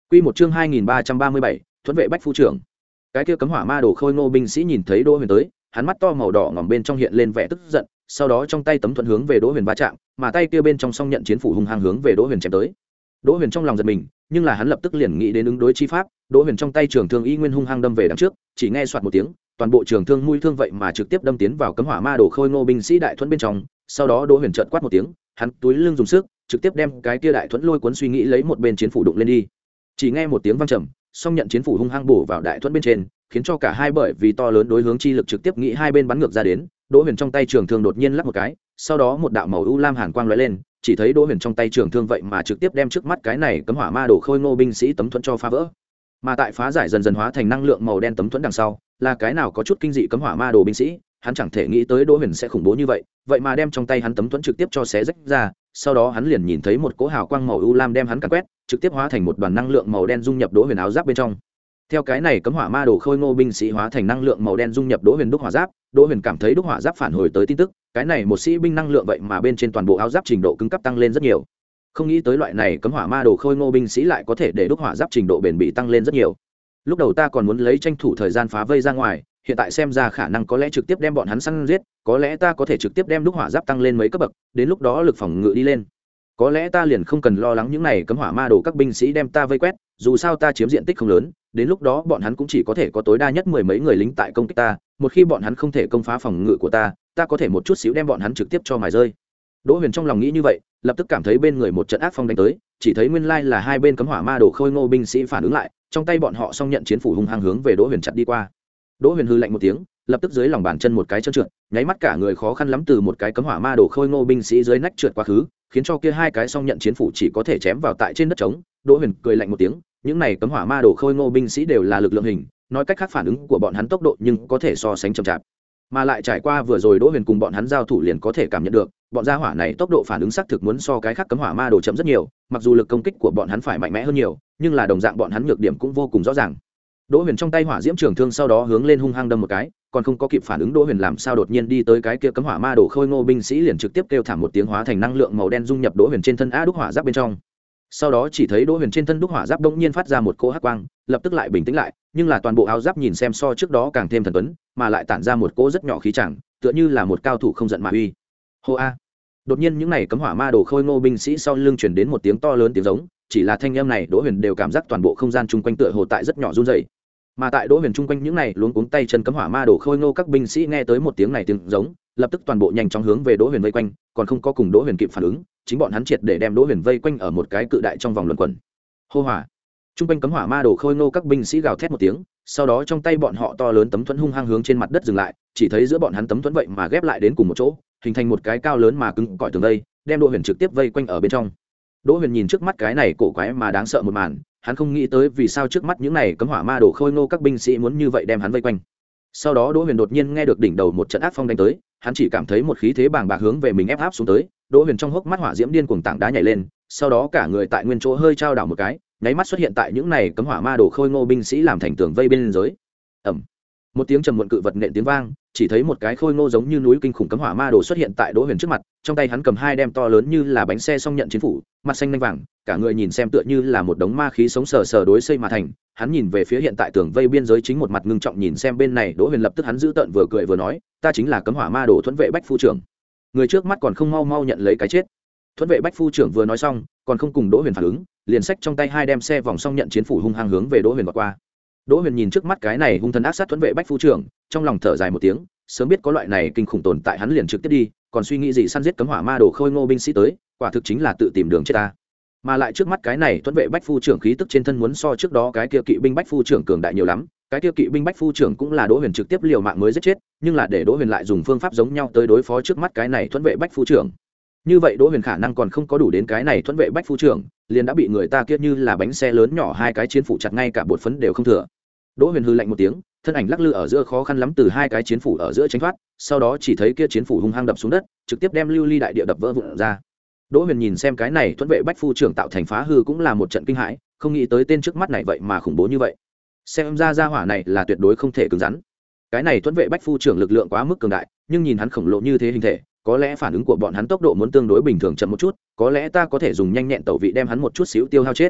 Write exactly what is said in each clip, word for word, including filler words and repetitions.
Quy một chương hai nghìn ba trăm ba mươi bảy, thuẫn vệ bách phu trưởng. Cái kia cấm hỏa ma đồ khôi ngô binh sĩ nhìn thấy Đỗ Huyền tới, hắn mắt to màu đỏ ngòm bên trong hiện lên vẻ tức giận, sau đó trong tay tấm thuẫn hướng về Đỗ Huyền va chạm, mà tay kia bên trong song nhận chiến phủ hung hăng hướng về Đỗ Huyền chém tới. Đỗ Huyền trong lòng giật mình, nhưng là hắn lập tức liền nghĩ đến ứng đối chi pháp, Đỗ Huyền trong tay trường thương y nguyên hung hăng đâm về đằng trước, chỉ nghe xoạt một tiếng, toàn bộ trường thương mũi thương vậy mà trực tiếp đâm tiến vào cấm hỏa ma đồ khôi ngô binh sĩ đại thuẫn bên trong, sau đó Đỗ Huyền chợt quát một tiếng, hắn túi lưng dùng sức, trực tiếp đem cái kia đại thuẫn lôi cuốn suy nghĩ lấy một bên chiến phủ đụng lên đi. Chỉ nghe một tiếng vang trầm, song nhận chiến phủ hung hăng bổ vào đại thuẫn bên trên, khiến cho cả hai bởi vì to lớn đối hướng chi lực trực tiếp nghĩ hai bên bắn ngược ra đến. Đỗ Huyền trong tay trường thương đột nhiên lắc một cái, sau đó một đạo màu u lam hàn quang lóe lên, chỉ thấy Đỗ Huyền trong tay trường thương vậy mà trực tiếp đem trước mắt cái này cấm hỏa ma đồ khôi ngô binh sĩ tấm thuẫn cho phá vỡ. Mà tại phá giải dần dần hóa thành năng lượng màu đen tấm thuẫn đằng sau, là cái nào có chút kinh dị cấm hỏa ma đồ binh sĩ, hắn chẳng thể nghĩ tới Đỗ Huyền sẽ khủng bố như vậy, vậy mà đem trong tay hắn tấm thuẫn trực tiếp cho xé rách ra, sau đó hắn liền nhìn thấy một cỗ hào quang màu u lam đem hắn càn quét, trực tiếp hóa thành một đoàn năng lượng màu đen dung nhập Đỗ Huyền áo giáp bên trong. Theo cái này cấm hỏa ma đồ khôi ngô binh sĩ hóa thành năng lượng màu đen dung nhập Đỗ Huyền đúc hỏa giáp, Đỗ Huyền cảm thấy đúc hỏa giáp phản hồi tới tin tức, cái này một sĩ binh năng lượng vậy mà bên trên toàn bộ áo giáp trình độ cứng cấp tăng lên rất nhiều. Không nghĩ tới loại này cấm hỏa ma đồ khôi ngô binh sĩ lại có thể để đúc hỏa giáp trình độ bền bỉ tăng lên rất nhiều. Lúc đầu ta còn muốn lấy tranh thủ thời gian phá vây ra ngoài, hiện tại xem ra khả năng có lẽ trực tiếp đem bọn hắn săn giết, có lẽ ta có thể trực tiếp đem đúc hỏa giáp tăng lên mấy cấp bậc, đến lúc đó lực phòng ngự đi lên. Có lẽ ta liền không cần lo lắng những này cấm hỏa ma đồ các binh sĩ đem ta vây quét, dù sao ta chiếm diện tích không lớn, đến lúc đó bọn hắn cũng chỉ có thể có tối đa nhất mười mấy người lính tại công kích ta, một khi bọn hắn không thể công phá phòng ngự của ta, ta có thể một chút xíu đem bọn hắn trực tiếp cho mài rơi. Đỗ Huyền trong lòng nghĩ như vậy, lập tức cảm thấy bên người một trận ác phong đánh tới, chỉ thấy nguyên lai là hai bên cấm hỏa ma đồ khôi ngô binh sĩ phản ứng lại, trong tay bọn họ song nhận chiến phủ hung hăng hướng về Đỗ Huyền chặt đi qua. Đỗ Huyền hư lạnh một tiếng, lập tức dưới lòng bàn chân một cái chân trượt, nháy mắt cả người khó khăn lắm từ một cái cấm hỏa ma đồ khôi ngô binh sĩ dưới nách trượt quá khứ, khiến cho kia hai cái song nhận chiến phủ chỉ có thể chém vào tại trên đất trống. Đỗ Huyền cười lạnh một tiếng, những này cấm hỏa ma đồ khôi ngô binh sĩ đều là lực lượng hình, nói cách khác phản ứng của bọn hắn tốc độ nhưng có thể so sánh chậm chạp. Mà lại trải qua vừa rồi Đỗ Huyền cùng bọn hắn giao thủ liền có thể cảm nhận được, bọn gia hỏa này tốc độ phản ứng xác thực muốn so cái khác cấm hỏa ma đồ chậm rất nhiều, mặc dù lực công kích của bọn hắn phải mạnh mẽ hơn nhiều, nhưng là đồng dạng bọn hắn nhược điểm cũng vô cùng rõ ràng. Đỗ Huyền trong tay hỏa diễm trường thương sau đó hướng lên hung hăng đâm một cái, còn không có kịp phản ứng Đỗ Huyền làm sao đột nhiên đi tới cái kia cấm hỏa ma đồ khôi ngô binh sĩ liền trực tiếp kêu thảm một tiếng hóa thành năng lượng màu đen dung nhập Đỗ Huyền trên thân á đúc hỏa giáp bên trong. Sau đó chỉ thấy Đỗ Huyền trên thân đúc hỏa giáp bỗng nhiên phát ra một cỗ hắc quang, lập tức lại bình tĩnh lại, nhưng là toàn bộ áo giáp nhìn xem so trước đó càng thêm thần tuấn, mà lại tản ra một cỗ rất nhỏ khí chẳng, tựa như là một cao thủ không giận mà uy. Hô a! Đột nhiên những này cấm hỏa ma đồ khôi ngô binh sĩ sau lưng truyền đến một tiếng to lớn tiếng giống, chỉ là thanh âm này Đỗ Huyền đều cảm giác toàn bộ không gian chung quanh tựa hồ tại rất nhỏ run rẩy. Mà tại Đỗ Huyền chung quanh những này luống cuống tay chân cấm hỏa ma đồ khôi ngô các binh sĩ nghe tới một tiếng này tiếng giống, lập tức toàn bộ nhanh chóng hướng về Đỗ Huyền vây quanh, còn không có cùng Đỗ Huyền kịp phản ứng, chính bọn hắn triệt để đem Đỗ Huyền vây quanh ở một cái cự đại trong vòng luẩn quẩn. Hô hỏa! Chung quanh cấm hỏa ma đồ khôi ngô các binh sĩ gào thét một tiếng, sau đó trong tay bọn họ to lớn tấm thuẫn hung hăng hướng trên mặt đất dừng lại, chỉ thấy giữa bọn hắn tấm thuẫn vậy mà ghép lại đến cùng một chỗ, hình thành một cái cao lớn mà cứng cỏi tường vây, đem Đỗ Huyền trực tiếp vây quanh ở bên trong. Đỗ Huyền nhìn trước mắt cái này cổ quái mà đáng sợ một màn, hắn không nghĩ tới vì sao trước mắt những này cấm hỏa ma đồ khôi ngô các binh sĩ muốn như vậy đem hắn vây quanh. Sau đó Đỗ Huyền đột nhiên nghe được đỉnh đầu một trận ác phong đánh tới, hắn chỉ cảm thấy một khí thế bàng bạc hướng về mình ép áp xuống tới, Đỗ Huyền trong hốc mắt hỏa diễm điên cuồng tảng đá nhảy lên, sau đó cả người tại nguyên chỗ hơi trao đảo một cái, nháy mắt xuất hiện tại những này cấm hỏa ma đồ khôi ngô binh sĩ làm thành tường vây bên dưới. Ầm. Một tiếng trầm muộn cự vật nện tiếng vang, chỉ thấy một cái khôi ngô giống như núi kinh khủng cấm hỏa ma đồ xuất hiện tại Đỗ Huyền trước mặt, trong tay hắn cầm hai đem to lớn như là bánh xe song nhận chiến phủ, mặt xanh nhanh vàng, cả người nhìn xem tựa như là một đống ma khí sống sờ sờ đối xây mà thành. Hắn nhìn về phía hiện tại tường vây biên giới chính một mặt ngưng trọng nhìn xem bên này Đỗ Huyền, lập tức hắn giữ tợn vừa cười vừa nói, ta chính là cấm hỏa ma đồ thuẫn vệ bách phu trưởng. Người trước mắt còn không mau mau nhận lấy cái chết. Thuẫn vệ bách phu trưởng vừa nói xong, còn không cùng Đỗ Huyền phản ứng, liền xách trong tay hai đem xe vòng song nhận chiến phủ hung hăng hướng về Đỗ Huyền vọt qua. Đỗ Huyền nhìn trước mắt cái này hung thần ác sát thuẫn vệ bách phu trưởng, trong lòng thở dài một tiếng, sớm biết có loại này kinh khủng tồn tại hắn liền trực tiếp đi, còn suy nghĩ gì săn giết cấm hỏa ma đồ khôi ngô binh sĩ tới, quả thực chính là tự tìm đường chết ta. Mà lại trước mắt cái này thuẫn vệ bách phu trưởng khí tức trên thân muốn so trước đó cái kia kỵ binh bách phu trưởng cường đại nhiều lắm, cái kia kỵ binh bách phu trưởng cũng là Đỗ Huyền trực tiếp liều mạng mới giết chết, nhưng là để Đỗ Huyền lại dùng phương pháp giống nhau tới đối phó trước mắt cái này thuẫn vệ bách phu trưởng. Như vậy Đỗ Huyền khả năng còn không có đủ đến cái này thuẫn vệ bách phu trưởng, liền đã bị người ta kia như là bánh xe lớn nhỏ hai cái chiến phủ chặt ngay cả bột phấn đều không thừa. Đỗ Huyền hư lạnh một tiếng, thân ảnh lắc lư ở giữa khó khăn lắm từ hai cái chiến phủ ở giữa tránh thoát, sau đó chỉ thấy kia chiến phủ hung hăng đập xuống đất, trực tiếp đem lưu ly đại địa đập vỡ vụn ra. Đỗ Huyền nhìn xem cái này thuẫn vệ bách phu trưởng tạo thành phá hư cũng là một trận kinh hãi, không nghĩ tới tên trước mắt này vậy mà khủng bố như vậy. Xem ra gia hỏa này là tuyệt đối không thể cứng rắn. Cái này thuẫn vệ bách phu trưởng lực lượng quá mức cường đại, nhưng nhìn hắn khổng lồ như thế hình thể, có lẽ phản ứng của bọn hắn tốc độ muốn tương đối bình thường chậm một chút, có lẽ ta có thể dùng nhanh nhẹn tẩu vị đem hắn một chút xíu tiêu hao chết.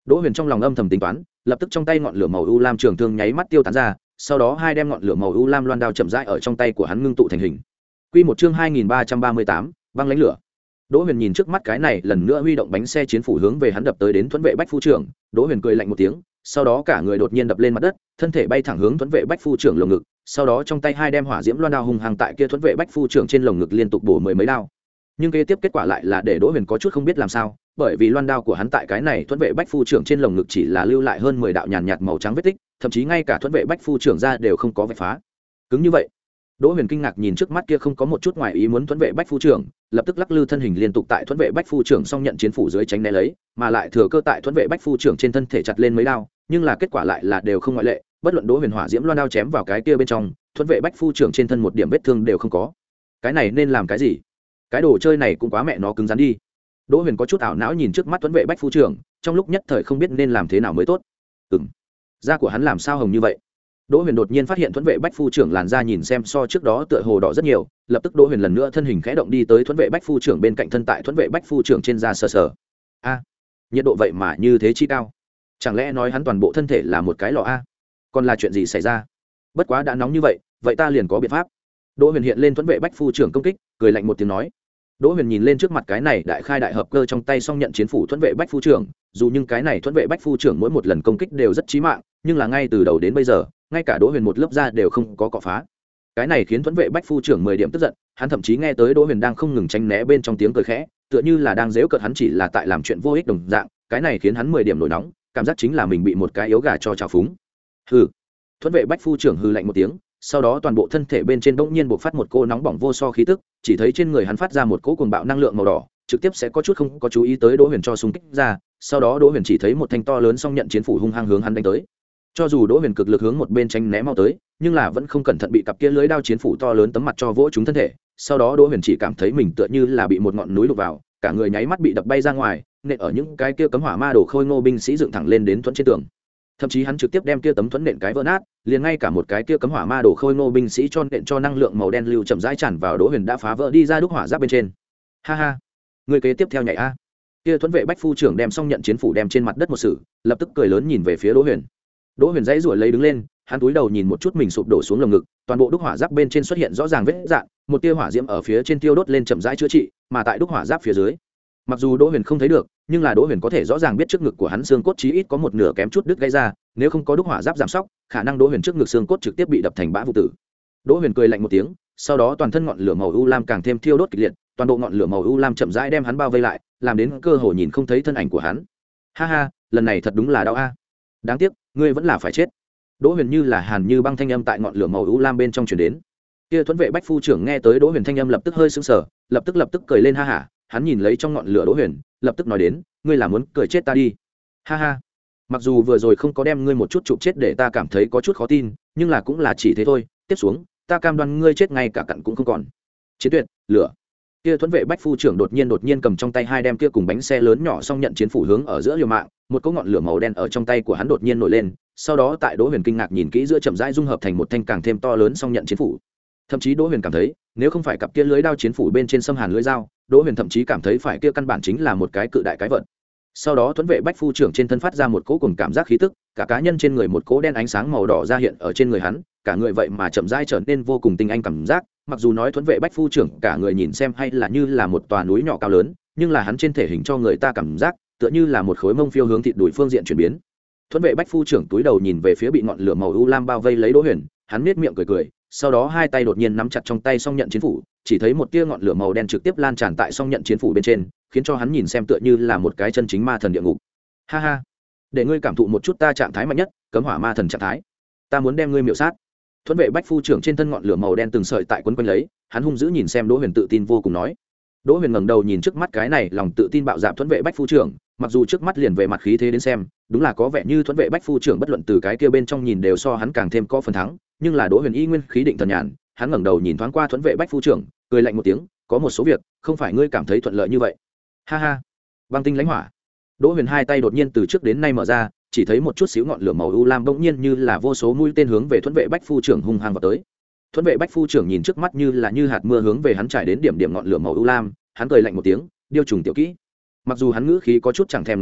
Đỗ Huyền trong lòng âm thầm tính toán, lập tức trong tay ngọn lửa màu u lam trường thương nháy mắt tiêu tán ra, sau đó hai đem ngọn lửa màu u lam loan đao chậm rãi ở trong tay của hắn ngưng tụ thành hình. Quy một chương hai nghìn ba trăm ba mươi tám, băng lãnh lửa. Đỗ Huyền nhìn trước mắt cái này, lần nữa huy động bánh xe chiến phủ hướng về hắn đập tới đến Thuẫn Vệ Bách Phu trưởng. Đỗ Huyền cười lạnh một tiếng, sau đó cả người đột nhiên đập lên mặt đất, thân thể bay thẳng hướng Thuẫn Vệ Bách Phu trưởng lồng ngực, sau đó trong tay hai đem hỏa diễm loan đao hung hăng tại kia Thuẫn Vệ Bách Phu trưởng trên lồng ngực liên tục bổ mười mấy đao. Nhưng kế tiếp kết quả lại là để Đỗ Huyền có chút không biết làm sao, bởi vì loan đao của hắn tại cái này Thuẫn Vệ Bách Phu trưởng trên lồng ngực chỉ là lưu lại hơn mười đạo nhàn nhạt màu trắng vết tích, thậm chí ngay cả Thuẫn Vệ Bách Phu trưởng ra đều không có vạch phá. Cứng như vậy. Đỗ Huyền kinh ngạc nhìn trước mắt kia không có một chút ngoài ý muốn Thuẫn Vệ Bách Phu trưởng, lập tức lắc lư thân hình liên tục tại Thuẫn Vệ Bách Phu trưởng song nhận chiến phủ dưới tránh né lấy, mà lại thừa cơ tại Thuẫn Vệ Bách Phu trưởng trên thân thể chặt lên mấy đao, nhưng là kết quả lại là đều không ngoại lệ, bất luận Đỗ Huyền hỏa diễm loan đao chém vào cái kia bên trong, Thuẫn Vệ Bách Phu trưởng trên thân một điểm vết thương đều không có. Cái này nên làm cái gì? Cái đồ chơi này cũng quá mẹ nó cứng rắn đi. Đỗ Huyền có chút ảo não nhìn trước mắt Thuẫn Vệ Bách Phu trưởng, trong lúc nhất thời không biết nên làm thế nào mới tốt. Ừm, da của hắn làm sao hồng như vậy? Đỗ Huyền đột nhiên phát hiện Thuẫn Vệ Bách Phu trưởng làn da nhìn xem so trước đó tựa hồ đỏ rất nhiều, lập tức Đỗ Huyền lần nữa thân hình khẽ động đi tới Thuẫn Vệ Bách Phu trưởng bên cạnh thân, tại Thuẫn Vệ Bách Phu trưởng trên da sờ sờ. A, nhiệt độ vậy mà như thế chi cao. Chẳng lẽ nói hắn toàn bộ thân thể là một cái lò a? Còn là chuyện gì xảy ra? Bất quá đã nóng như vậy, vậy ta liền có biện pháp. Đỗ Huyền hiện lên Thuẫn Vệ Bách Phu trưởng công kích, cười lạnh một tiếng nói. Đỗ Huyền nhìn lên trước mặt cái này đại khai đại hợp cơ trong tay song nhận chiến phủ Thuẫn Vệ Bách Phu trưởng, dù nhưng cái này Thuẫn Vệ Bách Phu trưởng mỗi một lần công kích đều rất chí mạng, nhưng là ngay từ đầu đến bây giờ, ngay cả Đỗ Huyền một lớp da đều không có cọ phá. Cái này khiến Thuẫn Vệ Bách Phu trưởng mười điểm tức giận, hắn thậm chí nghe tới Đỗ Huyền đang không ngừng tránh né bên trong tiếng cười khẽ, tựa như là đang giễu cợt hắn chỉ là tại làm chuyện vô ích đồng dạng, cái này khiến hắn mười điểm nổi nóng, cảm giác chính là mình bị một cái yếu gà cho trào phúng. Hừ. Thuẫn Vệ Bách Phu trưởng hừ lạnh một tiếng, sau đó toàn bộ thân thể bên trên bỗng nhiên bộc phát một cô nóng bỏng vô so khí tức, chỉ thấy trên người hắn phát ra một cỗ cuồng bạo năng lượng màu đỏ, trực tiếp sẽ có chút không có chú ý tới Đỗ Huyền cho xung kích ra, sau đó Đỗ Huyền chỉ thấy một thanh to lớn song nhận chiến phủ hung hăng hướng hắn đánh tới. Cho dù Đỗ Huyền cực lực hướng một bên tránh né mau tới, nhưng là vẫn không cẩn thận bị cặp kia lưới đao chiến phủ to lớn tấm mặt cho vỗ trúng thân thể, sau đó Đỗ Huyền chỉ cảm thấy mình tựa như là bị một ngọn núi đục vào, cả người nháy mắt bị đập bay ra ngoài, nện ở những cái kia cấm hỏa ma đồ khôi ngô binh sĩ dựng thẳng lên đến thuẫn trên tường. Thậm chí hắn trực tiếp đem kia tấm thuẫn nện cái vỡ nát, liền ngay cả một cái kia cấm hỏa ma đồ khôi ngô binh sĩ cho nện cho năng lượng màu đen lưu chậm rãi tràn vào Đỗ Huyền đã phá vỡ đi ra đúc hỏa giáp bên trên. Ha ha, người kế tiếp theo nhảy a. Kia Thuẫn Vệ Bách Phu trưởng đem xong nhận chiến phủ đem trên mặt đất một sử, lập tức cười lớn nhìn về phía Đỗ Huyền. Đỗ Huyền dãy rủa lấy đứng lên, hắn cúi đầu nhìn một chút mình sụp đổ xuống lồng ngực, toàn bộ đúc hỏa giáp bên trên xuất hiện rõ ràng vết rạn, một tia hỏa diễm ở phía trên tiêu đốt lên chậm rãi chữa trị, mà tại đúc hỏa giáp phía dưới, mặc dù Đỗ Huyền không thấy được, nhưng là Đỗ Huyền có thể rõ ràng biết trước ngực của hắn xương cốt chí ít có một nửa kém chút đứt gãy ra, nếu không có đúc hỏa giáp giảm sóc, khả năng Đỗ Huyền trước ngực xương cốt trực tiếp bị đập thành bã vụ tử. Đỗ Huyền cười lạnh một tiếng, sau đó toàn thân ngọn lửa màu u lam càng thêm thiêu đốt kịch liệt, toàn bộ ngọn lửa màu u lam chậm rãi đem hắn bao vây lại, làm đến cơ hồ nhìn không thấy thân ảnh của hắn. Ha ha, lần này thật đúng là đau a. Đáng tiếc, ngươi vẫn là phải chết. Đỗ Huyền như là hàn như băng thanh âm tại ngọn lửa màu u lam bên trong truyền đến. Kia Thuẫn Vệ Bách Phu trưởng nghe tới Đỗ Huyền thanh âm lập tức hơi sững sờ, lập tức lập tức cười lên ha hả, hắn nhìn lấy trong ngọn lửa Đỗ Huyền, lập tức nói đến, ngươi là muốn cười chết ta đi. Ha ha. Mặc dù vừa rồi không có đem ngươi một chút chụp chết để ta cảm thấy có chút khó tin, nhưng là cũng là chỉ thế thôi, tiếp xuống, ta cam đoan ngươi chết ngay cả cặn cũng không còn. Chiến tuyệt, lửa. Kia Thuẫn Vệ Bách Phu trưởng đột nhiên đột nhiên cầm trong tay hai đem kia cùng bánh xe lớn nhỏ song nhận chiến phủ hướng ở giữa liều mạng, một cỗ ngọn lửa màu đen ở trong tay của hắn đột nhiên nổi lên, sau đó tại Đỗ Huyền kinh ngạc nhìn kỹ giữa chậm rãi dung hợp thành một thanh càng thêm to lớn song nhận chiến phủ. Thậm chí Đỗ Huyền cảm thấy, nếu không phải cặp kia lưới đao chiến phủ bên trên xâm hàn lưới dao, Đỗ Huyền thậm chí cảm thấy phải kia căn bản chính là một cái cự đại cái vật. Sau đó Thuẫn Vệ Bách Phu trưởng trên thân phát ra một cỗ cùng cảm giác khí tức, cả cá nhân trên người một cỗ đen ánh sáng màu đỏ ra hiện ở trên người hắn, cả người vậy mà chậm rãi trở nên vô cùng tinh anh cảm giác, mặc dù nói Thuẫn Vệ Bách Phu trưởng cả người nhìn xem hay là như là một tòa núi nhỏ cao lớn, nhưng là hắn trên thể hình cho người ta cảm giác tựa như là một khối mông phiêu hướng thịt đùi phương diện chuyển biến. Thuẫn Vệ Bách Phu trưởng túi đầu nhìn về phía bị ngọn lửa màu u lam bao vây lấy Đỗ Huyền, hắn nhếch miệng cười cười, sau đó hai tay đột nhiên nắm chặt trong tay song nhận chiến phủ, chỉ thấy một tia ngọn lửa màu đen trực tiếp lan tràn tại song nhận chiến phủ bên trên, khiến cho hắn nhìn xem tựa như là một cái chân chính ma thần địa ngục. Ha ha, để ngươi cảm thụ một chút ta trạng thái mạnh nhất, cấm hỏa ma thần trạng thái. Ta muốn đem ngươi miểu sát. Thuẫn Vệ Bách Phu trưởng trên thân ngọn lửa màu đen từng sợi tại quấn quanh lấy, hắn hung dữ nhìn xem Đỗ Huyền tự tin vô cùng nói. Đỗ Huyền ngẩng đầu nhìn trước mắt cái này lòng tự tin bạo dạn Thuẫn Vệ Bách Phu trưởng, mặc dù trước mắt liền về mặt khí thế đến xem, đúng là có vẻ như Thuẫn Vệ Bách Phu trưởng bất luận từ cái kia bên trong nhìn đều so hắn càng thêm có phần thắng, nhưng là Đỗ Huyền y nguyên khí định thần nhàn, hắn ngẩng đầu nhìn thoáng qua Thuẫn Vệ Bách Phu trưởng, cười lạnh một tiếng, có một số việc không phải ngươi cảm thấy thuận lợi như vậy. Ha ha. Băng tinh lãnh hỏa. Đỗ Huyền hai tay đột nhiên từ trước đến nay mở ra, chỉ thấy một chút xíu ngọn lửa màu u lam bỗng nhiên như là vô số mũi tên hướng về Thuẫn Vệ Bách Phu trưởng hung hăng vào tới. Thuẫn Vệ Bách Phu trưởng nhìn trước mắt như là như hạt mưa hướng về hắn trải đến điểm điểm ngọn lửa màu u lam, hắn cười lạnh một tiếng, điêu trùng tiểu kỹ. Mặc dù hắn ngữ khí có chút chẳng thèm nó tới,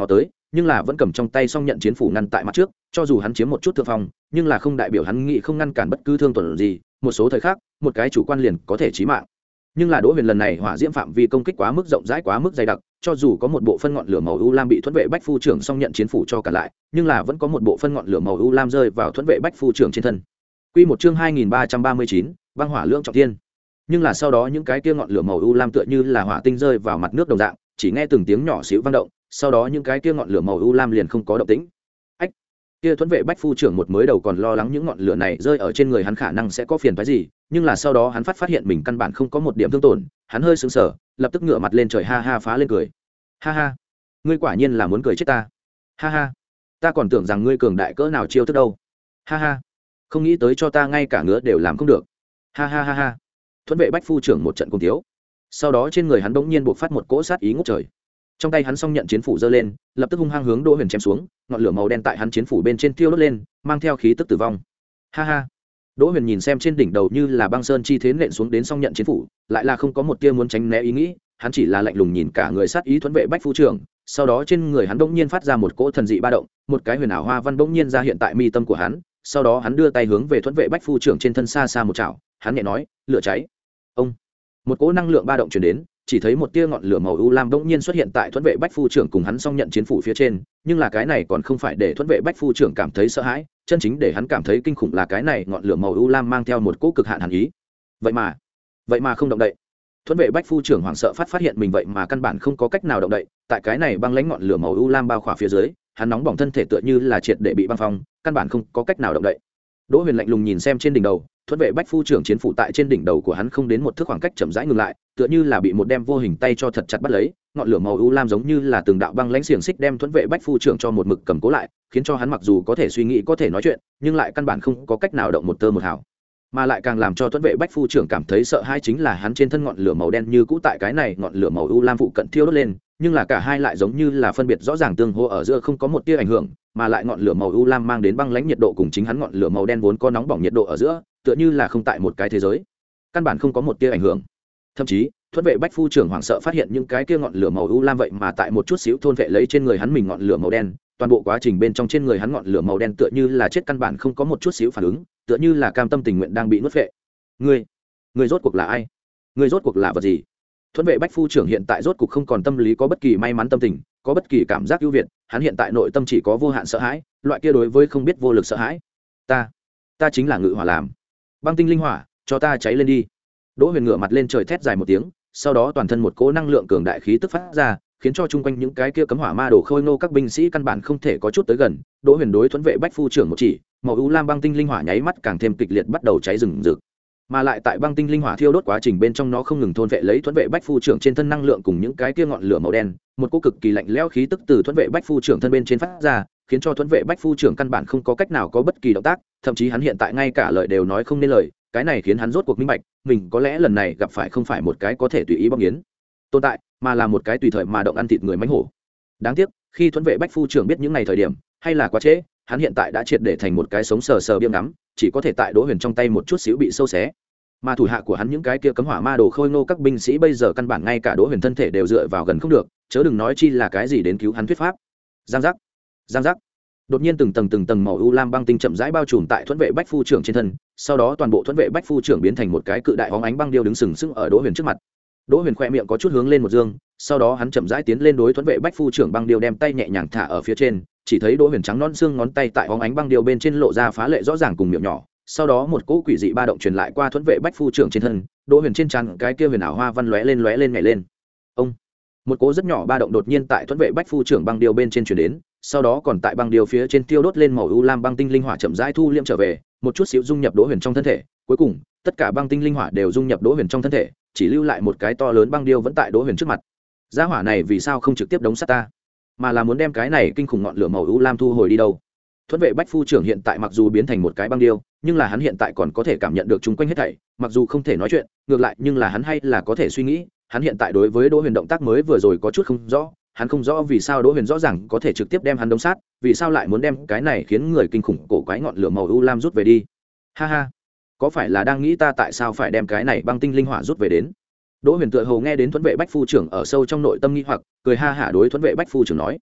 nhưng là vẫn cầm trong tay xong nhận chiến phủ ngăn tại mặt trước, cho dù hắn chiếm một chút thượng phong, nhưng là không đại biểu hắn nghĩ không ngăn cản bất cứ thương tổn gì, một số thời khắc một cái chủ quan liền có thể chí mạng. Nhưng là Đỗ Huyền lần này hỏa diễm phạm vi công kích quá mức rộng rãi, quá mức dày đặc, cho dù có một bộ phân ngọn lửa màu u lam bị thuẫn vệ bách phu trưởng xong nhận chiến phủ cho cả lại, nhưng là vẫn có một bộ phân ngọn lửa màu u lam rơi vào thuẫn vệ bách phu trưởng trên thân. Quy một chương hai nghìn ba trăm ba mươi chín, băng hỏa lượng trọng thiên. Nhưng là sau đó những cái kia ngọn lửa màu u lam tựa như là hỏa tinh rơi vào mặt nước đồng dạng, chỉ nghe từng tiếng nhỏ xíu vang động, sau đó những cái kia ngọn lửa màu u lam liền không có động tĩnh. Ách, kia thuẫn vệ bách phu trưởng một mới đầu còn lo lắng những ngọn lửa này rơi ở trên người hắn khả năng sẽ có phiền phức gì, nhưng là sau đó hắn phát phát hiện mình căn bản không có một điểm thương tổn, hắn hơi sững sờ, lập tức ngửa mặt lên trời ha ha phá lên cười. Ha ha, ngươi quả nhiên là muốn cười chết ta. Ha ha, ta còn tưởng rằng ngươi cường đại cỡ nào chiêu thức đâu. Ha ha, không nghĩ tới cho ta ngay cả ngứa đều làm không được. Ha ha ha ha. Thuẫn vệ bách phu trưởng một trận cùng thiếu, sau đó trên người hắn bỗng nhiên bộc phát một cỗ sát ý ngút trời, trong tay hắn song nhận chiến phủ giơ lên, lập tức hung hăng hướng Đỗ Huyền chém xuống, ngọn lửa màu đen tại hắn chiến phủ bên trên tiêu đốt lên, mang theo khí tức tử vong. Ha ha. Đỗ Huyền nhìn xem trên đỉnh đầu như là băng sơn chi thế nện xuống đến song nhận chiến phủ, lại là không có một tia muốn tránh né ý nghĩ, hắn chỉ là lạnh lùng nhìn cả người sát ý thuẫn vệ bách phu trưởng, sau đó trên người hắn bỗng nhiên phát ra một cỗ thần dị ba động, một cái huyền ảo hoa văn bỗng nhiên ra hiện tại mi tâm của hắn, sau đó hắn đưa tay hướng về thuẫn vệ bách phu trưởng trên thân xa xa một chảo, hắn nhẹ nói, lửa cháy. Ông. Một cỗ năng lượng ba động truyền đến, chỉ thấy một tia ngọn lửa màu u lam bỗng nhiên xuất hiện tại thuẫn vệ bách phu trưởng cùng hắn song nhận chiến phủ phía trên, nhưng là cái này còn không phải để thuẫn vệ bách phu trưởng cảm thấy sợ hãi, chân chính để hắn cảm thấy kinh khủng là cái này ngọn lửa màu u lam mang theo một cỗ cực hạn hàn ý. Vậy mà, vậy mà không động đậy. Thuẫn vệ bách phu trưởng hoảng sợ phát phát hiện mình vậy mà căn bản không có cách nào động đậy, tại cái này băng lãnh ngọn lửa màu u lam bao khỏa phía dưới, hắn nóng bỏng thân thể tựa như là triệt để bị băng phong, căn bản không có cách nào động đậy. Đỗ Huyền lạnh lùng nhìn xem trên đỉnh đầu, thuẫn vệ bách phu trưởng chiến phủ tại trên đỉnh đầu của hắn không đến một thước khoảng cách chậm rãi ngừng lại, tựa như là bị một đem vô hình tay cho thật chặt bắt lấy, ngọn lửa màu u lam giống như là từng đạo băng lãnh xiềng xích đem thuẫn vệ bách phu trưởng cho một mực cầm cố lại, khiến cho hắn mặc dù có thể suy nghĩ có thể nói chuyện, nhưng lại căn bản không có cách nào động một tơ một hào. Mà lại càng làm cho thuẫn vệ bách phu trưởng cảm thấy sợ hãi chính là hắn trên thân ngọn lửa màu đen như cũ tại cái này ngọn lửa màu u lam phụ cận thiêu đốt lên, nhưng là cả hai lại giống như là phân biệt rõ ràng tương hỗ ở giữa không có một tia ảnh hưởng, mà lại ngọn lửa màu u lam mang đến băng lãnh nhiệt độ cùng chính hắn ngọn lửa màu đen vốn có nóng bỏng nhiệt độ ở giữa, tựa như là không tại một cái thế giới, căn bản không có một tia ảnh hưởng. Thậm chí thuẫn vệ bách phu trưởng hoảng sợ phát hiện những cái kia ngọn lửa màu u lam vậy mà tại một chút xíu thôn vệ lấy trên người hắn mình ngọn lửa màu đen, toàn bộ quá trình bên trong trên người hắn ngọn lửa màu đen tựa như là chết, căn bản không có một chút xíu phản ứng, tựa như là cam tâm tình nguyện đang bị nuốt vệ. Ngươi, ngươi rốt cuộc là ai? Ngươi rốt cuộc là vật gì? Thuẫn vệ bách phu trưởng hiện tại rốt cuộc không còn tâm lý có bất kỳ may mắn tâm tình, có bất kỳ cảm giác ưu việt, hắn hiện tại nội tâm chỉ có vô hạn sợ hãi, loại kia đối với không biết vô lực sợ hãi. Ta, ta chính là ngự hỏa làm. Băng tinh linh hỏa, cho ta cháy lên đi. Đỗ Huyền ngửa mặt lên trời thét dài một tiếng, sau đó toàn thân một cỗ năng lượng cường đại khí tức phát ra, khiến cho chung quanh những cái kia cấm hỏa ma đồ khôi nô các binh sĩ căn bản không thể có chút tới gần. Đỗ Huyền đối thuẫn vệ bách phu trưởng một chỉ, màu u lam băng tinh linh hỏa nháy mắt càng thêm kịch liệt bắt đầu cháy rừng rực. Mà lại tại băng tinh linh hỏa thiêu đốt quá trình bên trong nó không ngừng thôn vệ lấy thuẫn vệ bách phu trưởng trên thân năng lượng cùng những cái kia ngọn lửa màu đen, một cỗ cực kỳ lạnh lẽo khí tức từ thuẫn vệ bách phu trưởng thân bên trên phát ra, khiến cho thuẫn vệ bách phu trưởng căn bản không có cách nào có bất kỳ động tác, thậm chí hắn hiện tại ngay cả lời đều nói không nên lời, cái này khiến hắn rốt cuộc minh bạch, mình có lẽ lần này gặp phải không phải một cái có thể tùy ý bóc nghiến tồn tại, mà là một cái tùy thời mà động ăn thịt người mãnh hổ. Đáng tiếc, khi thuẫn vệ bách phu trưởng biết những ngày thời điểm, hay là quá trễ, hắn hiện tại đã triệt để thành một cái sống sờ sờ biếng ngắm, chỉ có thể tại Đỗ Huyền trong tay một chút xíu bị sâu xé. Mà thủ hạ của hắn những cái kia cấm hỏa ma đồ khôi nô các binh sĩ bây giờ căn bản ngay cả Đỗ Huyền thân thể đều dựa vào gần không được, chớ đừng nói chi là cái gì đến cứu hắn thuyết pháp. Giang giác, giang giác. Đột nhiên từng tầng từng tầng màu u lam băng tinh chậm rãi bao trùm tại thuẫn vệ bách phu trưởng trên thân, sau đó toàn bộ thuẫn vệ bách phu trưởng biến thành một cái cự đại hóng ánh băng điêu đứng sừng sững ở Đỗ Huyền trước mặt. Đỗ Huyền khẽ miệng có chút hướng lên một dương, sau đó hắn chậm rãi tiến lên đối thuẫn vệ bách phu trưởng băng điêu đem tay nhẹ nhàng thả ở phía trên, chỉ thấy Đỗ Huyền trắng non xương ngón tay tại hóng ánh băng điêu bên trên lộ ra phá lệ rõ ràng cùng miệng nhỏ. Sau đó một cỗ quỷ dị ba động truyền lại qua thuẫn vệ bách phu trưởng trên thân, Đỗ Huyền trên trán cái kia huyền ảo hoa văn lóe lên lóe lên nhảy lên. Ông, một cỗ rất nhỏ ba động đột nhiên tại thuẫn vệ bách phu trưởng băng điêu bên trên truyền đến, sau đó còn tại băng điêu phía trên tiêu đốt lên màu u lam băng tinh linh hỏa chậm rãi thu liễm trở về, một chút xíu dung nhập Đỗ Huyền trong thân thể, cuối cùng tất cả băng tinh linh hỏa đều dung nhập Đỗ Huyền trong thân thể, chỉ lưu lại một cái to lớn băng điêu vẫn tại Đỗ Huyền trước mặt. Gia hỏa này vì sao không trực tiếp đống sát ta, mà là muốn đem cái này kinh khủng ngọn lửa màu u lam thu hồi đi đâu? Thuẫn vệ bách phu trưởng hiện tại mặc dù biến thành một cái băng điêu, nhưng là hắn hiện tại còn có thể cảm nhận được chung quanh hết thảy, mặc dù không thể nói chuyện, ngược lại nhưng là hắn hay là có thể suy nghĩ. Hắn hiện tại đối với Đỗ Huyền động tác mới vừa rồi có chút không rõ, hắn không rõ vì sao Đỗ Huyền rõ ràng có thể trực tiếp đem hắn đống sát, vì sao lại muốn đem cái này khiến người kinh khủng cổ quái ngọn lửa màu u lam rút về đi. Ha ha, có phải là đang nghĩ ta tại sao phải đem cái này băng tinh linh hỏa rút về đến? Đỗ Huyền tựa hồ nghe đến thuẫn vệ bách phu trưởng ở sâu trong nội tâm nghi hoặc, cười ha hả đối thuẫn vệ bách phu trưởng nói.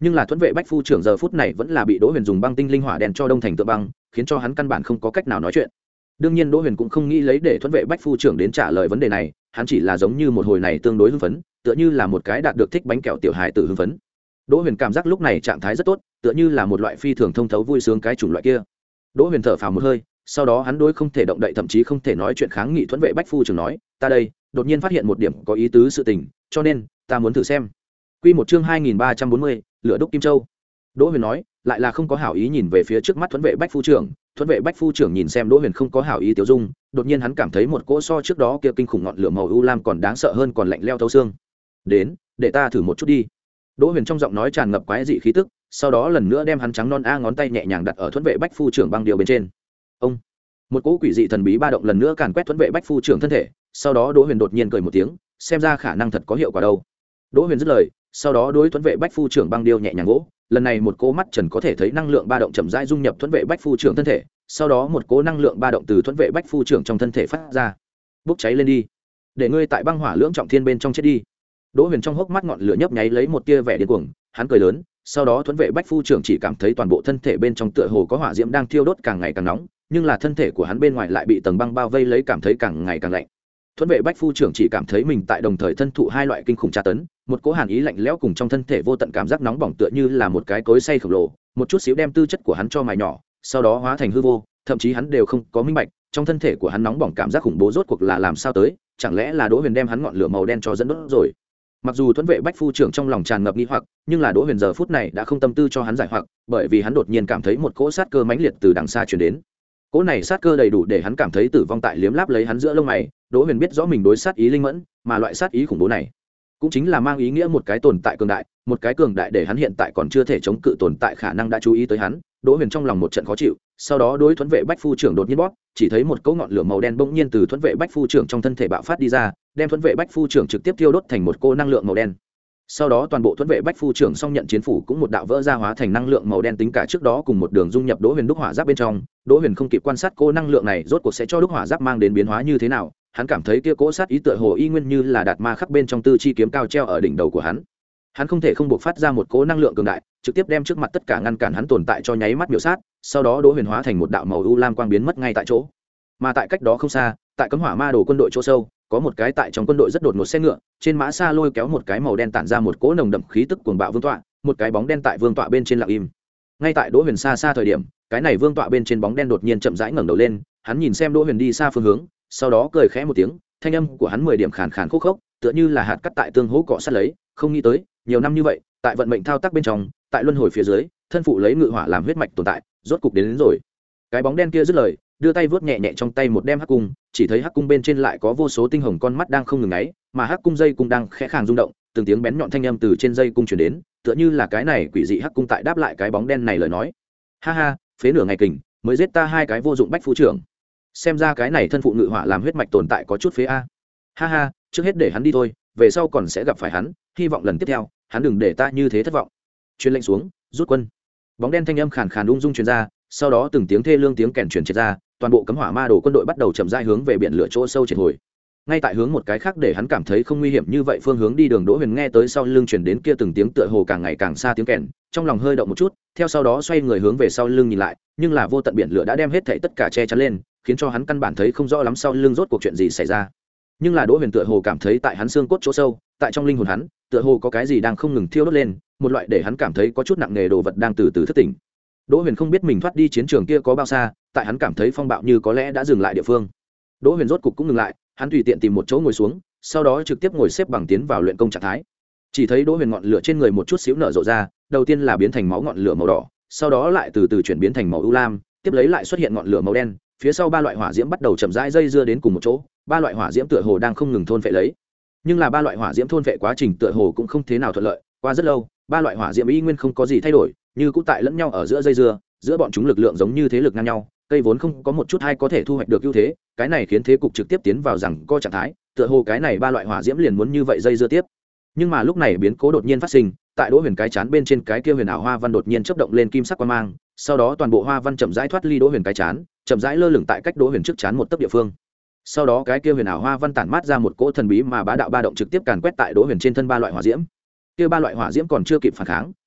nhưng là thuẫn vệ bách phu trưởng giờ phút này vẫn là bị đỗ huyền dùng băng tinh linh hỏa đèn cho đông thành tượng băng, khiến cho hắn căn bản không có cách nào nói chuyện. Đương nhiên đỗ huyền cũng không nghĩ lấy để thuẫn vệ bách phu trưởng đến trả lời vấn đề này, hắn chỉ là giống như một hồi này tương đối hưng phấn, tựa như là một cái đạt được thích bánh kẹo tiểu hài tử hưng phấn. Đỗ huyền cảm giác lúc này trạng thái rất tốt, tựa như là một loại phi thường thông thấu vui sướng cái chủng loại kia. Đỗ huyền thở phào một hơi, sau đó hắn đối không thể động đậy thậm chí không thể nói chuyện kháng nghị thuẫn vệ bách phu trưởng nói, ta đây đột nhiên phát hiện một điểm có ý tứ sự tình, cho nên ta muốn thử xem. Quy một chương hai nghìn ba trăm bốn mươi, lửa đúc kim châu. Đỗ huyền nói, lại là không có hảo ý nhìn về phía trước mắt thuẫn vệ bách phu trưởng. Thuẫn vệ bách phu trưởng nhìn xem Đỗ huyền không có hảo ý tiêu dung, đột nhiên hắn cảm thấy một cỗ so trước đó kia kinh khủng ngọn lửa màu u lam còn đáng sợ hơn, còn lạnh leo thấu xương. Đến, để ta thử một chút đi. Đỗ huyền trong giọng nói tràn ngập quái dị khí tức, sau đó lần nữa đem hắn trắng non a ngón tay nhẹ nhàng đặt ở thuẫn vệ bách phu trưởng băng điều bên trên. Ông, một cỗ quỷ dị thần bí ba động lần nữa càn quét thuẫn vệ bách phu trưởng thân thể, sau đó Đỗ huyền đột nhiên cười một tiếng, xem ra khả năng thật có hiệu quả đâu. Đỗ huyền dứt lời, sau đó đối thuẫn vệ bách phu trưởng băng điêu nhẹ nhàng gỗ, lần này một cỗ mắt trần có thể thấy năng lượng ba động chậm rãi dung nhập thuẫn vệ bách phu trưởng thân thể, sau đó một cỗ năng lượng ba động từ thuẫn vệ bách phu trưởng trong thân thể phát ra. Bốc cháy lên đi, để ngươi tại băng hỏa lưỡng trọng thiên bên trong chết đi. Đỗ huyền trong hốc mắt ngọn lửa nhấp nháy lấy một tia vẻ điên cuồng, hắn cười lớn, sau đó thuẫn vệ bách phu trưởng chỉ cảm thấy toàn bộ thân thể bên trong tựa hồ có hỏa diễm đang thiêu đốt càng ngày càng nóng, nhưng là thân thể của hắn bên ngoài lại bị tầng băng bao vây lấy, cảm thấy càng ngày càng lạnh. Thuẫn vệ bách phu trưởng chỉ cảm thấy mình tại đồng thời thân thụ hai loại kinh khủng tra tấn, một cỗ hàn ý lạnh lẽo cùng trong thân thể vô tận cảm giác nóng bỏng, tựa như là một cái cối xay khổng lồ, một chút xíu đem tư chất của hắn cho mài nhỏ, sau đó hóa thành hư vô, thậm chí hắn đều không có minh bạch, trong thân thể của hắn nóng bỏng cảm giác khủng bố rốt cuộc là làm sao tới, chẳng lẽ là Đỗ Huyền đem hắn ngọn lửa màu đen cho dẫn đốt rồi. Mặc dù thuẫn vệ bách phu trưởng trong lòng tràn ngập nghi hoặc, nhưng là Đỗ Huyền giờ phút này đã không tâm tư cho hắn giải hoặc, bởi vì hắn đột nhiên cảm thấy một cỗ sát cơ mãnh liệt từ đằng xa truyền đến. Cỗ này sát cơ đầy đủ để hắn cảm thấy tử vong tại liếm láp lấy hắn giữa lông mày. Đỗ Huyền biết rõ mình đối sát ý linh mẫn, mà loại sát ý khủng bố này cũng chính là mang ý nghĩa một cái tồn tại cường đại, một cái cường đại để hắn hiện tại còn chưa thể chống cự tồn tại khả năng đã chú ý tới hắn. Đỗ Huyền trong lòng một trận khó chịu, sau đó đối thuẫn vệ bách phu trưởng đột nhiên bóp, chỉ thấy một cỗ ngọn lửa màu đen bỗng nhiên từ thuẫn vệ bách phu trưởng trong thân thể bạo phát đi ra, đem thuẫn vệ bách phu trưởng trực tiếp thiêu đốt thành một cỗ năng lượng màu đen. Sau đó toàn bộ thuẫn vệ bách phu trưởng song nhận chiến phủ cũng một đạo vỡ ra hóa thành năng lượng màu đen, tính cả trước đó cùng một đường dung nhập Đỗ Huyền đúc hỏa giáp bên trong. Đỗ Huyền không kịp quan sát cô năng lượng này rốt cuộc sẽ cho đúc hỏa giáp mang đến biến hóa như thế nào, hắn cảm thấy kia cỗ sát ý tựa hồ y nguyên như là đạt ma khắc bên trong tư chi kiếm cao treo ở đỉnh đầu của hắn. Hắn không thể không buộc phát ra một cỗ năng lượng cường đại, trực tiếp đem trước mặt tất cả ngăn cản hắn tồn tại cho nháy mắt miểu sát. Sau đó Đỗ Huyền hóa thành một đạo màu u lam quang biến mất ngay tại chỗ. Mà tại cách đó không xa, tại cấm hỏa ma đồ quân đội chỗ sâu, có một cái tại trong quân đội rất đột ngột xe ngựa, trên mã xa lôi kéo một cái màu đen tản ra một cỗ nồng đậm khí tức cuồng bạo vương tọa, một cái bóng đen tại vương tọa bên trên lặng im. Ngay tại Đỗ Huyền xa xa thời điểm, cái này vương tọa bên trên bóng đen đột nhiên chậm rãi ngẩng đầu lên, hắn nhìn xem Đỗ Huyền đi xa phương hướng, sau đó cười khẽ một tiếng, thanh âm của hắn mười điểm khàn khàn khốc khốc, tựa như là hạt cắt tại tương hỗ cọ sát lấy, không nghĩ tới, nhiều năm như vậy, tại vận mệnh thao tác bên trong, tại luân hồi phía dưới, thân phụ lấy ngự hỏa làm huyết mạch tồn tại, rốt cục đến, đến rồi. Cái bóng đen kia dứt lời, đưa tay vớt nhẹ nhẹ trong tay một đem hắc cung, chỉ thấy hắc cung bên trên lại có vô số tinh hồng con mắt đang không ngừng ngáy, mà hắc cung dây cung đang khẽ khàng rung động, từng tiếng bén nhọn thanh âm từ trên dây cung truyền đến, tựa như là cái này quỷ dị hắc cung tại đáp lại cái bóng đen này lời nói. Ha ha, phế nửa ngày kình, mới giết ta hai cái vô dụng bách phu trưởng. Xem ra cái này thân phụ ngự hỏa làm huyết mạch tồn tại có chút phế a. Ha ha, trước hết để hắn đi thôi, về sau còn sẽ gặp phải hắn, hy vọng lần tiếp theo, hắn đừng để ta như thế thất vọng. Truyền lệnh xuống, rút quân. Bóng đen thanh âm khàn khàn ung dung truyền ra, sau đó từng tiếng thê lương tiếng kèn truyền triệt ra, toàn bộ cấm hỏa ma đồ quân đội bắt đầu chậm rãi hướng về biển lửa chỗ sâu triệt hồi. Ngay tại hướng một cái khác để hắn cảm thấy không nguy hiểm như vậy phương hướng đi đường, Đỗ Huyền nghe tới sau lưng truyền đến kia từng tiếng tựa hồ càng ngày càng xa tiếng kèn, trong lòng hơi động một chút, theo sau đó xoay người hướng về sau lưng nhìn lại, nhưng là vô tận biển lửa đã đem hết thảy tất cả che chắn lên, khiến cho hắn căn bản thấy không rõ lắm sau lưng rốt cuộc chuyện gì xảy ra. Nhưng là Đỗ Huyền tựa hồ cảm thấy tại hắn xương cốt chỗ sâu, tại trong linh hồn hắn, tựa hồ có cái gì đang không ngừng thiêu đốt lên, một loại để hắn cảm thấy có chút nặng nề đồ vật đang từ từ thức tỉnh. Đỗ Huyền không biết mình thoát đi chiến trường kia có bao xa, tại hắn cảm thấy phong bạo như có lẽ đã dừng lại địa phương. Đỗ Huyền rốt cục cũng ngừng lại, hắn tùy tiện tìm một chỗ ngồi xuống, sau đó trực tiếp ngồi xếp bằng tiến vào luyện công trạng thái. Chỉ thấy Đỗ Huyền ngọn lửa trên người một chút xíu nở rộ ra, đầu tiên là biến thành máu ngọn lửa màu đỏ, sau đó lại từ từ chuyển biến thành màu u lam, tiếp lấy lại xuất hiện ngọn lửa màu đen, phía sau ba loại hỏa diễm bắt đầu chậm rãi dây dưa đến cùng một chỗ, ba loại hỏa diễm tựa hồ đang không ngừng thôn phệ lấy. Nhưng là ba loại hỏa diễm thôn phệ quá trình tựa hồ cũng không thế nào thuận lợi, qua rất lâu, ba loại hỏa diễm y nguyên không có gì thay đổi, như cũng tại lẫn nhau ở giữa dây dưa, giữa bọn chúng lực lượng giống như thế lực ngang nhau, cây vốn không có một chút hay có thể thu hoạch được ưu thế, cái này khiến thế cục trực tiếp tiến vào rằng co trạng thái, tựa hồ cái này ba loại hỏa diễm liền muốn như vậy dây dưa tiếp. Nhưng mà lúc này biến cố đột nhiên phát sinh, tại Đỗ Huyền cái chán bên trên cái kia huyền ảo hoa văn đột nhiên chớp động lên kim sắc quang mang, sau đó toàn bộ hoa văn chậm rãi thoát ly Đỗ Huyền cái chán, chậm rãi lơ lửng tại cách Đỗ Huyền trước chán một tấc địa phương. Sau đó cái kia huyền ảo hoa văn tản mát ra một cỗ thần bí mà bá đạo ba động trực tiếp càn quét tại Đỗ Huyền trên thân ba loại hỏa diễm. Kia ba loại hỏa diễm còn chưa kịp phản kháng,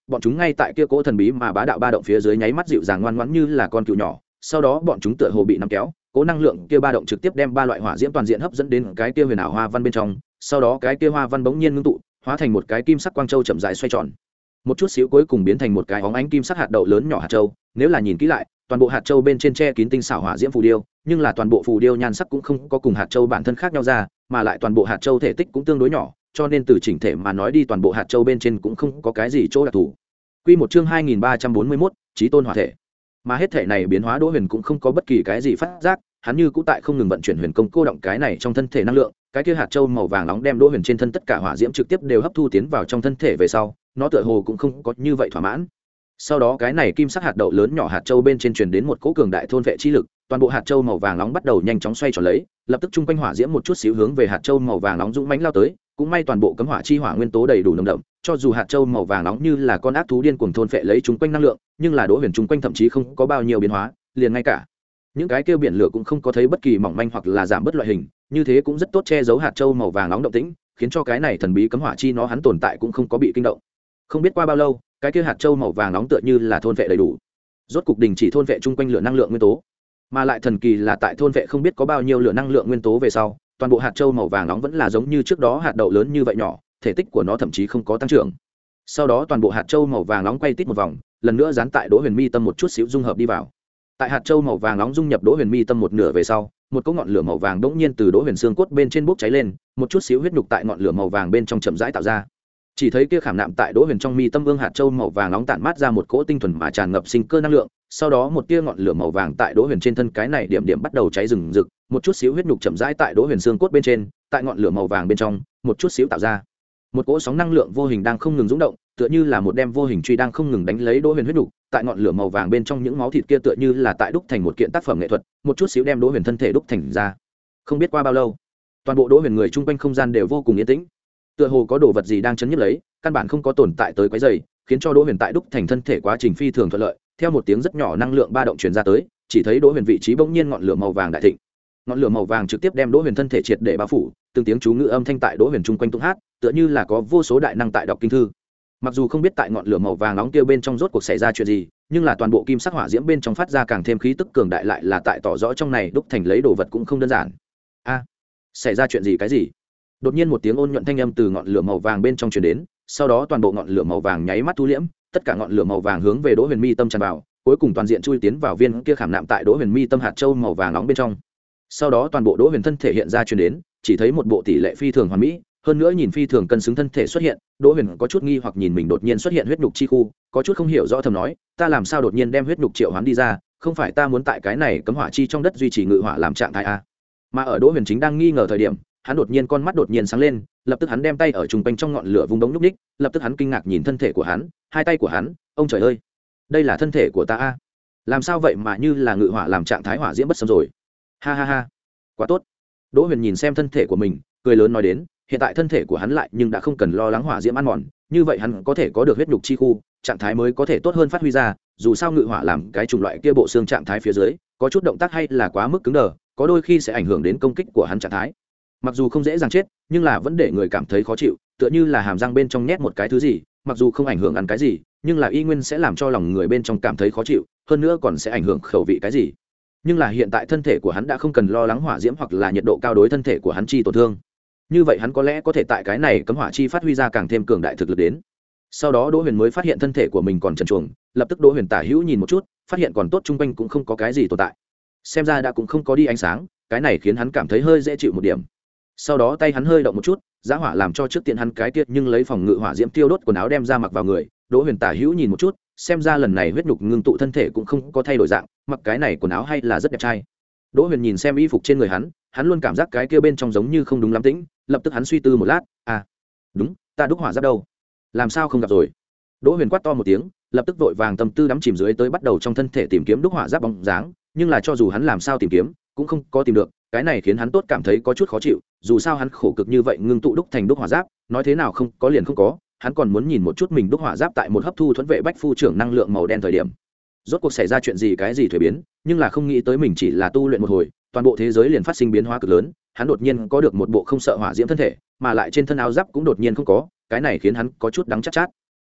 bọn chúng ngay tại kia cỗ thần bí mà bá đạo ba động phía dưới nháy mắt dịu dàng ngoan ngoãn như là con cừu nhỏ. Sau đó bọn chúng tựa hồ bị nắm kéo, cỗ năng lượng kia ba động trực tiếp đem ba loại hỏa diễm toàn diện hấp dẫn đến cái kia huyền ảo hoa văn bên trong. Sau đó cái kia hoa văn bỗng nhiên ngưng tụ, hóa thành một cái kim sắc quang châu chậm rãi xoay tròn, một chút xíu cuối cùng biến thành một cái óng ánh kim sắc hạt đậu lớn nhỏ hạt châu. Nếu là nhìn kỹ lại, toàn bộ hạt châu bên trên che kín tinh xảo hỏa diễm phù điêu, nhưng là toàn bộ phù điêu nhan sắc cũng không có cùng hạt châu bản thân khác nhau ra, mà lại toàn bộ hạt châu thể tích cũng tương đối nhỏ, cho nên từ chỉnh thể mà nói đi toàn bộ hạt châu bên trên cũng không có cái gì chỗ đặc thù. Quy một chương hai nghìn ba trăm bốn mươi mốt, Chí tôn hỏa thể. Mà hết thể này biến hóa Đỗ Huyền cũng không có bất kỳ cái gì phát giác, hắn như cũ tại không ngừng vận chuyển huyền công cô động cái này trong thân thể năng lượng, cái kia hạt châu màu vàng nóng đem Đỗ Huyền trên thân tất cả hỏa diễm trực tiếp đều hấp thu tiến vào trong thân thể về sau, nó tựa hồ cũng không có như vậy thỏa mãn. Sau đó cái này kim sắc hạt đậu lớn nhỏ hạt châu bên trên truyền đến một cỗ cường đại thôn vệ chi lực, toàn bộ hạt châu màu vàng nóng bắt đầu nhanh chóng xoay tròn lấy, lập tức trung quanh hỏa diễm một chút xíu hướng về hạt châu màu vàng nóng dũng mãnh lao tới, cũng may toàn bộ cấm hỏa chi hỏa nguyên tố đầy đủ nồng đậm, cho dù hạt châu màu vàng nóng như là con ác thú điên cuồng thôn phệ lấy chúng quanh năng lượng, nhưng là Đỗ Huyền chúng quanh thậm chí không có bao nhiêu biến hóa, liền ngay cả những cái kia biển lửa cũng không có thấy bất kỳ mỏng manh hoặc là giảm bớt loại hình, như thế cũng rất tốt che giấu hạt châu màu vàng nóng động tĩnh, khiến cho cái này thần bí cấm hỏa chi nó hắn tồn tại cũng không có bị kinh động. Không biết qua bao lâu, cái kia hạt châu màu vàng nóng tựa như là thôn vệ đầy đủ, rốt cục đình chỉ thôn vệ chung quanh lửa năng lượng nguyên tố, mà lại thần kỳ là tại thôn vệ không biết có bao nhiêu lửa năng lượng nguyên tố về sau, toàn bộ hạt châu màu vàng nóng vẫn là giống như trước đó hạt đậu lớn như vậy nhỏ, thể tích của nó thậm chí không có tăng trưởng. Sau đó toàn bộ hạt châu màu vàng nóng quay tít một vòng, lần nữa dán tại Đỗ Huyền mi tâm một chút xíu dung hợp đi vào. Tại hạt châu màu vàng nóng dung nhập Đỗ Huyền mi tâm một nửa về sau, một cỗ ngọn lửa màu vàng đống nhiên từ Đỗ Huyền xương cốt bên trên bốc cháy lên, một chút xíu huyết nhục tại ngọn lửa màu vàng bên trong chậm rãi tạo ra. Chỉ thấy kia khảm nạm tại Đỗ Huyền trong mi tâm vương hạt châu màu vàng nóng tản mát ra một cỗ tinh thuần mà tràn ngập sinh cơ năng lượng, sau đó một tia ngọn lửa màu vàng tại Đỗ Huyền trên thân cái này điểm điểm bắt đầu cháy rừng rực, một chút xíu huyết nhục chậm rãi tại Đỗ Huyền xương cốt bên trên, tại ngọn lửa màu vàng bên trong, một chút xíu tạo ra một cỗ sóng năng lượng vô hình đang không ngừng rung động, tựa như là một đem vô hình truy đang không ngừng đánh lấy Đỗ Huyền huyết nhục, tại ngọn lửa màu vàng bên trong những máu thịt kia tựa như là tại đúc thành một kiện tác phẩm nghệ thuật, một chút xíu đem Đỗ Huyền thân thể đúc thành ra. Không biết qua bao lâu, toàn bộ Đỗ Huyền người chung quanh không gian đều vô cùng yên tĩnh, tựa hồ có đồ vật gì đang chấn nhấp lấy, căn bản không có tồn tại tới quấy rầy, khiến cho Đỗ Huyền tại đúc thành thân thể quá trình phi thường thuận lợi. Theo một tiếng rất nhỏ năng lượng ba động truyền ra tới, chỉ thấy Đỗ Huyền vị trí bỗng nhiên ngọn lửa màu vàng đại thịnh, ngọn lửa màu vàng trực tiếp đem Đỗ Huyền thân thể triệt để bao phủ, từng tiếng chú ngữ âm thanh tại Đỗ Huyền chung quanh tung hát, tựa như là có vô số đại năng tại đọc kinh thư. Mặc dù không biết tại ngọn lửa màu vàng nóng kia bên trong rốt cuộc xảy ra chuyện gì, nhưng là toàn bộ kim sắc hỏa diễm bên trong phát ra càng thêm khí tức cường đại, lại là tại tỏ rõ trong này đúc thành lấy đồ vật cũng không đơn giản. A, xảy ra chuyện gì cái gì? Đột nhiên một tiếng ôn nhuận thanh âm từ ngọn lửa màu vàng bên trong truyền đến, sau đó toàn bộ ngọn lửa màu vàng nháy mắt thu liễm, tất cả ngọn lửa màu vàng hướng về Đỗ Huyền mi tâm tràn vào, cuối cùng toàn diện chui tiến vào viên kia khảm nạm tại Đỗ Huyền mi tâm hạt châu màu vàng nóng bên trong. Sau đó toàn bộ Đỗ Huyền thân thể hiện ra truyền đến, chỉ thấy một bộ tỷ lệ phi thường hoàn mỹ, hơn nữa nhìn phi thường cân xứng thân thể xuất hiện. Đỗ Huyền có chút nghi hoặc nhìn mình đột nhiên xuất hiện huyết nhục chi khu, có chút không hiểu rõ thầm nói, ta làm sao đột nhiên đem huyết nhục triệu hoán đi ra, không phải ta muốn tại cái này cấm hỏa chi trong đất duy trì ngự hỏa làm trạng thái a. Mà ở Đỗ Huyền chính đang nghi ngờ thời điểm, hắn đột nhiên con mắt đột nhiên sáng lên, lập tức hắn đem tay ở trung quanh trong ngọn lửa vung đống nhúc ních, lập tức hắn kinh ngạc nhìn thân thể của hắn, hai tay của hắn, ông trời ơi, đây là thân thể của ta a, làm sao vậy mà như là ngự hỏa làm trạng thái hỏa diễm bất xâm rồi, ha ha ha, quá tốt. Đỗ Huyền nhìn xem thân thể của mình, cười lớn nói đến, hiện tại thân thể của hắn lại nhưng đã không cần lo lắng hỏa diễm ăn mòn, như vậy hắn có thể có được huyết nhục chi khu, trạng thái mới có thể tốt hơn phát huy ra, dù sao ngự hỏa làm cái chủng loại kia bộ xương trạng thái phía dưới, có chút động tác hay là quá mức cứng đờ, có đôi khi sẽ ảnh hưởng đến công kích của hắn trạng thái. Mặc dù không dễ dàng chết, nhưng là vẫn để người cảm thấy khó chịu, tựa như là hàm răng bên trong nhét một cái thứ gì, mặc dù không ảnh hưởng ăn cái gì, nhưng là y nguyên sẽ làm cho lòng người bên trong cảm thấy khó chịu, hơn nữa còn sẽ ảnh hưởng khẩu vị cái gì. Nhưng là hiện tại thân thể của hắn đã không cần lo lắng hỏa diễm hoặc là nhiệt độ cao đối thân thể của hắn chi tổn thương, như vậy hắn có lẽ có thể tại cái này cấm hỏa chi phát huy ra càng thêm cường đại thực lực đến. Sau đó Đỗ Huyền mới phát hiện thân thể của mình còn trần truồng, lập tức Đỗ Huyền tả hữu nhìn một chút, phát hiện còn tốt chung quanh cũng không có cái gì tồn tại, xem ra đã cũng không có đi ánh sáng, cái này khiến hắn cảm thấy hơi dễ chịu một điểm. Sau đó tay hắn hơi động một chút, giá hỏa làm cho trước tiên hắn cái tiết nhưng lấy phòng ngự hỏa diễm tiêu đốt quần áo đem ra mặc vào người. Đỗ Huyền tả hữu nhìn một chút, xem ra lần này huyết nhục ngưng tụ thân thể cũng không có thay đổi dạng, mặc cái này quần áo hay là rất đẹp trai. Đỗ Huyền nhìn xem y phục trên người hắn, hắn luôn cảm giác cái kia bên trong giống như không đúng lắm tĩnh, lập tức hắn suy tư một lát, à, đúng, ta đúc hỏa giáp đâu? Làm sao không gặp rồi? Đỗ Huyền quát to một tiếng, lập tức vội vàng tâm tư đắm chìm dưới tới bắt đầu trong thân thể tìm kiếm đúc hỏa giáp bóng dáng, nhưng là cho dù hắn làm sao tìm kiếm, cũng không có tìm được, cái này khiến hắn tốt cảm thấy có chút khó chịu, dù sao hắn khổ cực như vậy ngưng tụ đúc thành đúc hỏa giáp, nói thế nào không có liền không có, hắn còn muốn nhìn một chút mình đúc hỏa giáp tại một hấp thu thuẫn vệ bách phu trưởng năng lượng màu đen thời điểm, rốt cuộc xảy ra chuyện gì cái gì thay biến, nhưng là không nghĩ tới mình chỉ là tu luyện một hồi, toàn bộ thế giới liền phát sinh biến hóa cực lớn, hắn đột nhiên có được một bộ không sợ hỏa diễm thân thể, mà lại trên thân áo giáp cũng đột nhiên không có, cái này khiến hắn có chút đắng chát chát.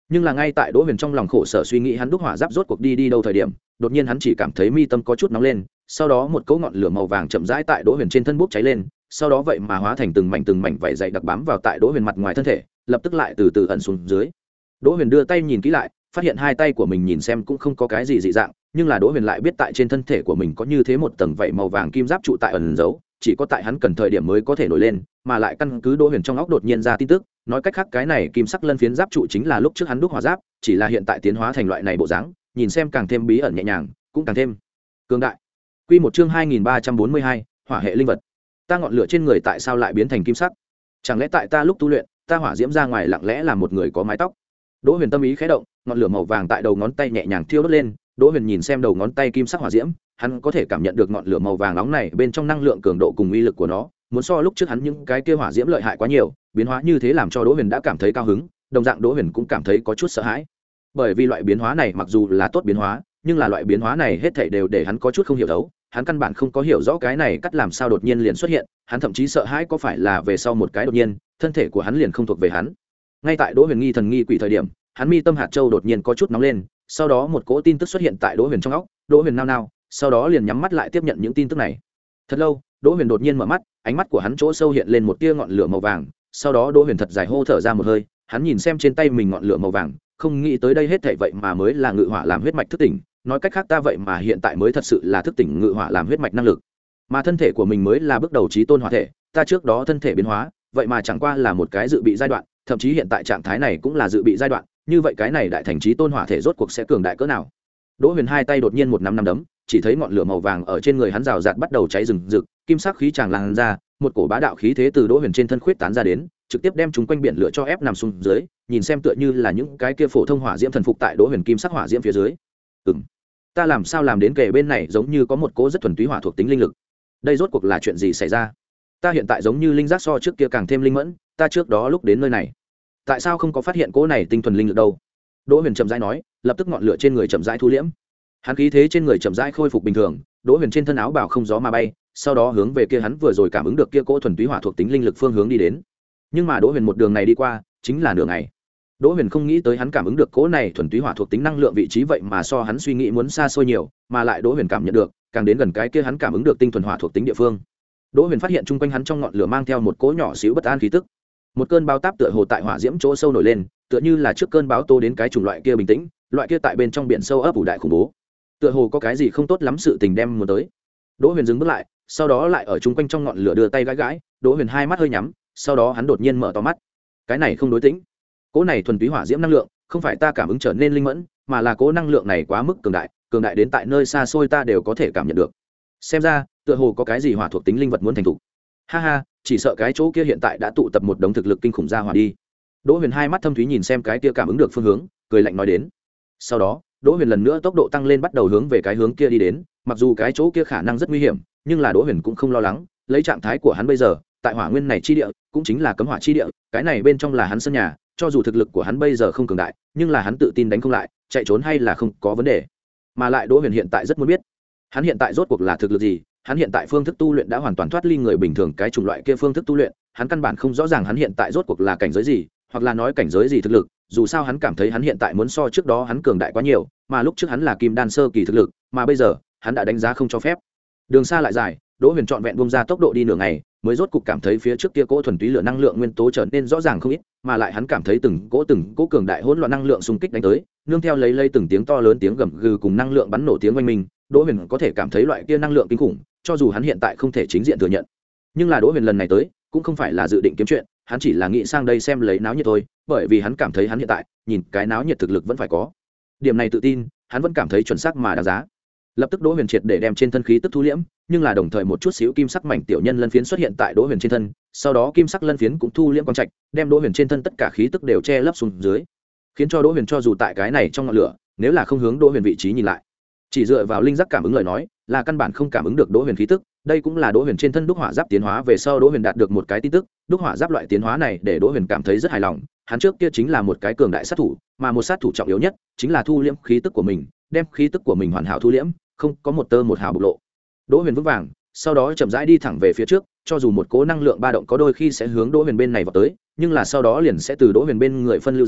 Nhưng là ngay tại Đỗ Huyền trong lòng khổ sở suy nghĩ hắn đúc hỏa giáp rốt cuộc đi đi đâu thời điểm, đột nhiên hắn chỉ cảm thấy mi tâm có chút nóng lên, sau đó một cỗ ngọn lửa màu vàng chậm rãi tại Đỗ Huyền trên thân bốc cháy lên, sau đó vậy mà hóa thành từng mảnh từng mảnh vảy dày đặc bám vào tại Đỗ Huyền mặt ngoài thân thể, lập tức lại từ từ ẩn xuống dưới. Đỗ Huyền đưa tay nhìn kỹ lại, phát hiện hai tay của mình nhìn xem cũng không có cái gì dị dạng, nhưng là Đỗ Huyền lại biết tại trên thân thể của mình có như thế một tầng vảy màu vàng kim giáp trụ tại ẩn giấu, chỉ có tại hắn cần thời điểm mới có thể nổi lên, mà lại căn cứ Đỗ Huyền trong óc đột nhiên ra tin tức, nói cách khác cái này kim sắc lân phiến giáp trụ chính là lúc trước hắn đúc hỏa giáp, chỉ là hiện tại tiến hóa thành loại này bộ dáng, nhìn xem càng thêm bí ẩn nhẹ nhàng, cũng càng thêm cường đại. Quy một chương hai nghìn ba trăm bốn mươi hai, hỏa hệ linh vật. Ta ngọn lửa trên người tại sao lại biến thành kim sắc? Chẳng lẽ tại ta lúc tu luyện, ta hỏa diễm ra ngoài lặng lẽ là một người có mái tóc? Đỗ Huyền tâm ý khẽ động, ngọn lửa màu vàng tại đầu ngón tay nhẹ nhàng thiêu đốt lên, Đỗ Huyền nhìn xem đầu ngón tay kim sắc hỏa diễm, hắn có thể cảm nhận được ngọn lửa màu vàng nóng này bên trong năng lượng cường độ cùng uy lực của nó, muốn so lúc trước hắn những cái kia hỏa diễm lợi hại quá nhiều, biến hóa như thế làm cho Đỗ Huyền đã cảm thấy cao hứng, đồng dạng Đỗ Huyền cũng cảm thấy có chút sợ hãi. Bởi vì loại biến hóa này mặc dù là tốt biến hóa, nhưng là loại biến hóa này hết thảy đều để hắn có chút không hiểu thấu, hắn căn bản không có hiểu rõ cái này cắt làm sao đột nhiên liền xuất hiện, hắn thậm chí sợ hãi có phải là về sau một cái đột nhiên, thân thể của hắn liền không thuộc về hắn. Ngay tại Đỗ Huyền nghi thần nghi quỷ thời điểm, hắn mi tâm hạt châu đột nhiên có chút nóng lên, sau đó một cỗ tin tức xuất hiện tại Đỗ Huyền trong óc, Đỗ Huyền nao nao, sau đó liền nhắm mắt lại tiếp nhận những tin tức này. Thật lâu, Đỗ Huyền đột nhiên mở mắt, ánh mắt của hắn chỗ sâu hiện lên một tia ngọn lửa màu vàng, sau đó Đỗ Huyền thật dài hô thở ra một hơi, hắn nhìn xem trên tay mình ngọn lửa màu vàng, không nghĩ tới đây hết thảy vậy mà mới là ngự hỏa làm huyết mạch thức tỉnh, nói cách khác ta vậy mà hiện tại mới thật sự là thức tỉnh ngự hỏa làm huyết mạch năng lực, mà thân thể của mình mới là bước đầu chí tôn hỏa thể, ta trước đó thân thể biến hóa, vậy mà chẳng qua là một cái dự bị giai đoạn, thậm chí hiện tại trạng thái này cũng là dự bị giai đoạn, như vậy cái này đại thành chí tôn hỏa thể rốt cuộc sẽ cường đại cỡ nào? Đỗ Huyền hai tay đột nhiên một nắm nắm đấm, chỉ thấy ngọn lửa màu vàng ở trên người hắn rào rạt bắt đầu cháy rừng rực, kim sắc khí tràng lan ra, một cổ bá đạo khí thế từ Đỗ Huyền trên thân khuyết tán ra đến, trực tiếp đem chúng quanh biển lửa cho ép nằm xuống dưới, nhìn xem tựa như là những cái kia phổ thông hỏa diễm thần phục tại Đỗ Huyền kim sắc hỏa diễm phía dưới. Ừm, ta làm sao làm đến kề bên này giống như có một cỗ rất thuần túy hỏa thuộc tính linh lực. Đây rốt cuộc là chuyện gì xảy ra? Ta hiện tại giống như linh giác so trước kia càng thêm linh mẫn, ta trước đó lúc đến nơi này, tại sao không có phát hiện cỗ này tinh thuần linh lực đâu? Đỗ Huyền chậm rãi nói, lập tức ngọn lửa trên người chậm rãi thu liễm, hắn khí thế trên người chậm rãi khôi phục bình thường. Đỗ Huyền trên thân áo bào không gió mà bay, sau đó hướng về kia hắn vừa rồi cảm ứng được kia cỗ thuần túy hỏa thuộc tính linh lực phương hướng đi đến. Nhưng mà Đỗ Huyền một đường này đi qua chính là nửa ngày, Đỗ Huyền không nghĩ tới hắn cảm ứng được cỗ này thuần túy hỏa thuộc tính năng lượng vị trí vậy mà so hắn suy nghĩ muốn xa xôi nhiều, mà lại Đỗ Huyền cảm nhận được càng đến gần cái kia hắn cảm ứng được tinh thuần hỏa thuộc tính địa phương, Đỗ Huyền phát hiện chung quanh hắn trong ngọn lửa mang theo một cỗ nhỏ xíu bất an khí tức, một cơn bao táp tựa hồ tại hỏa diễm chỗ sâu nổi lên, tựa như là trước cơn bão tô đến cái chủng loại kia bình tĩnh, loại kia tại bên trong biển sâu ấp ủ đại khủng bố, tựa hồ có cái gì không tốt lắm sự tình đem muốn tới. Đỗ Huyền dừng bước lại, sau đó lại ở chung quanh trong ngọn lửa đưa tay gãi gãi, Đỗ Huyền hai mắt hơi nhắm, sau đó hắn đột nhiên mở to mắt. Cái này không đối tĩnh, cỗ này thuần túy hỏa diễm năng lượng, không phải ta cảm ứng trở nên linh mẫn, mà là cỗ năng lượng này quá mức cường đại, cường đại đến tại nơi xa xôi ta đều có thể cảm nhận được. Xem ra, tựa hồ có cái gì hỏa thuộc tính linh vật muốn thành thủ. Ha ha, chỉ sợ cái chỗ kia hiện tại đã tụ tập một đống thực lực kinh khủng ra hỏa đi. Đỗ Huyền hai mắt thâm thúy nhìn xem cái kia cảm ứng được phương hướng, cười lạnh nói đến. Sau đó, Đỗ Huyền lần nữa tốc độ tăng lên bắt đầu hướng về cái hướng kia đi đến, mặc dù cái chỗ kia khả năng rất nguy hiểm, nhưng là Đỗ Huyền cũng không lo lắng, lấy trạng thái của hắn bây giờ, tại hỏa nguyên này chi địa, cũng chính là cấm hỏa chi địa, cái này bên trong là hắn sân nhà, cho dù thực lực của hắn bây giờ không cường đại, nhưng là hắn tự tin đánh không lại, chạy trốn hay là không có vấn đề. Mà lại Đỗ Huyền hiện tại rất muốn biết, hắn hiện tại rốt cuộc là thực lực gì, hắn hiện tại phương thức tu luyện đã hoàn toàn thoát ly người bình thường cái chủng loại kia phương thức tu luyện, hắn căn bản không rõ ràng hắn hiện tại rốt cuộc là cảnh giới gì, hoặc là nói cảnh giới gì thực lực, dù sao hắn cảm thấy hắn hiện tại muốn so trước đó hắn cường đại quá nhiều, mà lúc trước hắn là kim đan sơ kỳ thực lực, mà bây giờ, hắn đã đánh giá không cho phép. Đường xa lại dài, Đỗ Huyền trọn vẹn bung ra tốc độ đi nửa ngày, mới rốt cục cảm thấy phía trước kia cỗ thuần túy lửa năng lượng nguyên tố trở nên rõ ràng không ít, mà lại hắn cảm thấy từng cỗ từng cỗ cường đại hỗn loạn năng lượng xung kích đánh tới, nương theo lấy lấy từng tiếng to lớn tiếng gầm gừ cùng năng lượng bắn nổ tiếng oanh minh, Đỗ Huyền có thể cảm thấy loại kia năng lượng kinh khủng, cho dù hắn hiện tại không thể chính diện thừa nhận. Nhưng là Đỗ Huyền lần này tới, cũng không phải là dự định kiếm chuyện, hắn chỉ là nghĩ sang đây xem lấy náo nhiệt thôi, bởi vì hắn cảm thấy hắn hiện tại, nhìn cái náo nhiệt thực lực vẫn phải có. Điểm này tự tin, hắn vẫn cảm thấy chuẩn xác mà đáng giá. Lập tức Đỗ Huyền triệt để đem trên thân khí tức thu liễm, nhưng là đồng thời một chút xíu kim sắc mảnh tiểu nhân lân phiến xuất hiện tại Đỗ Huyền trên thân, sau đó kim sắc lân phiến cũng thu liễm quang trạch, đem Đỗ Huyền trên thân tất cả khí tức đều che lấp xuống dưới, khiến cho Đỗ Huyền cho dù tại cái này trong ngọn lửa, nếu là không hướng Đỗ Huyền vị trí nhìn lại, chỉ dựa vào linh giác cảm ứng lời nói, là căn bản không cảm ứng được Đỗ Huyền khí tức. Đây cũng là Đỗ Huyền trên thân đúc hỏa giáp tiến hóa về sau Đỗ Huyền đạt được một cái tin tức, đúc hỏa giáp loại tiến hóa này để Đỗ Huyền cảm thấy rất hài lòng, hắn trước kia chính là một cái cường đại sát thủ, mà một sát thủ trọng yếu nhất chính là thu liễm khí tức của mình, đem khí tức của mình hoàn hảo thu liễm, không có một tơ một hào bộc lộ. Đỗ Huyền vững vàng, sau đó chậm rãi đi thẳng về phía trước, cho dù một cỗ năng lượng ba động có đôi khi sẽ hướng Đỗ Huyền bên này vào tới, nhưng là sau đó liền sẽ từ Đỗ Huyền bên người phân lưu ra,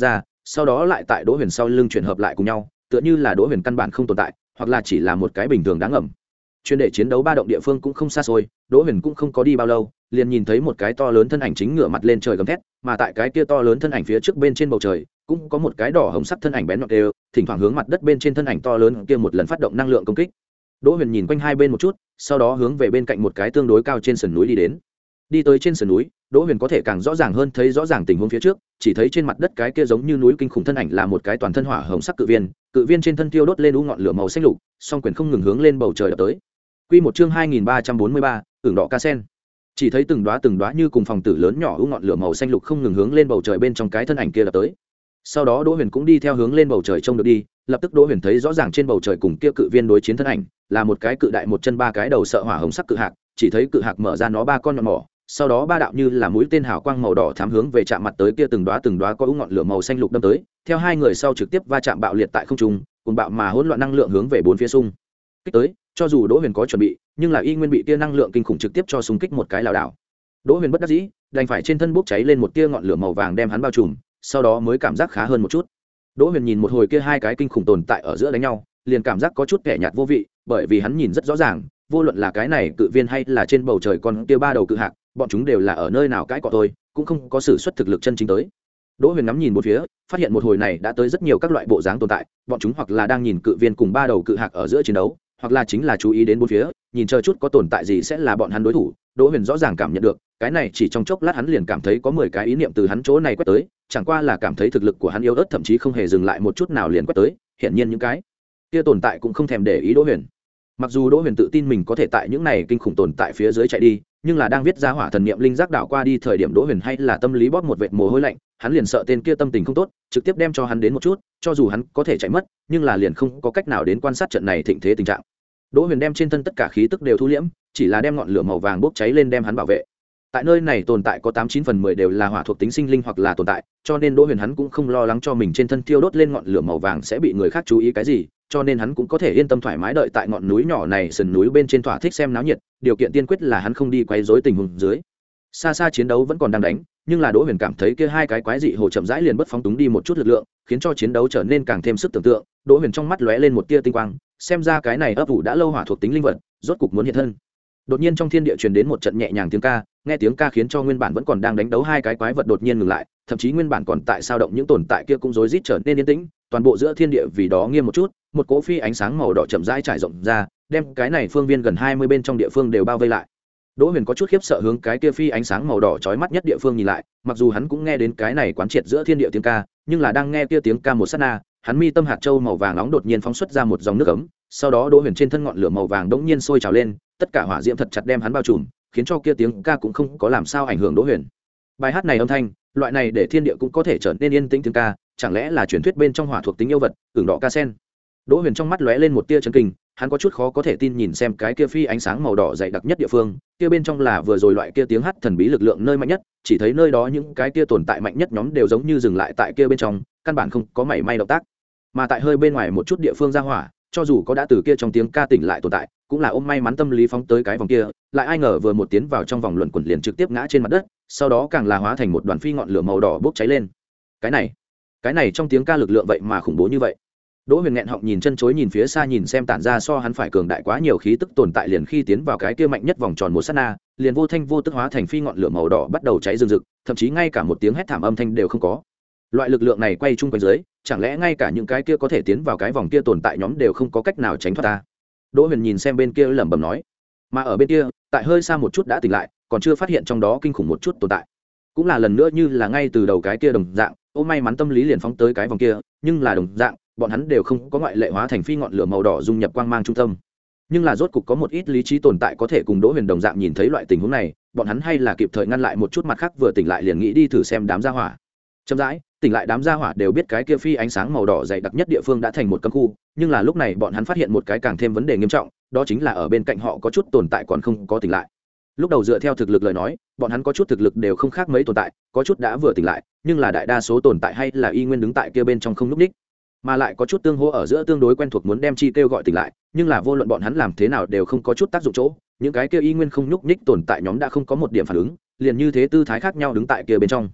sau đó lại tại đỗ huyền sau lưng chuyển hợp lại cùng nhau, tựa như là đỗ huyền căn bản không tồn tại, hoặc là chỉ là một cái bình thường đáng ngầm. Chuyên để chiến đấu ba động địa phương cũng không xa xôi, đỗ huyền cũng không có đi bao lâu liền nhìn thấy một cái to lớn thân ảnh chính ngửa mặt lên trời gầm thét, mà tại cái kia to lớn thân ảnh phía trước bên trên bầu trời cũng có một cái đỏ hồng sắc thân ảnh bén nhọn đều, thỉnh thoảng hướng mặt đất bên trên thân ảnh to lớn kia một lần phát động năng lượng công kích. Đỗ huyền nhìn quanh hai bên một chút, sau đó hướng về bên cạnh một cái tương đối cao trên sườn núi đi đến. Đi tới trên sườn núi, đỗ huyền có thể càng rõ ràng hơn thấy rõ ràng tình huống phía trước, chỉ thấy trên mặt đất cái kia giống như núi kinh khủng thân ảnh là một cái toàn thân hỏa hồng sắc cự viên, cự viên trên thân tiêu đốt lên u ngọn lửa màu xanh lục, song quyền không ngừng hướng lên bầu trời đập tới. Quy một chương hai nghìn ba trăm bốn mươi ba, ửng đỏ ca sen. Chỉ thấy từng đóa từng đóa như cùng phòng tử lớn nhỏ u ngọn lửa màu xanh lục không ngừng hướng lên bầu trời bên trong cái thân ảnh kia đập tới. Sau đó Đỗ Huyền cũng đi theo hướng lên bầu trời trông được đi, lập tức Đỗ Huyền thấy rõ ràng trên bầu trời cùng kia cự viên đối chiến thân ảnh, là một cái cự đại một chân ba cái đầu sợ hỏa hồng sắc cự hạc, chỉ thấy cự hạc mở ra nó ba con nhọn mỏ, sau đó ba đạo như là mũi tên hào quang màu đỏ thám hướng về chạm mặt tới kia từng đóa từng đóa có u ngọn lửa màu xanh lục đâm tới, theo hai người sau trực tiếp va chạm bạo liệt tại không trung, cùng bạo mà hỗn loạn năng lượng hướng về bốn phía xung kích tới, cho dù Đỗ Huyền có chuẩn bị, nhưng là y nguyên bị tia năng lượng kinh khủng trực tiếp cho xung kích một cái lảo đảo. Đỗ Huyền bất đắc dĩ, đành phải trên thân bốc cháy lên một tia ngọn lửa màu vàng đem hắn bao trùm, sau đó mới cảm giác khá hơn một chút. Đỗ Huyền nhìn một hồi kia hai cái kinh khủng tồn tại ở giữa đánh nhau, liền cảm giác có chút kẻ nhạt vô vị, bởi vì hắn nhìn rất rõ ràng, vô luận là cái này cự viên hay là trên bầu trời con kia ba đầu cự hạc, bọn chúng đều là ở nơi nào cãi cọ thôi, cũng không có sử xuất thực lực chân chính tới. Đỗ Huyền ngắm nhìn một phía, phát hiện một hồi này đã tới rất nhiều các loại bộ dáng tồn tại, bọn chúng hoặc là đang nhìn cự viên cùng ba đầu cự hạc ở giữa chiến đấu, hoặc là chính là chú ý đến bốn phía, nhìn chờ chút có tồn tại gì sẽ là bọn hắn đối thủ. Đỗ Huyền rõ ràng cảm nhận được, cái này chỉ trong chốc lát hắn liền cảm thấy có mười cái ý niệm từ hắn chỗ này quét tới, chẳng qua là cảm thấy thực lực của hắn yếu ớt, thậm chí không hề dừng lại một chút nào liền quét tới, hiển nhiên những cái kia tồn tại cũng không thèm để ý Đỗ Huyền. Mặc dù Đỗ Huyền tự tin mình có thể tại những này kinh khủng tồn tại phía dưới chạy đi, nhưng là đang viết ra hỏa thần niệm linh giác đảo qua đi thời điểm Đỗ Huyền hay là tâm lý bóp một vệt mồ hôi lạnh, hắn liền sợ tên kia tâm tình không tốt, trực tiếp đem cho hắn đến một chút, cho dù hắn có thể chạy mất, nhưng là liền không có cách nào đến quan sát trận này thịnh thế tình trạng. Đỗ Huyền đem trên thân tất cả khí tức đều thu liễm, chỉ là đem ngọn lửa màu vàng bốc cháy lên đem hắn bảo vệ. Tại nơi này tồn tại có tám chín phần mười đều là hỏa thuộc tính sinh linh hoặc là tồn tại, cho nên Đỗ Huyền hắn cũng không lo lắng cho mình trên thân thiêu đốt lên ngọn lửa màu vàng sẽ bị người khác chú ý cái gì, cho nên hắn cũng có thể yên tâm thoải mái đợi tại ngọn núi nhỏ này sườn núi bên trên thỏa thích xem náo nhiệt, điều kiện tiên quyết là hắn không đi quấy rối tình huống dưới. Xa xa chiến đấu vẫn còn đang đánh, nhưng là Đỗ Huyền cảm thấy kia hai cái quái dị hồ chậm rãi liền bất phóng túng đi một chút lực lượng, khiến cho chiến đấu trở nên càng thêm sức tưởng tượng. Đỗ Huyền trong mắt lóe lên một tia tinh quang, xem ra cái này ấp ủ đã lâu hỏa thuộc tính linh vật, rốt cục muốn hiện thân. Đột nhiên trong thiên địa truyền đến một trận nhẹ nhàng tiếng ca, nghe tiếng ca khiến cho nguyên bản vẫn còn đang đánh đấu hai cái quái vật đột nhiên ngừng lại, thậm chí nguyên bản còn tại sao động những tồn tại kia cũng rối rít trở nên yên tĩnh, toàn bộ giữa thiên địa vì đó nghiêm một chút, một cỗ phi ánh sáng màu đỏ chậm rãi trải rộng ra, đem cái này phương viên gần hai mươi bên trong địa phương đều bao vây lại. Đỗ Huyền có chút khiếp sợ hướng cái kia phi ánh sáng màu đỏ chói mắt nhất địa phương nhìn lại, mặc dù hắn cũng nghe đến cái này quán triệt giữa thiên địa tiếng ca, nhưng là đang nghe kia tiếng ca một sát na, hắn mi tâm hạt châu màu vàng nóng đột nhiên phóng xuất ra một dòng nước ấm, sau đó Đỗ Huyền trên thân ngọn lửa màu vàng đống nhiên sôi trào lên, tất cả hỏa diễm thật chặt đem hắn bao trùm, khiến cho kia tiếng ca cũng không có làm sao ảnh hưởng Đỗ Huyền. Bài hát này âm thanh, loại này để thiên địa cũng có thể trở nên yên tĩnh tiếng ca, chẳng lẽ là truyền thuyết bên trong hỏa thuộc tính yêu vật, ửng đỏ ca sen. Đỗ Huyền trong mắt lóe lên một tia chấn kinh, hắn có chút khó có thể tin nhìn xem cái kia phi ánh sáng màu đỏ dày đặc nhất địa phương, kia bên trong là vừa rồi loại kia tiếng hát thần bí lực lượng nơi mạnh nhất, chỉ thấy nơi đó những cái kia tồn tại mạnh nhất nhóm đều giống như dừng lại tại kia bên trong, căn bản không có mảy may động tác. Mà tại hơi bên ngoài một chút địa phương ra hỏa, cho dù có đã từ kia trong tiếng ca tỉnh lại tồn tại, cũng là ôm may mắn tâm lý phóng tới cái vòng kia, lại ai ngờ vừa một tiến vào trong vòng luẩn quẩn liền trực tiếp ngã trên mặt đất, sau đó càng là hóa thành một đoàn phi ngọn lửa màu đỏ bốc cháy lên. Cái này, cái này trong tiếng ca lực lượng vậy mà khủng bố như vậy. Đỗ Huyền nghẹn họng nhìn chân chối nhìn phía xa nhìn xem tản ra so hắn phải cường đại quá nhiều khí tức tồn tại liền khi tiến vào cái kia mạnh nhất vòng tròn một sát na, liền vô thanh vô tức hóa thành phi ngọn lửa màu đỏ bắt đầu cháy rừng rực, thậm chí ngay cả một tiếng hét thảm âm thanh đều không có. Loại lực lượng này quay chung quanh dưới, chẳng lẽ ngay cả những cái kia có thể tiến vào cái vòng kia tồn tại nhóm đều không có cách nào tránh thoát ta? Đỗ Huyền nhìn xem bên kia lẩm bẩm nói. Mà ở bên kia, tại hơi xa một chút đã tỉnh lại, còn chưa phát hiện trong đó kinh khủng một chút tồn tại. Cũng là lần nữa như là ngay từ đầu cái kia đồng dạng, ô may mắn tâm lý liền phóng tới cái vòng kia, nhưng là đồng dạng, bọn hắn đều không có ngoại lệ hóa thành phi ngọn lửa màu đỏ dung nhập quang mang trung tâm. Nhưng là rốt cục có một ít lý trí tồn tại có thể cùng Đỗ Huyền đồng dạng nhìn thấy loại tình huống này, bọn hắn hay là kịp thời ngăn lại một chút, mặt khác vừa tỉnh lại liền nghĩ đi thử xem đám gia hỏa. Chậm rãi, tỉnh lại đám gia hỏa đều biết cái kia phi ánh sáng màu đỏ dày đặc nhất địa phương đã thành một cấm khu, nhưng là lúc này bọn hắn phát hiện một cái càng thêm vấn đề nghiêm trọng, đó chính là ở bên cạnh họ có chút tồn tại còn không có tỉnh lại. Lúc đầu dựa theo thực lực lời nói, bọn hắn có chút thực lực đều không khác mấy tồn tại, có chút đã vừa tỉnh lại, nhưng là đại đa số tồn tại hay là y nguyên đứng tại kia bên trong không nhúc nhích, mà lại có chút tương hỗ ở giữa tương đối quen thuộc muốn đem chi kêu gọi tỉnh lại, nhưng là vô luận bọn hắn làm thế nào đều không có chút tác dụng chỗ, những cái kia y nguyên không nhúc nhích tồn tại nhóm đã không có một điểm phản ứng, liền như thế tư thái khác nhau đứng tại kia bên trong.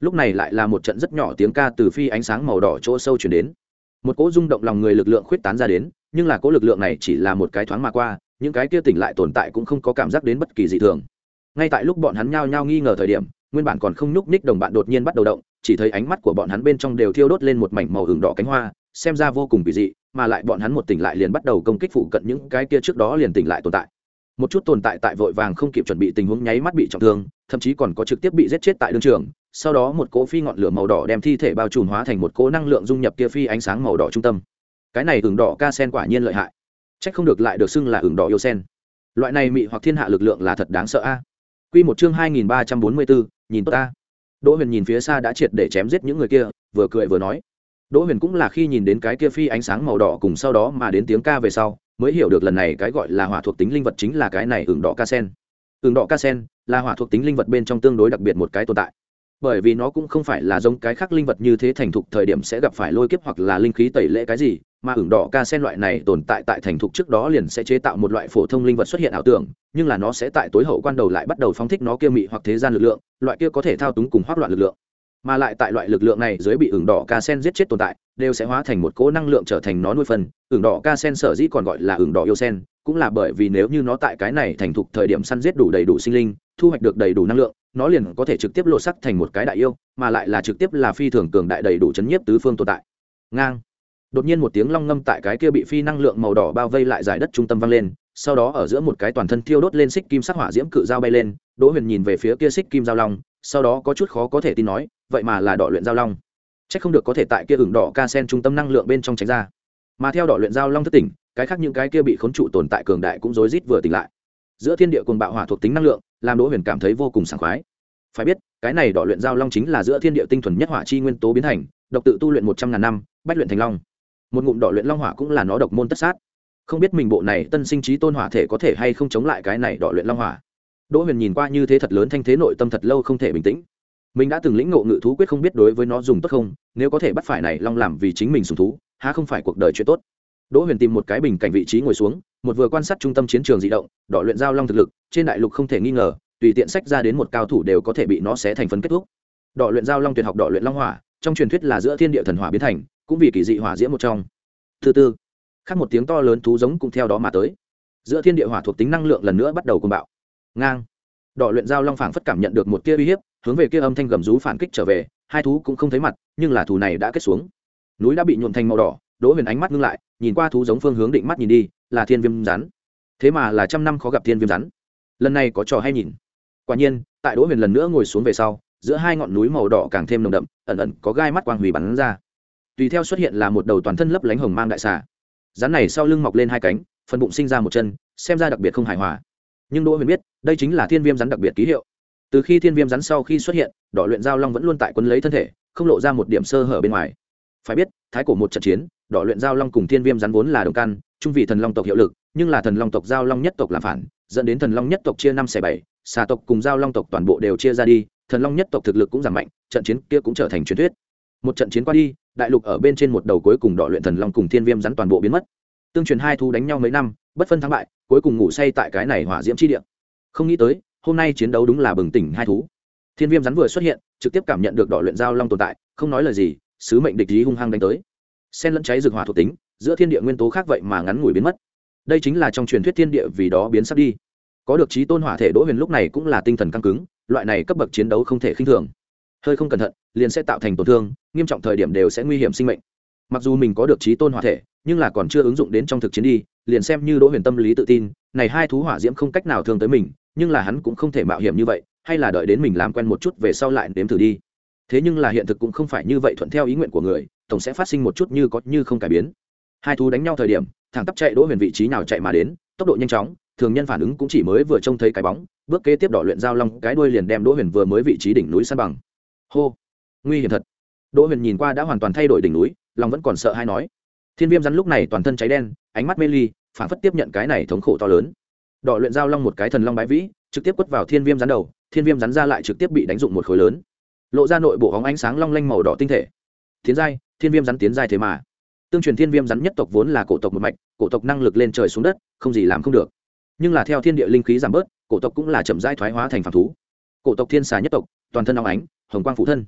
lúc này lại là một trận rất nhỏ tiếng ca từ phi ánh sáng màu đỏ chỗ sâu chuyển đến, một cỗ rung động lòng người lực lượng khuyết tán ra đến, nhưng là cỗ lực lượng này chỉ là một cái thoáng mà qua, những cái kia tỉnh lại tồn tại cũng không có cảm giác đến bất kỳ dị thường. Ngay tại lúc bọn hắn nhao nhao nghi ngờ thời điểm, nguyên bản còn không nhúc nhích đồng bạn đột nhiên bắt đầu động, chỉ thấy ánh mắt của bọn hắn bên trong đều thiêu đốt lên một mảnh màu hừng đỏ cánh hoa, xem ra vô cùng kỳ dị, mà lại bọn hắn một tỉnh lại liền bắt đầu công kích phụ cận những cái kia trước đó liền tỉnh lại tồn tại. Một chút tồn tại tại vội vàng không kịp chuẩn bị tình huống nháy mắt bị trọng thương, thậm chí còn có trực tiếp bị giết chết tại đương trường. Sau đó một cỗ phi ngọn lửa màu đỏ đem thi thể bao trùm hóa thành một cỗ năng lượng dung nhập kia phi ánh sáng màu đỏ trung tâm. Cái này ửng đỏ ca sen quả nhiên lợi hại, trách không được lại được xưng là ửng đỏ yêu sen. Loại này mị hoặc thiên hạ lực lượng là thật đáng sợ a. Quy một chương hai nghìn ba trăm bốn mươi bốn, nhìn tốt ta. Đỗ Huyền nhìn phía xa đã triệt để chém giết những người kia, vừa cười vừa nói. Đỗ Huyền cũng là khi nhìn đến cái kia phi ánh sáng màu đỏ cùng sau đó mà đến tiếng ca về sau, mới hiểu được lần này cái gọi là hỏa thuộc tính linh vật chính là cái này ửng đỏ ca sen. Ửng đỏ ca sen là hỏa thuộc tính linh vật bên trong tương đối đặc biệt một cái tồn tại, bởi vì nó cũng không phải là giống cái khác linh vật như thế thành thục thời điểm sẽ gặp phải lôi kiếp hoặc là linh khí tẩy lễ cái gì, mà ửng đỏ ca sen loại này tồn tại tại thành thục trước đó liền sẽ chế tạo một loại phổ thông linh vật xuất hiện ảo tưởng, nhưng là nó sẽ tại tối hậu quan đầu lại bắt đầu phóng thích nó kia mị hoặc thế gian lực lượng, loại kia có thể thao túng cùng hoắc loạn lực lượng, mà lại tại loại lực lượng này dưới bị ửng đỏ ca sen giết chết tồn tại đều sẽ hóa thành một cỗ năng lượng trở thành nó nuôi phân. Ửng đỏ ca sen sở dĩ còn gọi là ửng đỏ yêu sen, cũng là bởi vì nếu như nó tại cái này thành thục thời điểm săn giết đủ đầy đủ sinh linh, thu hoạch được đầy đủ năng lượng, nó liền có thể trực tiếp lộ sắc thành một cái đại yêu, mà lại là trực tiếp là phi thường cường đại đầy đủ chấn nhiếp tứ phương tồn tại. Ngang. Đột nhiên một tiếng long ngâm tại cái kia bị phi năng lượng màu đỏ bao vây lại giải đất trung tâm vang lên, sau đó ở giữa một cái toàn thân thiêu đốt lên xích kim sắc hỏa diễm cự dao bay lên. Đỗ Huyền nhìn về phía kia xích kim dao long, sau đó có chút khó có thể tin nói, vậy mà là đỏ luyện dao long. Chắc không được có thể tại kia ửng đỏ ca sen trung tâm năng lượng bên trong tránh ra. Mà theo đỏ luyện dao long thức tỉnh, cái khác những cái kia bị khốn trụ tồn tại cường đại cũng rối rít vừa tỉnh lại. Giữa thiên địa cuồng bạo hỏa thuộc tính năng lượng, làm Đỗ Huyền cảm thấy vô cùng sảng khoái. Phải biết, cái này đỏ luyện dao long chính là giữa thiên địa tinh thuần nhất hỏa chi nguyên tố biến thành, độc tự tu luyện một trăm ngàn năm, bách luyện thành long. Một ngụm đỏ luyện long hỏa cũng là nó độc môn tất sát. Không biết mình bộ này tân sinh trí tôn hỏa thể có thể hay không chống lại cái này đỏ luyện long hỏa. Đỗ Huyền nhìn qua như thế thật lớn thanh thế nội tâm thật lâu không thể bình tĩnh. Mình đã từng lĩnh ngộ ngự thú quyết, không biết đối với nó dùng tốt không, nếu có thể bắt phải này long làm vì chính mình sủng thú, há không phải cuộc đời chuyện tốt. Đỗ Huyền tìm một cái bình cảnh vị trí ngồi xuống, một vừa quan sát trung tâm chiến trường dị động, đỏ luyện giao long thực lực, trên đại lục không thể nghi ngờ, tùy tiện sách ra đến một cao thủ đều có thể bị nó xé thành phấn kết thúc. Đỏ luyện giao long tuyệt học đỏ luyện long hỏa, trong truyền thuyết là giữa thiên địa thần hỏa biến thành, cũng vì kỳ dị hỏa diễm một trong. Thứ tư, khác một tiếng to lớn thú giống cũng theo đó mà tới. Giữa thiên địa hỏa thuộc tính năng lượng lần nữa bắt đầu cuồng bạo. Ngang. Đỏ luyện giao long phảng phất cảm nhận được một tia uy hiếp, hướng về kia âm thanh gầm rú phản kích trở về, hai thú cũng không thấy mặt, nhưng là thú này đã kết xuống. Núi đã bị nhuộm thành màu đỏ, Đỗ Huyền ánh mắt ngưng lại, nhìn qua thú giống phương hướng định mắt nhìn đi, là thiên viêm rắn. Thế mà là trăm năm khó gặp thiên viêm rắn. Lần này có trò hay nhìn. Quả nhiên, tại Đỗ Huyền lần nữa ngồi xuống về sau, giữa hai ngọn núi màu đỏ càng thêm nồng đậm, ẩn ẩn có gai mắt quang hủy bắn ra. Tùy theo xuất hiện là một đầu toàn thân lấp lánh hồng mang đại xà. Rắn này sau lưng mọc lên hai cánh, phần bụng sinh ra một chân, xem ra đặc biệt không hài hòa. Nhưng Đỗ Huyền biết, đây chính là thiên viêm rắn đặc biệt ký hiệu. Từ khi thiên viêm rắn sau khi xuất hiện, đỏ luyện giao long vẫn luôn tại quấn lấy thân thể, không lộ ra một điểm sơ hở bên ngoài. Phải biết, thái cổ một trận chiến, đỏ luyện giao long cùng thiên viêm rắn vốn là đồng căn, chung vì thần long tộc hiệu lực, nhưng là thần long tộc giao long nhất tộc làm phản, dẫn đến thần long nhất tộc chia năm xẻ bảy, xà tộc cùng giao long tộc toàn bộ đều chia ra đi, thần long nhất tộc thực lực cũng giảm mạnh, trận chiến kia cũng trở thành truyền thuyết. Một trận chiến qua đi, đại lục ở bên trên một đầu cuối cùng đỏ luyện thần long cùng thiên viêm rắn toàn bộ biến mất. Tương truyền hai thú đánh nhau mấy năm, bất phân thắng bại, cuối cùng ngủ say tại cái này hỏa diễm chi địa. Không nghĩ tới, hôm nay chiến đấu đúng là bừng tỉnh hai thú. Thiên viêm rắn vừa xuất hiện, trực tiếp cảm nhận được đỏ luyện giao long tồn tại, không nói lời gì, sứ mệnh địch ý hung hăng đánh tới. Xen lẫn cháy rực hỏa thuộc tính, giữa thiên địa nguyên tố khác vậy mà ngắn ngủi biến mất. Đây chính là trong truyền thuyết thiên địa vì đó biến sắp đi. Có được chí tôn hỏa thể Đỗ Huyền lúc này cũng là tinh thần căng cứng, loại này cấp bậc chiến đấu không thể khinh thường. Hơi không cẩn thận, liền sẽ tạo thành tổn thương, nghiêm trọng thời điểm đều sẽ nguy hiểm sinh mệnh. Mặc dù mình có được chí tôn hỏa thể, nhưng là còn chưa ứng dụng đến trong thực chiến đi, liền xem như Đỗ Huyền tâm lý tự tin, này hai thú hỏa diễm không cách nào thương tới mình, nhưng là hắn cũng không thể mạo hiểm như vậy, hay là đợi đến mình làm quen một chút về sau lại nếm thử đi. Thế nhưng là hiện thực cũng không phải như vậy thuận theo ý nguyện của người, tổng sẽ phát sinh một chút như có như không cải biến. Hai thú đánh nhau thời điểm, thẳng tắp chạy Đỗ Huyền vị trí nào chạy mà đến, tốc độ nhanh chóng, thường nhân phản ứng cũng chỉ mới vừa trông thấy cái bóng, bước kế tiếp đỏ luyện giao long cái đuôi liền đem Đỗ Huyền vừa mới vị trí đỉnh núi san bằng. Hô, nguy hiểm thật. Đỗ Huyền nhìn qua đã hoàn toàn thay đổi đỉnh núi, lòng vẫn còn sợ hay nói. Thiên viêm rắn lúc này toàn thân cháy đen, ánh mắt mê ly, phản phất tiếp nhận cái này thống khổ to lớn. Đỏ luyện giao long một cái thần long bái vĩ, trực tiếp quất vào thiên viêm rắn đầu, thiên viêm rắn ra lại trực tiếp bị đánh dụng một khối lớn, lộ ra nội bộ hóng ánh sáng long lanh màu đỏ tinh thể. Tiến giai, thiên viêm rắn tiến giai thế mà. Tương truyền thiên viêm rắn nhất tộc vốn là cổ tộc một mạch, cổ tộc năng lực lên trời xuống đất, không gì làm không được. Nhưng là theo thiên địa linh khí giảm bớt, cổ tộc cũng là chậm rãi thoái hóa thành phàm thú. Cổ tộc thiên xà nhất tộc, toàn thân óng ánh, hồng quang phủ thân.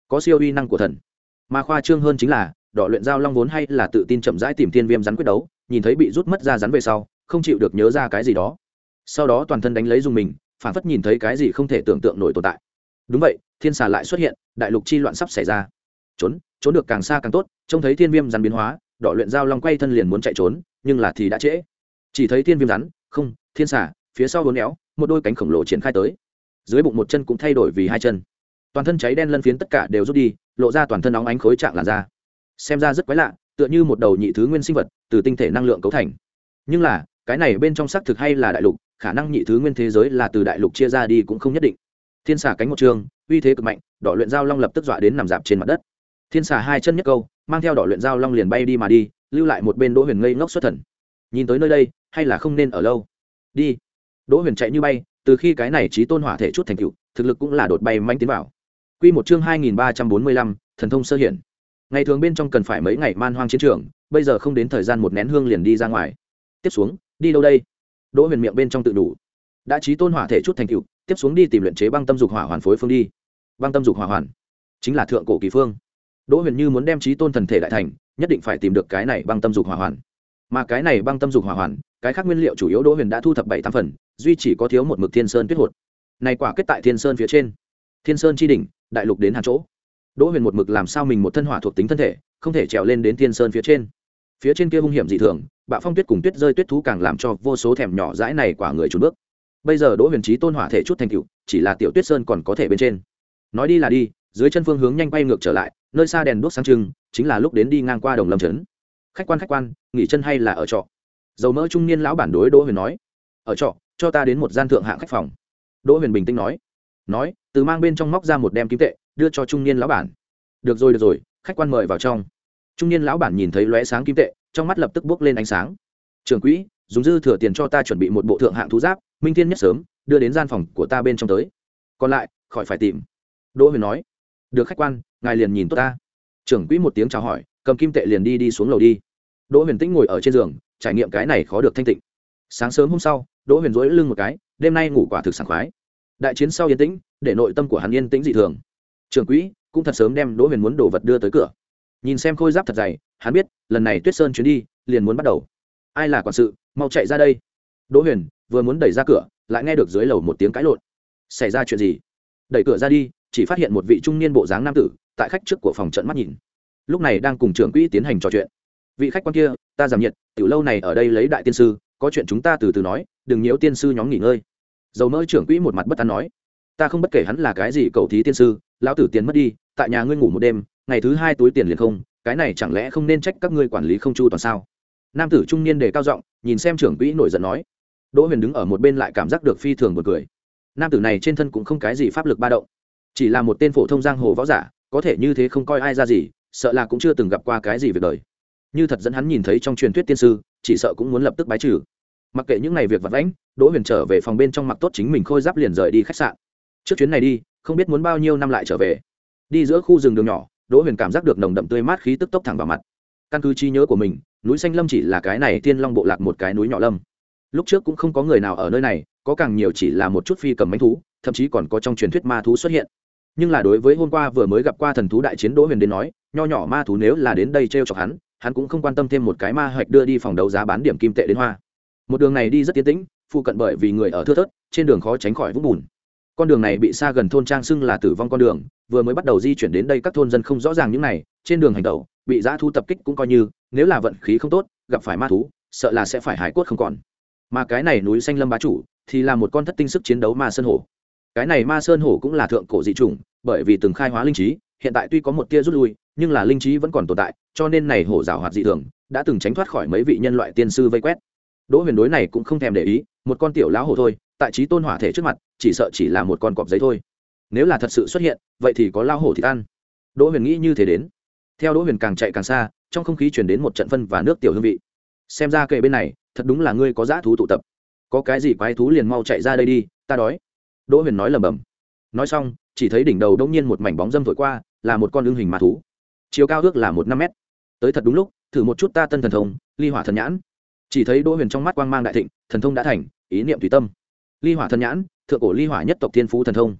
có siêu uy năng của thần. Mà khoa trương hơn chính là đỏ luyện giao long vốn hay là tự tin chậm rãi tìm thiên viêm rắn quyết đấu, nhìn thấy bị rút mất ra rắn về sau không chịu được nhớ ra cái gì đó, sau đó toàn thân đánh lấy dùng mình, phản phất nhìn thấy cái gì không thể tưởng tượng nổi tồn tại. Đúng vậy, thiên xà lại xuất hiện, đại lục chi loạn sắp xảy ra. Trốn, trốn được càng xa càng tốt. Trông thấy thiên viêm rắn biến hóa, đỏ luyện giao long quay thân liền muốn chạy trốn, nhưng là thì đã trễ. Chỉ thấy thiên viêm rắn, không, thiên xà, phía sau uốn éo, một đôi cánh khổng lồ triển khai tới. Dưới bụng một chân cũng thay đổi vì hai chân. Toàn thân cháy đen lân phiến tất cả đều rút đi, lộ ra toàn thân óng ánh khối trạng làn da. Xem ra rất quái lạ, tựa như một đầu nhị thứ nguyên sinh vật, từ tinh thể năng lượng cấu thành. Nhưng là, cái này bên trong xác thực hay là đại lục, khả năng nhị thứ nguyên thế giới là từ đại lục chia ra đi cũng không nhất định. Thiên xà cánh một trường, uy thế cực mạnh, đỏ luyện giao long lập tức dọa đến nằm dạp trên mặt đất. Thiên xà hai chân nhất câu, mang theo đỏ luyện giao long liền bay đi mà đi, lưu lại một bên Đỗ Huyền ngây ngốc xuất thần. Nhìn tới nơi đây, hay là không nên ở lâu. Đi. Đỗ Huyền chạy như bay, từ khi cái này chí tôn hỏa thể chút thành tựu, thực lực cũng là đột bay manh tiến vào. Quy một chương hai nghìn ba trăm bốn mươi lăm, thần thông sơ hiển. Ngày thường bên trong cần phải mấy ngày man hoang chiến trường, bây giờ không đến thời gian một nén hương liền đi ra ngoài. Tiếp xuống, đi đâu đây? Đỗ Huyền miệng bên trong tự đủ. Đã chí tôn hỏa thể chút thành tựu, tiếp xuống đi tìm luyện chế băng tâm dục hỏa hoàn phối phương đi. Băng tâm dục hỏa hoàn chính là thượng cổ kỳ phương. Đỗ Huyền như muốn đem chí tôn thần thể đại thành, nhất định phải tìm được cái này băng tâm dục hỏa hoàn. Mà cái này băng tâm dục hỏa hoàn, cái khác nguyên liệu chủ yếu Đỗ Huyền đã thu thập bảy tám phần, duy chỉ có thiếu một mực thiên sơn tuyết hột. Này quả kết tại thiên sơn phía trên. Thiên sơn chi đỉnh, đại lục đến hàn chỗ. Đỗ Huyền một mực làm sao mình một thân hỏa thuộc tính thân thể, không thể trèo lên đến thiên sơn phía trên. Phía trên kia hung hiểm dị thường, bạo phong tuyết cùng tuyết rơi tuyết thú càng làm cho vô số thèm nhỏ dãi này quả người chùn bước. Bây giờ Đỗ Huyền chí tôn hỏa thể chút thành tựu, chỉ là tiểu tuyết sơn còn có thể bên trên. Nói đi là đi, dưới chân phương hướng nhanh quay ngược trở lại, nơi xa đèn đuốc sáng trưng, chính là lúc đến đi ngang qua Đồng Lâm trấn. Khách quan khách quan, nghỉ chân hay là ở trọ? Dầu mỡ trung niên lão bản đối Đỗ Huyền nói. Ở trọ, cho ta đến một gian thượng hạng khách phòng. Đỗ Huyền bình tĩnh nói. Nói, từ mang bên trong móc ra một đem kim tệ, đưa cho trung niên lão bản. Được rồi được rồi, khách quan mời vào trong. Trung niên lão bản nhìn thấy lóe sáng kim tệ, trong mắt lập tức bước lên ánh sáng. Trưởng quỹ, dùng dư thừa tiền cho ta chuẩn bị một bộ thượng hạng thú giáp, minh thiên nhất sớm đưa đến gian phòng của ta bên trong tới, còn lại khỏi phải tìm. Đỗ Huyền nói. Được khách quan, ngài liền nhìn tốt ta. Trưởng quỹ một tiếng chào hỏi, cầm kim tệ liền đi đi xuống lầu đi. Đỗ Huyền tĩnh ngồi ở trên giường, trải nghiệm cái này khó được thanh tịnh. Sáng sớm hôm sau, Đỗ Huyền duỗi lưng một cái, đêm nay ngủ quả thực sảng khoái. Đại chiến sau yên tĩnh, để nội tâm của hắn yên tĩnh dị thường. Trưởng quỹ cũng thật sớm đem Đỗ Huyền muốn đồ vật đưa tới cửa. Nhìn xem khôi giáp thật dày, hắn biết lần này Tuyết Sơn chuyến đi liền muốn bắt đầu. Ai là quản sự, mau chạy ra đây. Đỗ Huyền vừa muốn đẩy ra cửa, lại nghe được dưới lầu một tiếng cãi lộn. Xảy ra chuyện gì? Đẩy cửa ra đi, chỉ phát hiện một vị trung niên bộ dáng nam tử tại khách trước của phòng trận mắt nhìn, lúc này đang cùng trưởng quỹ tiến hành trò chuyện. Vị khách quan kia, ta giảm nhiệt, tiểu lâu này ở đây lấy đại tiên sư, có chuyện chúng ta từ từ nói, đừng nhiễu tiên sư nhóm nghỉ ngơi. Dầu mỡ trưởng quỹ một mặt bất an nói. Ta không bất kể hắn là cái gì cầu thí tiên sư, lão tử tiền mất đi, tại nhà ngươi ngủ một đêm, ngày thứ hai túi tiền liền không, cái này chẳng lẽ không nên trách các ngươi quản lý không chu toàn sao? Nam tử trung niên đề cao giọng, nhìn xem trưởng quỹ nổi giận nói. Đỗ Huyền đứng ở một bên lại cảm giác được phi thường buồn cười. Nam tử này trên thân cũng không cái gì pháp lực ba động, chỉ là một tên phổ thông giang hồ võ giả, có thể như thế không coi ai ra gì, sợ là cũng chưa từng gặp qua cái gì việc đời. Như thật dẫn hắn nhìn thấy trong truyền thuyết tiên sư, chỉ sợ cũng muốn lập tức bái trừ. Mặc kệ những ngày việc vặt vãnh, Đỗ Huyền trở về phòng bên trong mặc tốt chính mình khôi giáp liền rời đi khách sạn. Trước chuyến này đi, không biết muốn bao nhiêu năm lại trở về. Đi giữa khu rừng đường nhỏ, Đỗ Huyền cảm giác được nồng đậm tươi mát khí tức tốc thẳng vào mặt. Căn cứ trí nhớ của mình, núi Xanh Lâm chỉ là cái này Tiên Long bộ lạc một cái núi nhỏ lâm. Lúc trước cũng không có người nào ở nơi này, có càng nhiều chỉ là một chút phi cầm mãnh thú, thậm chí còn có trong truyền thuyết ma thú xuất hiện. Nhưng là đối với hôm qua vừa mới gặp qua thần thú đại chiến Đỗ Huyền đến nói, nho nhỏ ma thú nếu là đến đây trêu chọc hắn, hắn cũng không quan tâm thêm một cái ma hạch đưa đi phòng đấu giá bán điểm kim tệ đến hoa. Một đường này đi rất tiến tĩnh, phụ cận bởi vì người ở thưa thớt, trên đường khó tránh khỏi vũng bùn. Con đường này bị xa gần thôn trang xưng là tử vong con đường, vừa mới bắt đầu di chuyển đến đây các thôn dân không rõ ràng những này, trên đường hành tẩu bị dã thú tập kích cũng coi như, nếu là vận khí không tốt, gặp phải ma thú, sợ là sẽ phải hải cốt không còn. Mà cái này núi Xanh Lâm bá chủ thì là một con thất tinh sức chiến đấu ma sơn hổ. Cái này ma sơn hổ cũng là thượng cổ dị chủng, bởi vì từng khai hóa linh trí, hiện tại tuy có một tia rút lui, nhưng là linh trí vẫn còn tồn tại, cho nên này hổ giảo hoạt dị thường, đã từng tránh thoát khỏi mấy vị nhân loại tiên sư vây quét. Đỗ Huyền đối này cũng không thèm để ý, một con tiểu lão hổ thôi, tại chí tôn hỏa thể trước mặt, chỉ sợ chỉ là một con cọp giấy thôi. Nếu là thật sự xuất hiện, vậy thì có lão hổ thì ăn. Đỗ Huyền nghĩ như thế đến. Theo Đỗ Huyền càng chạy càng xa, trong không khí truyền đến một trận phân và nước tiểu hương vị. Xem ra kệ bên này, thật đúng là ngươi có dã thú tụ tập. Có cái gì quái thú liền mau chạy ra đây đi, ta đói. Đỗ Huyền nói lẩm bẩm. Nói xong, chỉ thấy đỉnh đầu đông nhiên một mảnh bóng dâm thổi qua, là một con ưng hình ma thú. Chiều cao ước là một năm mét. Tới thật đúng lúc, thử một chút ta tân thần thông, Ly Hỏa Thần Nhãn. Chỉ thấy Đỗ Huyền trong mắt quang mang đại thịnh, thần thông đã thành, ý niệm tùy tâm. Ly Hỏa Thần Nhãn, thượng cổ ly hỏa nhất tộc thiên phú thần thông.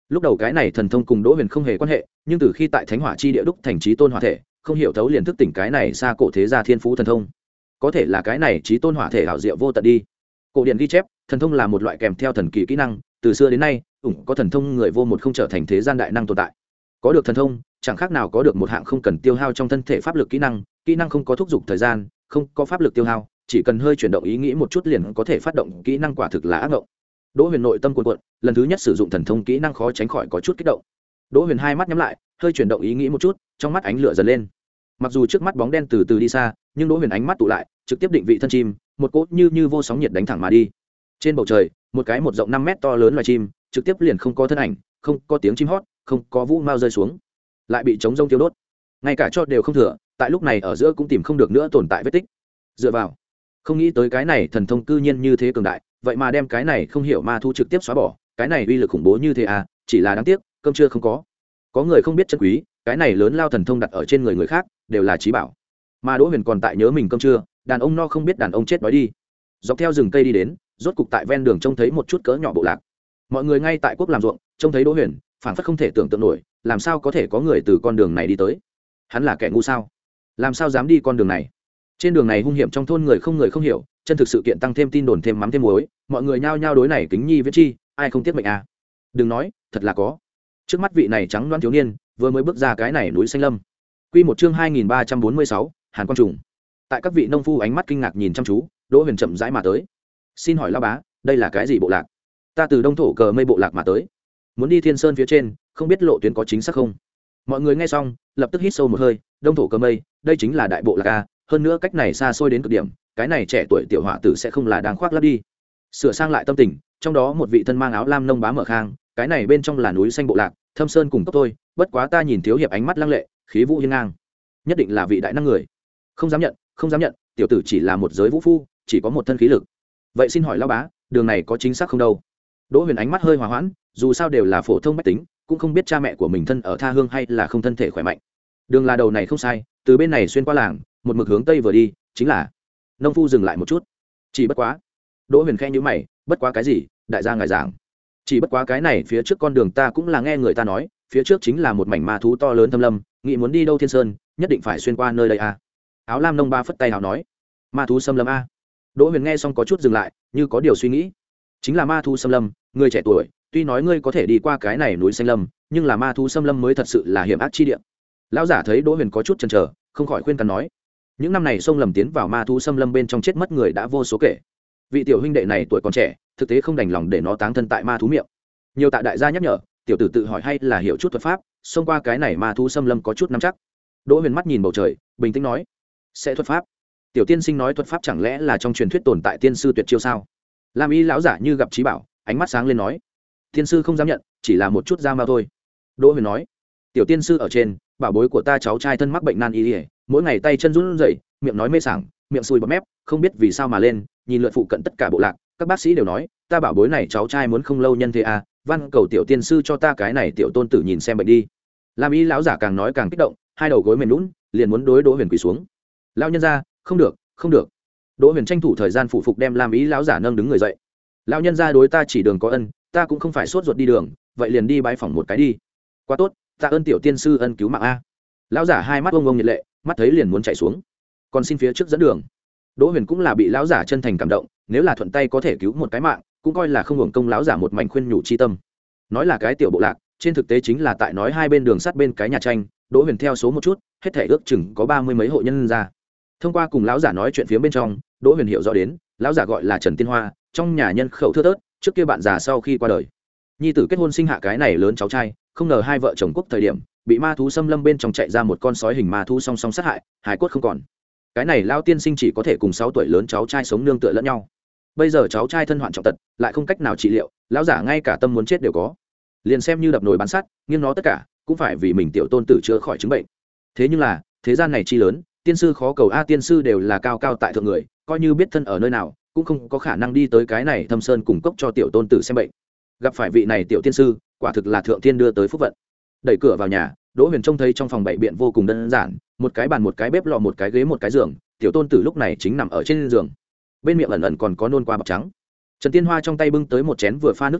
lúc đầu cái này thần thông cùng đỗ huyền không hề quan hệ, nhưng từ khi tại thánh hỏa chi địa đúc thành trí tôn hỏa thể, không hiểu thấu liền thức tỉnh cái này xa cổ thế gia thiên phú thần thông. Có thể là cái này trí tôn hỏa thể hảo diệu vô tận đi. Cổ điển ghi chép, thần thông là một loại kèm theo thần kỳ kỹ năng, từ xưa đến nay ủng có thần thông người vô một không trở thành thế gian đại năng tồn tại. Có được thần thông chẳng khác nào có được một hạng không cần tiêu hao trong thân thể pháp lực kỹ năng, kỹ năng không có thúc giục thời gian, không có pháp lực tiêu hao, chỉ cần hơi chuyển động ý nghĩ một chút liền có thể phát động kỹ năng, quả thực là ác ngộng. Đỗ Huyền nội tâm cuộn cuộn, lần thứ nhất sử dụng thần thông kỹ năng khó tránh khỏi có chút kích động. Đỗ Huyền hai mắt nhắm lại, hơi chuyển động ý nghĩ một chút, trong mắt ánh lửa dần lên. Mặc dù trước mắt bóng đen từ từ đi xa, nhưng Đỗ Huyền ánh mắt tụ lại, trực tiếp định vị thân chim, một cỗ như như vô sóng nhiệt đánh thẳng mà đi. Trên bầu trời, một cái một rộng năm mét to lớn loài chim, trực tiếp liền không có thân ảnh, không có tiếng chim hót, không có vũ mao rơi xuống, lại bị chống rông tiêu đốt, ngay cả cho đều không thừa, tại lúc này ở giữa cũng tìm không được nữa tồn tại vết tích. Dựa vào, không nghĩ tới cái này thần thông cư nhiên như thế cường đại, vậy mà đem cái này không hiểu ma thu trực tiếp xóa bỏ, cái này uy lực khủng bố như thế à, chỉ là đáng tiếc cơm chưa không có. Có người không biết chân quý, cái này lớn lao thần thông đặt ở trên người người khác đều là trí bảo, mà Đỗ Huyền còn tại nhớ mình cơm chưa, đàn ông no không biết đàn ông chết đói đi. Dọc theo rừng cây đi đến, rốt cục tại ven đường trông thấy một chút cỡ nhỏ bộ lạc. Mọi người ngay tại quốc làm ruộng, trông thấy Đỗ Huyền, phảng phất không thể tưởng tượng nổi, làm sao có thể có người từ con đường này đi tới? Hắn là kẻ ngu sao? Làm sao dám đi con đường này? Trên đường này hung hiểm, trong thôn người không người không hiểu, chân thực sự kiện tăng thêm tin đồn thêm mắm thêm muối, mọi người nhao nhao đối này kính nhi viễn chi, ai không tiếc mệnh à? Đừng nói, thật là có. Trước mắt vị này trắng đoán thiếu niên, vừa mới bước ra cái này núi xanh lâm. Quy một chương hai nghìn ba trăm bốn mươi sáu, Hàn Quang Trùng. Tại các vị nông phu ánh mắt kinh ngạc nhìn chăm chú, Đỗ Huyền chậm rãi mà tới. Xin hỏi lão bá, đây là cái gì bộ lạc? Ta từ Đông Thổ Cờ Mây bộ lạc mà tới, muốn đi Thiên Sơn phía trên, không biết lộ tuyến có chính xác không? Mọi người nghe xong, lập tức hít sâu một hơi. Đông Thổ Cờ Mây, đây chính là đại bộ lạc a, hơn nữa cách này xa xôi đến cực điểm, cái này trẻ tuổi tiểu hỏa tử sẽ không là đang khoác lác đi. Sửa sang lại tâm tình, trong đó một vị thân mang áo lam nông bá mở khang, cái này bên trong là núi xanh bộ lạc, thâm sơn cùng cốc tôi, bất quá ta nhìn thiếu hiệp ánh mắt lăng lệ, khí vũ hiên ngang, nhất định là vị đại năng người. Không dám nhận, không dám nhận, tiểu tử chỉ là một giới vũ phu, chỉ có một thân khí lực. Vậy xin hỏi lão bá, đường này có chính xác không đâu? Đỗ Huyền ánh mắt hơi hòa hoãn, dù sao đều là phổ thông bách tính, cũng không biết cha mẹ của mình thân ở tha hương hay là không thân thể khỏe mạnh. Đường là đầu này không sai, từ bên này xuyên qua làng, một mực hướng tây vừa đi, chính là. Nông phu dừng lại một chút, chỉ bất quá. Đỗ Huyền khẽ nhíu mày, bất quá cái gì? Đại gia ngài giảng. Chỉ bất quá cái này phía trước con đường ta cũng là nghe người ta nói, phía trước chính là một mảnh ma thú to lớn thâm lâm, nghĩ muốn đi đâu Thiên Sơn, nhất định phải xuyên qua nơi đây a. Áo lam nông ba phất tay hào nói, ma thú xâm lâm a. Đỗ Huyền nghe xong có chút dừng lại, như có điều suy nghĩ. Chính là ma thú xâm lâm, người trẻ tuổi, tuy nói ngươi có thể đi qua cái này núi xanh lâm, nhưng là ma thú xâm lâm mới thật sự là hiểm ác chi địa. Lão giả thấy Đỗ Huyền có chút chần chờ, không khỏi khuyên can nói, những năm này sông lầm tiến vào ma thú xâm lâm bên trong chết mất người đã vô số kể. Vị tiểu huynh đệ này tuổi còn trẻ, thực tế không đành lòng để nó táng thân tại ma thú miệng. Nhiều tạ đại gia nhắc nhở, tiểu tử tự hỏi hay là hiểu chút thuật pháp, xông qua cái này ma thú xâm lâm có chút nắm chắc. Đỗ Huyền mắt nhìn bầu trời, bình tĩnh nói, sẽ thuật pháp? Tiểu tiên sinh nói thuật pháp chẳng lẽ là trong truyền thuyết tồn tại tiên sư tuyệt chiêu sao? Lam y lão giả như gặp trí bảo, ánh mắt sáng lên nói, tiên sư không dám nhận, chỉ là một chút da mao thôi. Đỗ Huyền nói, tiểu tiên sư ở trên, bảo bối của ta cháu trai thân mắc bệnh nan y, mỗi ngày tay chân run rẩy, miệng nói mê sảng, miệng sùi bọt mép, không biết vì sao mà lên, nhìn lượt phụ cận tất cả bộ lạc, các bác sĩ đều nói, ta bảo bối này cháu trai muốn không lâu nhân thế à, văn cầu tiểu tiên sư cho ta cái này tiểu tôn tử nhìn xem bệnh đi. Lam y lão giả càng nói càng kích động, hai đầu gối mềm lún, liền muốn đối Đỗ Huyền quỳ xuống. Lão nhân gia, không được, không được. Đỗ Huyền tranh thủ thời gian phụ phục đem Lam y lão giả nâng đứng người dậy. Lão nhân gia đối ta chỉ đường có ân, ta cũng không phải sốt ruột đi đường, vậy liền đi bái phỏng một cái đi. Quá tốt, tạ ơn tiểu tiên sư ân cứu mạng a. Lão giả hai mắt ông ông nhiệt lệ, mắt thấy liền muốn chạy xuống, còn xin phía trước dẫn đường. Đỗ Huyền cũng là bị lão giả chân thành cảm động, nếu là thuận tay có thể cứu một cái mạng, cũng coi là không hưởng công lão giả một mảnh khuyên nhủ chi tâm. Nói là cái tiểu bộ lạc, trên thực tế chính là tại nói hai bên đường sắt bên cái nhà tranh. Đỗ Huyền theo số một chút, hết thể ước chừng có ba mươi mấy hộ nhân ra. Thông qua cùng lão giả nói chuyện phía bên trong, Đỗ Huyền hiểu rõ đến, lão giả gọi là Trần Tiên Hoa, trong nhà nhân khẩu thưa thớt, trước kia bạn già sau khi qua đời, nhi tử kết hôn sinh hạ cái này lớn cháu trai, không ngờ hai vợ chồng quốc thời điểm bị ma thú xâm lâm bên trong chạy ra một con sói hình ma thú song song sát hại, hài cốt không còn. Cái này lão tiên sinh chỉ có thể cùng sáu tuổi lớn cháu trai sống nương tựa lẫn nhau. Bây giờ cháu trai thân hoạn trọng tật, lại không cách nào trị liệu, lão giả ngay cả tâm muốn chết đều có. Liền xem như đập nồi bán sắt, nghiêng nó tất cả, cũng phải vì mình tiểu tôn tử chữa khỏi chứng bệnh. Thế nhưng là, thế gian này chi lớn, tiên sư khó cầu a, tiên sư đều là cao cao tại thượng người, coi như biết thân ở nơi nào, cũng không có khả năng đi tới cái này thâm sơn cùng cốc cho tiểu tôn tử xem bệnh. Gặp phải vị này tiểu tiên sư, quả thực là thượng tiên đưa tới phúc vận. Đẩy cửa vào nhà, Đỗ Huyền trông thấy trong phòng bảy biện vô cùng đơn giản, một cái bàn, một cái bếp lò, một cái ghế, một cái giường, tiểu tôn tử lúc này chính nằm ở trên giường, bên miệng ẩn ẩn còn có nôn qua bọc trắng. Trần Tiên Hoa trong tay bưng tới một chén vừa pha nước trà,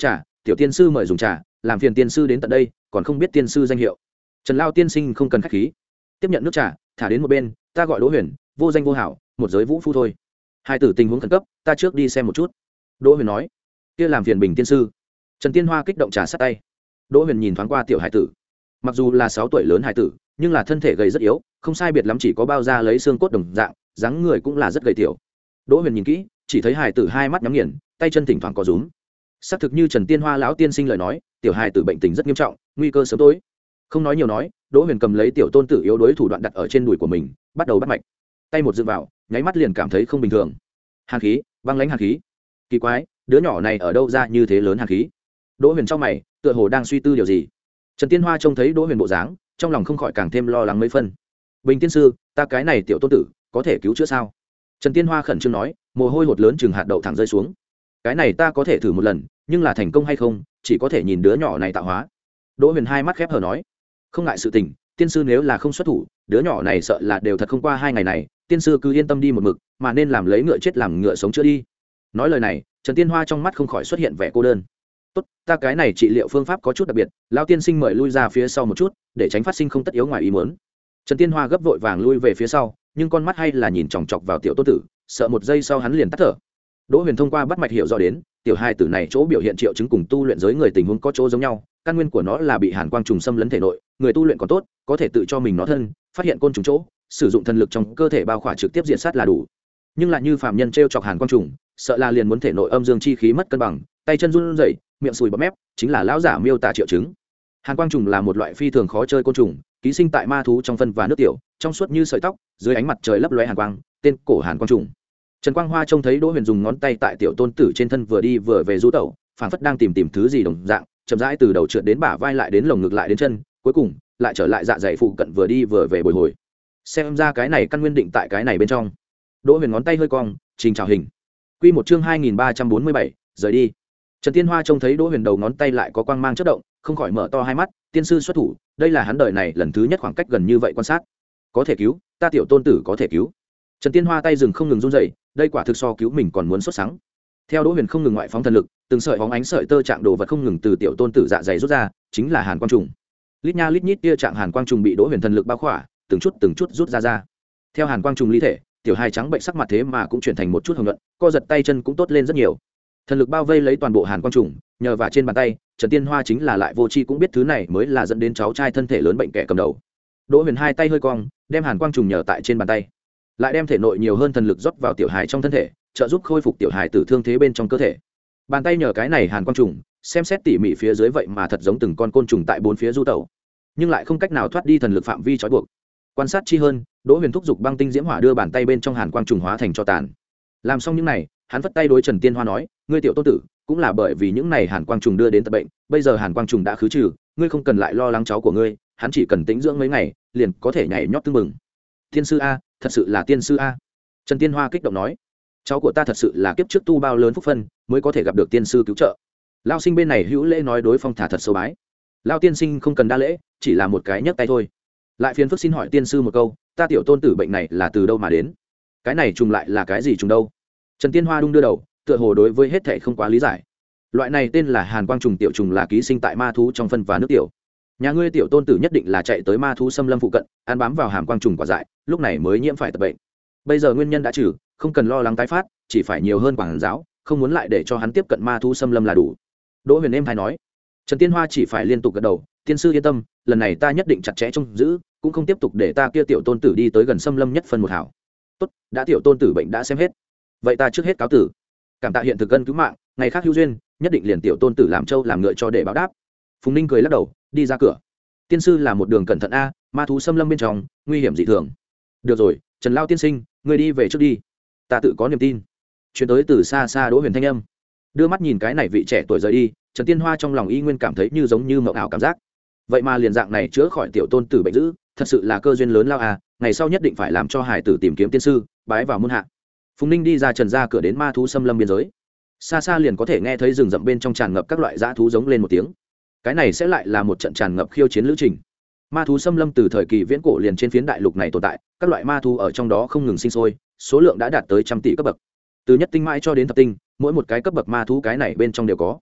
tiểu tiên sư mời dùng trà, làm phiền tiên sư đến tận đây, còn không biết tiên sư danh hiệu. Trần Lao tiên sinh không cần khách khí, tiếp nhận nước trà, thả đến một bên. Ta gọi Đỗ Huyền, vô danh vô hảo, một giới vũ phu thôi. Hai tử tình huống khẩn cấp, ta trước đi xem một chút. Đỗ Huyền nói. Kia làm phiền Bình tiên sư. Trần Tiên Hoa kích động trà sát tay. Đỗ Huyền nhìn thoáng qua tiểu hải tử, mặc dù là sáu tuổi lớn hải tử, nhưng là thân thể gầy rất yếu, không sai biệt lắm chỉ có bao da lấy xương cốt đồng dạng, dáng người cũng là rất gầy tiểu. Đỗ Huyền nhìn kỹ, chỉ thấy hải tử hai mắt nhắm nghiền, tay chân thỉnh thoảng có rúm. Xác thực như Trần Tiên Hoa lão tiên sinh lời nói, tiểu hải tử bệnh tình rất nghiêm trọng, nguy cơ sớm tối. Không nói nhiều nói, Đỗ Huyền cầm lấy tiểu tôn tử yếu đuối thủ đoạn đặt ở trên đùi của mình, bắt đầu bắt mạch. Tay một dựng vào, nháy mắt liền cảm thấy không bình thường. Hàn khí, băng lãnh hàn khí. Kỳ quái, đứa nhỏ này ở đâu ra như thế lớn hàn khí? Đỗ Huyền trong mày, tựa hồ đang suy tư điều gì. Trần Tiên Hoa trông thấy Đỗ Huyền bộ dáng, trong lòng không khỏi càng thêm lo lắng mấy phân. Bình tiên sư, ta cái này tiểu tôn tử có thể cứu chữa sao? Trần Tiên Hoa khẩn trương nói, mồ hôi hột lớn chừng hạt đậu thẳng rơi xuống. Cái này ta có thể thử một lần, nhưng là thành công hay không, chỉ có thể nhìn đứa nhỏ này tạo hóa. Đỗ Huyền hai mắt khép hờ nói, không ngại sự tình, tiên sư nếu là không xuất thủ, đứa nhỏ này sợ là đều thật không qua hai ngày này, tiên sư cứ yên tâm đi một mực, mà nên làm lấy ngựa chết làm ngựa sống chữa đi. Nói lời này, Trần Tiên Hoa trong mắt không khỏi xuất hiện vẻ cô đơn. Tốt, ta cái này trị liệu phương pháp có chút đặc biệt, lão tiên sinh mời lui ra phía sau một chút, để tránh phát sinh không tất yếu ngoài ý muốn. Trần Tiên Hoa gấp vội vàng lui về phía sau, nhưng con mắt hay là nhìn chòng chọc vào tiểu tôn tử, sợ một giây sau hắn liền tắt thở. Đỗ Huyền thông qua bắt mạch hiểu rõ đến, tiểu hai tử này chỗ biểu hiện triệu chứng cùng tu luyện giới người tình huống có chỗ giống nhau, căn nguyên của nó là bị hàn quang trùng xâm lấn thể nội, người tu luyện còn tốt, có thể tự cho mình nó thân, phát hiện côn trùng chỗ, sử dụng thần lực trong cơ thể bao khỏa trực tiếp diệt sát là đủ. Nhưng lại như phàm nhân trêu chọc hàn quang trùng, sợ là liền muốn thể nội âm dương chi khí mất cân bằng, tay chân run rẩy, miệng sùi bọt mép, chính là lão giả miêu tả triệu chứng. Hàn quang trùng là một loại phi thường khó chơi côn trùng, ký sinh tại ma thú trong phân và nước tiểu, trong suốt như sợi tóc, dưới ánh mặt trời lấp lóe hàn quang, tên cổ hàn quang trùng. Trần Quang Hoa trông thấy Đỗ Huyền dùng ngón tay tại tiểu tôn tử trên thân vừa đi vừa về du tẩu, phảng phất đang tìm tìm thứ gì đồng dạng, chậm rãi từ đầu trượt đến bả vai lại đến lồng ngực lại đến chân, cuối cùng lại trở lại dạ dày phụ cận vừa đi vừa về bồi hồi. Xem ra cái này căn nguyên định tại cái này bên trong. Đỗ Huyền ngón tay hơi cong, trình chào hình. Quy một chương hai nghìn ba trăm bốn mươi bảy, rời đi. Trần Tiên Hoa trông thấy Đỗ Huyền đầu ngón tay lại có quang mang chớp động, không khỏi mở to hai mắt, tiên sư xuất thủ, đây là hắn đời này lần thứ nhất khoảng cách gần như vậy quan sát. Có thể cứu, ta tiểu tôn tử có thể cứu. Trần Tiên Hoa tay dừng không ngừng run rẩy, đây quả thực so cứu mình còn muốn xuất sáng. Theo Đỗ Huyền không ngừng ngoại phóng thần lực, từng sợi bóng ánh sợi tơ trạng đồ vật không ngừng từ tiểu tôn tử dạ dày rút ra, chính là hàn quang trùng. Lít nha lít nhít tia trạng hàn quang trùng bị Đỗ Huyền thần lực bao khỏa, từng chút từng chút rút ra ra. Theo hàn quang trùng ly thể, tiểu hài trắng bệnh sắc mặt thế mà cũng chuyển thành một chút hồng nhuận, co giật tay chân cũng tốt lên rất nhiều. Thần lực bao vây lấy toàn bộ hàn quang trùng, nhờ vào trên bàn tay, Trần Tiên Hoa chính là lại vô tri cũng biết thứ này mới là dẫn đến cháu trai thân thể lớn bệnh kẻ cầm đầu. Đỗ Huyền hai tay hơi cong, đem hàn quang trùng nhờ tại trên bàn tay, lại đem thể nội nhiều hơn thần lực rót vào tiểu hài trong thân thể, trợ giúp khôi phục tiểu hài tử thương thế bên trong cơ thể. Bàn tay nhờ cái này hàn quang trùng, xem xét tỉ mỉ phía dưới vậy mà thật giống từng con côn trùng tại bốn phía du tẩu, nhưng lại không cách nào thoát đi thần lực phạm vi trói buộc. Quan sát chi hơn, Đỗ Huyền thúc giục băng tinh diễm hỏa đưa bàn tay bên trong hàn quang trùng hóa thành cho tàn. Làm xong những này, hắn vất tay đối Trần Tiên Hoa nói, ngươi tiểu tôn tử cũng là bởi vì những này hàn quang trùng đưa đến tận bệnh, bây giờ hàn quang trùng đã khứ trừ, ngươi không cần lại lo lắng cháu của ngươi, hắn chỉ cần tĩnh dưỡng mấy ngày, liền có thể nhảy nhót tưng mừng. Tiên sư a, thật sự là tiên sư a. Trần Tiên Hoa kích động nói, cháu của ta thật sự là kiếp trước tu bao lớn phúc phân, mới có thể gặp được tiên sư cứu trợ. Lao sinh bên này hữu lễ nói đối phong thả thật sâu bái. Lao tiên sinh không cần đa lễ, chỉ là một cái nhấc tay thôi. Lại phiền phức xin hỏi tiên sư một câu, ta tiểu tôn tử bệnh này là từ đâu mà đến? Cái này trùng lại là cái gì trùng đâu? Trần Tiên Hoa đung đưa đầu, tựa hồ đối với hết thảy không quá lý giải. Loại này tên là hàn quang trùng tiểu trùng, là ký sinh tại ma thú trong phân và nước tiểu. Nhà ngươi tiểu tôn tử nhất định là chạy tới ma thú xâm lâm phụ cận, ăn bám vào hàn quang trùng quả dại, lúc này mới nhiễm phải tật bệnh. Bây giờ nguyên nhân đã trừ, không cần lo lắng tái phát, chỉ phải nhiều hơn quảng giáo, không muốn lại để cho hắn tiếp cận ma thú xâm lâm là đủ. Đỗ Huyền êm hay nói. Trần Tiên Hoa chỉ phải liên tục gật đầu, tiên sư yên tâm, lần này ta nhất định chặt chẽ trông giữ, cũng không tiếp tục để ta kia tiểu tôn tử đi tới gần xâm lâm nhất phân một hảo. Tốt, đã tiểu tôn tử bệnh đã xem hết, vậy ta trước hết cáo tử. Cảm tạ hiện thực cân cứu mạng, ngày khác hữu duyên, nhất định liền tiểu tôn tử làm trâu làm ngựa cho để báo đáp. Phùng Ninh cười lắc đầu, đi ra cửa. Tiên sư là một đường cẩn thận a, ma thú xâm lâm bên trong nguy hiểm dị thường. Được rồi, Trần Lao tiên sinh, người đi về trước đi, ta tự có niềm tin. Chuyến tới từ xa xa Đỗ Huyền thanh âm, đưa mắt nhìn cái này vị trẻ tuổi rời đi, Trần Tiên Hoa trong lòng y nguyên cảm thấy như giống như mộng ảo cảm giác. Vậy mà liền dạng này chữa khỏi tiểu tôn tử bệnh dữ, thật sự là cơ duyên lớn lao à, ngày sau nhất định phải làm cho hải tử tìm kiếm tiên sư, bái vào môn hạ. Phùng Ninh đi ra Trần ra cửa đến ma thú xâm lâm biên giới, xa xa liền có thể nghe thấy rừng rậm bên trong tràn ngập các loại dã thú giống lên một tiếng. Cái này sẽ lại là một trận tràn ngập khiêu chiến lữ trình. Ma thú xâm lâm từ thời kỳ viễn cổ liền trên phiến đại lục này tồn tại, các loại ma thú ở trong đó không ngừng sinh sôi, số lượng đã đạt tới trăm tỷ cấp bậc. Từ nhất tinh mãi cho đến thập tinh, mỗi một cái cấp bậc ma thú cái này bên trong đều có.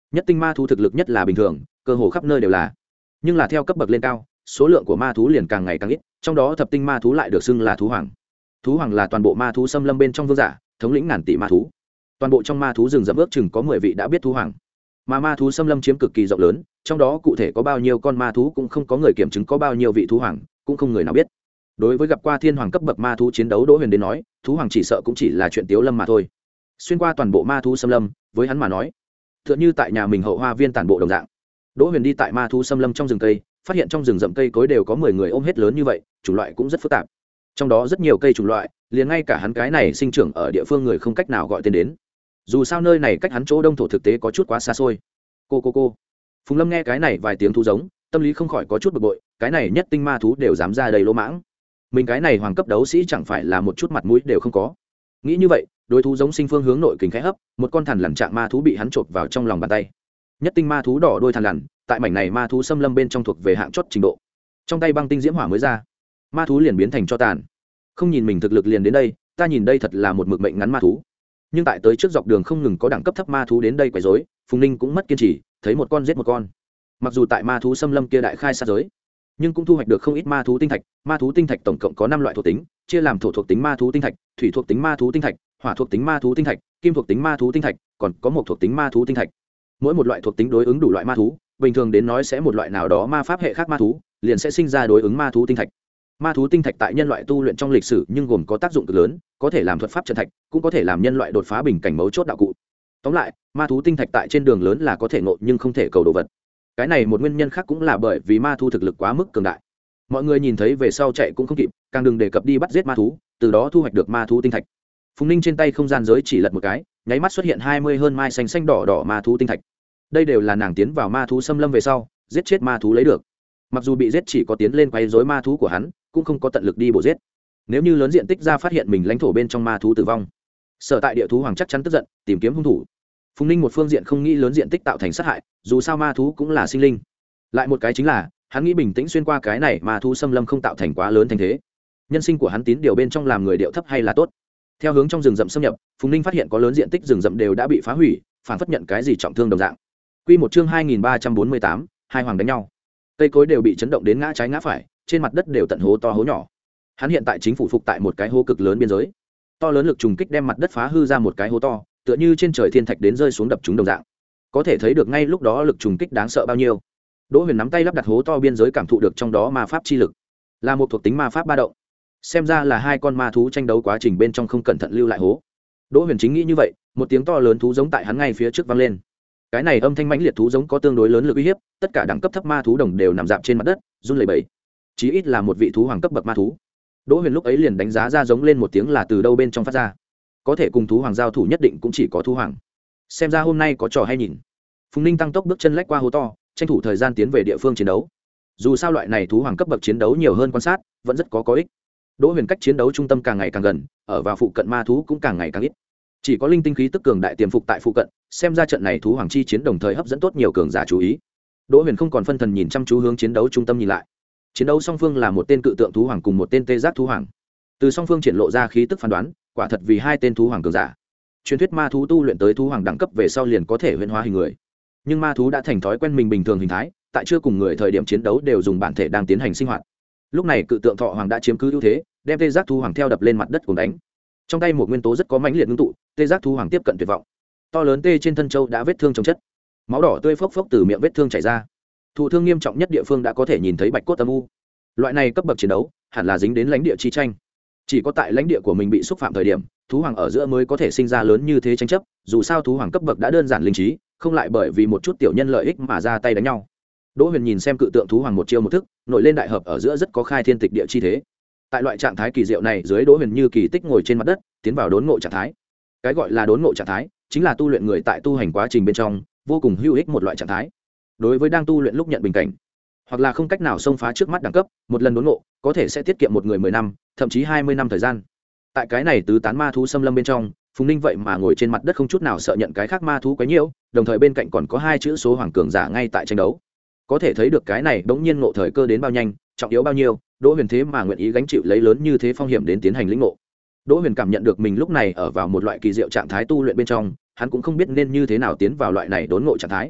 nhất tinh ma thú thực lực nhất là bình thường, cơ hồ khắp nơi đều là, nhưng là theo cấp bậc lên cao, số lượng của ma thú liền càng ngày càng ít, trong đó thập tinh ma thú lại được xưng là thú hoàng. Thú hoàng là toàn bộ ma thú xâm lâm bên trong vương giả, thống lĩnh ngàn tỷ ma thú. Toàn bộ trong ma thú rừng rậm ước chừng có mười vị đã biết thú hoàng. Mà ma thú xâm lâm chiếm cực kỳ rộng lớn, trong đó cụ thể có bao nhiêu con ma thú cũng không có người kiểm chứng, có bao nhiêu vị thú hoàng cũng không người nào biết. Đối với gặp qua thiên hoàng cấp bậc ma thú chiến đấu Đỗ Huyền đến nói, thú hoàng chỉ sợ cũng chỉ là chuyện tiếu lâm mà thôi. Xuyên qua toàn bộ ma thú xâm lâm, với hắn mà nói, tựa như tại nhà mình hậu hoa viên tản bộ đồng dạng. Đỗ Huyền đi tại ma thú xâm lâm trong rừng cây, phát hiện trong rừng rậm cây cối đều có mười người ôm hết lớn như vậy, chủng loại cũng rất phức tạp. Trong đó rất nhiều cây chủng loại, liền ngay cả hắn cái này sinh trưởng ở địa phương người không cách nào gọi tên đến. Dù sao nơi này cách hắn chỗ đông thổ thực tế có chút quá xa xôi. Cô cô cô. Phùng Lâm nghe cái này vài tiếng thú giống, tâm lý không khỏi có chút bực bội, cái này nhất tinh ma thú đều dám ra đầy lỗ mãng. Mình cái này hoàng cấp đấu sĩ chẳng phải là một chút mặt mũi đều không có. Nghĩ như vậy, đối thú giống sinh phương hướng nội kình khẽ hấp, một con thằn lằn trạng ma thú bị hắn chộp vào trong lòng bàn tay. Nhất tinh ma thú đỏ đôi thằn lằn, tại mảnh này ma thú xâm lâm bên trong thuộc về hạng chót trình độ. Trong tay băng tinh diễm hỏa mới ra, ma thú liền biến thành cho tàn. Không nhìn mình thực lực liền đến đây, ta nhìn đây thật là một mực mệnh ngắn ma thú. Nhưng tại tới trước dọc đường không ngừng có đẳng cấp thấp ma thú đến đây quấy rối, Phùng Ninh cũng mất kiên trì, thấy một con giết một con. Mặc dù tại ma thú xâm lâm kia đại khai sát giới, nhưng cũng thu hoạch được không ít ma thú tinh thạch. Ma thú tinh thạch tổng cộng có năm loại thuộc tính, chia làm thổ thuộc tính ma thú tinh thạch, thủy thuộc tính ma thú tinh thạch, hỏa thuộc tính ma thú tinh thạch, kim thuộc tính ma thú tinh thạch, còn có một thuộc tính ma thú tinh thạch. Mỗi một loại thuộc tính đối ứng đủ loại ma thú, bình thường đến nói sẽ một loại nào đó ma pháp hệ khác ma thú, liền sẽ sinh ra đối ứng ma thú tinh thạch. Ma thú tinh thạch tại nhân loại tu luyện trong lịch sử nhưng gồm có tác dụng cực lớn, có thể làm thuật pháp trận thạch, cũng có thể làm nhân loại đột phá bình cảnh mấu chốt đạo cụ. Tóm lại, ma thú tinh thạch tại trên đường lớn là có thể ngộ nhưng không thể cầu đồ vật. Cái này một nguyên nhân khác cũng là bởi vì ma thú thực lực quá mức cường đại. Mọi người nhìn thấy về sau chạy cũng không kịp, càng đừng đề cập đi bắt giết ma thú, từ đó thu hoạch được ma thú tinh thạch. Phùng Ninh trên tay không gian giới chỉ lật một cái, nháy mắt xuất hiện hai mươi hơn mai xanh xanh đỏ đỏ ma thú tinh thạch. Đây đều là nàng tiến vào ma thú xâm lâm về sau, giết chết ma thú lấy được. Mặc dù bị giết chỉ có tiến lên quấy rối ma thú của hắn, cũng không có tận lực đi bổ giết. Nếu như lớn diện tích ra phát hiện mình lãnh thổ bên trong ma thú tử vong, sở tại địa thú hoàng chắc chắn tức giận, tìm kiếm hung thủ. Phùng Ninh một phương diện không nghĩ lớn diện tích tạo thành sát hại, dù sao ma thú cũng là sinh linh. Lại một cái chính là, hắn nghĩ bình tĩnh xuyên qua cái này ma thú xâm lâm không tạo thành quá lớn thành thế. Nhân sinh của hắn tín điều bên trong làm người điệu thấp hay là tốt. Theo hướng trong rừng rậm xâm nhập, Phùng Ninh phát hiện có lớn diện tích rừng rậm đều đã bị phá hủy, phản phất nhận cái gì trọng thương đồng dạng. Quy một chương hai nghìn ba trăm bốn mươi tám, hai hoàng đánh nhau. Cây cối đều bị chấn động đến ngã trái ngã phải, trên mặt đất đều tận hố to hố nhỏ. Hắn hiện tại chính phủ phục tại một cái hố cực lớn biên giới. To lớn lực trùng kích đem mặt đất phá hư ra một cái hố to, tựa như trên trời thiên thạch đến rơi xuống đập chúng đồng dạng. Có thể thấy được ngay lúc đó lực trùng kích đáng sợ bao nhiêu. Đỗ Huyền nắm tay lắp đặt hố to biên giới, cảm thụ được trong đó ma pháp chi lực, là một thuộc tính ma pháp ba động. Xem ra là hai con ma thú tranh đấu quá trình bên trong không cẩn thận lưu lại hố. Đỗ Huyền chính nghĩ như vậy, một tiếng to lớn thú giống tại hắn ngay phía trước vang lên. Cái này âm thanh mãnh liệt thú giống có tương đối lớn lực uy hiếp, tất cả đẳng cấp thấp ma thú đồng đều nằm dạp trên mặt đất, run lẩy bẩy. Chí ít là một vị thú hoàng cấp bậc ma thú. Đỗ Huyền lúc ấy liền đánh giá ra giống lên một tiếng là từ đâu bên trong phát ra. Có thể cùng thú hoàng giao thủ nhất định cũng chỉ có thú hoàng. Xem ra hôm nay có trò hay nhìn. Phùng Ninh tăng tốc bước chân lách qua hố to, tranh thủ thời gian tiến về địa phương chiến đấu. Dù sao loại này thú hoàng cấp bậc chiến đấu nhiều hơn quan sát, vẫn rất có có ích. Đỗ Huyền cách chiến đấu trung tâm càng ngày càng gần, ở vào phụ cận ma thú cũng càng ngày càng ít. Chỉ có linh tinh khí tức cường đại tiềm phục tại phụ cận, xem ra trận này thú hoàng chi chiến đồng thời hấp dẫn tốt nhiều cường giả chú ý. Đỗ Huyền không còn phân thần nhìn chăm chú hướng chiến đấu trung tâm nhìn lại. Chiến đấu song phương là một tên cự tượng thú hoàng cùng một tên tê giác thú hoàng. Từ song phương triển lộ ra khí tức phán đoán, quả thật vì hai tên thú hoàng cường giả. Truyền thuyết ma thú tu luyện tới thú hoàng đẳng cấp về sau liền có thể huyễn hóa hình người. Nhưng ma thú đã thành thói quen mình bình thường hình thái, tại chưa cùng người thời điểm chiến đấu đều dùng bản thể đang tiến hành sinh hoạt. Lúc này cự tượng thọ hoàng đã chiếm cứ ưu thế, đem tê giác thú hoàng theo đập lên mặt đất cùng đánh. Trong tay một nguyên tố rất có mãnh liệt ngưng tụ, tê giác thú hoàng tiếp cận tuyệt vọng. To lớn tê trên thân châu đã vết thương chồng chất, máu đỏ tươi phốc phốc từ miệng vết thương chảy ra. Thụ thương nghiêm trọng nhất địa phương đã có thể nhìn thấy bạch cốt âm u. Loại này cấp bậc chiến đấu hẳn là dính đến lãnh địa chi tranh. Chỉ có tại lãnh địa của mình bị xúc phạm thời điểm, thú hoàng ở giữa mới có thể sinh ra lớn như thế tranh chấp. Dù sao thú hoàng cấp bậc đã đơn giản linh trí, không lại bởi vì một chút tiểu nhân lợi ích mà ra tay đánh nhau. Đỗ Huyền nhìn xem cự tượng thú hoàng một chiêu một thức, nổi lên đại hợp ở giữa rất có khai thiên tịch địa chi thế. Tại loại trạng thái kỳ diệu này dưới, Đỗ Huyền như kỳ tích ngồi trên mặt đất, tiến vào đốn ngộ trạng thái. Cái gọi là đốn ngộ trạng thái, chính là tu luyện người tại tu hành quá trình bên trong vô cùng hữu ích một loại trạng thái. Đối với đang tu luyện lúc nhận bình cảnh, hoặc là không cách nào xông phá trước mắt đẳng cấp, một lần đốn ngộ có thể sẽ tiết kiệm một người mười năm, thậm chí hai mươi năm thời gian. Tại cái này tứ tán ma thú xâm lâm bên trong, Phùng Ninh vậy mà ngồi trên mặt đất không chút nào sợ nhận cái khác ma thú quấy nhiễu, đồng thời bên cạnh còn có hai chữ số hoàng cường giả ngay tại tranh đấu. Có thể thấy được cái này đống nhiên ngộ thời cơ đến bao nhanh, trọng yếu bao nhiêu. Đỗ Huyền thế mà nguyện ý gánh chịu lấy lớn như thế phong hiểm đến tiến hành lĩnh ngộ. Đỗ Huyền cảm nhận được mình lúc này ở vào một loại kỳ diệu trạng thái tu luyện bên trong, hắn cũng không biết nên như thế nào tiến vào loại này đốn ngộ trạng thái.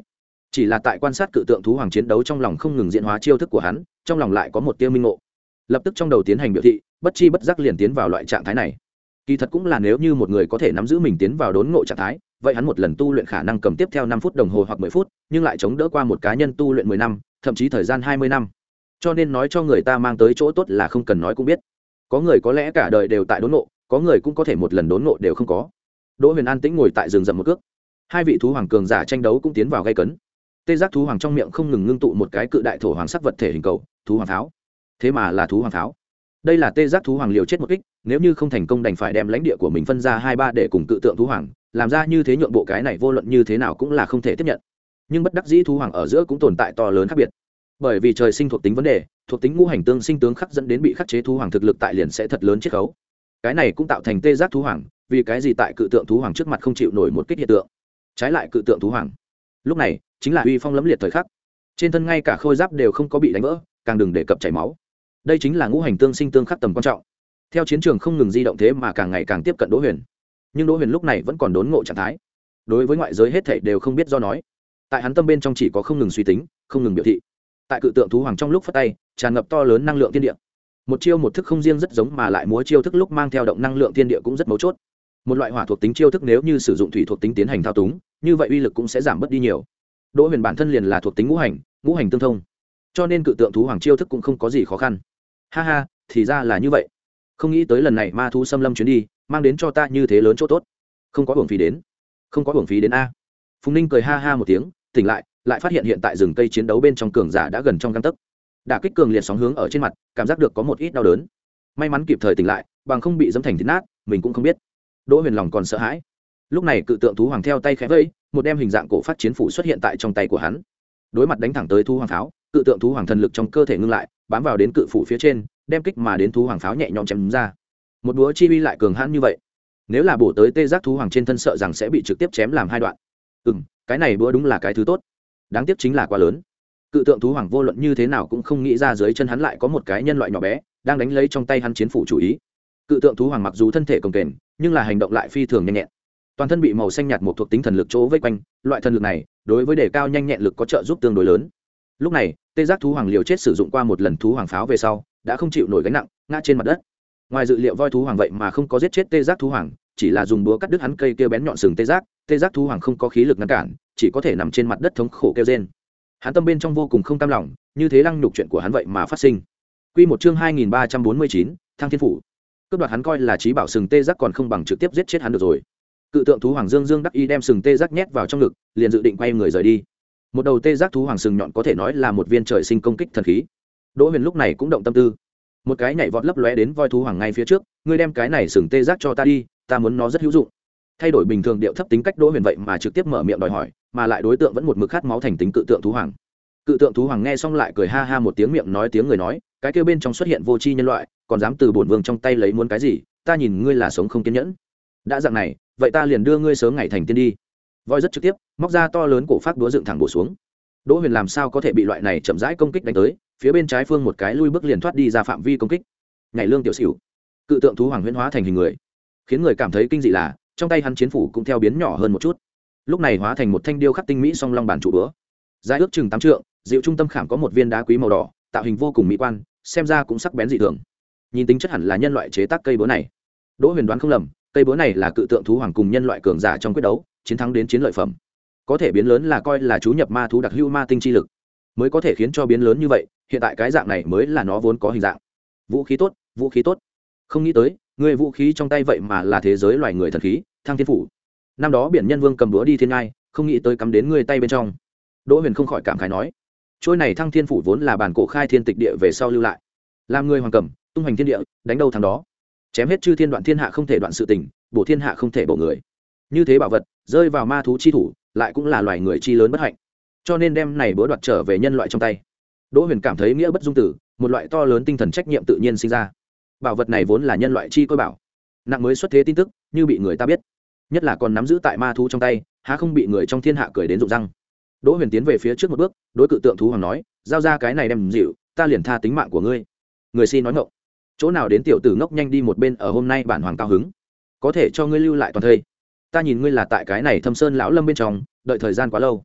chỉ là tại quan sát cự tượng thú hoàng chiến đấu trong lòng không ngừng diễn hóa chiêu thức của hắn, trong lòng lại có một tia minh ngộ, lập tức trong đầu tiến hành biểu thị, bất chi bất giác liền tiến vào loại trạng thái này. Kỳ thật cũng là nếu như một người có thể nắm giữ mình tiến vào đốn ngộ trạng thái, vậy hắn một lần tu luyện khả năng cầm tiếp theo năm phút đồng hồ hoặc mười phút, nhưng lại chống đỡ qua một cá nhân tu luyện mười năm, thậm chí thời gian hai mươi năm. Cho nên nói cho người ta mang tới chỗ tốt là không cần nói cũng biết. Có người có lẽ cả đời đều tại đốn ngộ, có người cũng có thể một lần đốn ngộ đều không có. Đỗ Huyền an tĩnh ngồi tại rừng rậm một cước. Hai vị thú hoàng cường giả tranh đấu cũng tiến vào gay cấn. Tê giác thú hoàng trong miệng không ngừng ngưng tụ một cái cự đại thổ hoàng sắc vật thể hình cầu, thú hoàng pháo. Thế mà là thú hoàng pháo. Đây là tê giác thú hoàng liều chết một kích, nếu như không thành công đành phải đem lãnh địa của mình phân ra hai ba để cùng cự tượng thú hoàng, làm ra như thế nhượng bộ cái này vô luận như thế nào cũng là không thể tiếp nhận. Nhưng bất đắc dĩ thú hoàng ở giữa cũng tồn tại to lớn khác biệt. Bởi vì trời sinh thuộc tính vấn đề, thuộc tính ngũ hành tương sinh tướng khắc dẫn đến bị khắc chế thú hoàng thực lực tại liền sẽ thật lớn chiết khấu. Cái này cũng tạo thành tê giác thú hoàng, vì cái gì tại cự tượng thú hoàng trước mặt không chịu nổi một kích hiện tượng. Trái lại cự tượng thú hoàng, lúc này chính là uy phong lẫm liệt thời khắc. Trên thân ngay cả khôi giáp đều không có bị đánh vỡ, càng đừng đề cập chảy máu. Đây chính là ngũ hành tương sinh tương khắc tầm quan trọng. Theo chiến trường không ngừng di động thế mà càng ngày càng tiếp cận Đỗ Huyền. Nhưng Đỗ Huyền lúc này vẫn còn đốn ngộ trạng thái. Đối với ngoại giới hết thảy đều không biết do nói. Tại hắn tâm bên trong chỉ có không ngừng suy tính, không ngừng biểu thị. Tại cự tượng thú hoàng trong lúc phất tay, tràn ngập to lớn năng lượng thiên địa. Một chiêu một thức không riêng rất giống mà lại múa chiêu thức lúc mang theo động năng lượng thiên địa cũng rất mấu chốt. Một loại hỏa thuộc tính chiêu thức nếu như sử dụng thủy thuộc tính tiến hành thao túng, như vậy uy lực cũng sẽ giảm bớt đi nhiều. Đỗ Huyền bản thân liền là thuộc tính ngũ hành, ngũ hành tương thông, cho nên cự tượng thú hoàng chiêu thức cũng không có gì khó khăn. Ha ha, thì ra là như vậy. Không nghĩ tới lần này ma thú xâm lâm chuyến đi, mang đến cho ta như thế lớn chỗ tốt. Không có uổng phí đến, không có uổng phí đến a. Phùng Ninh cười ha ha một tiếng, tỉnh lại, lại phát hiện hiện tại rừng cây chiến đấu bên trong cường giả đã gần trong gang tấc. Đả kích cường liệt sóng hướng ở trên mặt, cảm giác được có một ít đau đớn. May mắn kịp thời tỉnh lại, bằng không bị dẫm thành thịt nát, mình cũng không biết. Đỗ Huyền lòng còn sợ hãi. Lúc này cự tượng thú hoàng theo tay khẽ vẫy, một đem hình dạng cổ phát chiến phủ xuất hiện tại trong tay của hắn. Đối mặt đánh thẳng tới thú hoàng pháo, cự tượng thú hoàng thần lực trong cơ thể ngưng lại, bám vào đến cự phủ phía trên, đem kích mà đến thú hoàng pháo nhẹ nhõm chém ra. Một búa chi uy lại cường hãn như vậy, nếu là bổ tới tê giác thú hoàng trên thân sợ rằng sẽ bị trực tiếp chém làm hai đoạn. Ừm, cái này búa đúng là cái thứ tốt. Đáng tiếc chính là quá lớn. Cự tượng thú hoàng vô luận như thế nào cũng không nghĩ ra dưới chân hắn lại có một cái nhân loại nhỏ bé đang đánh lấy trong tay hắn chiến phủ chủ ý. Cự tượng thú hoàng mặc dù thân thể cồng kềnh, nhưng là hành động lại phi thường nhanh nhẹn. Toàn thân bị màu xanh nhạt một thuộc tính thần lực chỗ vây quanh, loại thần lực này đối với đề cao nhanh nhẹn lực có trợ giúp tương đối lớn. Lúc này, tê giác thú hoàng liều chết sử dụng qua một lần thú hoàng pháo về sau, đã không chịu nổi gánh nặng, ngã trên mặt đất. Ngoài dự liệu voi thú hoàng vậy mà không có giết chết tê giác thú hoàng, chỉ là dùng búa cắt đứt hắn cây kia bén nhọn sừng tê giác, tê giác thú hoàng không có khí lực ngăn cản, chỉ có thể nằm trên mặt đất thống khổ kêu rên. Hắn tâm bên trong vô cùng không cam lòng, như thế lăng nhục chuyện của hắn vậy mà phát sinh. Quy một chương hai nghìn ba trăm bốn mươi chín, Thăng Thiên phủ. Cướp đoạt hắn coi là trí bảo sừng tê giác còn không bằng trực tiếp giết chết hắn được rồi. Cự tượng thú hoàng dương dương đắc ý đem sừng tê giác nhét vào trong ngực, liền dự định quay người rời đi. Một đầu tê giác thú hoàng sừng nhọn có thể nói là một viên trời sinh công kích thần khí. Đỗ Huyền lúc này cũng động tâm tư, một cái nhảy vọt lấp lóe đến voi thú hoàng ngay phía trước, ngươi đem cái này sừng tê giác cho ta đi, ta muốn nó rất hữu dụng. Thay đổi bình thường điệu thấp tính cách Đỗ Huyền vậy mà trực tiếp mở miệng đòi hỏi, mà lại đối tượng vẫn một mực khát máu thành tính cự tượng thú hoàng. Cự tượng thú hoàng nghe xong lại cười ha ha một tiếng, miệng nói tiếng người nói, cái kia bên trong xuất hiện vô tri nhân loại, còn dám từ bổn vương trong tay lấy muốn cái gì, ta nhìn ngươi là sống không kiên nhẫn. Đã dạng này, vậy ta liền đưa ngươi sớm ngày thành tiên đi. Voi rất trực tiếp, móc ra to lớn cổ phát đúa dựng thẳng bổ xuống. Đỗ Huyền làm sao có thể bị loại này chậm rãi công kích đánh tới, phía bên trái phương một cái lui bước liền thoát đi ra phạm vi công kích. Nhảy lương tiểu xỉu. Cự tượng thú hoàng huyễn hóa thành hình người, khiến người cảm thấy kinh dị là, trong tay hắn chiến phủ cũng theo biến nhỏ hơn một chút. Lúc này hóa thành một thanh điêu khắc tinh mỹ song long bản trụ búa. Dài ước chừng tám trượng, dịu trung tâm khảm có một viên đá quý màu đỏ, tạo hình vô cùng mỹ quan, xem ra cũng sắc bén dị thường. Nhìn tính chất hẳn là nhân loại chế tác cây búa này. Đỗ Huyền đoán không lầm, cây búa này là cự tượng thú hoàng cùng nhân loại cường giả trong quyết đấu, chiến thắng đến chiến lợi phẩm. Có thể biến lớn là coi là chú nhập ma thú đặc hữu ma tinh chi lực, mới có thể khiến cho biến lớn như vậy, hiện tại cái dạng này mới là nó vốn có hình dạng. Vũ khí tốt, vũ khí tốt. Không nghĩ tới, người vũ khí trong tay vậy mà là thế giới loài người thần khí, Thăng Thiên phủ. Năm đó biển nhân vương cầm búa đi thiên ngai, không nghĩ tới cắm đến người tay bên trong. Đỗ Huyền không khỏi cảm khái nói, trôi này Thăng Thiên phủ vốn là bản cổ khai thiên tịch địa về sau lưu lại, làm người hoàng cầm, tung hoành thiên địa, đánh đâu thắng đó, chém hết chư thiên đoạn thiên hạ không thể đoạn sự tình, bổ thiên hạ không thể bổ người. Như thế bảo vật rơi vào ma thú chi thủ, lại cũng là loài người chi lớn bất hạnh, cho nên đem này búa đoạt trở về nhân loại trong tay. Đỗ Huyền cảm thấy nghĩa bất dung tử, một loại to lớn tinh thần trách nhiệm tự nhiên sinh ra. Bảo vật này vốn là nhân loại chi coi bảo, nặng mới xuất thế tin tức, như bị người ta biết, nhất là còn nắm giữ tại ma thú trong tay, há không bị người trong thiên hạ cười đến rụng răng. Đỗ Huyền tiến về phía trước một bước, đối cự tượng thú hoàng nói, giao ra cái này đem dịu, ta liền tha tính mạng của ngươi. Người xin nói ngọng, chỗ nào đến tiểu tử ngốc, nhanh đi một bên, ở hôm nay bản hoàng cao hứng, có thể cho ngươi lưu lại toàn thây. Ta nhìn ngươi là tại cái này Thâm Sơn lão lâm bên trong đợi thời gian quá lâu.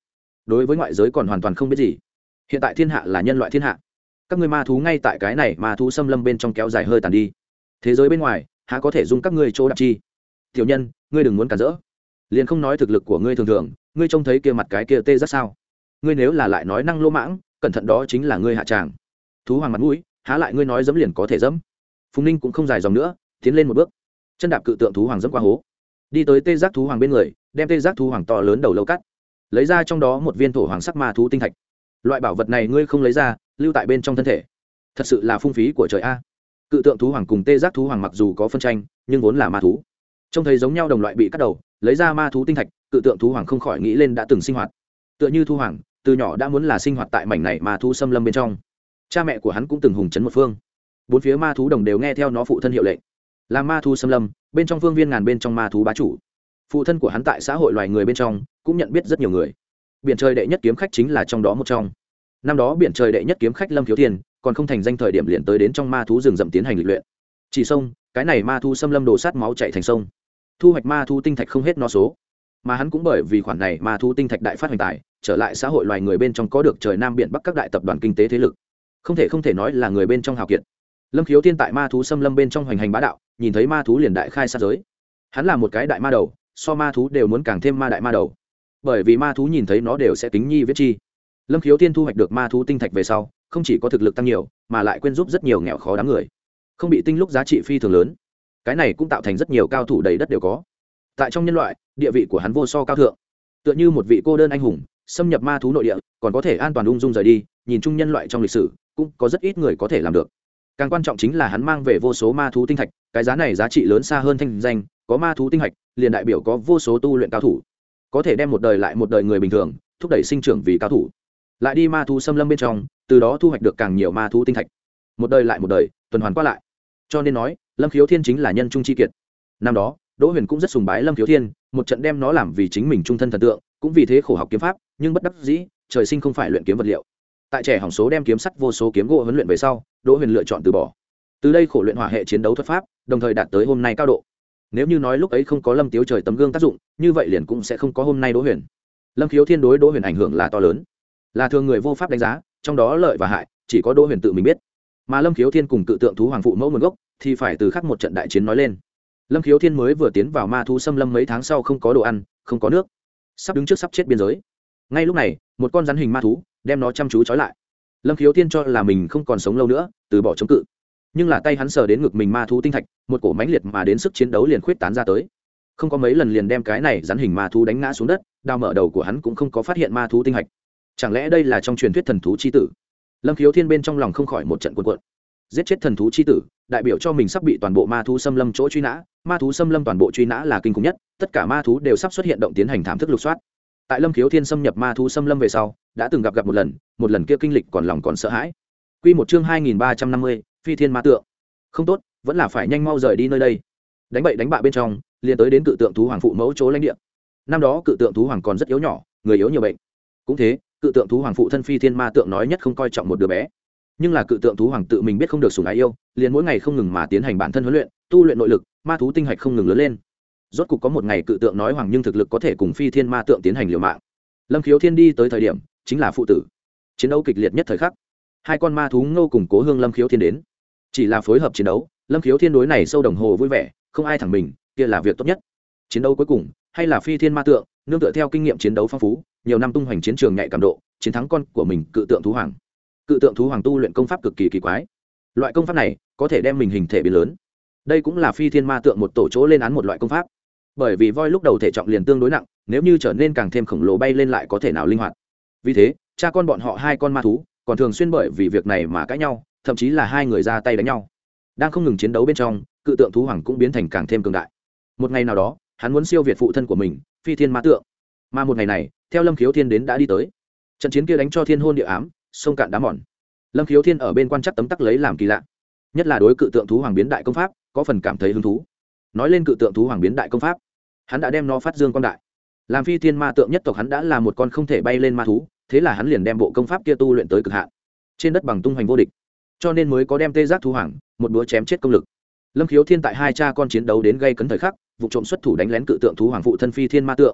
đối với ngoại giới còn hoàn toàn không biết gì. Hiện tại thiên hạ là nhân loại thiên hạ, các ngươi ma thú ngay tại cái này ma thú xâm lâm bên trong kéo dài hơi tàn đi, thế giới bên ngoài há có thể dung các ngươi chỗ đạp chi. Tiểu nhân, ngươi đừng muốn cản rỡ, liền không nói thực lực của ngươi thường thường, ngươi trông thấy kia mặt cái kia tê rất sao? Ngươi nếu là lại nói năng lô mãng, cẩn thận đó chính là ngươi hạ tràng. Thú hoàng mặt mũi, há lại ngươi nói dẫm liền có thể dẫm. Phùng Ninh cũng không dài dòng nữa, tiến lên một bước, chân đạp cự tượng thú hoàng dẫm qua hố, đi tới tê giác thú hoàng bên người, đem tê giác thú hoàng to lớn đầu lâu cắt, lấy ra trong đó một viên thổ hoàng sắc ma thú tinh thạch. Loại bảo vật này ngươi không lấy ra, lưu tại bên trong thân thể, thật sự là phung phí của trời a. Cự tượng thú hoàng cùng tê giác thú hoàng mặc dù có phân tranh, nhưng vốn là ma thú, trông thấy giống nhau đồng loại bị cắt đầu, lấy ra ma thú tinh thạch, cự tượng thú hoàng không khỏi nghĩ lên đã từng sinh hoạt, tựa như thú hoàng từ nhỏ đã muốn là sinh hoạt tại mảnh này ma thú xâm lâm bên trong. Cha mẹ của hắn cũng từng hùng trấn một phương, bốn phía ma thú đồng đều nghe theo nó phụ thân hiệu lệnh, làm ma thú xâm lâm bên trong phương viên ngàn bên trong ma thú bá chủ. Phụ thân của hắn tại xã hội loài người bên trong cũng nhận biết rất nhiều người, biển trời đệ nhất kiếm khách chính là trong đó một trong. Năm đó biển trời đệ nhất kiếm khách Lâm Khiếu Thiên còn không thành danh thời điểm liền tới đến trong ma thú rừng rậm tiến hành lịch luyện. Chỉ sông cái này ma thú xâm lâm đổ sát máu chảy thành sông, thu hoạch ma thú tinh thạch không hết no số. Mà hắn cũng bởi vì khoản này ma thú tinh thạch đại phát hoành tài, trở lại xã hội loài người bên trong có được trời nam biển bắc các đại tập đoàn kinh tế thế lực, không thể không thể nói là người bên trong hào kiệt. Lâm Khiếu Thiên tại ma thú xâm lâm bên trong hoành hành bá đạo, nhìn thấy ma thú liền đại khai sát giới. Hắn là một cái đại ma đầu, so ma thú đều muốn càng thêm ma đại ma đầu, bởi vì ma thú nhìn thấy nó đều sẽ kính nhi viết chi. Lâm Khiếu Thiên thu hoạch được ma thú tinh thạch về sau, không chỉ có thực lực tăng nhiều, mà lại quên giúp rất nhiều nghèo khó đám người, không bị tinh lúc giá trị phi thường lớn. Cái này cũng tạo thành rất nhiều cao thủ đầy đất đều có. Tại trong nhân loại, địa vị của hắn vô so cao thượng, tựa như một vị cô đơn anh hùng, xâm nhập ma thú nội địa, còn có thể an toàn ung dung rời đi. Nhìn chung nhân loại trong lịch sử, cũng có rất ít người có thể làm được. Càng quan trọng chính là hắn mang về vô số ma thú tinh thạch, cái giá này giá trị lớn xa hơn thanh danh. Có ma thú tinh thạch, liền đại biểu có vô số tu luyện cao thủ, có thể đem một đời lại một đời người bình thường thúc đẩy sinh trưởng vì cao thủ, lại đi ma thú xâm lâm bên trong, từ đó thu hoạch được càng nhiều ma thú tinh thạch, một đời lại một đời tuần hoàn qua lại. Cho nên nói Lâm Khiếu Thiên chính là nhân trung chi kiệt. Năm đó Đỗ Huyền cũng rất sùng bái Lâm Khiếu Thiên, một trận đem nó làm vì chính mình trung thân thần tượng, cũng vì thế khổ học kiếm pháp, nhưng bất đắc dĩ trời sinh không phải luyện kiếm vật liệu. Tại trẻ hỏng số đem kiếm sắt vô số kiếm gỗ huấn luyện về sau, Đỗ Huyền lựa chọn từ bỏ, từ đây khổ luyện hỏa hệ chiến đấu thuật pháp, đồng thời đạt tới hôm nay cao độ. Nếu như nói lúc ấy không có Lâm Tiếu Trời tấm gương tác dụng, như vậy liền cũng sẽ không có hôm nay Đỗ Huyền. Lâm Khiếu Thiên đối Đỗ Huyền ảnh hưởng là to lớn, là thường người vô pháp đánh giá, trong đó lợi và hại chỉ có Đỗ Huyền tự mình biết. Mà Lâm Khiếu Thiên cùng cự tượng thú hoàng phụ mẫu nguồn gốc thì phải từ khắc một trận đại chiến nói lên. Lâm Khiếu Thiên mới vừa tiến vào ma thú xâm lâm mấy tháng sau, không có đồ ăn, không có nước, sắp đứng trước sắp chết biên giới. Ngay lúc này, một con rắn hình ma thú đem nó chăm chú trói lại. Lâm Khiếu Thiên cho là mình không còn sống lâu nữa, từ bỏ chống cự. Nhưng là tay hắn sờ đến ngực mình ma thú tinh thạch, một cổ mãnh liệt mà đến sức chiến đấu liền khuyết tán ra tới. Không có mấy lần liền đem cái này rắn hình ma thú đánh ngã xuống đất, đao mở đầu của hắn cũng không có phát hiện ma thú tinh hạch. Chẳng lẽ đây là trong truyền thuyết thần thú chi tử? Lâm Khiếu Thiên bên trong lòng không khỏi một trận cuộn cuộn. Giết chết thần thú chi tử, đại biểu cho mình sắp bị toàn bộ ma thú xâm lâm chỗ truy nã, ma thú xâm lâm toàn bộ truy nã là kinh khủng nhất, tất cả ma thú đều sắp xuất hiện động tiến hành thảm thức lục soát. Tại Lâm Khiếu Thiên xâm nhập ma thú xâm lâm về sau, đã từng gặp gặp một lần, một lần kia kinh lịch còn lòng còn sợ hãi. Quy một chương hai nghìn ba trăm năm mươi, Phi Thiên Ma Tượng. Không tốt, vẫn là phải nhanh mau rời đi nơi đây. Đánh bậy đánh bạ bên trong, liền tới đến cự tượng thú hoàng phụ mẫu chỗ lãnh địa. Năm đó cự tượng thú hoàng còn rất yếu nhỏ, người yếu nhiều bệnh. Cũng thế, cự tượng thú hoàng phụ thân Phi Thiên Ma Tượng nói nhất không coi trọng một đứa bé. Nhưng là cự tượng thú hoàng tự mình biết không được sủng ái yêu, liền mỗi ngày không ngừng mà tiến hành bản thân huấn luyện, tu luyện nội lực, ma thú tinh hạch không ngừng lớn lên. Rốt cục có một ngày cự tượng nói hoàng nhưng thực lực có thể cùng Phi Thiên Ma Tượng tiến hành liều mạng. Lâm Khiếu Thiên đi tới thời điểm, chính là phụ tử chiến đấu kịch liệt nhất thời khắc. Hai con ma thú ngô cùng Cố Hương Lâm Khiếu Thiên đến, chỉ là phối hợp chiến đấu. Lâm Khiếu Thiên đối này sâu đồng hồ vui vẻ, không ai thẳng mình, kia là việc tốt nhất. Chiến đấu cuối cùng hay là Phi Thiên Ma Tượng nương tựa theo kinh nghiệm chiến đấu phong phú, nhiều năm tung hoành chiến trường nhạy cảm độ, chiến thắng con của mình cự tượng thú hoàng. Cự tượng thú hoàng tu luyện công pháp cực kỳ kỳ quái, loại công pháp này có thể đem mình hình thể biến lớn. Đây cũng là Phi Thiên Ma Tượng một tổ chỗ lên án một loại công pháp, bởi vì voi lúc đầu thể trọng liền tương đối nặng, nếu như trở nên càng thêm khổng lồ bay lên lại có thể nào linh hoạt. Vì thế cha con bọn họ hai con ma thú còn thường xuyên bởi vì việc này mà cãi nhau, thậm chí là hai người ra tay đánh nhau. Đang không ngừng chiến đấu bên trong, cự tượng thú hoàng cũng biến thành càng thêm cường đại. Một ngày nào đó, hắn muốn siêu việt phụ thân của mình, Phi Thiên Ma Tượng. Mà một ngày này, theo Lâm Khiếu Thiên đến đã đi tới. Trận chiến kia đánh cho thiên hôn địa ám, sông cạn đá mòn. Lâm Khiếu Thiên ở bên quan chắc tấm tắc lấy làm kỳ lạ, nhất là đối cự tượng thú hoàng biến đại công pháp có phần cảm thấy hứng thú. Nói lên cự tượng thú hoàng biến đại công pháp, hắn đã đem nó phát dương quang đại. Làm Phi Thiên Ma Tượng nhất tộc, hắn đã là một con không thể bay lên ma thú, thế là hắn liền đem bộ công pháp kia tu luyện tới cực hạn, trên đất bằng tung hoành vô địch, cho nên mới có đem tê giác thú hoàng một búa chém chết công lực. Lâm Khiếu Thiên tại hai cha con chiến đấu đến gây cấn thời khắc, vụ trộm xuất thủ đánh lén cự tượng thú hoàng phụ thân Phi Thiên Ma Tượng.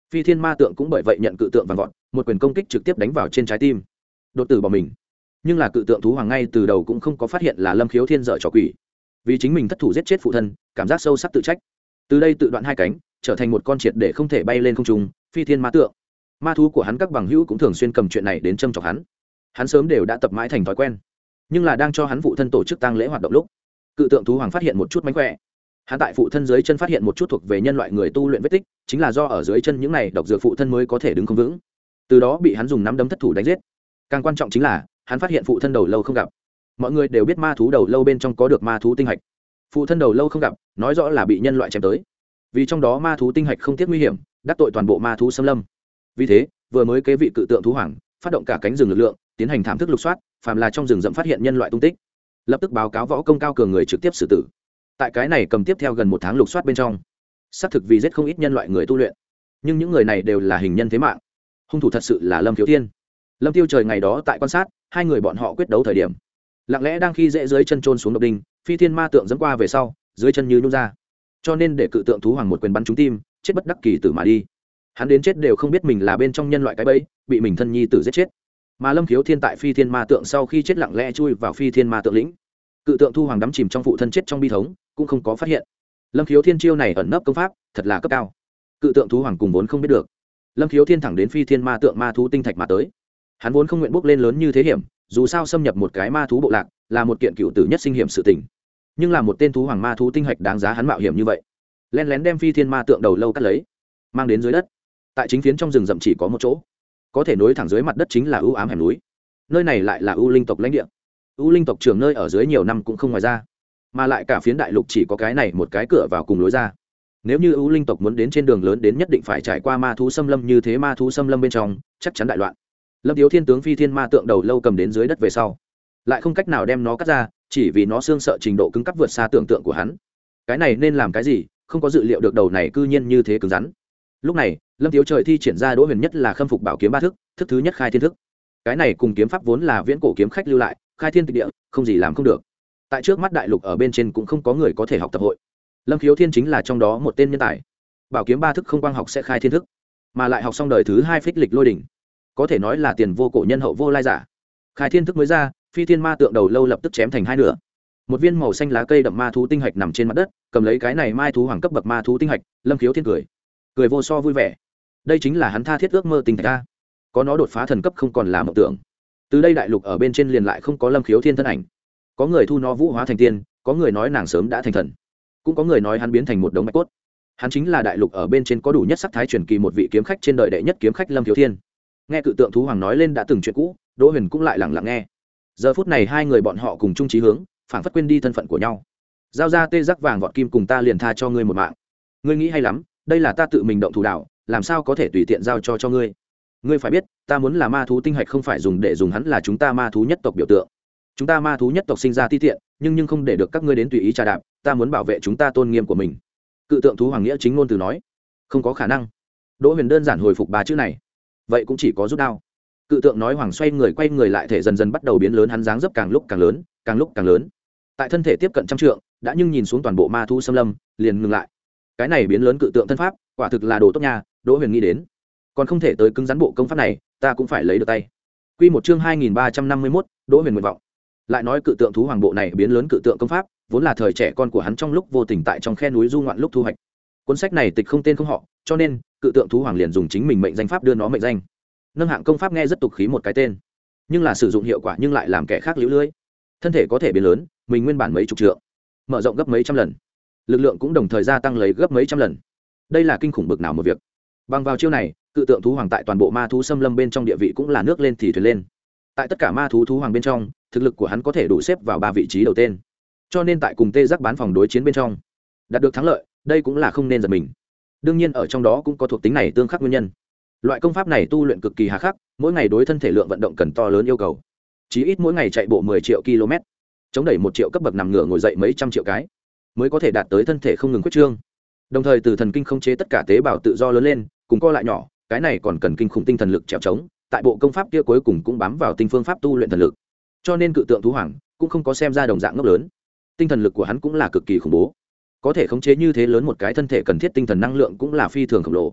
Phi thiên ma tượng cũng bởi vậy nhận cự tượng vàng vọt, một quyền công kích trực tiếp đánh vào trên trái tim, đột tử bỏ mình. Nhưng là cự tượng thú hoàng ngay từ đầu cũng không có phát hiện là Lâm Khiếu Thiên dở trò quỷ, vì chính mình thất thủ giết chết phụ thân, cảm giác sâu sắc tự trách, từ đây tự đoạn hai cánh, trở thành một con triệt để không thể bay lên không trung. Phi thiên ma tượng, ma thú của hắn các bằng hữu cũng thường xuyên cầm chuyện này đến châm chọc hắn, hắn sớm đều đã tập mãi thành thói quen. Nhưng là đang cho hắn phụ thân tổ chức tang lễ hoạt động lúc, cự tượng thú hoàng phát hiện một chút mánh khỏe. Hắn tại phụ thân dưới chân phát hiện một chút thuộc về nhân loại người tu luyện vết tích, chính là do ở dưới chân những này độc dược phụ thân mới có thể đứng không vững, từ đó bị hắn dùng nắm đấm thất thủ đánh giết. Càng quan trọng chính là hắn phát hiện phụ thân đầu lâu không gặp. Mọi người đều biết ma thú đầu lâu bên trong có được ma thú tinh hạch, phụ thân đầu lâu không gặp nói rõ là bị nhân loại chém tới, vì trong đó ma thú tinh hạch không tiếc nguy hiểm đắc tội toàn bộ ma thú xâm lâm. Vì thế vừa mới kế vị cự tượng thú hoàng phát động cả cánh rừng lực lượng tiến hành thảm thức lục soát, phàm là trong rừng rậm phát hiện nhân loại tung tích lập tức báo cáo võ công cao cường người trực tiếp xử tử. Tại cái này cầm tiếp theo gần một tháng lục soát bên trong, xác thực vì giết không ít nhân loại người tu luyện, nhưng những người này đều là hình nhân thế mạng, hung thủ thật sự là Lâm Khiếu Thiên. Lâm Tiêu Trời ngày đó tại quan sát hai người bọn họ quyết đấu thời điểm, lặng lẽ đang khi dễ dưới chân trôn xuống độc đinh, phi thiên ma tượng dẫm qua về sau dưới chân như nhún ra, cho nên để cự tượng thú hoàng một quyền bắn trúng tim, chết bất đắc kỳ tử mà đi. Hắn đến chết đều không biết mình là bên trong nhân loại cái bẫy, bị mình thân nhi tử giết chết. Mà Lâm Khiếu Thiên tại phi thiên ma tượng sau khi chết lặng lẽ chui vào phi thiên ma tượng lĩnh, cự tượng thu hoàng đắm chìm trong phụ thân chết trong bi thống cũng không có phát hiện. Lâm Khiếu Thiên chiêu này ẩn nấp công pháp thật là cấp cao, cự tượng thú hoàng cùng vốn không biết được. Lâm Khiếu Thiên thẳng đến phi thiên ma tượng ma thú tinh thạch mà tới, hắn vốn không nguyện bước lên lớn như thế hiểm, dù sao xâm nhập một cái ma thú bộ lạc là một kiện cựu tử nhất sinh hiểm sự tình, nhưng là một tên thú hoàng ma thú tinh hạch đáng giá hắn mạo hiểm như vậy. Lén lén đem phi thiên ma tượng đầu lâu cắt lấy, mang đến dưới đất. Tại chính phiến trong rừng rậm chỉ có một chỗ có thể nối thẳng dưới mặt đất, chính là ưu ám hẻm núi. Nơi này lại là ưu linh tộc lãnh địa, ưu linh tộc trưởng nơi ở dưới nhiều năm cũng không ngoài ra, mà lại cả phiến đại lục chỉ có cái này một cái cửa vào cùng lối ra. Nếu như ưu linh tộc muốn đến trên đường lớn đến, nhất định phải trải qua ma thú xâm lâm, như thế ma thú xâm lâm bên trong chắc chắn đại loạn. Lâm Tiếu Thiên tướng phi thiên ma tượng đầu lâu cầm đến dưới đất về sau, lại không cách nào đem nó cắt ra, chỉ vì nó xương sợ trình độ cứng cắp vượt xa tưởng tượng của hắn. Cái này nên làm cái gì, không có dự liệu được đầu này cư nhiên như thế cứng rắn. Lúc này Lâm Tiếu Trời thi triển ra Đỗ Huyền nhất là khâm phục bảo kiếm ba thức, thức thứ nhất khai thiên thức. Cái này cùng kiếm pháp vốn là viễn cổ kiếm khách lưu lại, khai thiên tịch địa, không gì làm không được. Tại trước mắt đại lục ở bên trên cũng không có người có thể học tập hội, Lâm Khiếu Thiên chính là trong đó một tên nhân tài. Bảo kiếm ba thức không quang học sẽ khai thiên thức, mà lại học xong đời thứ hai phích lịch lôi đỉnh, có thể nói là tiền vô cổ nhân hậu vô lai giả. Khai thiên thức mới ra, phi thiên ma tượng đầu lâu lập tức chém thành hai nửa. Một viên màu xanh lá cây đậm ma thú tinh hạch nằm trên mặt đất, cầm lấy cái này mai thú hoàng cấp bậc ma thú tinh hạch, Lâm Khiếu Thiên cười, cười vô so vui vẻ. Đây chính là hắn tha thiết ước mơ tinh thạch a, có nó đột phá thần cấp không còn là mộng tưởng. Từ đây đại lục ở bên trên liền lại không có Lâm Khiếu Thiên thân ảnh. Có người thu nó vũ hóa thành tiên, có người nói nàng sớm đã thành thần, cũng có người nói hắn biến thành một đống bạch cốt. Hắn chính là đại lục ở bên trên có đủ nhất sắc thái truyền kỳ một vị kiếm khách trên đời đệ nhất kiếm khách Lâm Khiếu Thiên. Nghe cự tượng thú hoàng nói lên đã từng chuyện cũ, Đỗ Huyền cũng lại lặng lặng nghe. Giờ phút này hai người bọn họ cùng chung chí hướng, phảng phất quên đi thân phận của nhau. Giao ra tê giác vàng vọt kim cùng ta liền tha cho ngươi một mạng. Ngươi nghĩ hay lắm, đây là ta tự mình động thủ đạo, làm sao có thể tùy tiện giao cho cho ngươi. Ngươi phải biết, ta muốn là ma thú tinh hạch không phải dùng để dùng hắn, là chúng ta ma thú nhất tộc biểu tượng. Chúng ta ma thú nhất tộc sinh ra ti tiện, nhưng nhưng không để được các ngươi đến tùy ý trà đạp, ta muốn bảo vệ chúng ta tôn nghiêm của mình. Cự tượng thú hoàng nghĩa chính ngôn từ nói, không có khả năng. Đỗ Huyền đơn giản hồi phục ba chữ này, vậy cũng chỉ có rút đao. Cự tượng nói hoàng xoay người quay người lại, thể dần dần bắt đầu biến lớn, hắn dáng dấp càng lúc càng lớn, càng lúc càng lớn. Tại thân thể tiếp cận trăm trượng, đã nhưng nhìn xuống toàn bộ ma thú xâm lâm, liền ngừng lại. Cái này biến lớn cự tượng thân pháp, quả thực là đồ tốt nha. Đỗ Huyền nghĩ đến, còn không thể tới cứng rắn bộ công pháp này, ta cũng phải lấy được tay. Quy một chương hai nghìn ba trăm năm mươi mốt, Đỗ Huyền nguyện vọng. Lại nói cự tượng thú hoàng bộ này biến lớn cự tượng công pháp, vốn là thời trẻ con của hắn trong lúc vô tình tại trong khe núi du ngoạn lúc thu hoạch. Cuốn sách này tịch không tên không họ, cho nên cự tượng thú hoàng liền dùng chính mình mệnh danh pháp đưa nó mệnh danh. Nâng hạng công pháp nghe rất tục khí một cái tên, nhưng là sử dụng hiệu quả nhưng lại làm kẻ khác liễu lưỡi. Thân thể có thể biến lớn, mình nguyên bản mấy chục trượng, mở rộng gấp mấy trăm lần, lực lượng cũng đồng thời gia tăng lấy gấp mấy trăm lần. Đây là kinh khủng bực nào một việc. Bằng vào chiêu này, cự tượng thú hoàng tại toàn bộ ma thú xâm lâm bên trong địa vị cũng là nước lên thì thuyền lên. Tại tất cả ma thú thú hoàng bên trong, thực lực của hắn có thể đủ xếp vào ba vị trí đầu tên. Cho nên tại cùng tê giác bán phòng đối chiến bên trong đạt được thắng lợi, đây cũng là không nên giật mình. Đương nhiên ở trong đó cũng có thuộc tính này tương khắc nguyên nhân. Loại công pháp này tu luyện cực kỳ hà khắc, mỗi ngày đối thân thể lượng vận động cần to lớn yêu cầu. Chí ít mỗi ngày chạy bộ mười triệu km, chống đẩy một triệu cấp bậc, nằm ngửa ngồi dậy mấy trăm triệu cái, mới có thể đạt tới thân thể không ngừng quyết trương. Đồng thời từ thần kinh khống chế tất cả tế bào tự do lớn lên, cùng co lại nhỏ, cái này còn cần kinh khủng tinh thần lực trèo trống. Tại bộ công pháp kia cuối cùng cũng bám vào tinh phương pháp tu luyện thần lực. Cho nên cự tượng thú hoàng cũng không có xem ra đồng dạng ngốc lớn, tinh thần lực của hắn cũng là cực kỳ khủng bố, có thể khống chế như thế lớn một cái thân thể, cần thiết tinh thần năng lượng cũng là phi thường khổng lồ.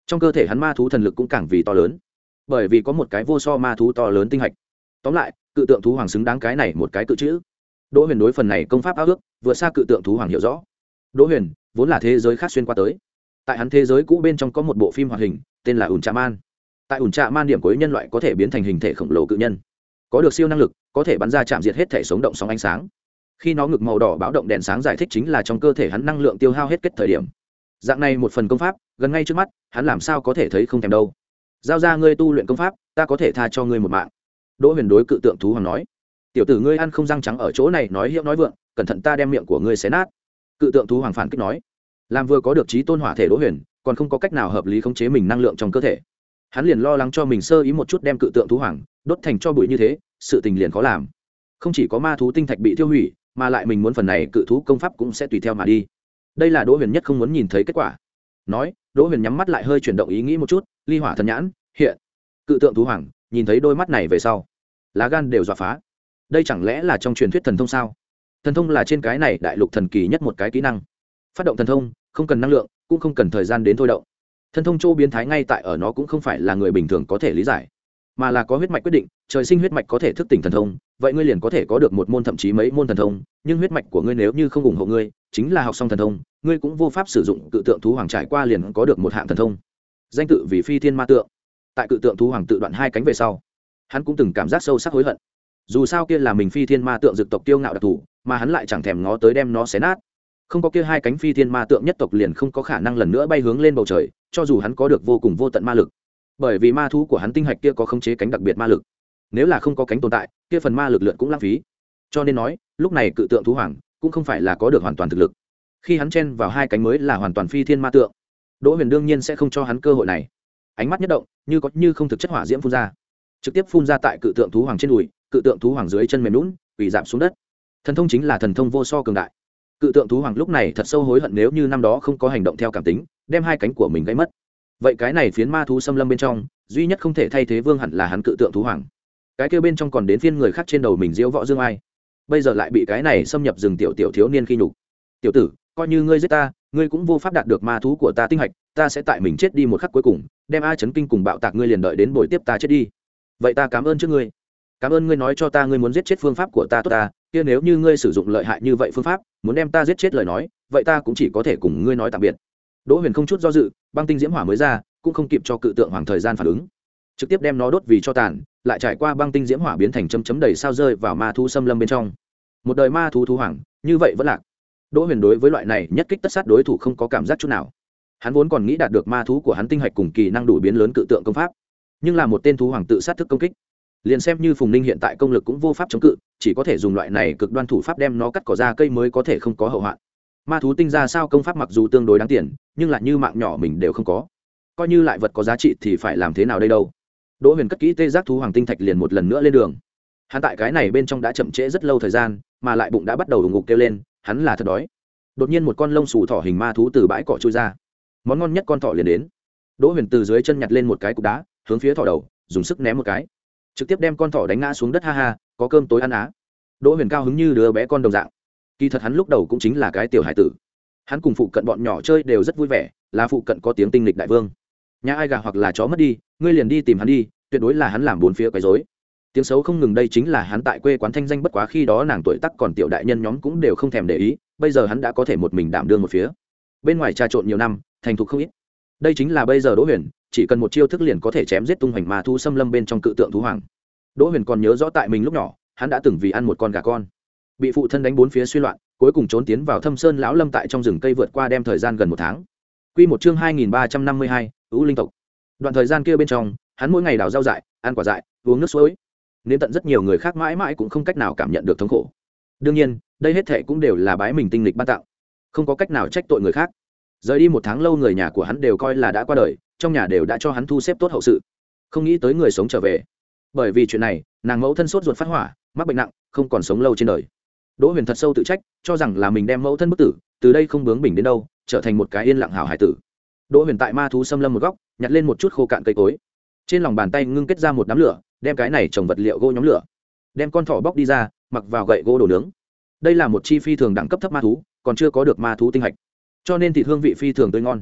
trong cơ thể hắn ma thú thần lực cũng càng vì to lớn, bởi vì có một cái vô so ma thú to lớn tinh hạch. Tóm lại, cự tượng thú hoàng xứng đáng cái này một cái cự chữ. Đỗ Huyền đối phần này công pháp ao ước vượt xa cự tượng thú hoàng hiểu rõ. Đỗ Huyền vốn là thế giới khác xuyên qua tới, tại hắn thế giới cũ bên trong có một bộ phim hoạt hình tên là ủn trạ man. Tại ủn trạ man điểm cuối nhân loại có thể biến thành hình thể khổng lồ cự nhân, có được siêu năng lực, có thể bắn ra chạm diệt hết thể sống động sóng ánh sáng. Khi nó ngực màu đỏ báo động đèn sáng giải thích chính là trong cơ thể hắn năng lượng tiêu hao hết kết thời điểm. Dạng này một phần công pháp gần ngay trước mắt, hắn làm sao có thể thấy không thèm đâu. Giao ra ngươi tu luyện công pháp, ta có thể tha cho ngươi một mạng. Đỗ Huyền đối cự tượng thú hoàng nói. Tiểu tử ngươi ăn không răng trắng ở chỗ này nói hiệu nói vượng, cẩn thận ta đem miệng của ngươi xé nát. Cự tượng thú hoàng phản kích nói. Làm vừa có được trí tôn hỏa thể Đỗ Huyền, còn không có cách nào hợp lý khống chế mình năng lượng trong cơ thể. Hắn liền lo lắng cho mình sơ ý một chút đem cự tượng thú hoàng đốt thành cho bụi như thế, sự tình liền khó làm. Không chỉ có ma thú tinh thạch bị tiêu hủy, mà lại mình muốn phần này cự thú công pháp cũng sẽ tùy theo mà đi. Đây là Đỗ Huyền nhất không muốn nhìn thấy kết quả. Nói, Đỗ Huyền nhắm mắt lại hơi chuyển động ý nghĩ một chút, ly hỏa thần nhãn hiện. Cự tượng thú hoàng nhìn thấy đôi mắt này về sau, lá gan đều dọa phá. Đây chẳng lẽ là trong truyền thuyết thần thông sao? Thần thông là trên cái này đại lục thần kỳ nhất một cái kỹ năng. Phát động thần thông không cần năng lượng, cũng không cần thời gian đến thôi động. Thần thông châu biến thái ngay tại ở nó cũng không phải là người bình thường có thể lý giải, mà là có huyết mạch quyết định. Trời sinh huyết mạch có thể thức tỉnh thần thông, vậy ngươi liền có thể có được một môn thậm chí mấy môn thần thông. Nhưng huyết mạch của ngươi nếu như không ủng hộ ngươi, chính là học xong thần thông, ngươi cũng vô pháp sử dụng. Cự tượng thú hoàng trải qua liền có được một hạng thần thông, danh tự vì phi thiên ma tượng. Tại cự tượng thú hoàng tự đoạn hai cánh về sau, hắn cũng từng cảm giác sâu sắc hối hận. Dù sao kia là mình phi thiên ma tượng dực tộc tiêu ngạo đặc thù, mà hắn lại chẳng thèm ngó tới đem nó xé nát. Không có kia hai cánh phi thiên ma tượng nhất tộc liền không có khả năng lần nữa bay hướng lên bầu trời, cho dù hắn có được vô cùng vô tận ma lực. Bởi vì ma thú của hắn tinh hạch kia có khống chế cánh đặc biệt ma lực. Nếu là không có cánh tồn tại, kia phần ma lực lượn cũng lãng phí. Cho nên nói, lúc này cự tượng thú hoàng cũng không phải là có được hoàn toàn thực lực. Khi hắn chen vào hai cánh mới là hoàn toàn phi thiên ma tượng. Đỗ Huyền đương nhiên sẽ không cho hắn cơ hội này. Ánh mắt nhất động, như có như không thực chất hỏa diễm phun ra, trực tiếp phun ra tại cự tượng thú hoàng trên đùi. Cự tượng thú hoàng dưới chân mềm lún, quỳ rạp xuống đất. Thần thông chính là thần thông vô so cường đại. Cự tượng thú hoàng lúc này thật sâu hối hận nếu như năm đó không có hành động theo cảm tính, đem hai cánh của mình gãy mất. Vậy cái này phiến ma thú xâm lâm bên trong, duy nhất không thể thay thế vương hẳn là hắn cự tượng thú hoàng. Cái kia bên trong còn đến phiên người khác trên đầu mình diễu võ dương ai. Bây giờ lại bị cái này xâm nhập rừng tiểu tiểu thiếu niên khi nhục. Tiểu tử, coi như ngươi giết ta, ngươi cũng vô pháp đạt được ma thú của ta tinh hạch, ta sẽ tại mình chết đi một khắc cuối cùng, đem A Chấn Kinh cùng bạo tạc ngươi liền đợi đến buổi tiếp ta chết đi. Vậy ta cảm ơn trước ngươi. Cảm ơn ngươi nói cho ta ngươi muốn giết chết phương pháp của ta tốt ta, kia nếu như ngươi sử dụng lợi hại như vậy phương pháp, muốn đem ta giết chết lời nói, vậy ta cũng chỉ có thể cùng ngươi nói tạm biệt. Đỗ Huyền không chút do dự, băng tinh diễm hỏa mới ra, cũng không kịp cho cự tượng hoàng thời gian phản ứng, trực tiếp đem nó đốt vì cho tàn, lại trải qua băng tinh diễm hỏa biến thành chấm chấm đầy sao rơi vào ma thú xâm lâm bên trong. Một đời ma thú thú hoàng, như vậy vẫn lạc. Đỗ Huyền đối với loại này nhất kích tất sát đối thủ không có cảm giác chút nào. Hắn vốn còn nghĩ đạt được ma thú của hắn tinh hạch cùng kỳ năng đủ biến lớn cự tượng công pháp, nhưng là một tên thú hoàng tự sát thức công kích, liền xem như Phùng Ninh hiện tại công lực cũng vô pháp chống cự, chỉ có thể dùng loại này cực đoan thủ pháp đem nó cắt cỏ ra cây mới có thể không có hậu hoạn. Ma thú tinh ra sao công pháp mặc dù tương đối đáng tiền, nhưng lại như mạng nhỏ mình đều không có, coi như lại vật có giá trị thì phải làm thế nào đây đâu. Đỗ Huyền cất kỹ tê giác thú hoàng tinh thạch liền một lần nữa lên đường. Hắn tại cái này bên trong đã chậm trễ rất lâu thời gian, mà lại bụng đã bắt đầu ủng ngục kêu lên, hắn là thật đói. Đột nhiên một con lông xù thỏ hình ma thú từ bãi cỏ trôi ra, món ngon nhất con thỏ liền đến. Đỗ Huyền từ dưới chân nhặt lên một cái cục đá, hướng phía thỏ đầu dùng sức ném một cái, trực tiếp đem con thỏ đánh ngã xuống đất. Ha ha, có cơm tối ăn á. Đỗ Huyền cao hứng như đứa bé con đồng dạng. Kỳ thật hắn lúc đầu cũng chính là cái tiểu hải tử, hắn cùng phụ cận bọn nhỏ chơi đều rất vui vẻ, là phụ cận có tiếng tinh lịch đại vương. Nhà ai gà hoặc là chó mất đi, ngươi liền đi tìm hắn đi, tuyệt đối là hắn làm bốn phía quấy rối. Tiếng xấu không ngừng đây chính là hắn tại quê quán thanh danh bất quá, khi đó nàng tuổi tác còn tiểu đại nhân nhóm cũng đều không thèm để ý, bây giờ hắn đã có thể một mình đảm đương một phía. Bên ngoài trà trộn nhiều năm, thành thục không ít. Đây chính là bây giờ Đỗ Huyền, chỉ cần một chiêu thức liền có thể chém giết tung hoành ma thú xâm lâm bên trong cự tượng thú hoàng. Đỗ Huyền còn nhớ rõ tại mình lúc nhỏ, hắn đã từng vì ăn một con gà con, bị phụ thân đánh bốn phía suy loạn, cuối cùng trốn tiến vào Thâm Sơn lão lâm tại trong rừng cây vượt qua đem thời gian gần một tháng. Quy một chương hai nghìn ba trăm năm mươi hai, U linh tộc. Đoạn thời gian kia bên trong, hắn mỗi ngày đào rau dại, ăn quả dại, uống nước suối, nên tận rất nhiều người khác mãi mãi cũng không cách nào cảm nhận được thống khổ. Đương nhiên, đây hết thảy cũng đều là bái mình tinh lịch ban tặng, không có cách nào trách tội người khác. Rời đi một tháng lâu, người nhà của hắn đều coi là đã qua đời, trong nhà đều đã cho hắn thu xếp tốt hậu sự. Không nghĩ tới người sống trở về. Bởi vì chuyện này, nàng mẫu thân sốt ruột phát hỏa, mắc bệnh nặng, không còn sống lâu trên đời. Đỗ Huyền thật sâu tự trách, cho rằng là mình đem mẫu thân bức tử, từ đây không bướng bỉnh đến đâu, trở thành một cái yên lặng hảo hải tử. Đỗ Huyền tại ma thú xâm lâm một góc, nhặt lên một chút khô cạn cây cối, trên lòng bàn tay ngưng kết ra một đám lửa, đem cái này trồng vật liệu gỗ nhóm lửa, đem con thỏ bóc đi ra, mặc vào gậy gỗ đồ nướng. Đây là một chi phi thường đẳng cấp thấp ma thú, còn chưa có được ma thú tinh hạch, cho nên thịt hương vị phi thường tươi ngon.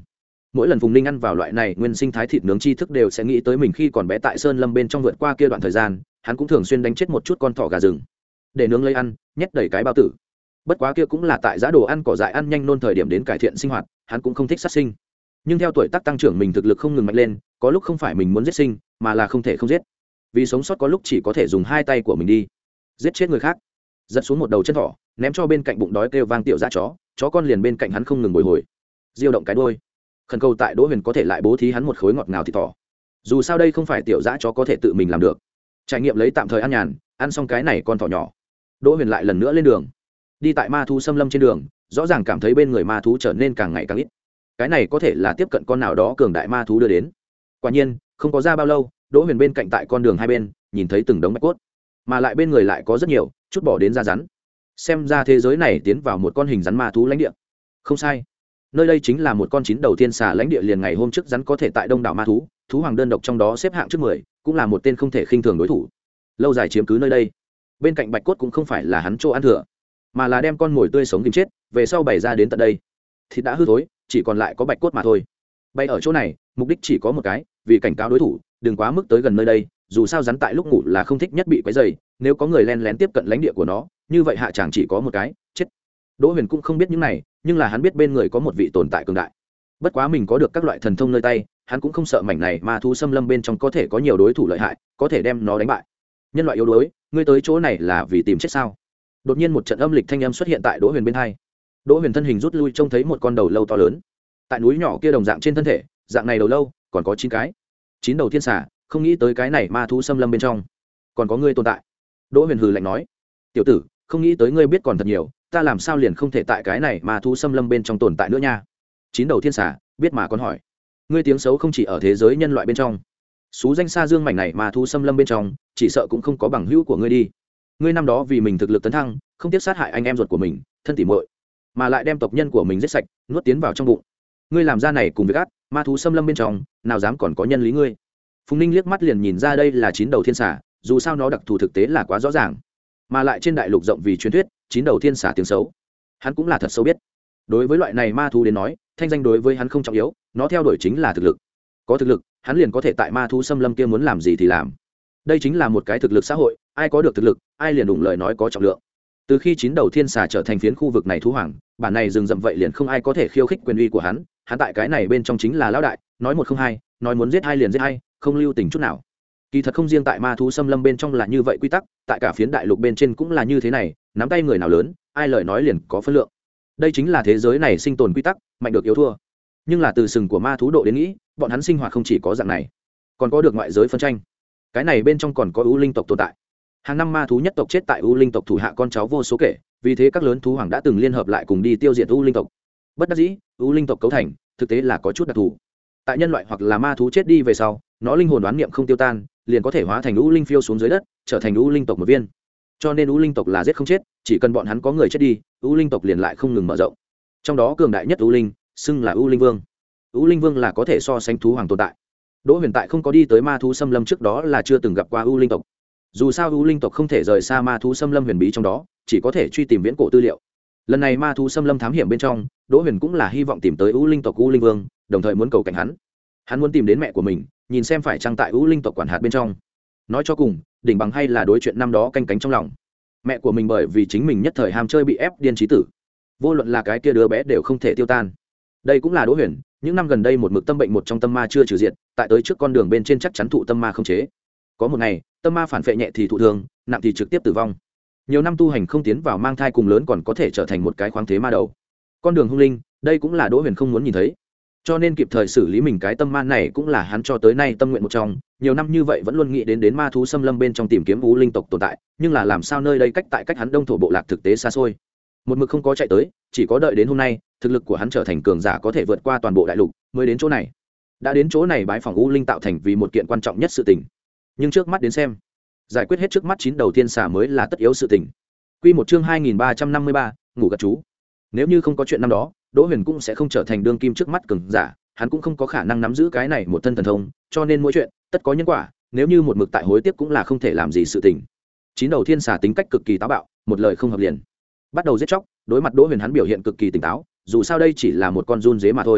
mỗi lần Phùng Ninh ăn vào loại này nguyên sinh thái thịt nướng tri thức đều sẽ nghĩ tới mình khi còn bé tại sơn lâm bên trong vượt qua kia đoạn thời gian, hắn cũng thường xuyên đánh chết một chút con thỏ gà rừng để nướng lấy ăn, nhét đầy cái bao tử. Bất quá kia cũng là tại giá đồ ăn cỏ dại ăn nhanh nôn thời điểm đến cải thiện sinh hoạt, hắn cũng không thích sát sinh. Nhưng theo tuổi tác tăng trưởng mình thực lực không ngừng mạnh lên, có lúc không phải mình muốn giết sinh, mà là không thể không giết. Vì sống sót có lúc chỉ có thể dùng hai tay của mình đi giết chết người khác. Giật xuống một đầu chân thỏ, ném cho bên cạnh bụng đói kêu vang tiểu dã chó, chó con liền bên cạnh hắn không ngừng bồi hồi, diêu động cái đuôi, khẩn cầu tại Đỗ Huyền có thể lại bố thí hắn một khối ngọt ngào thịt thỏ. Dù sao đây không phải tiểu dã chó có thể tự mình làm được. Trải nghiệm lấy tạm thời ăn nhàn, ăn xong cái này con thỏ nhỏ, Đỗ Huyền lại lần nữa lên đường. Đi tại ma thú xâm lâm trên đường, rõ ràng cảm thấy bên người ma thú trở nên càng ngày càng ít. Cái này có thể là tiếp cận con nào đó cường đại ma thú đưa đến. Quả nhiên, không có ra bao lâu, Đỗ Huyền bên cạnh tại con đường hai bên, nhìn thấy từng đống bạch cốt, mà lại bên người lại có rất nhiều, chút bỏ đến da rắn. Xem ra thế giới này tiến vào một con hình rắn ma thú lãnh địa. Không sai, nơi đây chính là một con chín đầu tiên xà lãnh địa. Liền ngày hôm trước rắn có thể tại đông đảo ma thú, thú hoàng đơn độc trong đó xếp hạng trước mười, cũng là một tên không thể khinh thường đối thủ. Lâu dài chiếm cứ nơi đây, bên cạnh bạch cốt cũng không phải là hắn chỗ ăn thừa, mà là đem con mồi tươi sống tìm chết, về sau bày ra đến tận đây. Thịt đã hư thối, chỉ còn lại có bạch cốt mà thôi. Bay ở chỗ này, mục đích chỉ có một cái, vì cảnh cáo đối thủ đừng quá mức tới gần nơi đây. Dù sao rắn tại lúc ngủ là không thích nhất bị quấy rầy, nếu có người len lén tiếp cận lãnh địa của nó, như vậy hạ chàng chỉ có một cái, chết. Đỗ Huyền cũng không biết những này, nhưng là hắn biết bên người có một vị tồn tại cường đại. Bất quá mình có được các loại thần thông nơi tay, hắn cũng không sợ mảnh này ma thú xâm lâm bên trong có thể có nhiều đối thủ lợi hại, có thể đem nó đánh bại. Nhân loại yếu đuối, ngươi tới chỗ này là vì tìm chết sao? Đột nhiên một trận âm lịch thanh âm xuất hiện tại Đỗ Huyền bên hai. Đỗ Huyền thân hình rút lui, trông thấy một con đầu lâu to lớn tại núi nhỏ kia đồng dạng trên thân thể, dạng này đầu lâu còn có chín cái, chín đầu thiên xà. Không nghĩ tới cái này ma thú xâm lâm bên trong còn có ngươi tồn tại. Đỗ Huyền hừ lạnh nói, tiểu tử, không nghĩ tới ngươi biết còn thật nhiều, ta làm sao liền không thể tại cái này ma thú xâm lâm bên trong tồn tại nữa nha. Chín đầu thiên xà biết mà còn hỏi, ngươi tiếng xấu không chỉ ở thế giới nhân loại bên trong, xú danh xa dương mảnh này ma thú xâm lâm bên trong, chỉ sợ cũng không có bằng hữu của ngươi đi. Ngươi năm đó vì mình thực lực tấn thăng, không tiếc sát hại anh em ruột của mình, thân tỉ muội, mà lại đem tộc nhân của mình giết sạch, nuốt tiến vào trong bụng. Ngươi làm ra này cùng việc ác, ma thú xâm lâm bên trong nào dám còn có nhân lý ngươi. Phùng Ninh liếc mắt liền nhìn ra đây là chín đầu thiên xà, dù sao nó đặc thù thực tế là quá rõ ràng, mà lại trên đại lục rộng vì truyền thuyết, chín đầu thiên xà tiếng xấu, hắn cũng là thật sâu biết. Đối với loại này ma thú đến nói, thanh danh đối với hắn không trọng yếu, nó theo đuổi chính là thực lực. Có thực lực, hắn liền có thể tại ma thú xâm lâm kia muốn làm gì thì làm. Đây chính là một cái thực lực xã hội, ai có được thực lực, ai liền đụng lời nói có trọng lượng. Từ khi chín đầu thiên xà trở thành phiến khu vực này thú hoàng, bản này rừng rậm vậy liền không ai có thể khiêu khích quyền uy của hắn, hắn tại cái này bên trong chính là lão đại, nói một không hai, nói muốn giết hai liền giết hai, không lưu tình chút nào. Kỳ thật không riêng tại ma thú xâm lâm bên trong là như vậy quy tắc, tại cả phiến đại lục bên trên cũng là như thế này, nắm tay người nào lớn, ai lời nói liền có phân lượng. Đây chính là thế giới này sinh tồn quy tắc, mạnh được yếu thua. Nhưng là từ sừng của ma thú độ đến nghĩ, bọn hắn sinh hoạt không chỉ có dạng này, còn có được ngoại giới phân tranh. Cái này bên trong còn có ưu linh tộc tồn tại. Hàng năm ma thú nhất tộc chết tại ưu linh tộc thủ hạ con cháu vô số kể, vì thế các lớn thú hoàng đã từng liên hợp lại cùng đi tiêu diệt ưu linh tộc. Bất đắc dĩ, ưu linh tộc cấu thành thực tế là có chút đặc thù. Tại nhân loại hoặc là ma thú chết đi về sau, nó linh hồn đoán niệm không tiêu tan, liền có thể hóa thành ưu linh phiêu xuống dưới đất, trở thành ưu linh tộc một viên. Cho nên ưu linh tộc là giết không chết, chỉ cần bọn hắn có người chết đi, ưu linh tộc liền lại không ngừng mở rộng. Trong đó cường đại nhất ưu linh, xưng là ưu linh vương. Ưu linh vương là có thể so sánh thú hoàng tồn tại. Đỗ Huyền tại không có đi tới ma thú xâm lâm trước đó là chưa từng gặp qua ưu linh tộc. Dù sao ưu linh tộc không thể rời xa ma thú xâm lâm huyền bí trong đó, chỉ có thể truy tìm viễn cổ tư liệu. Lần này ma thú xâm lâm thám hiểm bên trong, Đỗ Huyền cũng là hy vọng tìm tới ưu linh tộc ưu linh vương, đồng thời muốn cầu cạnh hắn. Hắn muốn tìm đến mẹ của mình, nhìn xem phải chăng tại ưu linh tộc quản hạt bên trong. Nói cho cùng, đỉnh bằng hay là đối chuyện năm đó canh cánh trong lòng. Mẹ của mình bởi vì chính mình nhất thời ham chơi bị ép điên trí tử, vô luận là cái kia đứa bé đều không thể tiêu tan. Đây cũng là Đỗ Huyền những năm gần đây một mực tâm bệnh một trong tâm ma chưa trừ diệt, tại tới trước con đường bên trên chắc chắn thụ tâm ma không chế. Có một ngày, tâm ma phản phệ nhẹ thì thụ thương, nặng thì trực tiếp tử vong. Nhiều năm tu hành không tiến vào mang thai cùng lớn còn có thể trở thành một cái khoáng thế ma đầu. Con đường hung linh, đây cũng là Đỗ Huyền không muốn nhìn thấy. Cho nên kịp thời xử lý mình cái tâm ma này cũng là hắn cho tới nay tâm nguyện một trong. Nhiều năm như vậy vẫn luôn nghĩ đến đến ma thú xâm lâm bên trong tìm kiếm u linh tộc tồn tại, nhưng là làm sao nơi đây cách tại cách hắn đông thổ bộ lạc thực tế xa xôi. Một mực không có chạy tới, chỉ có đợi đến hôm nay, thực lực của hắn trở thành cường giả có thể vượt qua toàn bộ đại lục, mới đến chỗ này. Đã đến chỗ này bái phỏng u linh tạo thành vì một kiện quan trọng nhất sự tình. Nhưng trước mắt đến xem, giải quyết hết trước mắt chín đầu tiên xà mới là tất yếu sự tình. Quy một chương hai nghìn ba trăm năm mươi ba, ngủ gật chú. Nếu như không có chuyện năm đó, Đỗ Huyền cũng sẽ không trở thành đương kim trước mắt cường giả, hắn cũng không có khả năng nắm giữ cái này một thân thần thông, cho nên mỗi chuyện tất có nhân quả, nếu như một mực tại hối tiếc cũng là không thể làm gì sự tình. Chín đầu thiên xà tính cách cực kỳ táo bạo, một lời không hợp liền bắt đầu giết chóc, đối mặt Đỗ Huyền hắn biểu hiện cực kỳ tỉnh táo, dù sao đây chỉ là một con giun dế mà thôi.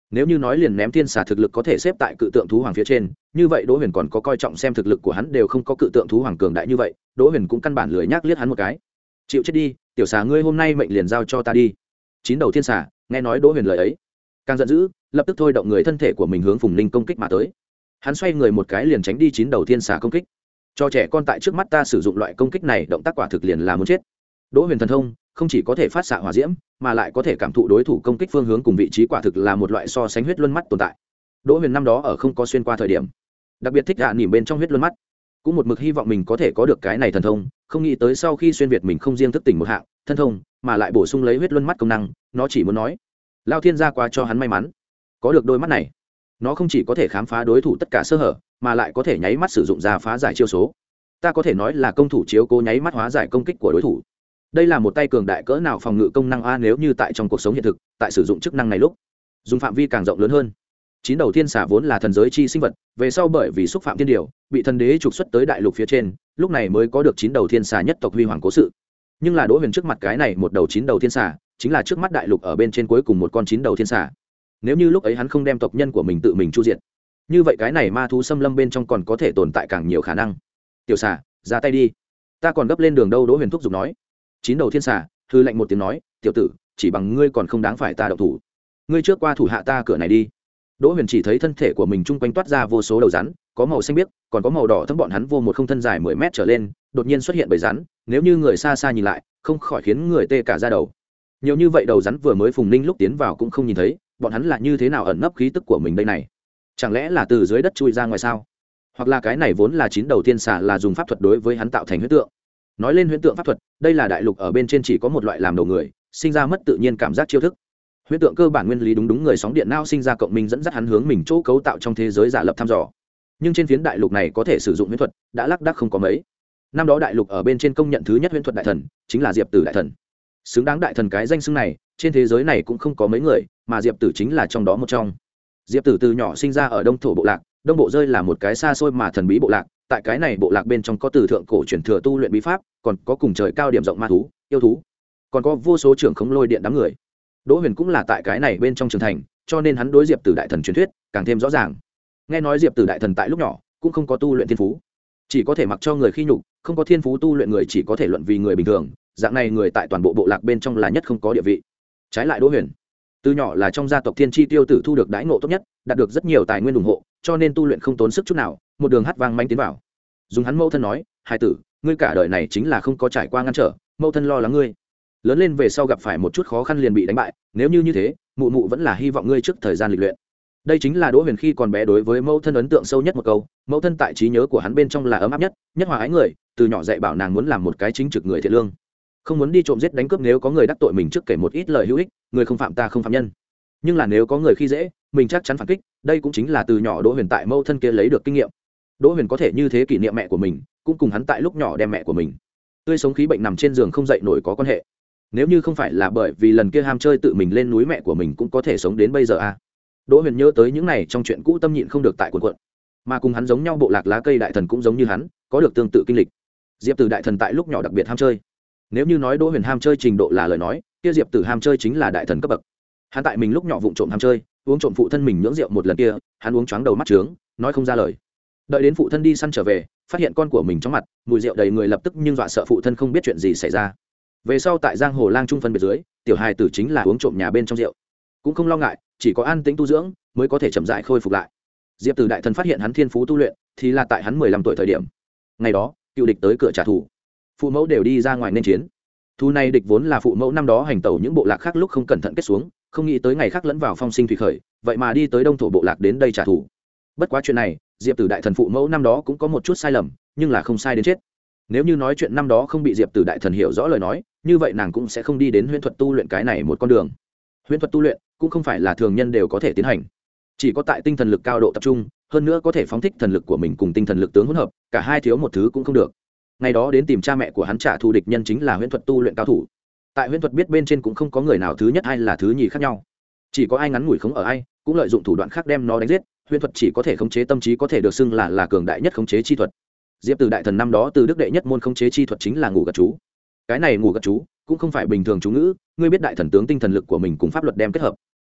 Nếu như nói liền ném thiên xà thực lực có thể xếp tại cự tượng thú hoàng phía trên, như vậy Đỗ Huyền còn có coi trọng xem thực lực của hắn đều không có cự tượng thú hoàng cường đại như vậy, Đỗ Huyền cũng căn bản lười nhác liếc hắn một cái. Chịu chết đi, tiểu xà ngươi hôm nay mệnh liền giao cho ta đi. Chín đầu thiên xà nghe nói Đỗ Huyền lời ấy, càng giận dữ, lập tức thôi động người thân thể của mình hướng Phùng Ninh công kích mà tới. Hắn xoay người một cái liền tránh đi chín đầu thiên xà công kích. Cho trẻ con tại trước mắt ta sử dụng loại công kích này, động tác quả thực liền là muốn chết. Đỗ Huyền thần thông không chỉ có thể phát xạ hỏa diễm, mà lại có thể cảm thụ đối thủ công kích phương hướng cùng vị trí, quả thực là một loại so sánh huyết luân mắt tồn tại. Đỗ Huyền năm đó ở không có xuyên qua thời điểm, đặc biệt thích gạ nỉm bên trong huyết luân mắt, cũng một mực hy vọng mình có thể có được cái này thần thông, không nghĩ tới sau khi xuyên việt mình không riêng thức tỉnh một hạng thân thông, mà lại bổ sung lấy huyết luân mắt công năng. Nó chỉ muốn nói lao thiên gia qua cho hắn may mắn có được đôi mắt này, nó không chỉ có thể khám phá đối thủ tất cả sơ hở, mà lại có thể nháy mắt sử dụng ra phá giải chiêu số. Ta có thể nói là công thủ chiếu cố nháy mắt hóa giải công kích của đối thủ. Đây là một tay cường đại cỡ nào phòng ngự công năng a, nếu như tại trong cuộc sống hiện thực, tại sử dụng chức năng này lúc dùng phạm vi càng rộng lớn hơn. Chín đầu thiên xà vốn là thần giới chi sinh vật, về sau bởi vì xúc phạm thiên điều bị thần đế trục xuất tới đại lục phía trên, lúc này mới có được chín đầu thiên xà nhất tộc huy hoàng cố sự. Nhưng là Đỗ Huyền trước mặt cái này một đầu chín đầu thiên xà, chính là trước mắt đại lục ở bên trên cuối cùng một con chín đầu thiên xà. Nếu như lúc ấy hắn không đem tộc nhân của mình tự mình chu diệt, như vậy cái này ma thú xâm lâm bên trong còn có thể tồn tại càng nhiều khả năng. Tiểu xà, ra tay đi, ta còn gấp lên đường đâu. Đỗ Huyền thúc giục nói. Chín đầu thiên xà hư lạnh một tiếng nói, tiểu tử, chỉ bằng ngươi còn không đáng phải ta động thủ, ngươi trước qua thủ hạ ta cửa này đi. Đỗ Huyền chỉ thấy thân thể của mình chung quanh toát ra vô số đầu rắn, có màu xanh biếc, còn có màu đỏ thẫm, bọn hắn vô một không thân dài mười mét trở lên, đột nhiên xuất hiện bầy rắn, nếu như người xa xa nhìn lại, không khỏi khiến người tê cả da đầu. Nhiều như vậy đầu rắn vừa mới Phùng Ninh lúc tiến vào cũng không nhìn thấy, bọn hắn là như thế nào ẩn nấp khí tức của mình đây này? Chẳng lẽ là từ dưới đất chui ra ngoài sao? Hoặc là cái này vốn là chín đầu thiên xà là dùng pháp thuật đối với hắn tạo thành huyễn tượng? Nói lên huyễn tượng pháp thuật, đây là đại lục ở bên trên chỉ có một loại làm đầu người sinh ra mất tự nhiên cảm giác chiêu thức. Huyễn tượng cơ bản nguyên lý đúng đúng người sóng điện não sinh ra cộng minh dẫn dắt hắn hướng mình chỗ cấu tạo trong thế giới giả lập thăm dò. Nhưng trên phiến đại lục này có thể sử dụng huyễn thuật đã lác đác không có mấy. Năm đó đại lục ở bên trên công nhận thứ nhất huyễn thuật đại thần chính là Diệp Tử đại thần. Xứng đáng đại thần cái danh xưng này, trên thế giới này cũng không có mấy người, mà Diệp Tử chính là trong đó một trong. Diệp Tử từ nhỏ sinh ra ở Đông thổ bộ lạc, Đông bộ rơi là một cái xa xôi mà thần bí bộ lạc, tại cái này bộ lạc bên trong có từ thượng cổ truyền thừa tu luyện bí pháp, còn có cùng trời cao điểm rộng ma thú, yêu thú, còn có vô số trưởng khống lôi điện đám người. Đỗ Huyền cũng là tại cái này bên trong trưởng thành, cho nên hắn đối Diệp Tử đại thần truyền thuyết càng thêm rõ ràng. Nghe nói Diệp Tử đại thần tại lúc nhỏ cũng không có tu luyện thiên phú, chỉ có thể mặc cho người khi nhục, không có thiên phú tu luyện người chỉ có thể luận vì người bình thường, dạng này người tại toàn bộ bộ lạc bên trong là nhất không có địa vị. Trái lại Đỗ Huyền, từ nhỏ là trong gia tộc Thiên Chi Tiêu Tử thu được đãi ngộ tốt nhất, đạt được rất nhiều tài nguyên ủng hộ, cho nên tu luyện không tốn sức chút nào, một đường hát vang manh tiến vào. Dùng hắn mẫu thân nói, hai tử, ngươi cả đời này chính là không có trải qua ngăn trở, mẫu thân lo lắng ngươi lớn lên về sau gặp phải một chút khó khăn liền bị đánh bại, nếu như như thế, mụ mụ vẫn là hy vọng ngươi trước thời gian lịch luyện. Đây chính là Đỗ Huyền khi còn bé đối với mẫu thân ấn tượng sâu nhất một câu. Mẫu thân tại trí nhớ của hắn bên trong là ấm áp nhất, nhất hòa ái người, từ nhỏ dạy bảo nàng muốn làm một cái chính trực người thiện lương, không muốn đi trộm giết đánh cướp, nếu có người đắc tội mình trước kể một ít lời hữu ích, người không phạm ta không phạm nhân, nhưng là nếu có người khi dễ mình chắc chắn phản kích. Đây cũng chính là từ nhỏ Đỗ Huyền tại mẫu thân kia lấy được kinh nghiệm. Đỗ Huyền có thể như thế kỷ niệm mẹ của mình, cũng cùng hắn tại lúc nhỏ đem mẹ của mình tươi sống khí bệnh nằm trên giường không dậy nổi có quan hệ. Nếu như không phải là bởi vì lần kia ham chơi tự mình lên núi, mẹ của mình cũng có thể sống đến bây giờ à. Đỗ Huyền nhớ tới những này trong chuyện cũ, tâm nhịn không được tại cuộn cuộn. Mà cùng hắn giống nhau bộ lạc lá cây đại thần cũng giống như hắn, có được tương tự kinh lịch. Diệp Tử đại thần tại lúc nhỏ đặc biệt ham chơi. Nếu như nói Đỗ Huyền ham chơi trình độ là lời nói, kia Diệp Tử ham chơi chính là đại thần cấp bậc. Hắn tại mình lúc nhỏ vụng trộm ham chơi, uống trộm phụ thân mình nhưỡng rượu một lần kia, hắn uống choáng đầu mắt trướng, nói không ra lời. Đợi đến phụ thân đi săn trở về, phát hiện con của mình trong mặt mùi rượu đầy người, lập tức nhưng dọa sợ phụ thân không biết chuyện gì xảy ra. Về sau tại giang hồ lang trung phân biệt dưới, tiểu hài tử chính là uống trộm nhà bên trong rượu, cũng không lo ngại, chỉ có an tĩnh tu dưỡng mới có thể chậm rãi khôi phục lại. Diệp Tử đại thần phát hiện hắn thiên phú tu luyện thì là tại hắn mười lăm tuổi thời điểm. Ngày đó cựu địch tới cửa trả thù, phụ mẫu đều đi ra ngoài nên chiến. Thu này địch vốn là phụ mẫu năm đó hành tẩu những bộ lạc khác lúc không cẩn thận kết xuống, không nghĩ tới ngày khác lẫn vào phong sinh thủy khởi, vậy mà đi tới đông thổ bộ lạc đến đây trả thù. Bất quá chuyện này Diệp Tử đại thần phụ mẫu năm đó cũng có một chút sai lầm, nhưng là không sai đến chết. Nếu như nói chuyện năm đó không bị Diệp Tử đại thần hiểu rõ lời nói, như vậy nàng cũng sẽ không đi đến huyễn thuật tu luyện cái này một con đường. Huyễn thuật tu luyện cũng không phải là thường nhân đều có thể tiến hành, chỉ có tại tinh thần lực cao độ tập trung, hơn nữa có thể phóng thích thần lực của mình cùng tinh thần lực tướng hỗn hợp, cả hai thiếu một thứ cũng không được. Ngày đó đến tìm cha mẹ của hắn trả thù địch nhân chính là huyễn thuật tu luyện cao thủ. Tại huyễn thuật biết bên trên cũng không có người nào thứ nhất hay là thứ nhì khác nhau, chỉ có ai ngắn ngủi khống ở ai, cũng lợi dụng thủ đoạn khác đem nó đánh giết. Huyễn thuật chỉ có thể khống chế tâm trí, có thể được xưng là là cường đại nhất khống chế chi thuật. Diệp Tử đại thần năm đó từ đức đệ nhất môn khống chế chi thuật chính là ngủ gật chú. Cái này ngủ gật chú cũng không phải bình thường chú ngữ, ngươi biết đại thần tướng tinh thần lực của mình cùng pháp luật đem kết hợp,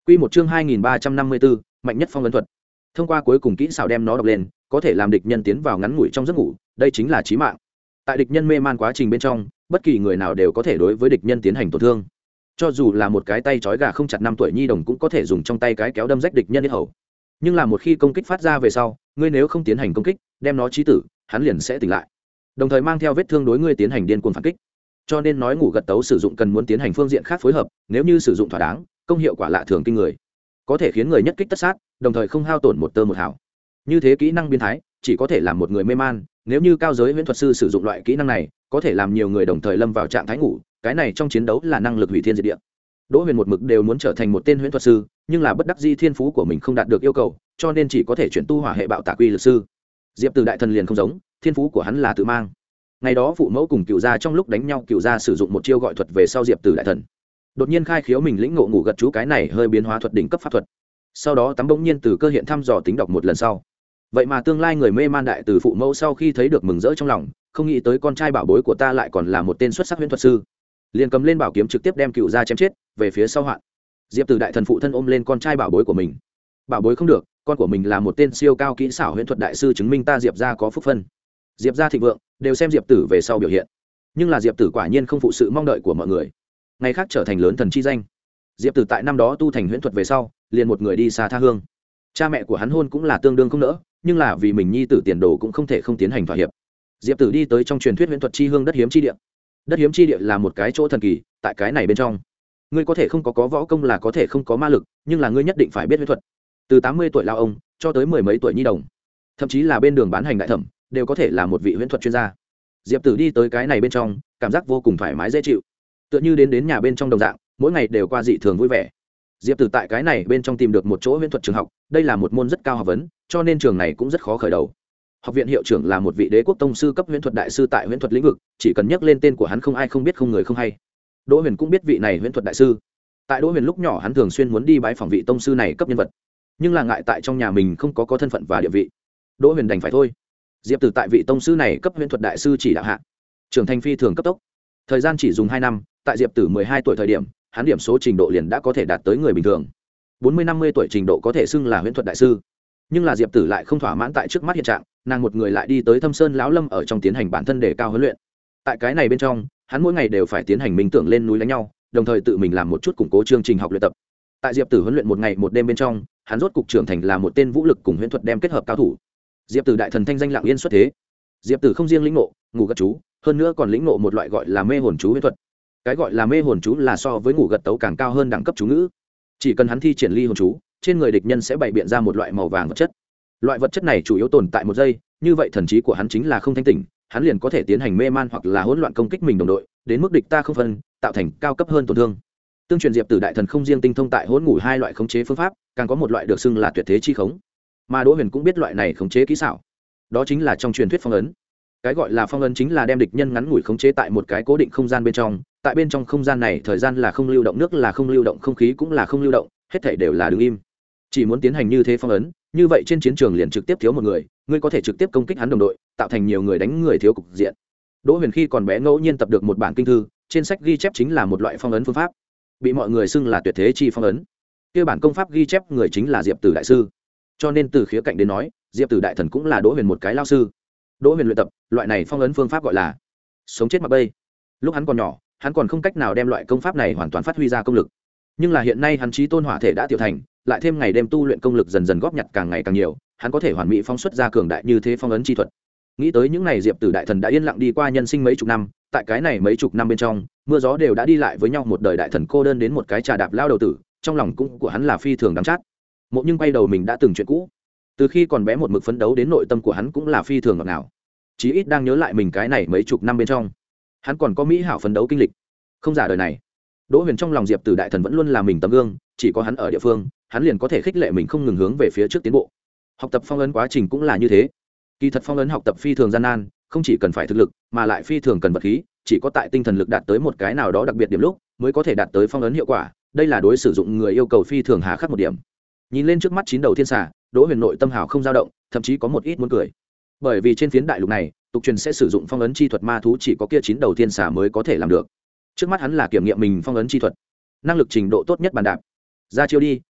Quy một chương hai nghìn ba trăm năm mươi bốn, mạnh nhất phong ấn thuật. Thông qua cuối cùng kỹ xảo đem nó đọc lên, có thể làm địch nhân tiến vào ngắn ngủi trong giấc ngủ, đây chính là chí mạng. Tại địch nhân mê man quá trình bên trong, bất kỳ người nào đều có thể đối với địch nhân tiến hành tổn thương. Cho dù là một cái tay trói gà không chặt năm tuổi nhi đồng cũng có thể dùng trong tay cái kéo đâm rách địch nhân yết hầu. Nhưng là một khi công kích phát ra về sau, ngươi nếu không tiến hành công kích, đem nó chí tử, hắn liền sẽ tỉnh lại. Đồng thời mang theo vết thương đối ngươi tiến hành điên cuồng phản kích. Cho nên nói ngủ gật tấu sử dụng cần muốn tiến hành phương diện khác phối hợp, nếu như sử dụng thỏa đáng, công hiệu quả lạ thường kinh người, có thể khiến người nhất kích tất sát, đồng thời không hao tổn một tơ một hào. Như thế kỹ năng biến thái chỉ có thể làm một người mê man, nếu như cao giới huyễn thuật sư sử dụng loại kỹ năng này, có thể làm nhiều người đồng thời lâm vào trạng thái ngủ, cái này trong chiến đấu là năng lực hủy thiên diệt địa. Đỗ Huyền một mực đều muốn trở thành một tên huyễn thuật sư, nhưng là bất đắc dĩ thiên phú của mình không đạt được yêu cầu, cho nên chỉ có thể chuyển tu hỏa hệ bạo tả quy lực sư. Diệp Từ đại thần liền không giống, thiên phú của hắn là tự mang. Ngày đó phụ mẫu cùng cựu gia trong lúc đánh nhau, cựu gia sử dụng một chiêu gọi thuật về sau Diệp Từ đại thần đột nhiên khai khiếu mình lĩnh ngộ ngủ gật chú cái này hơi biến hóa thuật đỉnh cấp pháp thuật. Sau đó tắm bỗng nhiên từ cơ hiện thăm dò tính đọc một lần sau, vậy mà tương lai người mê man đại từ phụ mẫu sau khi thấy được mừng rỡ trong lòng, không nghĩ tới con trai bảo bối của ta lại còn là một tên xuất sắc huyễn thuật sư, liền cầm lên bảo kiếm trực tiếp đem cựu gia chém chết. Về phía sau hoạn, Diệp Từ đại thần phụ thân ôm lên con trai bảo bối của mình. Bảo bối không được, con của mình là một tên siêu cao kỹ xảo huyễn thuật đại sư, chứng minh ta Diệp gia có phúc phân, Diệp gia thịnh vượng, đều xem Diệp Tử về sau biểu hiện. Nhưng là Diệp Tử quả nhiên không phụ sự mong đợi của mọi người, ngày khác trở thành lớn thần chi danh. Diệp Tử tại năm đó tu thành huyễn thuật về sau, liền một người đi xa tha hương. Cha mẹ của hắn hôn cũng là tương đương không nỡ, nhưng là vì mình nhi tử tiền đồ cũng không thể không tiến hành thỏa hiệp. Diệp Tử đi tới trong truyền thuyết huyễn thuật chi hương đất hiếm chi địa. Đất hiếm chi địa là một cái chỗ thần kỳ, tại cái này bên trong, ngươi có thể không có có võ công, là có thể không có ma lực, nhưng là ngươi nhất định phải biết huyễn thuật. Từ tám mươi tuổi lao ông cho tới mười mấy tuổi nhi đồng, thậm chí là bên đường bán hành đại thẩm, đều có thể là một vị huyễn thuật chuyên gia. Diệp Tử đi tới cái này bên trong, cảm giác vô cùng thoải mái dễ chịu, tựa như đến đến nhà bên trong đồng dạng, mỗi ngày đều qua dị thường vui vẻ. Diệp Tử tại cái này bên trong tìm được một chỗ huyễn thuật trường học, đây là một môn rất cao học vấn, cho nên trường này cũng rất khó khởi đầu. Học viện hiệu trưởng là một vị đế quốc tông sư cấp huyễn thuật đại sư tại huyễn thuật lĩnh vực, chỉ cần nhắc lên tên của hắn không ai không biết, không người không hay. Đỗ Huyền cũng biết vị này huyễn thuật đại sư. Tại Đỗ Huyền lúc nhỏ hắn thường xuyên muốn đi bái phỏng vị tông sư này cấp nhân vật, nhưng là ngại tại trong nhà mình không có có thân phận và địa vị, Đỗ Huyền đành phải thôi. Diệp Tử tại vị tông sư này cấp huyễn thuật đại sư chỉ đạo hạ, trưởng thành phi thường cấp tốc, thời gian chỉ dùng hai năm. Tại Diệp Tử mười hai tuổi thời điểm, hắn điểm số trình độ liền đã có thể đạt tới người bình thường, bốn mươi năm mươi tuổi trình độ có thể xưng là huyễn thuật đại sư. Nhưng là Diệp Tử lại không thỏa mãn tại trước mắt hiện trạng, nàng một người lại đi tới Thâm Sơn lão lâm ở trong tiến hành bản thân để cao huấn luyện. Tại cái này bên trong, hắn mỗi ngày đều phải tiến hành minh tưởng lên núi đánh nhau, đồng thời tự mình làm một chút củng cố chương trình học luyện tập. Tại Diệp Tử huấn luyện một ngày một đêm bên trong, hắn rốt cục trưởng thành là một tên vũ lực cùng huyễn thuật đem kết hợp cao thủ. Diệp Tử đại thần thanh danh lặng yên xuất thế. Diệp Tử không riêng lĩnh ngộ ngủ gật chú, hơn nữa còn lĩnh ngộ một loại gọi là mê hồn chú huyễn thuật. Cái gọi là mê hồn chú là so với ngủ gật tấu càng cao hơn đẳng cấp chú ngữ. Chỉ cần hắn thi triển ly hồn chú, trên người địch nhân sẽ bày biện ra một loại màu vàng vật chất. Loại vật chất này chủ yếu tồn tại một giây, như vậy thần trí của hắn chính là không thanh tỉnh, hắn liền có thể tiến hành mê man hoặc là hỗn loạn công kích mình đồng đội, đến mức địch ta không phân, tạo thành cao cấp hơn tổn thương. Tương truyền Diệp Tử đại thần không riêng tinh thông tại hỗn ngủ hai loại khống chế phương pháp, càng có một loại được xưng là tuyệt thế chi khống. Mà Đỗ Huyền cũng biết loại này khống chế kỹ xảo, đó chính là trong truyền thuyết phong ấn. Cái gọi là phong ấn chính là đem địch nhân ngắn ngủi khống chế tại một cái cố định không gian bên trong, tại bên trong không gian này thời gian là không lưu động, nước là không lưu động, không khí cũng là không lưu động, hết thảy đều là đứng im. Chỉ muốn tiến hành như thế phong ấn, như vậy trên chiến trường liền trực tiếp thiếu một người, ngươi có thể trực tiếp công kích hắn đồng đội, tạo thành nhiều người đánh người thiếu cục diện. Đỗ Huyền khi còn bé ngẫu nhiên tập được một bản kinh thư, trên sách ghi chép chính là một loại phong ấn phương pháp, bị mọi người xưng là tuyệt thế chi phong ấn. Kia bản công pháp ghi chép người chính là Diệp Tử đại sư. Cho nên từ khía cạnh đến nói, Diệp Tử đại thần cũng là Đỗ Huyền một cái lao sư. Đỗ Huyền luyện tập loại này phong ấn phương pháp gọi là sống chết mặc bay. Lúc hắn còn nhỏ, hắn còn không cách nào đem loại công pháp này hoàn toàn phát huy ra công lực, nhưng là hiện nay hắn chí tôn hỏa thể đã tiểu thành, lại thêm ngày đêm tu luyện công lực dần dần góp nhặt càng ngày càng nhiều, hắn có thể hoàn mỹ phóng xuất ra cường đại như thế phong ấn chi thuật. Nghĩ tới những ngày Diệp Tử đại thần đã yên lặng đi qua nhân sinh mấy chục năm, tại cái này mấy chục năm bên trong, mưa gió đều đã đi lại với nhau, một đời đại thần cô đơn đến một cái trà đạp lao đầu tử, trong lòng cũng của hắn là phi thường đắng chát. Mộ Nhưng bay đầu mình đã từng chuyện cũ, từ khi còn bé một mực phấn đấu đến nội tâm của hắn cũng là phi thường ngọt ngào. Chí ít đang nhớ lại mình cái này mấy chục năm bên trong, hắn còn có mỹ hảo phấn đấu kinh lịch. Không giả đời này, Đỗ Huyền trong lòng Diệp Tử đại thần vẫn luôn là mình tấm gương, chỉ có hắn ở địa phương, hắn liền có thể khích lệ mình không ngừng hướng về phía trước tiến bộ. Học tập phong ấn quá trình cũng là như thế. Kỳ thật phong ấn học tập phi thường gian nan, không chỉ cần phải thực lực, mà lại phi thường cần vật khí, chỉ có tại tinh thần lực đạt tới một cái nào đó đặc biệt điểm lúc, mới có thể đạt tới phong ấn hiệu quả, đây là đối sử dụng người yêu cầu phi thường hà khắc một điểm. Nhìn lên trước mắt chín đầu thiên xà, Đỗ Huyền nội tâm hào không dao động, thậm chí có một ít muốn cười. Bởi vì trên phiến đại lục này, tục truyền sẽ sử dụng phong ấn chi thuật ma thú chỉ có kia chín đầu thiên xà mới có thể làm được. Trước mắt hắn là kiểm nghiệm mình phong ấn chi thuật, năng lực trình độ tốt nhất bàn đạp. Ra chiêu đi,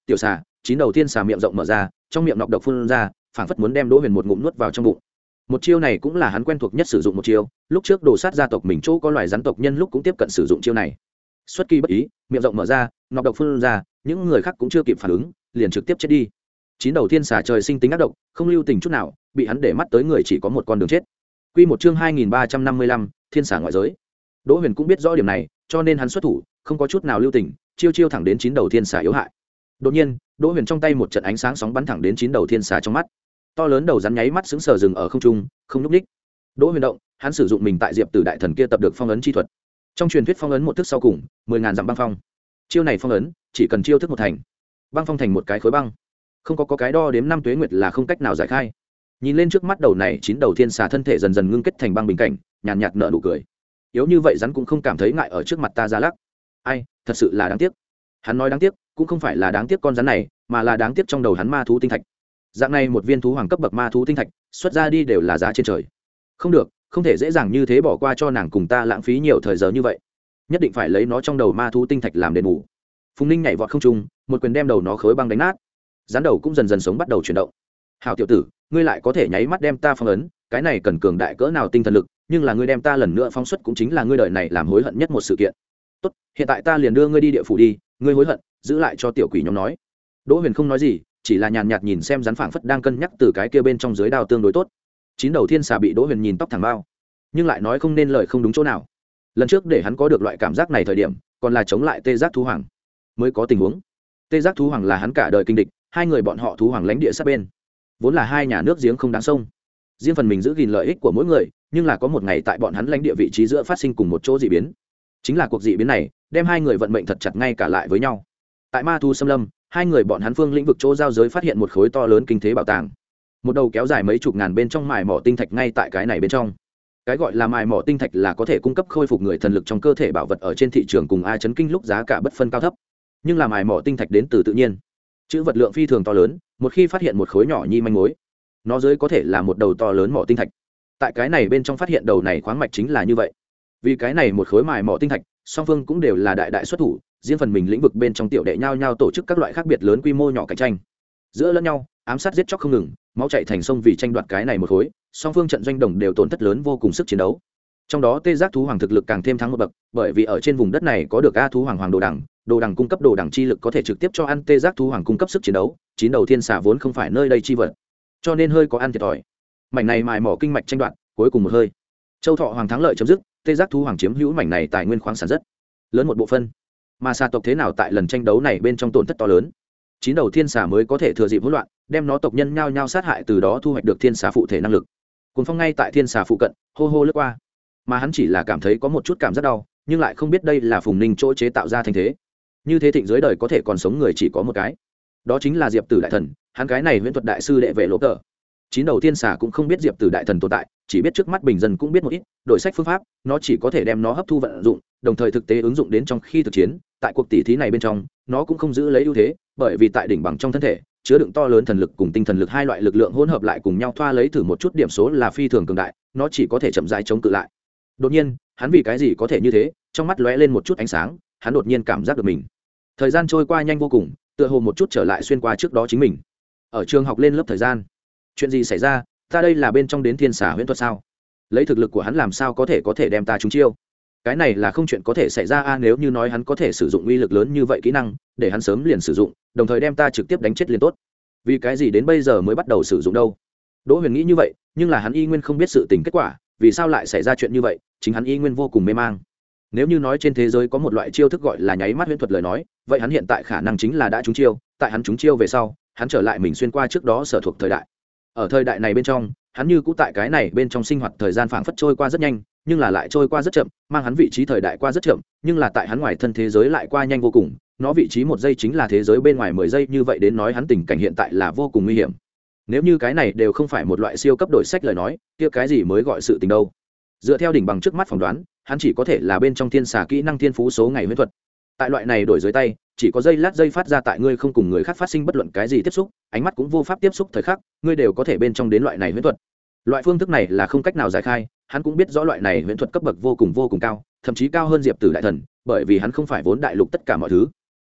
tiểu xà chín đầu thiên xà miệng rộng mở ra, trong miệng nọc độc phun ra, phảng phất muốn đem Đỗ Huyền một ngụm nuốt vào trong bụng. Một chiêu này cũng là hắn quen thuộc nhất sử dụng một chiêu, lúc trước đồ sát gia tộc mình chỗ có loài rắn tộc nhân lúc cũng tiếp cận sử dụng chiêu này. Xuất kỳ bất ý, miệng rộng mở ra, nọc độc phun ra, những người khác cũng chưa kịp phản ứng, liền trực tiếp chết đi. Chín đầu thiên xà trời sinh tính ác độc, không lưu tình chút nào, bị hắn để mắt tới người chỉ có một con đường chết. Quy một chương hai nghìn ba trăm năm mươi lăm, thiên xà ngoại giới. Đỗ Huyền cũng biết rõ điểm này, cho nên hắn xuất thủ, không có chút nào lưu tình, chiêu chiêu thẳng đến chín đầu thiên xà yếu hại. Đột nhiên, Đỗ Huyền trong tay một trận ánh sáng sóng bắn thẳng đến chín đầu thiên xà trong mắt. To lớn đầu rắn nháy mắt sững sờ dừng ở không trung, không nhúc nhích. Đỗ Huyền động, hắn sử dụng mình tại Diệp Tử đại thần kia tập được phong ấn chi thuật. Trong truyền thuyết phong ấn một thức sau cùng, mười ngàn dặm băng phong. Chiêu này phong ấn, chỉ cần chiêu thức một thành, băng phong thành một cái khối băng. Không có có cái đo đếm năm tuế nguyệt là không cách nào giải khai. Nhìn lên trước mắt đầu này chín đầu thiên xà thân thể dần dần ngưng kết thành băng bình cảnh, nhàn nhạt nở nụ cười. Yếu như vậy rắn cũng không cảm thấy ngại ở trước mặt ta ra lắc. Ai, thật sự là đáng tiếc. Hắn nói đáng tiếc, cũng không phải là đáng tiếc con rắn này, mà là đáng tiếc trong đầu hắn ma thú tinh thạch. Dạng này một viên thú hoàng cấp bậc ma thú tinh thạch, xuất ra đi đều là giá trên trời. Không được, không thể dễ dàng như thế bỏ qua cho nàng cùng ta lãng phí nhiều thời giờ như vậy. Nhất định phải lấy nó trong đầu ma thú tinh thạch làm đền bù. Phùng Ninh nhảy vọt không trung, một quyền đem đầu nó khối băng đánh nát. Rắn đầu cũng dần dần sống bắt đầu chuyển động. Hảo tiểu tử, ngươi lại có thể nháy mắt đem ta phong ấn, cái này cần cường đại cỡ nào tinh thần lực, nhưng là ngươi đem ta lần nữa phóng xuất cũng chính là ngươi đời này làm hối hận nhất một sự kiện. Tốt, hiện tại ta liền đưa ngươi đi địa phủ đi, ngươi hối hận, giữ lại cho tiểu quỷ nhóm nói. Đỗ Huyền không nói gì, chỉ là nhàn nhạt nhìn xem rắn phảng phất đang cân nhắc từ cái kia bên trong dưới đao tương đối tốt. Chín đầu thiên xà bị Đỗ Huyền nhìn tóc thẳng bao, nhưng lại nói không nên lời không đúng chỗ nào. Lần trước để hắn có được loại cảm giác này thời điểm, còn là chống lại Tê Giác thú hoàng mới có tình huống. Tê Giác thú hoàng là hắn cả đời kinh địch, hai người bọn họ thú hoàng lãnh địa sát bên, vốn là hai nhà nước giếng không đáng sông. Riêng phần mình giữ gìn lợi ích của mỗi người, nhưng là có một ngày tại bọn hắn lãnh địa vị trí giữa phát sinh cùng một chỗ dị biến. Chính là cuộc dị biến này, đem hai người vận mệnh thật chặt ngay cả lại với nhau. Tại Ma Thú Xâm Lâm, hai người bọn hắn phương lĩnh vực chỗ giao giới phát hiện một khối to lớn kinh thế bảo tàng. Một đầu kéo dài mấy chục ngàn bên trong mài mỏ tinh thạch ngay tại cái này bên trong. Cái gọi là mài mỏ tinh thạch là có thể cung cấp khôi phục người thần lực trong cơ thể bảo vật ở trên thị trường cùng A chấn kinh lúc giá cả bất phân cao thấp. Nhưng là mài mỏ tinh thạch đến từ tự nhiên, chữ vật lượng phi thường to lớn, một khi phát hiện một khối nhỏ nhi manh mối, nó dưới có thể là một đầu to lớn mỏ tinh thạch. Tại cái này bên trong phát hiện đầu này khoáng mạch chính là như vậy. Vì cái này một khối mài mỏ tinh thạch, song phương cũng đều là đại đại xuất thủ, riêng phần mình lĩnh vực bên trong tiểu đệ nhau nhau tổ chức các loại khác biệt lớn quy mô nhỏ cạnh tranh giữa lẫn nhau, ám sát giết chóc không ngừng, máu chảy thành sông vì tranh đoạt cái này một khối. Song phương trận doanh đồng đều tổn thất lớn vô cùng sức chiến đấu. Trong đó Tê Giác thú hoàng thực lực càng thêm thắng một bậc, bởi vì ở trên vùng đất này có được A thú hoàng hoàng đồ đằng, đồ đằng cung cấp đồ đằng chi lực có thể trực tiếp cho ăn Tê Giác thú hoàng cung cấp sức chiến đấu. Chín đầu thiên xà vốn không phải nơi đây chi vật, cho nên hơi có ăn thiệt thòi. Mảnh này mài mỏ kinh mạch tranh đoạt, cuối cùng một hơi, Châu Thọ hoàng thắng lợi chấm dứt. Tê Giác thú hoàng chiếm hữu mảnh này tài nguyên khoáng sản rất lớn một bộ phân, mà xà tộc thế nào tại lần tranh đấu này bên trong tổn thất to lớn. Chín đầu thiên xà mới có thể thừa dịp hỗn loạn, đem nó tộc nhân nhao nhao sát hại, từ đó thu hoạch được thiên xà phụ thể năng lực. Cuồng phong ngay tại thiên xà phụ cận hô hô lướt qua, mà hắn chỉ là cảm thấy có một chút cảm giác đau, nhưng lại không biết đây là Phùng Ninh chỗ chế tạo ra thành thế. Như thế thịnh dưới đời có thể còn sống người chỉ có một cái, đó chính là Diệp Tử đại thần. Hắn cái này huyễn thuật đại sư đệ vệ lỗ cờ. Chín đầu thiên xà cũng không biết Diệp Tử đại thần tồn tại, chỉ biết trước mắt bình dân cũng biết một ít, đổi sách phương pháp, nó chỉ có thể đem nó hấp thu vận dụng, đồng thời thực tế ứng dụng đến trong khi thực chiến. Tại cuộc tỷ thí này bên trong, nó cũng không giữ lấy ưu thế, bởi vì tại đỉnh bằng trong thân thể chứa đựng to lớn thần lực cùng tinh thần lực hai loại lực lượng hỗn hợp lại cùng nhau, thoa lấy thử một chút điểm số là phi thường cường đại, nó chỉ có thể chậm rãi chống cự lại. Đột nhiên, hắn vì cái gì có thể như thế, trong mắt lóe lên một chút ánh sáng, hắn đột nhiên cảm giác được mình. Thời gian trôi qua nhanh vô cùng, tựa hồ một chút trở lại xuyên qua trước đó chính mình. Ở trường học lên lớp thời gian, chuyện gì xảy ra, ta đây là bên trong đến thiên xà huyễn thuật sao? Lấy thực lực của hắn làm sao có thể có thể đem ta trúng chiêu? Cái này là không chuyện có thể xảy ra a, nếu như nói hắn có thể sử dụng uy lực lớn như vậy kỹ năng, để hắn sớm liền sử dụng, đồng thời đem ta trực tiếp đánh chết liền tốt. Vì cái gì đến bây giờ mới bắt đầu sử dụng đâu? Đỗ Huyền nghĩ như vậy, nhưng là hắn y nguyên không biết sự tình kết quả, vì sao lại xảy ra chuyện như vậy, chính hắn y nguyên vô cùng mê mang. Nếu như nói trên thế giới có một loại chiêu thức gọi là nháy mắt huyễn thuật lời nói, vậy hắn hiện tại khả năng chính là đã trúng chiêu, tại hắn trúng chiêu về sau, hắn trở lại mình xuyên qua trước đó sở thuộc thời đại. Ở thời đại này bên trong, hắn như cũ tại cái này bên trong sinh hoạt, thời gian phảng phất trôi qua rất nhanh, nhưng là lại trôi qua rất chậm, mang hắn vị trí thời đại qua rất chậm, nhưng là tại hắn ngoài thân thế giới lại qua nhanh vô cùng, nó vị trí một giây chính là thế giới bên ngoài mười giây, như vậy đến nói hắn tình cảnh hiện tại là vô cùng nguy hiểm. Nếu như cái này đều không phải một loại siêu cấp đổi sách lời nói, kia cái gì mới gọi sự tình đâu? Dựa theo đỉnh bằng trước mắt phỏng đoán, hắn chỉ có thể là bên trong thiên xà kỹ năng thiên phú số ngày huyễn thuật. Tại loại này đổi dưới tay, chỉ có giây lát giây phát ra tại ngươi không cùng người khác phát sinh bất luận cái gì tiếp xúc, ánh mắt cũng vô pháp tiếp xúc thời khắc, ngươi đều có thể bên trong đến loại này huyễn thuật. Loại phương thức này là không cách nào giải khai, hắn cũng biết rõ loại này huyễn thuật cấp bậc vô cùng vô cùng cao, thậm chí cao hơn Diệp Tử đại thần, bởi vì hắn không phải vốn đại lục tất cả mọi thứ.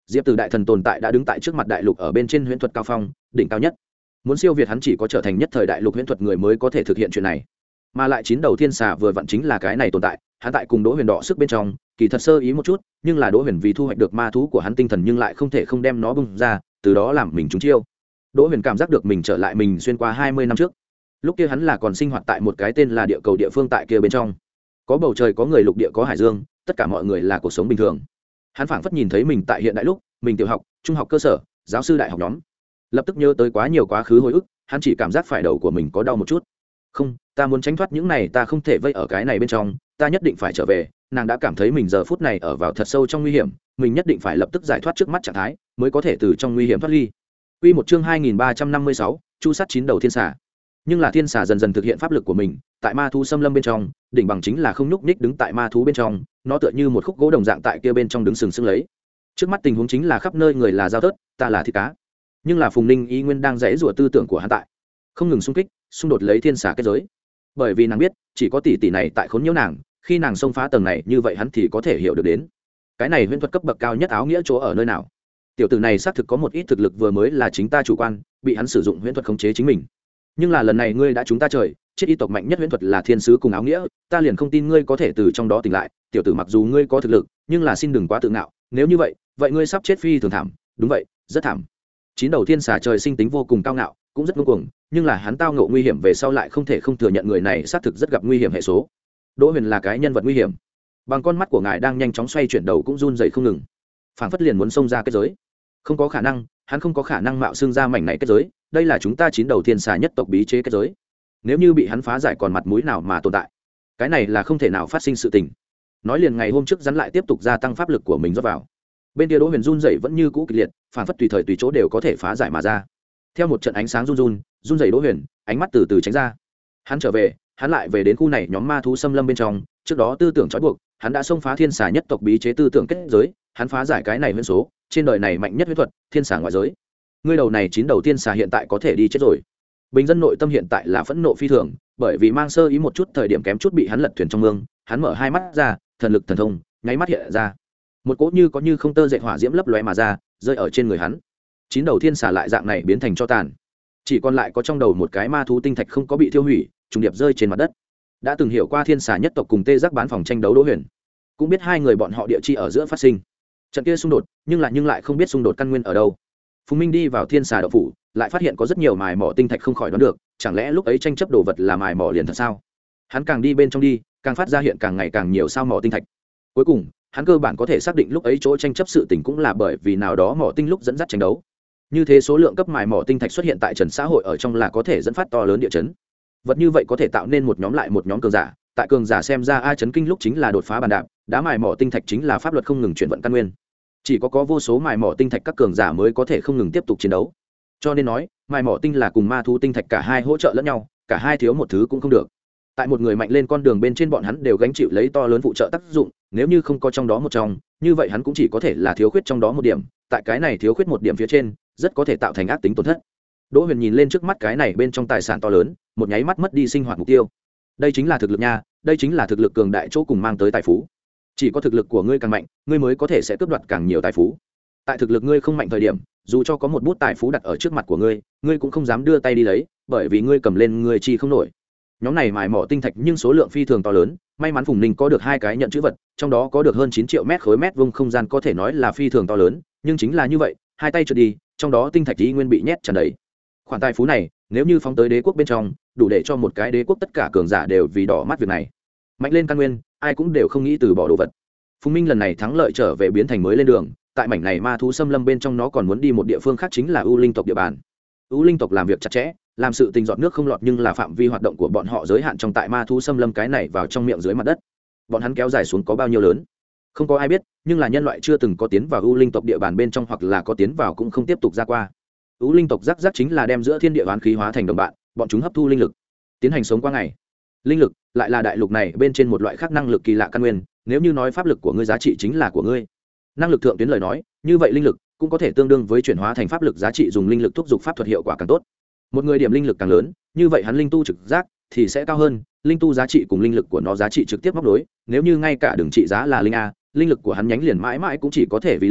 Diệp Tử đại thần tồn tại đã đứng tại trước mặt đại lục ở bên trên huyễn thuật cao phong đỉnh cao nhất, muốn siêu việt hắn chỉ có trở thành nhất thời đại lục huyễn thuật người mới có thể thực hiện chuyện này. Mà lại chín đầu thiên xà vừa vặn chính là cái này tồn tại, hắn tại cùng Đỗ Huyền đọ sức bên trong kỳ thật sơ ý một chút, nhưng là Đỗ Huyền vì thu hoạch được ma thú của hắn tinh thần nhưng lại không thể không đem nó bung ra, từ đó làm mình trúng chiêu. Đỗ Huyền cảm giác được mình trở lại mình xuyên qua hai mươi năm trước, lúc kia hắn là còn sinh hoạt tại một cái tên là địa cầu địa phương tại kia bên trong, có bầu trời có người, lục địa có hải dương, tất cả mọi người là cuộc sống bình thường. Hắn phảng phất nhìn thấy mình tại hiện đại lúc mình tiểu học, trung học cơ sở, giáo sư đại học nhóm, lập tức nhớ tới quá nhiều quá khứ hồi ức, hắn chỉ cảm giác phải đầu của mình có đau một chút. Không, ta muốn tránh thoát những này, ta không thể vây ở cái này bên trong, ta nhất định phải trở về. Nàng đã cảm thấy mình giờ phút này ở vào thật sâu trong nguy hiểm, mình nhất định phải lập tức giải thoát trước mắt trạng thái, mới có thể từ trong nguy hiểm thoát ly. Quy một chương hai nghìn ba trăm năm mươi sáu, chu sát chín đầu thiên xà. Nhưng là thiên xà dần dần thực hiện pháp lực của mình, tại ma thú xâm lâm bên trong, đỉnh bằng chính là không nhúc nhích đứng tại ma thú bên trong, nó tựa như một khúc gỗ đồng dạng tại kia bên trong đứng sừng sững lấy. Trước mắt tình huống chính là khắp nơi người là dao tớt, ta là thịt cá. Nhưng là Phùng Ninh ý nguyên đang rẽ rủa tư tưởng của hắn tại, không ngừng xung kích, xung đột lấy thiên xà kết giới. Bởi vì nàng biết, chỉ có tỷ tỷ này tại khốn nhiễu nàng, khi nàng xông phá tầng này, như vậy hắn thì có thể hiểu được đến cái này huyễn thuật cấp bậc cao nhất áo nghĩa chỗ ở nơi nào. Tiểu tử này xác thực có một ít thực lực, vừa mới là chính ta chủ quan, bị hắn sử dụng huyễn thuật khống chế chính mình. Nhưng là lần này ngươi đã trúng ta trời, chết y tộc mạnh nhất huyễn thuật là thiên sứ cùng áo nghĩa, ta liền không tin ngươi có thể từ trong đó tỉnh lại. Tiểu tử, mặc dù ngươi có thực lực, nhưng là xin đừng quá tự ngạo, nếu như vậy, vậy ngươi sắp chết phi thường thảm. Đúng vậy, rất thảm. Chín đầu thiên xà trời sinh tính vô cùng cao ngạo, cũng rất ngông cuồng, nhưng là hắn tao ngộ nguy hiểm về sau lại không thể không thừa nhận người này xác thực rất gặp nguy hiểm hệ số. Đỗ Huyền là cái nhân vật nguy hiểm. Bằng con mắt của ngài đang nhanh chóng xoay chuyển, đầu cũng run rẩy không ngừng, phảng phất liền muốn xông ra kết giới. Không có khả năng, hắn không có khả năng mạo xương ra mảnh này kết giới, đây là chúng ta chín đầu thiên xà nhất tộc bí chế kết giới. Nếu như bị hắn phá giải còn mặt mũi nào mà tồn tại? Cái này là không thể nào phát sinh sự tình. Nói liền ngày hôm trước rắn lại tiếp tục gia tăng pháp lực của mình rót vào. Bên kia Đỗ Huyền run rẩy vẫn như cũ kịch liệt, phảng phất tùy thời tùy chỗ đều có thể phá giải mà ra. Theo một trận ánh sáng run run, run rẩy Đỗ Huyền, ánh mắt từ từ tránh ra. Hắn trở về, hắn lại về đến khu này nhóm ma thú xâm lâm bên trong, trước đó tư tưởng trói buộc, hắn đã xông phá thiên xà nhất tộc bí chế tư tưởng kết giới, hắn phá giải cái này huyễn số, trên đời này mạnh nhất huyễn thuật, thiên xà ngoại giới. Ngươi đầu này chín đầu thiên xà hiện tại có thể đi chết rồi. Bình dân nội tâm hiện tại là phẫn nộ phi thường, bởi vì mang sơ ý một chút thời điểm kém chút bị hắn lật thuyền trong mương, hắn mở hai mắt ra, thần lực thần thông, nháy mắt hiện ra. Một cỗ như có như không tơ dệt hỏa diễm lấp lóe mà ra, rơi ở trên người hắn. Chín đầu thiên xà lại dạng này biến thành tro tàn, chỉ còn lại có trong đầu một cái ma thú tinh thạch không có bị thiêu hủy, trùng điệp rơi trên mặt đất. Đã từng hiểu qua thiên xà nhất tộc cùng tê giác bán phòng tranh đấu Đỗ Huyền, cũng biết hai người bọn họ địa chi ở giữa phát sinh trận kia xung đột, nhưng lại nhưng lại không biết xung đột căn nguyên ở đâu. Phùng Minh đi vào thiên xà đậu phủ, lại phát hiện có rất nhiều mài mỏ tinh thạch, không khỏi đoán được, chẳng lẽ lúc ấy tranh chấp đồ vật là mài mỏ liền thật sao? Hắn càng đi bên trong đi, càng phát ra hiện càng ngày càng nhiều sao mỏ tinh thạch. Cuối cùng, hắn cơ bản có thể xác định lúc ấy chỗ tranh chấp sự tình cũng là bởi vì nào đó mỏ tinh lúc dẫn dắt tranh đấu. Như thế số lượng cấp mài mỏ tinh thạch xuất hiện tại trần xã hội ở trong là có thể dẫn phát to lớn địa chấn. Vật như vậy có thể tạo nên một nhóm lại một nhóm cường giả, tại cường giả xem ra a chấn kinh lúc chính là đột phá bàn đạp, đá mài mỏ tinh thạch chính là pháp luật không ngừng chuyển vận căn nguyên. Chỉ có có vô số mài mỏ tinh thạch các cường giả mới có thể không ngừng tiếp tục chiến đấu. Cho nên nói, mài mỏ tinh là cùng ma thú tinh thạch cả hai hỗ trợ lẫn nhau, cả hai thiếu một thứ cũng không được. Tại một người mạnh lên con đường bên trên, bọn hắn đều gánh chịu lấy to lớn phụ trợ tác dụng, nếu như không có trong đó một trong, như vậy hắn cũng chỉ có thể là thiếu khuyết trong đó một điểm, tại cái này thiếu khuyết một điểm phía trên, rất có thể tạo thành ác tính tổn thất. Đỗ Huyền nhìn lên trước mắt cái này bên trong tài sản to lớn, một nháy mắt mất đi sinh hoạt mục tiêu. Đây chính là thực lực nha, đây chính là thực lực cường đại chỗ cùng mang tới tài phú. Chỉ có thực lực của ngươi càng mạnh, ngươi mới có thể sẽ cướp đoạt càng nhiều tài phú. Tại thực lực ngươi không mạnh thời điểm, dù cho có một bút tài phú đặt ở trước mặt của ngươi, ngươi cũng không dám đưa tay đi lấy, bởi vì ngươi cầm lên ngươi chi không nổi. Nhóm này mài mỏ tinh thạch nhưng số lượng phi thường to lớn, may mắn Phùng Ninh có được hai cái nhận chữ vật, trong đó có được hơn chín triệu mét khối mét vuông không gian, có thể nói là phi thường to lớn, nhưng chính là như vậy, hai tay trượt đi, trong đó tinh thạch ý nguyên bị nhét tràn đầy. Khoản tài phú này, nếu như phóng tới đế quốc bên trong, đủ để cho một cái đế quốc tất cả cường giả đều vì đỏ mắt việc này. Mạnh lên căn nguyên, ai cũng đều không nghĩ từ bỏ đồ vật. Phùng Minh lần này thắng lợi trở về biến thành mới lên đường, tại mảnh này ma thú xâm lâm bên trong nó còn muốn đi một địa phương khác, chính là U Linh tộc địa bàn. U Linh tộc làm việc chặt chẽ, làm sự tình giọt nước không lọt, nhưng là phạm vi hoạt động của bọn họ giới hạn trong tại ma thú xâm lâm cái này vào trong miệng dưới mặt đất. Bọn hắn kéo dài xuống có bao nhiêu lớn, không có ai biết, nhưng là nhân loại chưa từng có tiến vào U Linh tộc địa bàn bên trong, hoặc là có tiến vào cũng không tiếp tục ra qua. U Linh tộc rắc rắc chính là đem giữa thiên địa oán khí hóa thành đồng bạn, bọn chúng hấp thu linh lực, tiến hành sống qua ngày. Linh lực lại là đại lục này bên trên một loại khác năng lực kỳ lạ căn nguyên, nếu như nói pháp lực của ngươi giá trị chính là của ngươi, năng lực thượng tuyến lời nói, như vậy linh lực cũng có thể tương đương với chuyển hóa thành pháp lực giá trị, dùng linh lực thúc giục pháp thuật hiệu quả càng tốt. Một người điểm linh lực càng lớn, như vậy hắn linh tu trực giác thì sẽ cao hơn, linh tu giá trị cùng linh lực của nó giá trị trực tiếp móc đối, nếu như ngay cả đường trị giá là linh a, linh lực của hắn nhánh liền mãi mãi cũng chỉ có thể vì linh,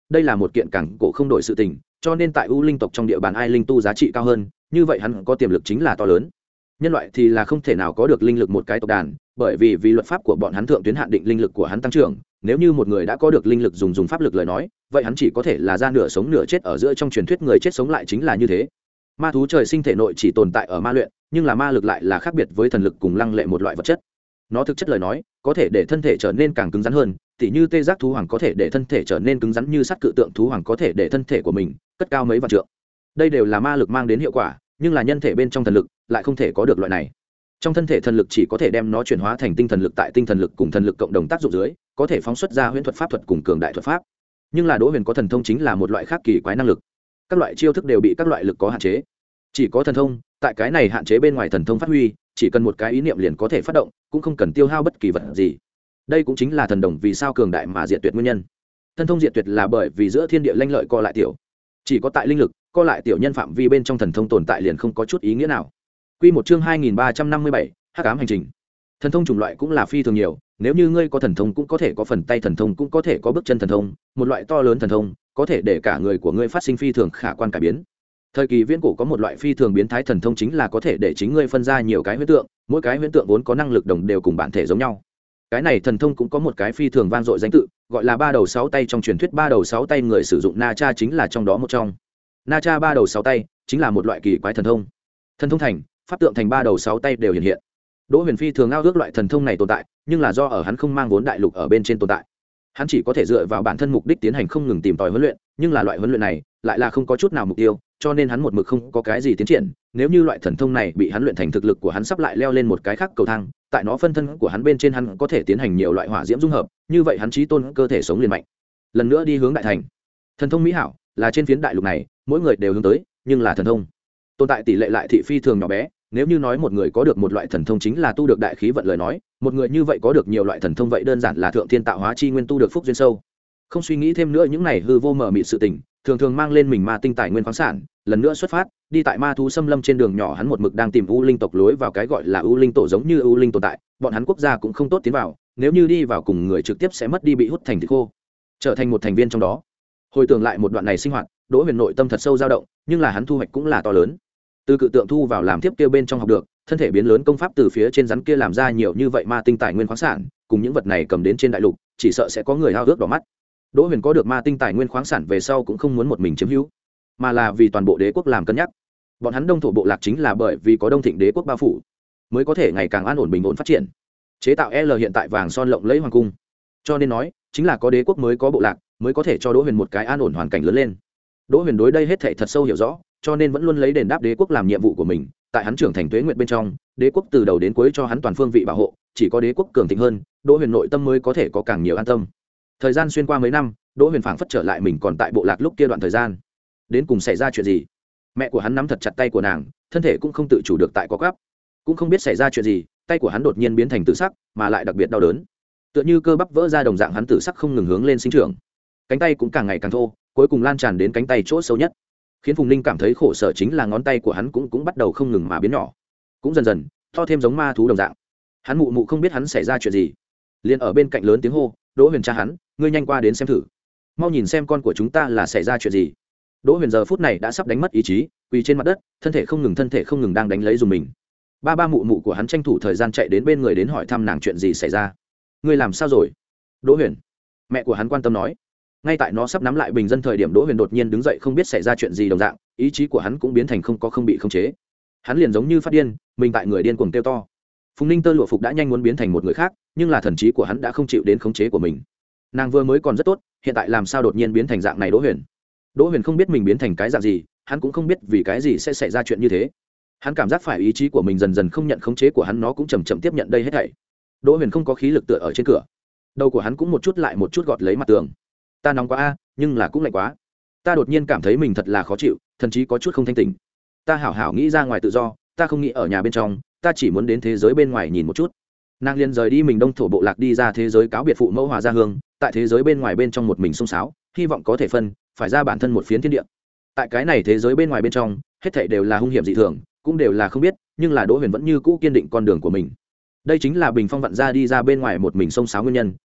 đây là một kiện cẳng cổ không đổi sự tình, cho nên tại u linh tộc trong địa bàn ai linh tu giá trị cao hơn, như vậy hắn có tiềm lực chính là to lớn. Nhân loại thì là không thể nào có được linh lực một cái tộc đàn, bởi vì vì luật pháp của bọn hắn thượng tuyến hạn định linh lực của hắn tăng trưởng, nếu như một người đã có được linh lực dùng dùng pháp lực lời nói, vậy hắn chỉ có thể là ra nửa sống nửa chết, ở giữa trong truyền thuyết người chết sống lại chính là như thế. Ma thú trời sinh thể nội chỉ tồn tại ở ma luyện, nhưng là ma lực lại là khác biệt với thần lực cùng lăng lệ một loại vật chất. Nó thực chất lời nói có thể để thân thể trở nên càng cứng rắn hơn, tỉ như tê giác thú hoàng có thể để thân thể trở nên cứng rắn như sắt, cự tượng thú hoàng có thể để thân thể của mình cất cao mấy vạn trượng. Đây đều là ma lực mang đến hiệu quả, nhưng là nhân thể bên trong thần lực lại không thể có được loại này. Trong thân thể thần lực chỉ có thể đem nó chuyển hóa thành tinh thần lực, tại tinh thần lực cùng thần lực cộng đồng tác dụng dưới có thể phóng xuất ra huyễn thuật, pháp thuật cùng cường đại thuật pháp. Nhưng là Đỗ Huyền có thần thông chính là một loại khác kỳ quái năng lực, các loại chiêu thức đều bị các loại lực có hạn chế, chỉ có thần thông tại cái này hạn chế bên ngoài thần thông phát huy, chỉ cần một cái ý niệm liền có thể phát động, cũng không cần tiêu hao bất kỳ vật gì. Đây cũng chính là thần đồng vì sao cường đại mà diệt tuyệt nguyên nhân. Thần thông diệt tuyệt là bởi vì giữa thiên địa lanh lợi co lại tiểu, chỉ có tại linh lực co lại tiểu nhân phạm vi bên trong thần thông tồn tại liền không có chút ý nghĩa nào. Quy một chương hai nghìn ba trăm năm mươi bảy, Hắc ám hành trình. Thần thông chủng loại cũng là phi thường nhiều, nếu như ngươi có thần thông cũng có thể có phần tay thần thông, cũng có thể có bước chân thần thông, một loại to lớn thần thông có thể để cả người của ngươi phát sinh phi thường khả quan cải biến. Thời kỳ viễn cổ có một loại phi thường biến thái thần thông, chính là có thể để chính ngươi phân ra nhiều cái huyễn tượng, mỗi cái huyễn tượng vốn có năng lực đồng đều cùng bản thể giống nhau. Cái này thần thông cũng có một cái phi thường vang dội danh tự, gọi là ba đầu sáu tay. Trong truyền thuyết ba đầu sáu tay người sử dụng Na Cha chính là trong đó một trong. Na Cha ba đầu sáu tay chính là một loại kỳ quái thần thông. Thần thông thành, pháp tượng thành ba đầu sáu tay đều hiện hiện. Đỗ Huyền phi thường ao ước loại thần thông này tồn tại, nhưng là do ở hắn không mang vốn đại lục ở bên trên tồn tại, hắn chỉ có thể dựa vào bản thân mục đích tiến hành không ngừng tìm tòi huấn luyện, nhưng là loại huấn luyện này lại là không có chút nào mục tiêu, cho nên hắn một mực không có cái gì tiến triển. Nếu như loại thần thông này bị hắn luyện thành, thực lực của hắn sắp lại leo lên một cái khác cầu thang, tại nó phân thân của hắn bên trên hắn có thể tiến hành nhiều loại hỏa diễm dung hợp, như vậy hắn chí tôn cơ thể sống liền mạnh, lần nữa đi hướng đại thành. Thần thông mỹ hảo là trên phiến đại lục này mỗi người đều hướng tới, nhưng là thần thông tồn tại tỷ lệ lại thị phi thường nhỏ bé. Nếu như nói một người có được một loại thần thông chính là tu được đại khí vận lời nói, một người như vậy có được nhiều loại thần thông vậy đơn giản là thượng thiên tạo hóa chi nguyên, tu được phúc duyên sâu. Không suy nghĩ thêm nữa những này hư vô mờ mịt sự tình, thường thường mang lên mình ma tinh tài nguyên khoáng sản, lần nữa xuất phát đi tại ma thú xâm lâm trên đường nhỏ. Hắn một mực đang tìm u linh tộc lối vào, cái gọi là u linh tổ giống như u linh tồn tại, bọn hắn quốc gia cũng không tốt tiến vào, nếu như đi vào cùng người trực tiếp sẽ mất đi, bị hút thành thịt khô, trở thành một thành viên trong đó. Hồi tưởng lại một đoạn này sinh hoạt, Đỗ Huyền nội tâm thật sâu dao động, nhưng là hắn thu hoạch cũng là to lớn. Từ cự tượng thu vào làm tiếp kia bên trong học được, thân thể biến lớn công pháp từ phía trên rắn kia làm ra nhiều như vậy ma tinh tài nguyên khoáng sản, cùng những vật này cầm đến trên đại lục, chỉ sợ sẽ có người hao ước đỏ mắt. Đỗ Huyền có được ma tinh tài nguyên khoáng sản về sau cũng không muốn một mình chiếm hữu, mà là vì toàn bộ đế quốc làm cân nhắc. Bọn hắn Đông thổ bộ lạc chính là bởi vì có Đông Thịnh đế quốc bao phủ, mới có thể ngày càng an ổn bình ổn phát triển. Chế tạo L hiện tại vàng son lộng lẫy hoàng cung, cho nên nói chính là có đế quốc mới có bộ lạc, mới có thể cho Đỗ Huyền một cái an ổn hoàn cảnh lớn lên. Đỗ Huyền đối đây hết thảy thật sâu hiểu rõ, cho nên vẫn luôn lấy đền đáp đế quốc làm nhiệm vụ của mình. Tại hắn trưởng thành tuế nguyện bên trong, đế quốc từ đầu đến cuối cho hắn toàn phương vị bảo hộ, chỉ có đế quốc cường thịnh hơn, Đỗ Huyền nội tâm mới có thể có càng nhiều an tâm. Thời gian xuyên qua mấy năm, Đỗ Huyền phảng phất trở lại mình còn tại bộ lạc lúc kia đoạn thời gian. Đến cùng xảy ra chuyện gì? Mẹ của hắn nắm thật chặt tay của nàng, thân thể cũng không tự chủ được tại có gắp, cũng không biết xảy ra chuyện gì, tay của hắn đột nhiên biến thành tử sắc, mà lại đặc biệt đau đớn, tựa như cơ bắp vỡ ra đồng dạng. Hắn tử sắc không ngừng hướng lên sinh trưởng, cánh tay cũng càng ngày càng thô, cuối cùng lan tràn đến cánh tay chỗ sâu nhất. Khiến Phùng Ninh cảm thấy khổ sở chính là ngón tay của hắn cũng cũng bắt đầu không ngừng mà biến nhỏ, cũng dần dần to thêm giống ma thú đồng dạng. Hắn mụ mụ không biết hắn xảy ra chuyện gì, liền ở bên cạnh lớn tiếng hô: Đỗ Huyền cha hắn, ngươi nhanh qua đến xem thử, mau nhìn xem con của chúng ta là xảy ra chuyện gì. Đỗ Huyền giờ phút này đã sắp đánh mất ý chí, quỳ trên mặt đất, thân thể không ngừng thân thể không ngừng đang đánh lấy dùng mình. Ba ba mụ mụ của hắn tranh thủ thời gian chạy đến bên người đến hỏi thăm nàng chuyện gì xảy ra. Ngươi làm sao rồi, Đỗ Huyền? Mẹ của hắn quan tâm nói. Ngay tại nó sắp nắm lại bình dân thời điểm, Đỗ Huyền đột nhiên đứng dậy, không biết xảy ra chuyện gì đồng dạng, ý chí của hắn cũng biến thành không có không bị khống chế. Hắn liền giống như phát điên, mình tại người điên cuồng kêu to. Phùng Ninh tơ lụa phục đã nhanh muốn biến thành một người khác, nhưng là thần trí của hắn đã không chịu đến khống chế của mình. Nàng vừa mới còn rất tốt, hiện tại làm sao đột nhiên biến thành dạng này? Đỗ Huyền Đỗ Huyền không biết mình biến thành cái dạng gì, hắn cũng không biết vì cái gì sẽ xảy ra chuyện như thế. Hắn cảm giác phải ý chí của mình dần dần không nhận khống chế của hắn, nó cũng chậm chậm tiếp nhận đây hết thảy. Đỗ Huyền không có khí lực tựa ở trên cửa, đầu của hắn cũng một chút lại một chút gọt lấy mặt tường. Ta nóng quá a, nhưng là cũng lạnh quá. Ta đột nhiên cảm thấy mình thật là khó chịu, thậm chí có chút không thanh tỉnh. Ta hảo hảo nghĩ ra ngoài tự do, ta không nghĩ ở nhà bên trong, ta chỉ muốn đến thế giới bên ngoài nhìn một chút. Nàng liền rời đi mình Đông thổ bộ lạc, đi ra thế giới cáo biệt phụ mẫu hòa gia hương, tại thế giới bên ngoài bên trong một mình xông xáo, hy vọng có thể phân phải ra bản thân một phiến thiên địa. Tại cái này thế giới bên ngoài bên trong, hết thảy đều là hung hiểm dị thường, cũng đều là không biết, nhưng là Đỗ Huyền vẫn như cũ kiên định con đường của mình. Đây chính là bình phong vặn ra đi ra bên ngoài một mình xông xáo nguyên nhân.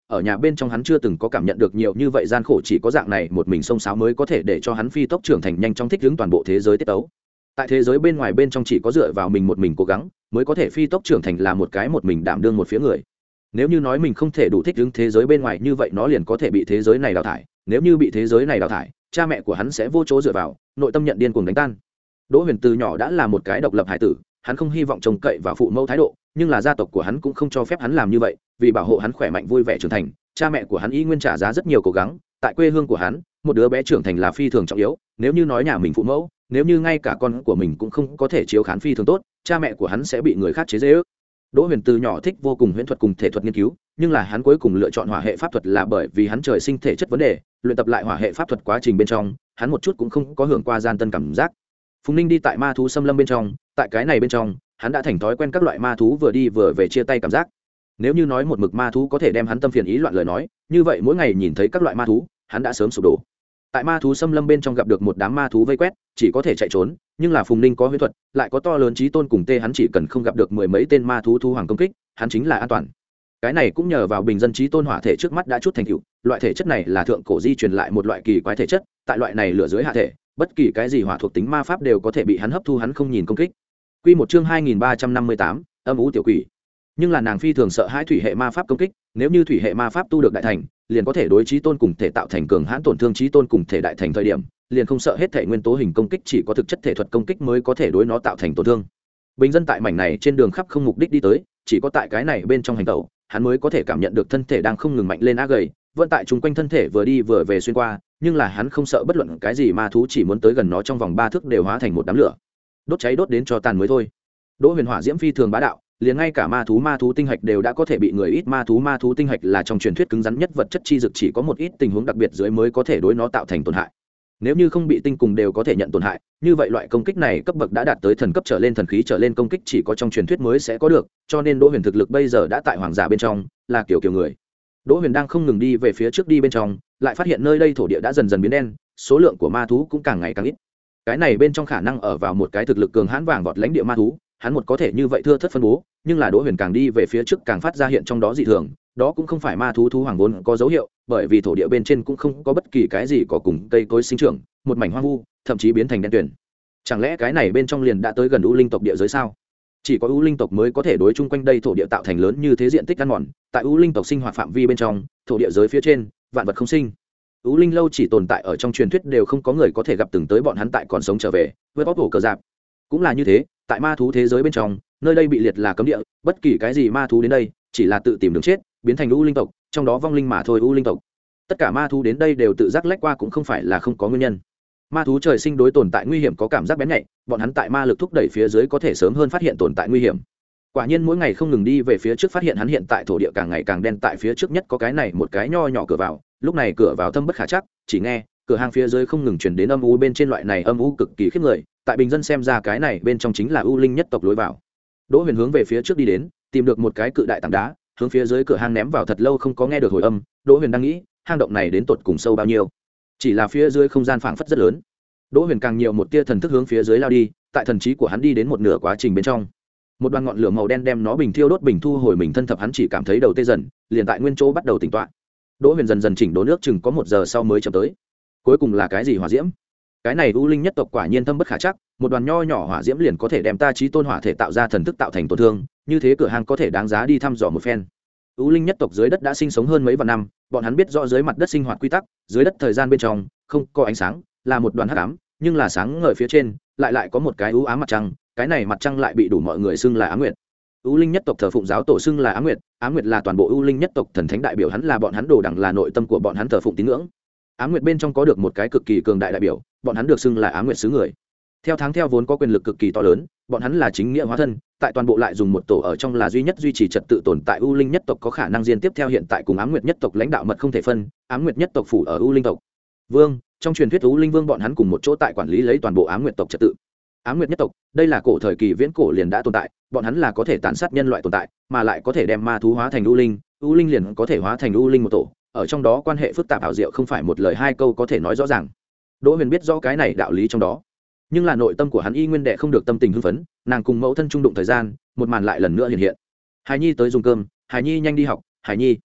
ở nhà bên trong hắn chưa từng có cảm nhận được nhiều như vậy gian khổ, chỉ có dạng này một mình xông xáo mới có thể để cho hắn phi tốc trưởng thành, nhanh chóng thích ứng toàn bộ thế giới tiết tấu. Tại thế giới bên ngoài bên trong chỉ có dựa vào mình một mình cố gắng mới có thể phi tốc trưởng thành, là một cái một mình đảm đương một phía người. Nếu như nói mình không thể đủ thích ứng thế giới bên ngoài, như vậy nó liền có thể bị thế giới này đào thải. Nếu như bị thế giới này đào thải, cha mẹ của hắn sẽ vô chỗ dựa vào, nội tâm nhận điên cuồng đánh tan. Đỗ Huyền từ nhỏ đã là một cái độc lập hải tử, hắn không hy vọng trông cậy vào phụ mẫu thái độ, nhưng là gia tộc của hắn cũng không cho phép hắn làm như vậy, vì bảo hộ hắn khỏe mạnh vui vẻ trưởng thành, cha mẹ của hắn y nguyên trả giá rất nhiều cố gắng. Tại quê hương của hắn, một đứa bé trưởng thành là phi thường trọng yếu, nếu như nói nhà mình phụ mẫu, nếu như ngay cả con của mình cũng không có thể chiếu khán phi thường tốt, cha mẹ của hắn sẽ bị người khác chế giễu. Đỗ Huyền từ nhỏ thích vô cùng huyễn thuật cùng thể thuật nghiên cứu, nhưng là hắn cuối cùng lựa chọn hỏa hệ pháp thuật là bởi vì hắn trời sinh thể chất vấn đề, luyện tập lại hỏa hệ pháp thuật quá trình bên trong, hắn một chút cũng không có hưởng qua gian tân cảm giác. Phùng Ninh đi tại ma thú xâm lâm bên trong, tại cái này bên trong, hắn đã thành thói quen các loại ma thú vừa đi vừa về chia tay cảm giác. Nếu như nói một mực ma thú có thể đem hắn tâm phiền ý loạn lời nói, như vậy mỗi ngày nhìn thấy các loại ma thú, hắn đã sớm sụp đổ. Tại ma thú xâm lâm bên trong gặp được một đám ma thú vây quét, chỉ có thể chạy trốn, nhưng là Phùng Ninh có huyễn thuật, lại có to lớn chí tôn cùng tê, hắn chỉ cần không gặp được mười mấy tên ma thú thu hoàng công kích, hắn chính là an toàn. Cái này cũng nhờ vào bình dân chí tôn hỏa thể trước mắt đã chút thành tựu, loại thể chất này là thượng cổ di truyền lại một loại kỳ quái thể chất, tại loại này lửa dưới hạ thể, bất kỳ cái gì hỏa thuộc tính ma pháp đều có thể bị hắn hấp thu, hắn không nhìn công kích. Quy một chương hai nghìn ba trăm năm mươi tám, âm u tiểu quỷ. Nhưng là nàng phi thường sợ hãi thủy hệ ma pháp công kích, nếu như thủy hệ ma pháp tu được đại thành, liền có thể đối chí tôn cùng thể tạo thành cường hãn tổn thương, chí tôn cùng thể đại thành thời điểm, liền không sợ hết thể nguyên tố hình công kích, chỉ có thực chất thể thuật công kích mới có thể đối nó tạo thành tổn thương. Bình dân tại mảnh này trên đường khắp không mục đích đi tới, chỉ có tại cái này bên trong hành tẩu, hắn mới có thể cảm nhận được thân thể đang không ngừng mạnh lên á gầy, vẫn tại chung quanh thân thể vừa đi vừa về xuyên qua, nhưng là hắn không sợ bất luận cái gì ma thú, chỉ muốn tới gần nó trong vòng ba thước đều hóa thành một đám lửa, đốt cháy đốt đến cho tàn mới thôi. Đỗ Huyền hỏa diễm phi thường bá đạo, liền ngay cả ma thú ma thú tinh hạch đều đã có thể bị người ít. Ma thú ma thú tinh hạch là trong truyền thuyết cứng rắn nhất vật chất chi dược, chỉ có một ít tình huống đặc biệt dưới mới có thể đối nó tạo thành tổn hại. Nếu như không bị tinh cùng đều có thể nhận tổn hại, như vậy loại công kích này cấp bậc đã đạt tới thần cấp trở lên, thần khí trở lên công kích chỉ có trong truyền thuyết mới sẽ có được, cho nên Đỗ Huyền thực lực bây giờ đã tại hoàng giả bên trong, là kiểu kiểu người. Đỗ Huyền đang không ngừng đi về phía trước đi bên trong, lại phát hiện nơi đây thổ địa đã dần dần biến đen, số lượng của ma thú cũng càng ngày càng ít. Cái này bên trong khả năng ở vào một cái thực lực cường hãn vàng vọt lãnh địa ma thú, hắn một có thể như vậy thưa thớt phân bố, nhưng là Đỗ Huyền càng đi về phía trước càng phát ra hiện trong đó dị thường, đó cũng không phải ma thú thú hoàng vốn có dấu hiệu, bởi vì thổ địa bên trên cũng không có bất kỳ cái gì có cùng cây cối sinh trưởng, một mảnh hoang vu, thậm chí biến thành đen tuyền. Chẳng lẽ cái này bên trong liền đã tới gần u linh tộc địa giới sao? Chỉ có u linh tộc mới có thể đối chung quanh đây thổ địa tạo thành lớn như thế diện tích ăn mòn, tại u linh tộc sinh hoạt phạm vi bên trong, thổ địa giới phía trên, vạn vật không sinh. U linh lâu chỉ tồn tại ở trong truyền thuyết, đều không có người có thể gặp từng tới bọn hắn tại còn sống trở về, với bóc hổ cờ giáp. Cũng là như thế, tại ma thú thế giới bên trong, nơi đây bị liệt là cấm địa, bất kỳ cái gì ma thú đến đây, chỉ là tự tìm đường chết, biến thành u linh tộc, trong đó vong linh mà thôi. U linh tộc, tất cả ma thú đến đây đều tự giác lách qua, cũng không phải là không có nguyên nhân. Ma thú trời sinh đối tồn tại nguy hiểm có cảm giác bén nhạy, bọn hắn tại ma lực thúc đẩy phía dưới có thể sớm hơn phát hiện tồn tại nguy hiểm. Quả nhiên mỗi ngày không ngừng đi về phía trước, phát hiện hắn hiện tại thổ địa càng ngày càng đen, tại phía trước nhất có cái này một cái nho nhỏ cửa vào, lúc này cửa vào thâm bất khả chắc, chỉ nghe cửa hang phía dưới không ngừng truyền đến âm u, bên trên loại này âm u cực kỳ khiếp người, tại bình dân xem ra cái này bên trong chính là u linh nhất tộc lối vào. Đỗ Huyền hướng về phía trước đi đến, tìm được một cái cự đại tảng đá, hướng phía dưới cửa hang ném vào, thật lâu không có nghe được hồi âm. Đỗ Huyền đang nghĩ, hang động này đến tột cùng sâu bao nhiêu, chỉ là phía dưới không gian phảng phất rất lớn. Đỗ Huyền càng nhiều một tia thần thức hướng phía dưới lao đi, tại thần trí của hắn đi đến một nửa quá trình bên trong, một đoàn ngọn lửa màu đen đem nó bình thiêu đốt, bình thu hồi mình thân thập, hắn chỉ cảm thấy đầu tê dần, liền tại nguyên chỗ bắt đầu tỉnh tọa. Đỗ Huyền dần dần chỉnh đốn nước, chừng có một giờ sau mới chậm tới. Cuối cùng là cái gì hỏa diễm? Cái này u linh nhất tộc quả nhiên thâm bất khả chắc, một đoàn nho nhỏ hỏa diễm liền có thể đem ta chí tôn hỏa thể tạo ra thần thức, tạo thành tổn thương, như thế cửa hàng có thể đáng giá đi thăm dò một phen. U linh nhất tộc dưới đất đã sinh sống hơn mấy vạn năm, bọn hắn biết rõ dưới mặt đất sinh hoạt quy tắc, dưới đất thời gian bên trong không có ánh sáng, là một đoàn hắc ám, nhưng là sáng ngời phía trên lại lại có một cái u ám mặt trăng, cái này mặt trăng lại bị đủ mọi người xưng là Á Nguyệt. U linh nhất tộc thờ phụng giáo tổ xưng là Á Nguyệt, Á Nguyệt là toàn bộ U linh nhất tộc thần thánh đại biểu, hắn là bọn hắn đồ đẳng, là nội tâm của bọn hắn thờ phụng tín ngưỡng. Á Nguyệt bên trong có được một cái cực kỳ cường đại đại biểu, bọn hắn được xưng là Á Nguyệt sứ người. Theo tháng theo vốn có quyền lực cực kỳ to lớn, bọn hắn là chính nghĩa hóa thân, tại toàn bộ lại dùng một tổ ở trong là duy nhất duy trì trật tự tồn tại. U linh nhất tộc có khả năng diên tiếp theo hiện tại cùng Á Nguyệt nhất tộc lãnh đạo mật không thể phân, Á Nguyệt nhất tộc phủ ở U linh tộc. Vương, trong truyền thuyết U linh vương bọn hắn cùng một chỗ tại quản lý lấy toàn bộ Á Nguyệt tộc trật tự. Á Nguyệt nhất tộc, đây là cổ thời kỳ viễn cổ liền đã tồn tại, bọn hắn là có thể tàn sát nhân loại tồn tại, mà lại có thể đem ma thú hóa thành U linh, U linh liền có thể hóa thành U linh một tổ, ở trong đó quan hệ phức tạp ảo diệu, không phải một lời hai câu có thể nói rõ ràng. Đỗ Huyền biết rõ cái này đạo lý trong đó, nhưng là nội tâm của hắn y nguyên đệ không được tâm tình hưng phấn. Nàng cùng mẫu thân trung đụng thời gian, một màn lại lần nữa hiện hiện. Hải Nhi tới dùng cơm, Hải Nhi nhanh đi học, Hải Nhi.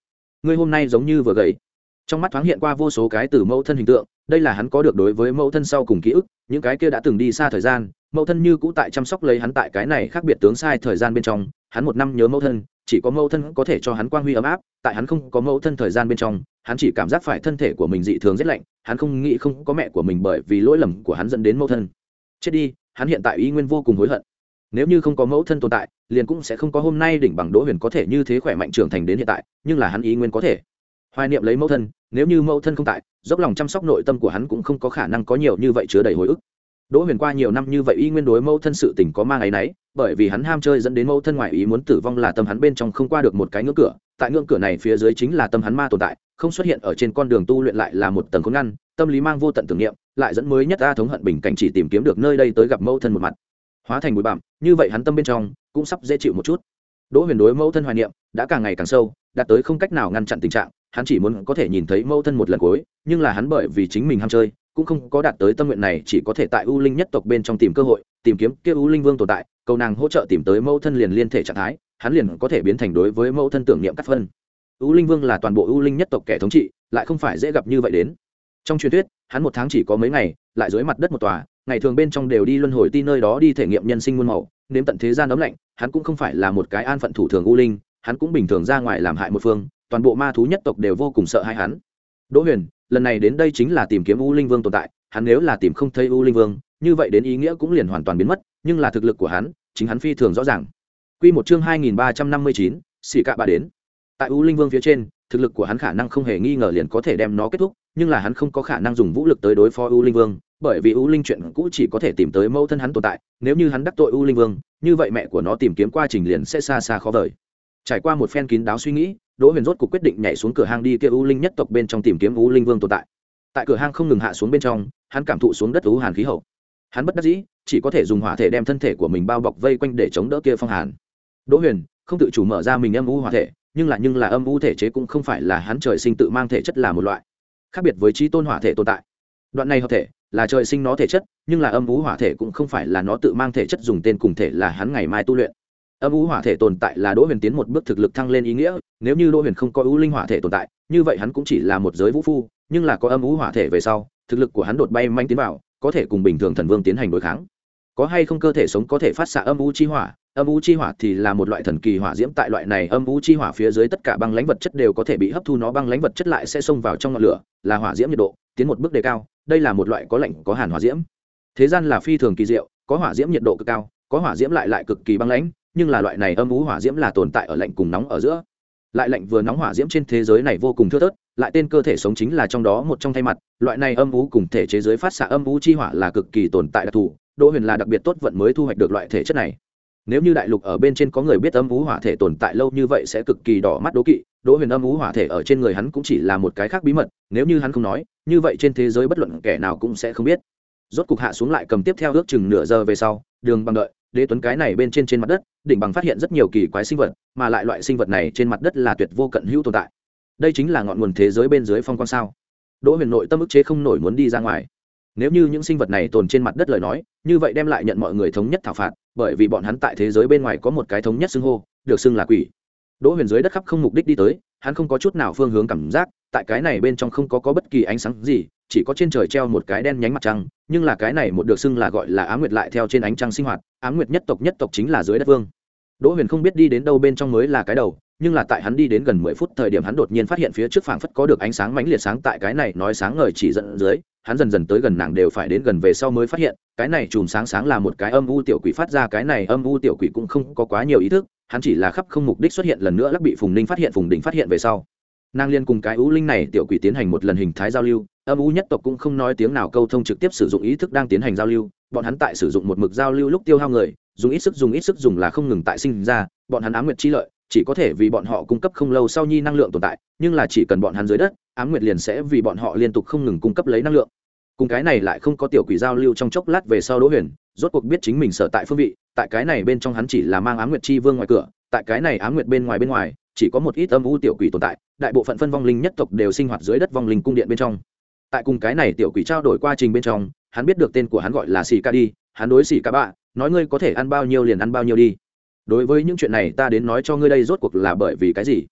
ngươi hôm nay giống như vừa gầy. Trong mắt thoáng hiện qua vô số cái từ mẫu thân hình tượng, đây là hắn có được đối với mẫu thân sau cùng ký ức, những cái kia đã từng đi xa thời gian, mẫu thân như cũ tại chăm sóc lấy hắn tại cái này khác biệt tướng sai thời gian bên trong, hắn một năm nhớ mẫu thân, chỉ có mẫu thân có thể cho hắn quang huy ấm áp, tại hắn không có mẫu thân thời gian bên trong, hắn chỉ cảm giác phải thân thể của mình dị thường rét lạnh, hắn không nghĩ không có mẹ của mình bởi vì lỗi lầm của hắn dẫn đến mẫu thân chết đi, hắn hiện tại y nguyên vô cùng hối hận. Nếu như không có mẫu thân tồn tại, liền cũng sẽ không có hôm nay đỉnh bằng Đỗ Huyền có thể như thế khỏe mạnh trưởng thành đến hiện tại, nhưng là hắn y nguyên có thể hoài niệm lấy mẫu thân, nếu như mẫu thân không tại, dốc lòng chăm sóc nội tâm của hắn cũng không có khả năng có nhiều như vậy chứa đầy hồi ức. Đỗ Huyền qua nhiều năm như vậy y nguyên đối mẫu thân sự tình có mang áy náy, bởi vì hắn ham chơi dẫn đến mẫu thân ngoại ý muốn tử vong là tâm hắn bên trong không qua được một cái ngưỡng cửa, tại ngưỡng cửa này phía dưới chính là tâm hắn ma tồn tại, không xuất hiện ở trên con đường tu luyện lại là một tầng khốn ngăn, tâm lý mang vô tận tưởng niệm, lại dẫn mới nhất a thống hận bình cảnh chỉ tìm kiếm được nơi đây tới gặp mẫu thân một mặt, hóa thành bụi bặm, như vậy hắn tâm bên trong cũng sắp dễ chịu một chút. Đỗ Huyền đối mẫu thân hoài niệm đã càng ngày càng sâu, đạt tới không cách nào ngăn chặn tình trạng, hắn chỉ muốn có thể nhìn thấy mẫu thân một lần cuối, nhưng là hắn bởi vì chính mình ham chơi, cũng không có đạt tới tâm nguyện này, chỉ có thể tại U Linh nhất tộc bên trong tìm cơ hội, tìm kiếm kia U Linh Vương tồn tại, cầu nàng hỗ trợ tìm tới mẫu thân liền liên thể trạng thái, hắn liền có thể biến thành đối với mẫu thân tưởng niệm cắt phân. U Linh Vương là toàn bộ U Linh nhất tộc kẻ thống trị, lại không phải dễ gặp như vậy đến. Trong truyền thuyết, hắn một tháng chỉ có mấy ngày, lại dưới mặt đất một tòa, ngày thường bên trong đều đi luân hồi ti nơi đó đi thể nghiệm nhân sinh muôn màu, nếm tận thế gian ấm lạnh, hắn cũng không phải là một cái an phận thủ thường U Linh, hắn cũng bình thường ra ngoài làm hại một phương, toàn bộ ma thú nhất tộc đều vô cùng sợ hãi hắn. Đỗ Huyền, lần này đến đây chính là tìm kiếm U Linh Vương tồn tại, hắn nếu là tìm không thấy U Linh Vương, như vậy đến ý nghĩa cũng liền hoàn toàn biến mất, nhưng là thực lực của hắn, chính hắn phi thường rõ ràng. Quy một chương hai nghìn ba trăm năm mươi chín, xỉ cạ bà đến. Tại U Linh Vương phía trên, thực lực của hắn khả năng không hề nghi ngờ liền có thể đem nó kết thúc, nhưng là hắn không có khả năng dùng vũ lực tới đối phó U Linh Vương, bởi vì U Linh chuyện cũ chỉ có thể tìm tới mẫu thân hắn tồn tại, nếu như hắn đắc tội U Linh Vương, như vậy mẹ của nó tìm kiếm quá trình liền sẽ xa xa khó vời. Trải qua một phen kín đáo suy nghĩ, Đỗ Huyền rốt cuộc quyết định nhảy xuống cửa hang đi kia U Linh nhất tộc bên trong tìm kiếm U Linh Vương tồn tại. Tại cửa hang không ngừng hạ xuống bên trong, hắn cảm thụ xuống đất u hàn khí hậu. Hắn bất đắc dĩ, chỉ có thể dùng hỏa thể đem thân thể của mình bao bọc vây quanh để chống đỡ kia phong hàn. Đỗ Huyền không tự chủ mở ra mình âm u hỏa thể, nhưng là nhưng là âm u thể chế cũng không phải là hắn trời sinh tự mang thể chất là một loại, khác biệt với chí tôn hỏa thể tồn tại. Đoạn này hợp thể là trời sinh nó thể chất, nhưng là âm u hỏa thể cũng không phải là nó tự mang thể chất, dùng tên cùng thể là hắn ngày mai tu luyện. Âm u hỏa thể tồn tại là Đỗ Huyền tiến một bước thực lực thăng lên ý nghĩa, nếu như Đỗ Huyền không có u linh hỏa thể tồn tại, như vậy hắn cũng chỉ là một giới vũ phu, nhưng là có âm u hỏa thể về sau, thực lực của hắn đột bay manh tiến vào, có thể cùng bình thường thần vương tiến hành đối kháng. Có hay không cơ thể sống có thể phát xạ âm u chi hỏa, âm u chi hỏa thì là một loại thần kỳ hỏa diễm, tại loại này âm u chi hỏa phía dưới tất cả băng lãnh vật chất đều có thể bị hấp thu, nó băng lãnh vật chất lại sẽ xông vào trong ngọn lửa, là hỏa diễm nhiệt độ tiến một bước đề cao, đây là một loại có lạnh có hàn hỏa diễm. Thế gian là phi thường kỳ diệu, có hỏa diễm nhiệt độ cực cao, có hỏa diễm lại lại cực kỳ băng lãnh, nhưng là loại này âm u hỏa diễm là tồn tại ở lạnh cùng nóng ở giữa. Lại lạnh vừa nóng hỏa diễm trên thế giới này vô cùng thưa thớt, lại tên cơ thể sống chính là trong đó một trong thay mặt, loại này âm u cùng thể chế giới phát xạ âm u chi hỏa là cực kỳ tồn tại đặc thù, Đỗ Huyền là đặc biệt tốt vận mới thu hoạch được loại thể chất này. Nếu như đại lục ở bên trên có người biết âm u hỏa thể tồn tại lâu như vậy sẽ cực kỳ đỏ mắt đố kỵ, Đỗ Huyền âm u hỏa thể ở trên người hắn cũng chỉ là một cái khác bí mật, nếu như hắn không nói, như vậy trên thế giới bất luận kẻ nào cũng sẽ không biết. Rốt cục hạ xuống lại cầm tiếp theo ước chừng nửa giờ về sau, Đường Bằng đợi, Đế Tuấn cái này bên trên trên mặt đất, Đỉnh Bằng phát hiện rất nhiều kỳ quái sinh vật, mà lại loại sinh vật này trên mặt đất là tuyệt vô cận hữu tồn tại. Đây chính là ngọn nguồn thế giới bên dưới phong quang sao? Đỗ Huyền nội tâm ức chế không nổi muốn đi ra ngoài. Nếu như những sinh vật này tồn trên mặt đất lời nói, như vậy đem lại nhận mọi người thống nhất thảo phạt, bởi vì bọn hắn tại thế giới bên ngoài có một cái thống nhất xưng hô, được xưng là quỷ. Đỗ Huyền dưới đất khắp không mục đích đi tới, hắn không có chút nào phương hướng cảm giác, tại cái này bên trong không có có bất kỳ ánh sáng gì, chỉ có trên trời treo một cái đen nhánh mặt trăng, nhưng là cái này một được xưng là gọi là Ám Nguyệt lại theo trên ánh trăng sinh hoạt, Ám Nguyệt nhất tộc nhất tộc chính là dưới đất vương. Đỗ Huyền không biết đi đến đâu bên trong mới là cái đầu, nhưng là tại hắn đi đến gần mười phút thời điểm hắn đột nhiên phát hiện phía trước phảng phất có được ánh sáng mãnh liệt sáng tại cái này nói sáng ngời chỉ dẫn dưới, hắn dần dần tới gần nàng đều phải đến gần về sau mới phát hiện, cái này chùm sáng sáng là một cái âm u tiểu quỷ phát ra, cái này âm u tiểu quỷ cũng không có quá nhiều ý thức, hắn chỉ là khắp không mục đích xuất hiện lần nữa lắc bị Phùng Ninh phát hiện, Phùng Đình phát hiện về sau, nàng liên cùng cái u linh này tiểu quỷ tiến hành một lần hình thái giao lưu, âm u nhất tộc cũng không nói tiếng nào câu thông, trực tiếp sử dụng ý thức đang tiến hành giao lưu, bọn hắn tại sử dụng một mực giao lưu lúc tiêu hao người, dùng ít sức dùng ít sức dùng là không ngừng tại sinh ra, bọn hắn Ám Nguyệt chi lợi chỉ có thể vì bọn họ cung cấp không lâu sau nhi năng lượng tồn tại, nhưng là chỉ cần bọn hắn dưới đất, Ám Nguyệt liền sẽ vì bọn họ liên tục không ngừng cung cấp lấy năng lượng. Cùng cái này lại không có tiểu quỷ giao lưu trong chốc lát về sau, Đỗ Huyền rốt cuộc biết chính mình sở tại phương vị, tại cái này bên trong hắn chỉ là mang Ám Nguyệt chi vương ngoài cửa, tại cái này Ám Nguyệt bên ngoài bên ngoài chỉ có một ít âm u tiểu quỷ tồn tại, đại bộ phận phân vong linh nhất tộc đều sinh hoạt dưới đất vong linh cung điện bên trong. Tại cùng cái này tiểu quỷ trao đổi quá trình bên trong, hắn biết được tên của hắn gọi là Xỉ Ca đi, hắn đối Xỉ Ca bạ nói ngươi có thể ăn bao nhiêu liền ăn bao nhiêu đi. Đối với những chuyện này ta đến nói cho ngươi đây rốt cuộc là bởi vì cái gì?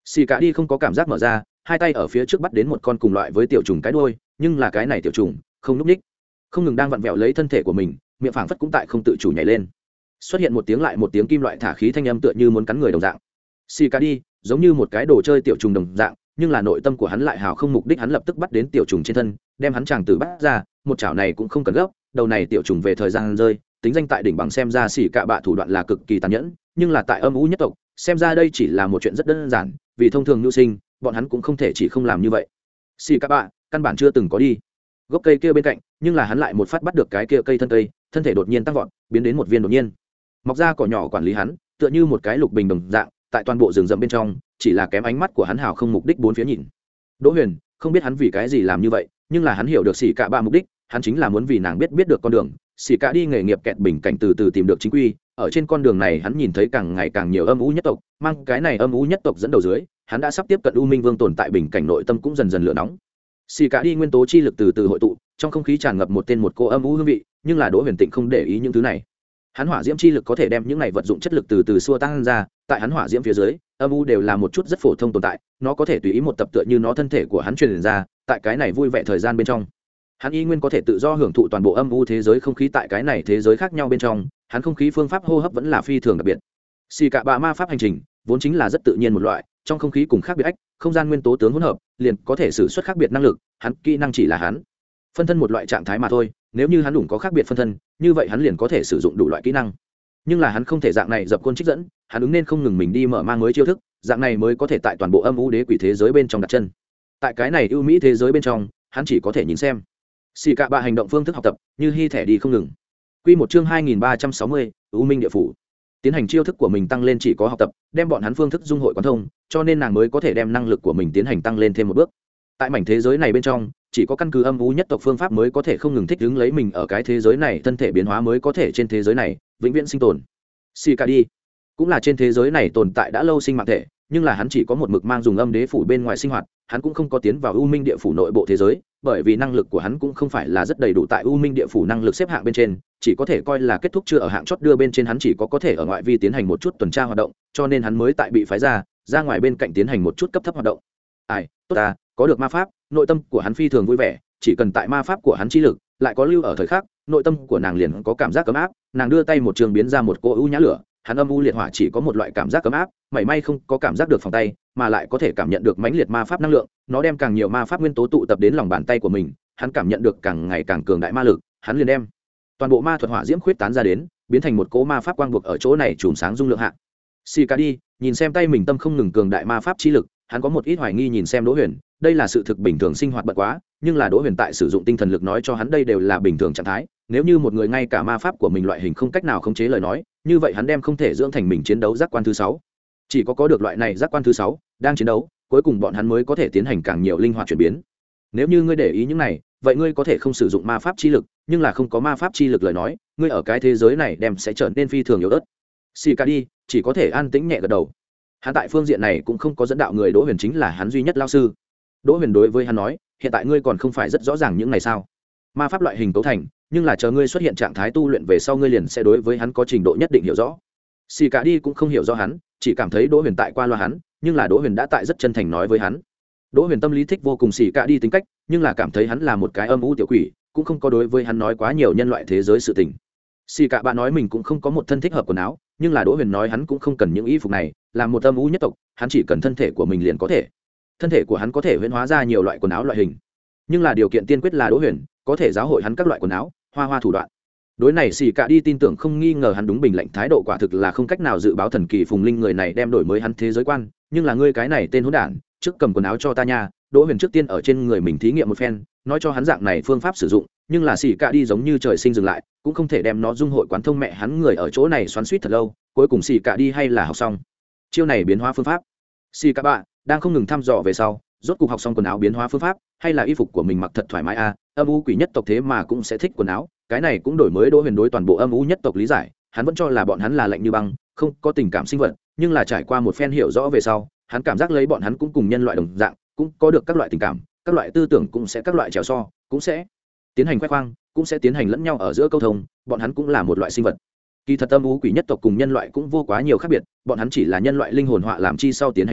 xì cả đi không có cảm giác mở ra, hai tay ở phía trước bắt đến một con cùng loại với tiểu trùng cái đuôi, nhưng là cái này tiểu trùng không núp ních, không ngừng đang vặn vẹo lấy thân thể của mình, miệng phảng phất cũng tại không tự chủ nhảy lên. Xuất hiện một tiếng lại một tiếng kim loại thả khí thanh âm tựa như muốn cắn người đồng dạng. xì cả đi giống như một cái đồ chơi tiểu trùng đồng dạng, nhưng là nội tâm của hắn lại hào không mục đích, hắn lập tức bắt đến tiểu trùng trên thân, đem hắn chàng tử bắt ra, một chảo này cũng không cần gấp, đầu này tiểu trùng về thời gian rơi, tính danh tại đỉnh bằng xem ra xỉ cạ bạ thủ đoạn là cực kỳ tàn nhẫn, nhưng là tại âm u nhất tộc xem ra đây chỉ là một chuyện rất đơn giản, vì thông thường nhu sinh bọn hắn cũng không thể chỉ không làm như vậy. Xỉ cạ bạ căn bản chưa từng có đi gốc cây kia bên cạnh, nhưng là hắn lại một phát bắt được cái kia cây thân cây, thân thể đột nhiên tăng vọt, biến đến một viên đột nhiên mọc ra cỏ nhỏ quản lý hắn, tựa như một cái lục bình đồng dạng, tại toàn bộ rừng rậm bên trong chỉ là kém ánh mắt của hắn hào không mục đích bốn phía nhìn. Đỗ Huyền không biết hắn vì cái gì làm như vậy, nhưng là hắn hiểu được xỉ cạ bạ mục đích, hắn chính là muốn vì nàng biết biết được con đường. Xỉ cạ đi nghề nghiệp kẹt bình cảnh từ từ tìm được chính quy, ở trên con đường này hắn nhìn thấy càng ngày càng nhiều âm u nhất tộc, mang cái này âm u nhất tộc dẫn đầu dưới, hắn đã sắp tiếp cận u minh vương tồn tại bình cảnh, nội tâm cũng dần dần lửa nóng. Xỉ cạ đi nguyên tố chi lực từ từ hội tụ, trong không khí tràn ngập một tên một cô âm u hương vị, nhưng là Đỗ Huyền Tịnh không để ý những thứ này. Hắn hỏa diễm chi lực có thể đem những này vật dụng chất lực từ từ xua tan ra, tại hắn hỏa diễm phía dưới, âm u đều là một chút rất phổ thông tồn tại, nó có thể tùy ý một tập tựa như nó thân thể của hắn truyền ra, tại cái này vui vẻ thời gian bên trong, hắn y nguyên có thể tự do hưởng thụ toàn bộ âm u thế giới không khí, tại cái này thế giới khác nhau bên trong, hắn không khí phương pháp hô hấp vẫn là phi thường đặc biệt. Xì cạ bạ ma pháp hành trình vốn chính là rất tự nhiên một loại, trong không khí cùng khác biệt ách, không gian nguyên tố tướng hỗn hợp, liền có thể sử xuất khác biệt năng lực, hắn kỹ năng chỉ là hắn phân thân một loại trạng thái mà thôi, nếu như hắn đủ có khác biệt phân thân, như vậy hắn liền có thể sử dụng đủ loại kỹ năng. Nhưng là hắn không thể dạng này dập khuôn trích dẫn, hắn ứng nên không ngừng mình đi mở mang mới chiêu thức, dạng này mới có thể tại toàn bộ âm u đế quỷ thế giới bên trong đặt chân. Tại cái này ưu mỹ thế giới bên trong, hắn chỉ có thể nhìn xem. Xì cạ bạ hành động phương thức học tập, như hy thẻ đi không ngừng. Quy một chương hai nghìn ba trăm sáu mươi, U Minh địa phủ. Tiến hành chiêu thức của mình tăng lên chỉ có học tập, đem bọn hắn phương thức dung hội quán thông, cho nên nàng mới có thể đem năng lực của mình tiến hành tăng lên thêm một bước. Tại mảnh thế giới này bên trong, chỉ có căn cứ âm u nhất tộc phương pháp mới có thể không ngừng thích ứng lấy mình ở cái thế giới này, thân thể biến hóa mới có thể trên thế giới này vĩnh viễn sinh tồn. Xì cạ đi cũng là trên thế giới này tồn tại đã lâu sinh mạng thể, nhưng là hắn chỉ có một mực mang dùng âm đế phủ bên ngoài sinh hoạt, hắn cũng không có tiến vào u minh địa phủ nội bộ thế giới, bởi vì năng lực của hắn cũng không phải là rất đầy đủ, tại u minh địa phủ năng lực xếp hạng bên trên chỉ có thể coi là kết thúc chưa ở hạng chót đưa bên trên, hắn chỉ có có thể ở ngoại vi tiến hành một chút tuần tra hoạt động, cho nên hắn mới tại bị phái ra ra ngoài bên cạnh tiến hành một chút cấp thấp hoạt động. Ai tốt à, có được ma pháp, nội tâm của hắn phi thường vui vẻ, chỉ cần tại ma pháp của hắn chi lực lại có lưu ở thời khắc, nội tâm của nàng liền có cảm giác ấm áp. Nàng đưa tay một trường biến ra một cô ưu nhã lửa, hắn âm u liệt hỏa chỉ có một loại cảm giác ấm áp, mảy may không có cảm giác được phòng tay, mà lại có thể cảm nhận được mãnh liệt ma pháp năng lượng, nó đem càng nhiều ma pháp nguyên tố tụ tập đến lòng bàn tay của mình, hắn cảm nhận được càng ngày càng cường đại ma lực, hắn liền đem toàn bộ ma thuật hỏa diễm khuyết tán ra đến, biến thành một cỗ ma pháp quang buộc ở chỗ này chùm sáng dung lượng hạ. Xì cạ đi nhìn xem tay mình tâm không ngừng cường đại ma pháp chi lực, hắn có một ít hoài nghi nhìn xem Đỗ Huyền, đây là sự thực bình thường sinh hoạt bật quá, nhưng là Đỗ Huyền tại sử dụng tinh thần lực nói cho hắn đây đều là bình thường trạng thái, nếu như một người ngay cả ma pháp của mình loại hình không cách nào khống chế lời nói, như vậy hắn đem không thể dưỡng thành mình chiến đấu giác quan thứ sáu. Chỉ có có được loại này giác quan thứ sáu, đang chiến đấu, cuối cùng bọn hắn mới có thể tiến hành càng nhiều linh hoạt chuyển biến. Nếu như ngươi để ý những này, vậy ngươi có thể không sử dụng ma pháp chi lực, nhưng là không có ma pháp chi lực lời nói, ngươi ở cái thế giới này đem sẽ trở nên phi thường yếu ớt. Xì cạ đi chỉ có thể an tĩnh nhẹ gật đầu. Hắn tại phương diện này cũng không có dẫn đạo người, Đỗ Huyền chính là hắn duy nhất lao sư. Đỗ Huyền đối với hắn nói, hiện tại ngươi còn không phải rất rõ ràng những này sao? Ma pháp loại hình cấu thành, nhưng là chờ ngươi xuất hiện trạng thái tu luyện về sau, ngươi liền sẽ đối với hắn có trình độ nhất định hiểu rõ. Xì cạ đi cũng không hiểu rõ hắn, chỉ cảm thấy Đỗ Huyền tại qua loa hắn, nhưng là Đỗ Huyền đã tại rất chân thành nói với hắn. Đỗ Huyền tâm lý thích vô cùng xì cạ đi tính cách, nhưng là cảm thấy hắn là một cái âm u tiểu quỷ, cũng không có đối với hắn nói quá nhiều nhân loại thế giới sự tình. Xì cạ bạn nói mình cũng không có một thân thích hợp quần áo, nhưng là Đỗ Huyền nói hắn cũng không cần những y phục này, làm một âm u nhất tộc, hắn chỉ cần thân thể của mình liền có thể. Thân thể của hắn có thể huyễn hóa ra nhiều loại quần áo loại hình, nhưng là điều kiện tiên quyết là Đỗ Huyền có thể giáo hội hắn các loại quần áo, hoa hoa thủ đoạn. Đối này xì cạ đi tin tưởng không nghi ngờ hắn đúng bình lạnh thái độ, quả thực là không cách nào dự báo thần kỳ Phùng Linh người này đem đổi mới hắn thế giới quan, nhưng là ngươi cái này tên hỗn đản, trước cầm quần áo cho ta nha. Đỗ Huyền trước tiên ở trên người mình thí nghiệm một phen, nói cho hắn dạng này phương pháp sử dụng, nhưng là xì cạ đi giống như trời sinh dừng lại, cũng không thể đem nó dung hội quán thông. Mẹ hắn người ở chỗ này xoắn xuýt thật lâu, cuối cùng xì cạ đi hay là học xong chiêu này biến hóa phương pháp. Xì cạ bạ đang không ngừng thăm dò về sau, rốt cục học xong quần áo biến hóa phương pháp, hay là y phục của mình mặc thật thoải mái a, âm u quỷ nhất tộc thế mà cũng sẽ thích quần áo, cái này cũng đổi mới Đỗ Huyền đối toàn bộ âm u nhất tộc lý giải, hắn vẫn cho là bọn hắn là lạnh như băng, không có tình cảm sinh vật, nhưng là trải qua một phen hiểu rõ về sau, hắn cảm giác lấy bọn hắn cũng cùng nhân loại đồng dạng, cũng có được các loại tình cảm, các loại tư tưởng, cũng sẽ các loại trèo so, cũng sẽ tiến hành khoe khoang, cũng sẽ tiến hành lẫn nhau ở giữa câu thông, bọn hắn cũng là một loại sinh vật. Kỳ thật âm u quỷ nhất tộc cùng nhân loại cũng vô quá nhiều khác biệt, bọn hắn chỉ là nhân loại linh hồn họa làm chi sau tiến hành đến,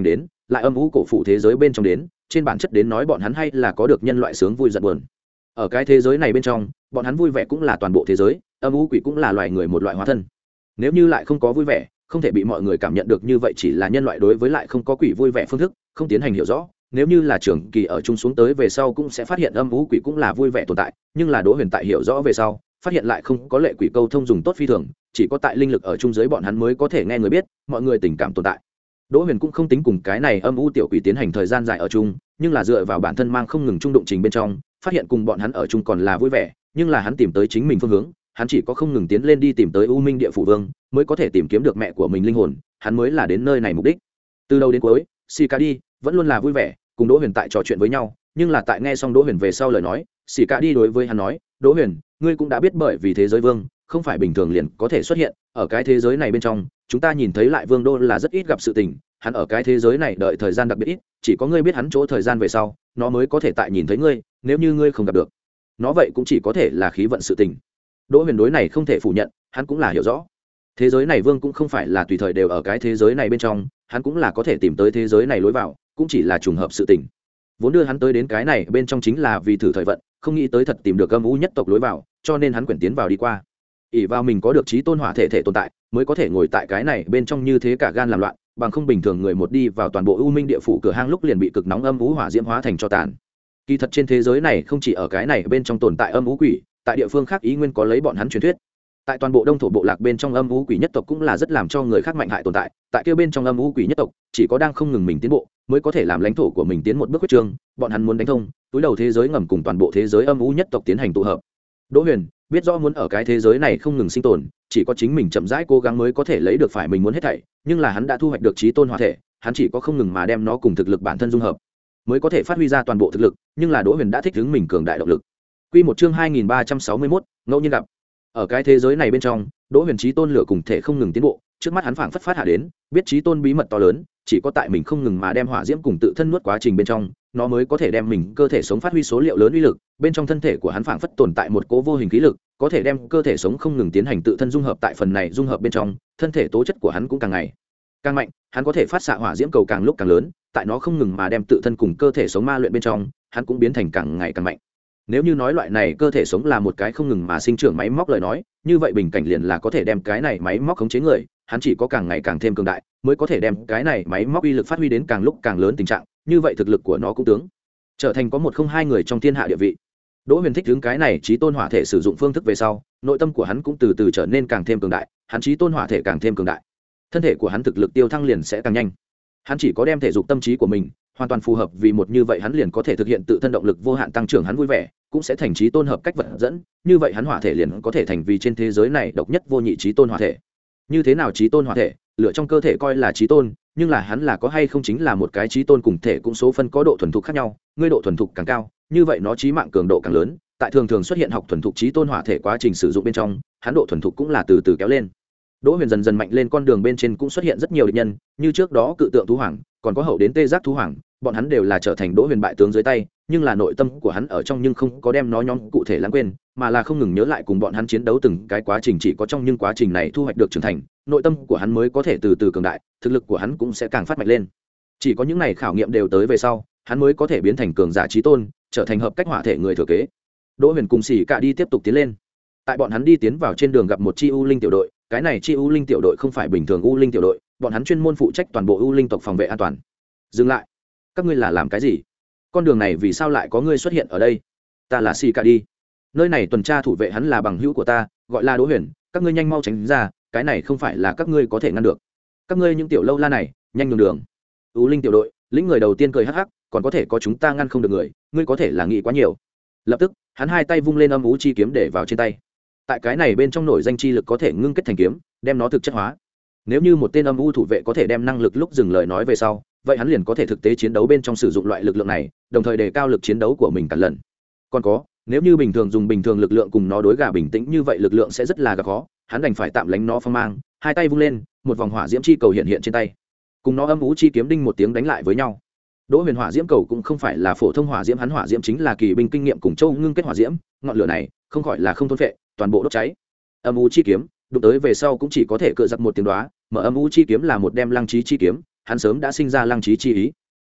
lại âm u cổ phụ thế giới bên trong đến, trên bản chất đến nói bọn hắn hay là có được nhân loại sướng vui giận buồn. Ở cái thế giới này bên trong, bọn hắn vui vẻ cũng là toàn bộ thế giới, âm u quỷ cũng là loài người một loại hóa thân. Nếu như lại không có vui vẻ, không thể bị mọi người cảm nhận được như vậy chỉ là nhân loại đối với lại không có quỷ vui vẻ phương thức, không tiến hành hiểu rõ. Nếu như là trưởng kỳ ở chung xuống tới về sau cũng sẽ phát hiện âm u quỷ cũng là vui vẻ tồn tại, nhưng là Đỗ Huyền tại hiểu rõ về sau, phát hiện lại không có lệ quỷ câu thông dùng tốt phi thường, chỉ có tại linh lực ở chung dưới bọn hắn mới có thể nghe người biết, mọi người tình cảm tồn tại. Đỗ Huyền cũng không tính cùng cái này âm u tiểu quỷ tiến hành thời gian dài ở chung, nhưng là dựa vào bản thân mang không ngừng trung đụng trình bên trong, phát hiện cùng bọn hắn ở chung còn là vui vẻ, nhưng là hắn tìm tới chính mình phương hướng, hắn chỉ có không ngừng tiến lên đi tìm tới U Minh Địa Phủ Vương, mới có thể tìm kiếm được mẹ của mình linh hồn, hắn mới là đến nơi này mục đích. Từ đầu đến cuối, Sikadi vẫn luôn là vui vẻ, cùng Đỗ Huyền tại trò chuyện với nhau, nhưng là tại nghe xong Đỗ Huyền về sau lời nói, Sikadi đối với hắn nói, "Đỗ Huyền, ngươi cũng đã biết bởi vì thế giới vương, không phải bình thường liền có thể xuất hiện, ở cái thế giới này bên trong, chúng ta nhìn thấy lại vương đô là rất ít gặp sự tình, hắn ở cái thế giới này đợi thời gian đặc biệt ít, chỉ có ngươi biết hắn chỗ thời gian về sau, nó mới có thể tại nhìn thấy ngươi, nếu như ngươi không gặp được, nó vậy cũng chỉ có thể là khí vận sự tình." Đỗ Huyền đối này không thể phủ nhận, hắn cũng là hiểu rõ. Thế giới này vương cũng không phải là tùy thời đều ở cái thế giới này bên trong, hắn cũng là có thể tìm tới thế giới này lối vào, cũng chỉ là trùng hợp sự tình. Vốn đưa hắn tới đến cái này bên trong chính là vì thử thời vận, không nghĩ tới thật tìm được âm u nhất tộc lối vào, cho nên hắn quyển tiến vào đi qua. ỷ vào mình có được trí tôn hỏa thể thể tồn tại, mới có thể ngồi tại cái này bên trong như thế cả gan làm loạn, bằng không bình thường người một đi vào toàn bộ U Minh Địa Phủ cửa hang lúc liền bị cực nóng âm u hỏa diễm hóa thành cho tàn. Kỳ thật trên thế giới này không chỉ ở cái này bên trong tồn tại âm u quỷ, tại địa phương khác ý nguyên có lấy bọn hắn truyền thuyết. Tại toàn bộ đông thổ bộ lạc bên trong âm u quỷ nhất tộc cũng là rất làm cho người khác mạnh hại tồn tại, tại kia bên trong âm u quỷ nhất tộc chỉ có đang không ngừng mình tiến bộ mới có thể làm lãnh thổ của mình tiến một bước quyết trương, bọn hắn muốn đánh thông túi đầu thế giới ngầm cùng toàn bộ thế giới âm u nhất tộc tiến hành tụ hợp. Đỗ Huyền biết rõ muốn ở cái thế giới này không ngừng sinh tồn, chỉ có chính mình chậm rãi cố gắng mới có thể lấy được phải mình muốn hết thảy, nhưng là hắn đã thu hoạch được trí tôn hỏa thể, hắn chỉ có không ngừng mà đem nó cùng thực lực bản thân dung hợp mới có thể phát huy ra toàn bộ thực lực, nhưng là Đỗ Huyền đã thích ứng mình cường đại động lực. Quy một chương hai nghìn ba trăm sáu mươi mốt, ngẫu nhiên gặp. Ở cái thế giới này bên trong, Đỗ Huyền trí tôn lửa cùng thể không ngừng tiến bộ, trước mắt hắn phảng phất phát hạ đến, biết trí tôn bí mật to lớn, chỉ có tại mình không ngừng mà đem hỏa diễm cùng tự thân nuốt quá trình bên trong, nó mới có thể đem mình cơ thể sống phát huy số liệu lớn uy lực, bên trong thân thể của hắn phảng phất tồn tại một cố vô hình khí lực, có thể đem cơ thể sống không ngừng tiến hành tự thân dung hợp, tại phần này dung hợp bên trong, thân thể tố chất của hắn cũng càng ngày càng mạnh, hắn có thể phát xạ hỏa diễm cầu càng lúc càng lớn, tại nó không ngừng mà đem tự thân cùng cơ thể sống ma luyện bên trong, hắn cũng biến thành càng ngày càng mạnh. Nếu như nói loại này cơ thể sống là một cái không ngừng mà sinh trưởng máy móc lời nói, như vậy bình cảnh liền là có thể đem cái này máy móc khống chế người, hắn chỉ có càng ngày càng thêm cường đại, mới có thể đem cái này máy móc uy lực phát huy đến càng lúc càng lớn tình trạng, như vậy thực lực của nó cũng tướng trở thành có một không hai người trong thiên hạ địa vị. Đỗ Huyền thích hướng cái này trí tôn hỏa thể sử dụng phương thức về sau, nội tâm của hắn cũng từ từ trở nên càng thêm cường đại, hắn trí tôn hỏa thể càng thêm cường đại, thân thể của hắn thực lực tiêu thăng liền sẽ càng nhanh. Hắn chỉ có đem thể dục tâm trí của mình hoàn toàn phù hợp vì một, như vậy hắn liền có thể thực hiện tự thân động lực vô hạn tăng trưởng, hắn vui vẻ cũng sẽ thành trí tôn hợp cách vật dẫn, như vậy hắn hỏa thể liền có thể thành vì trên thế giới này độc nhất vô nhị trí tôn hỏa thể. Như thế nào trí tôn hỏa thể? Lửa trong cơ thể coi là trí tôn, nhưng là hắn là có hay không chính là một cái trí tôn cùng thể cũng số phân có độ thuần thục khác nhau, ngươi độ thuần thục càng cao, như vậy nó trí mạng cường độ càng lớn, tại thường thường xuất hiện học thuần thục trí tôn hỏa thể quá trình sử dụng bên trong, hắn độ thuần thục cũng là từ từ kéo lên. Đỗ Huyền dần dần mạnh lên, con đường bên trên cũng xuất hiện rất nhiều địch nhân, như trước đó cự tượng thú hoàng, còn có hậu đến tê giác thú hoàng, bọn hắn đều là trở thành Đỗ Huyền bại tướng dưới tay, nhưng là nội tâm của hắn ở trong nhưng không có đem nó nhóm cụ thể lãng quên, mà là không ngừng nhớ lại cùng bọn hắn chiến đấu từng cái quá trình, chỉ có trong những quá trình này thu hoạch được trưởng thành, nội tâm của hắn mới có thể từ từ cường đại, thực lực của hắn cũng sẽ càng phát mạnh lên. Chỉ có những này khảo nghiệm đều tới về sau, hắn mới có thể biến thành cường giả chí tôn, trở thành hợp cách hỏa thể người thừa kế. Đỗ Huyền cùng Xỉ Cả đi tiếp tục tiến lên. Tại bọn hắn đi tiến vào trên đường gặp một chi U Linh tiểu đội, cái này chi U Linh tiểu đội không phải bình thường U Linh tiểu đội, bọn hắn chuyên môn phụ trách toàn bộ U Linh tộc phòng vệ an toàn. Dừng lại, các ngươi là làm cái gì? Con đường này vì sao lại có ngươi xuất hiện ở đây? Ta là Xỉ Cả đi. Nơi này tuần tra thủ vệ hắn là bằng hữu của ta, gọi là Đỗ Huyền, các ngươi nhanh mau tránh ra, cái này không phải là các ngươi có thể ngăn được. Các ngươi những tiểu lâu la này, nhanh nhường đường. U Linh tiểu đội, lĩnh người đầu tiên cười hắc hắc, còn có thể có chúng ta ngăn không được người, ngươi có thể là nghĩ quá nhiều. Lập tức, hắn hai tay vung lên âm u chi kiếm để vào trên tay. Tại cái này bên trong nổi danh chi lực có thể ngưng kết thành kiếm, đem nó thực chất hóa. Nếu như một tên âm u thủ vệ có thể đem năng lực lúc dừng lời nói về sau, vậy hắn liền có thể thực tế chiến đấu bên trong sử dụng loại lực lượng này, đồng thời đề cao lực chiến đấu của mình cả lần. Còn có, nếu như bình thường dùng bình thường lực lượng cùng nó đối gà bình tĩnh như vậy lực lượng sẽ rất là gặp khó, hắn đành phải tạm lánh nó phong mang, hai tay vung lên, một vòng hỏa diễm chi cầu hiện hiện trên tay, cùng nó âm u chi kiếm đinh một tiếng đánh lại với nhau. Đỗ Huyền hỏa diễm cầu cũng không phải là phổ thông hỏa diễm, hắn hỏa diễm chính là kỳ binh kinh nghiệm cùng châu ngưng kết hỏa diễm, ngọn lửa này không khỏi là không thôn phệ, toàn bộ đốt cháy. Âm u chi kiếm đụng tới về sau cũng chỉ có thể cựa giặc một tiếng đoá, mở âm u chi kiếm là một đem lăng trí chi kiếm, hắn sớm đã sinh ra lăng trí chi ý.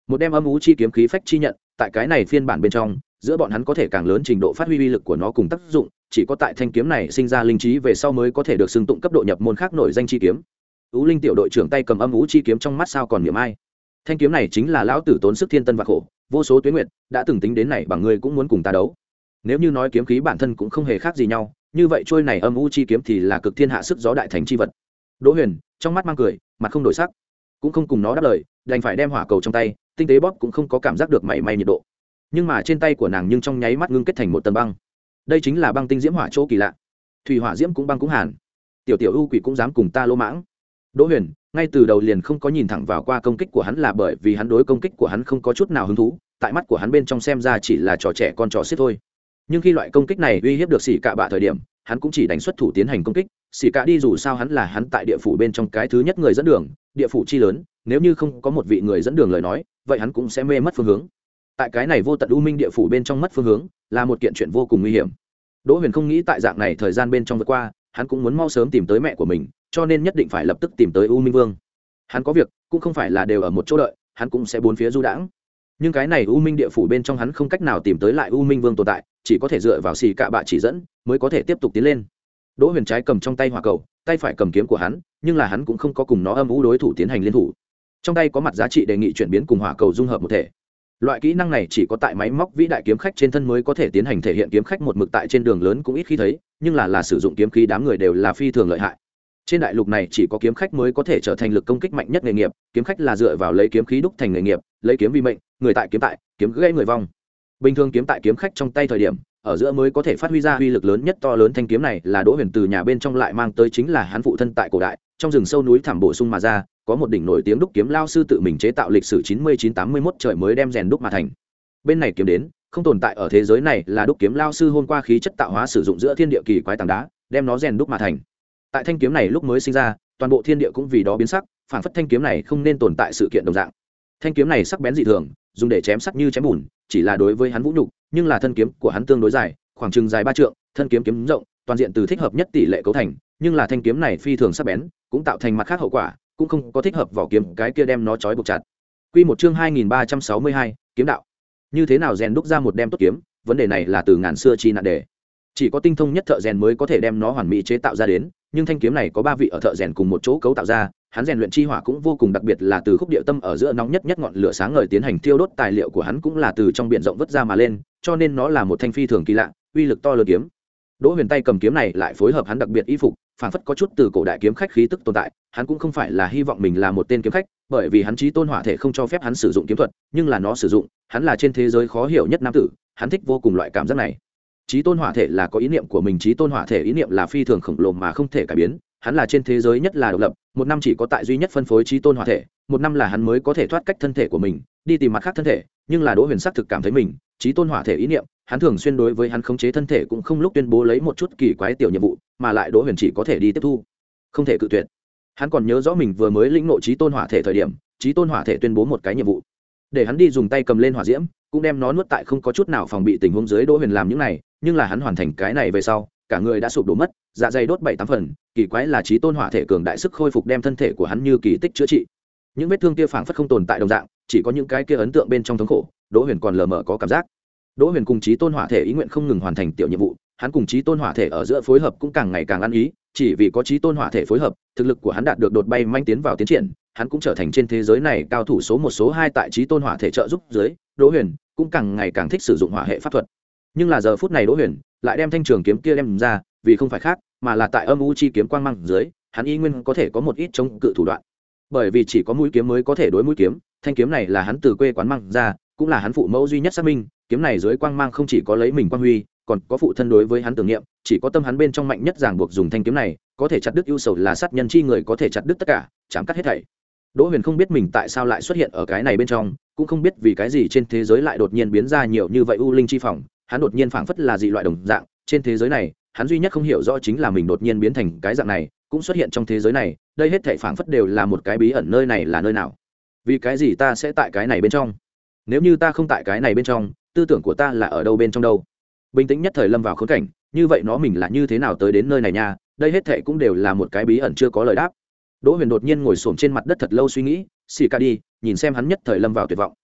một đem âm ú chi kiếm khí phách chi nhận tại cái này phiên bản bên trong giữa bọn hắn có thể càng lớn trình độ phát huy uy lực của nó cùng tác dụng, chỉ có tại thanh kiếm này sinh ra linh trí về sau mới có thể được xưng tụng cấp độ nhập môn khác nổi danh chi kiếm. Ú Linh tiểu đội trưởng tay cầm âm ú chi kiếm trong mắt sao còn niệm ai. Thanh kiếm này chính là lão tử tốn sức thiên tân và khổ, vô số tuyến nguyện, đã từng tính đến này bằng ngươi cũng muốn cùng ta đấu. Nếu như nói kiếm khí bản thân cũng không hề khác gì nhau, như vậy trôi này âm u chi kiếm thì là cực thiên hạ sức gió đại thành chi vật. Đỗ Huyền trong mắt mang cười, mặt không đổi sắc, cũng không cùng nó đáp lời, đành phải đem hỏa cầu trong tay tinh tế bóp, cũng không có cảm giác được mảy may nhiệt độ. Nhưng mà trên tay của nàng nhưng trong nháy mắt ngưng kết thành một tầng băng. Đây chính là băng tinh diễm hỏa chỗ kỳ lạ. Thủy hỏa diễm cũng băng cũng hàn. Tiểu tiểu u quỷ cũng dám cùng ta lô mãng. Đỗ Huyền ngay từ đầu liền không có nhìn thẳng vào qua công kích của hắn, là bởi vì hắn đối công kích của hắn không có chút nào hứng thú, tại mắt của hắn bên trong xem ra chỉ là trò trẻ con trò xiết thôi. Nhưng khi loại công kích này uy hiếp được xỉ cạ bạ thời điểm, hắn cũng chỉ đánh xuất thủ tiến hành công kích. Xỉ cạ đi dù sao hắn là hắn tại địa phủ bên trong cái thứ nhất người dẫn đường, địa phủ chi lớn, nếu như không có một vị người dẫn đường lời nói, vậy hắn cũng sẽ mê mất phương hướng. Tại cái này vô tận u minh địa phủ bên trong mất phương hướng là một kiện chuyện vô cùng nguy hiểm. Đỗ Huyền không nghĩ tại dạng này thời gian bên trong vượt qua, hắn cũng muốn mau sớm tìm tới mẹ của mình, cho nên nhất định phải lập tức tìm tới U Minh Vương. Hắn có việc cũng không phải là đều ở một chỗ đợi, hắn cũng sẽ bốn phía du đãng. Nhưng cái này U Minh địa phủ bên trong hắn không cách nào tìm tới lại U Minh Vương tồn tại, chỉ có thể dựa vào xì cạ bạ chỉ dẫn mới có thể tiếp tục tiến lên. Đỗ Huyền trái cầm trong tay hỏa cầu, tay phải cầm kiếm của hắn, nhưng là hắn cũng không có cùng nó âm u đối thủ tiến hành liên thủ. Trong tay có mặt giá trị đề nghị chuyển biến cùng hỏa cầu dung hợp một thể. Loại kỹ năng này chỉ có tại máy móc vĩ đại kiếm khách trên thân mới có thể tiến hành thể hiện, kiếm khách một mực tại trên đường lớn cũng ít khi thấy, nhưng là là sử dụng kiếm khí đám người đều là phi thường lợi hại. Trên đại lục này chỉ có kiếm khách mới có thể trở thành lực công kích mạnh nhất nghề nghiệp, kiếm khách là dựa vào lấy kiếm khí đúc thành nghề nghiệp, lấy kiếm vi mệnh, người tại kiếm tại, kiếm gãy người vong. Bình thường kiếm tại kiếm khách trong tay thời điểm, ở giữa mới có thể phát huy ra uy lực lớn nhất. To lớn thanh kiếm này là Đỗ Huyền từ nhà bên trong lại mang tới, chính là hắn phụ thân tại cổ đại trong rừng sâu núi thẳm bổ sung mà ra, có một đỉnh nổi tiếng đúc kiếm lao sư tự mình chế tạo, lịch sử chín mươi chín tám mươi mốt trời mới đem rèn đúc mà thành. Bên này kiếm đến không tồn tại ở thế giới này, là đúc kiếm lao sư hôm qua khí chất tạo hóa sử dụng giữa thiên địa kỳ quái tảng đá, đem nó rèn đúc mà thành. Tại thanh kiếm này lúc mới sinh ra, toàn bộ thiên địa cũng vì đó biến sắc, phản phất thanh kiếm này không nên tồn tại sự kiện đồng dạng. Thanh kiếm này sắc bén dị thường, dùng để chém sắc như chém bùn, chỉ là đối với hắn vũ nhục, nhưng là thân kiếm của hắn tương đối dài, khoảng chừng dài ba trượng, thân kiếm kiếm rộng, toàn diện từ thích hợp nhất tỷ lệ cấu thành, nhưng là thanh kiếm này phi thường sắc bén, cũng tạo thành mặt khác hậu quả, cũng không có thích hợp vỏ kiếm cái kia đem nó trói buộc chặt. Quy một chương hai nghìn ba trăm sáu mươi hai, kiếm đạo. Như thế nào rèn đúc ra một đem tốt kiếm, vấn đề này là từ ngàn xưa chi nạn đề. Chỉ có tinh thông nhất thợ rèn mới có thể đem nó hoàn mỹ chế tạo ra đến, nhưng thanh kiếm này có ba vị ở thợ rèn cùng một chỗ cấu tạo ra, hắn rèn luyện chi hỏa cũng vô cùng đặc biệt, là từ khúc địa tâm ở giữa nóng nhất nhất ngọn lửa sáng ngời tiến hành thiêu đốt, tài liệu của hắn cũng là từ trong biển rộng vớt ra mà lên, cho nên nó là một thanh phi thường kỳ lạ, uy lực to lớn kiếm. Đỗ Huyền tay cầm kiếm này lại phối hợp hắn đặc biệt y phục, phản phất có chút từ cổ đại kiếm khách khí tức tồn tại. Hắn cũng không phải là hy vọng mình là một tên kiếm khách, bởi vì hắn chí tôn hỏa thể không cho phép hắn sử dụng kiếm thuật, nhưng là nó sử dụng, hắn là trên thế giới khó hiểu nhất nam tử, hắn thích vô cùng loại cảm giác này. Chí tôn hỏa thể là có ý niệm của mình, chí tôn hỏa thể ý niệm là phi thường khổng lồ mà không thể cải biến, hắn là trên thế giới nhất là độc lập, một năm chỉ có tại duy nhất phân phối chí tôn hỏa thể, một năm là hắn mới có thể thoát cách thân thể của mình, đi tìm mặt khác thân thể, nhưng là Đỗ Huyền xác thực cảm thấy mình chí tôn hỏa thể ý niệm, hắn thường xuyên đối với hắn khống chế thân thể cũng không lúc tuyên bố lấy một chút kỳ quái tiểu nhiệm vụ, mà lại Đỗ Huyền chỉ có thể đi tiếp thu, không thể cự tuyệt. Hắn còn nhớ rõ mình vừa mới lĩnh ngộ chí tôn hỏa thể thời điểm, chí tôn hỏa thể tuyên bố một cái nhiệm vụ, để hắn đi dùng tay cầm lên hỏa diễm, cũng đem nó nuốt tại không có chút nào phòng bị tình huống dưới. Đỗ Huyền làm những này, nhưng là hắn hoàn thành cái này về sau, cả người đã sụp đổ mất, dạ dày đốt bảy tám phần, kỳ quái là chí tôn hỏa thể cường đại sức khôi phục đem thân thể của hắn như kỳ tích chữa trị. Những vết thương kia phảng phất không tồn tại đồng dạng, chỉ có những cái kia ấn tượng bên trong thống khổ, Đỗ Huyền còn lờ mờ có cảm giác. Đỗ Huyền cùng chí tôn hỏa thể ý nguyện không ngừng hoàn thành tiểu nhiệm vụ, hắn cùng chí tôn hỏa thể ở giữa phối hợp cũng càng ngày càng ăn ý, chỉ vì có chí tôn hỏa thể phối hợp, thực lực của hắn đạt được đột bay manh tiến vào tiến triển, hắn cũng trở thành trên thế giới này cao thủ số một số hai. Tại chí tôn hỏa thể trợ giúp dưới, Đỗ Huyền cũng càng ngày càng thích sử dụng hỏa hệ pháp thuật. Nhưng là giờ phút này Đỗ Huyền lại đem thanh trường kiếm kia đem ra, vì không phải khác, mà là tại âm u chi kiếm quang mang dưới, hắn y nguyên có thể có một ít chống cự thủ đoạn. Bởi vì chỉ có mũi kiếm mới có thể đối mũi kiếm, thanh kiếm này là hắn từ quê quán mang ra, cũng là hắn phụ mẫu duy nhất xác minh, kiếm này dưới quang mang không chỉ có lấy mình quang huy, còn có phụ thân đối với hắn tưởng niệm, chỉ có tâm hắn bên trong mạnh nhất ràng buộc dùng thanh kiếm này, có thể chặt đứt ưu sầu, là sát nhân chi người có thể chặt đứt tất cả, chạm cắt hết thảy. Đỗ Huyền không biết mình tại sao lại xuất hiện ở cái này bên trong, cũng không biết vì cái gì trên thế giới lại đột nhiên biến ra nhiều như vậy u linh chi phòng, hắn đột nhiên phảng phất là dị loại đồng dạng, trên thế giới này, hắn duy nhất không hiểu rõ chính là mình đột nhiên biến thành cái dạng này, cũng xuất hiện trong thế giới này, đây hết thảy phảng phất đều là một cái bí ẩn, nơi này là nơi nào? Vì cái gì ta sẽ tại cái này bên trong? Nếu như ta không tại cái này bên trong, tư tưởng của ta là ở đâu bên trong đâu? Bình tĩnh nhất thời lâm vào khốn cảnh, như vậy nó mình là như thế nào tới đến nơi này nha? Đây hết thảy cũng đều là một cái bí ẩn chưa có lời đáp. Đỗ Huyền đột nhiên ngồi xổm trên mặt đất thật lâu suy nghĩ, xì ca đi, nhìn xem hắn nhất thời lâm vào tuyệt vọng.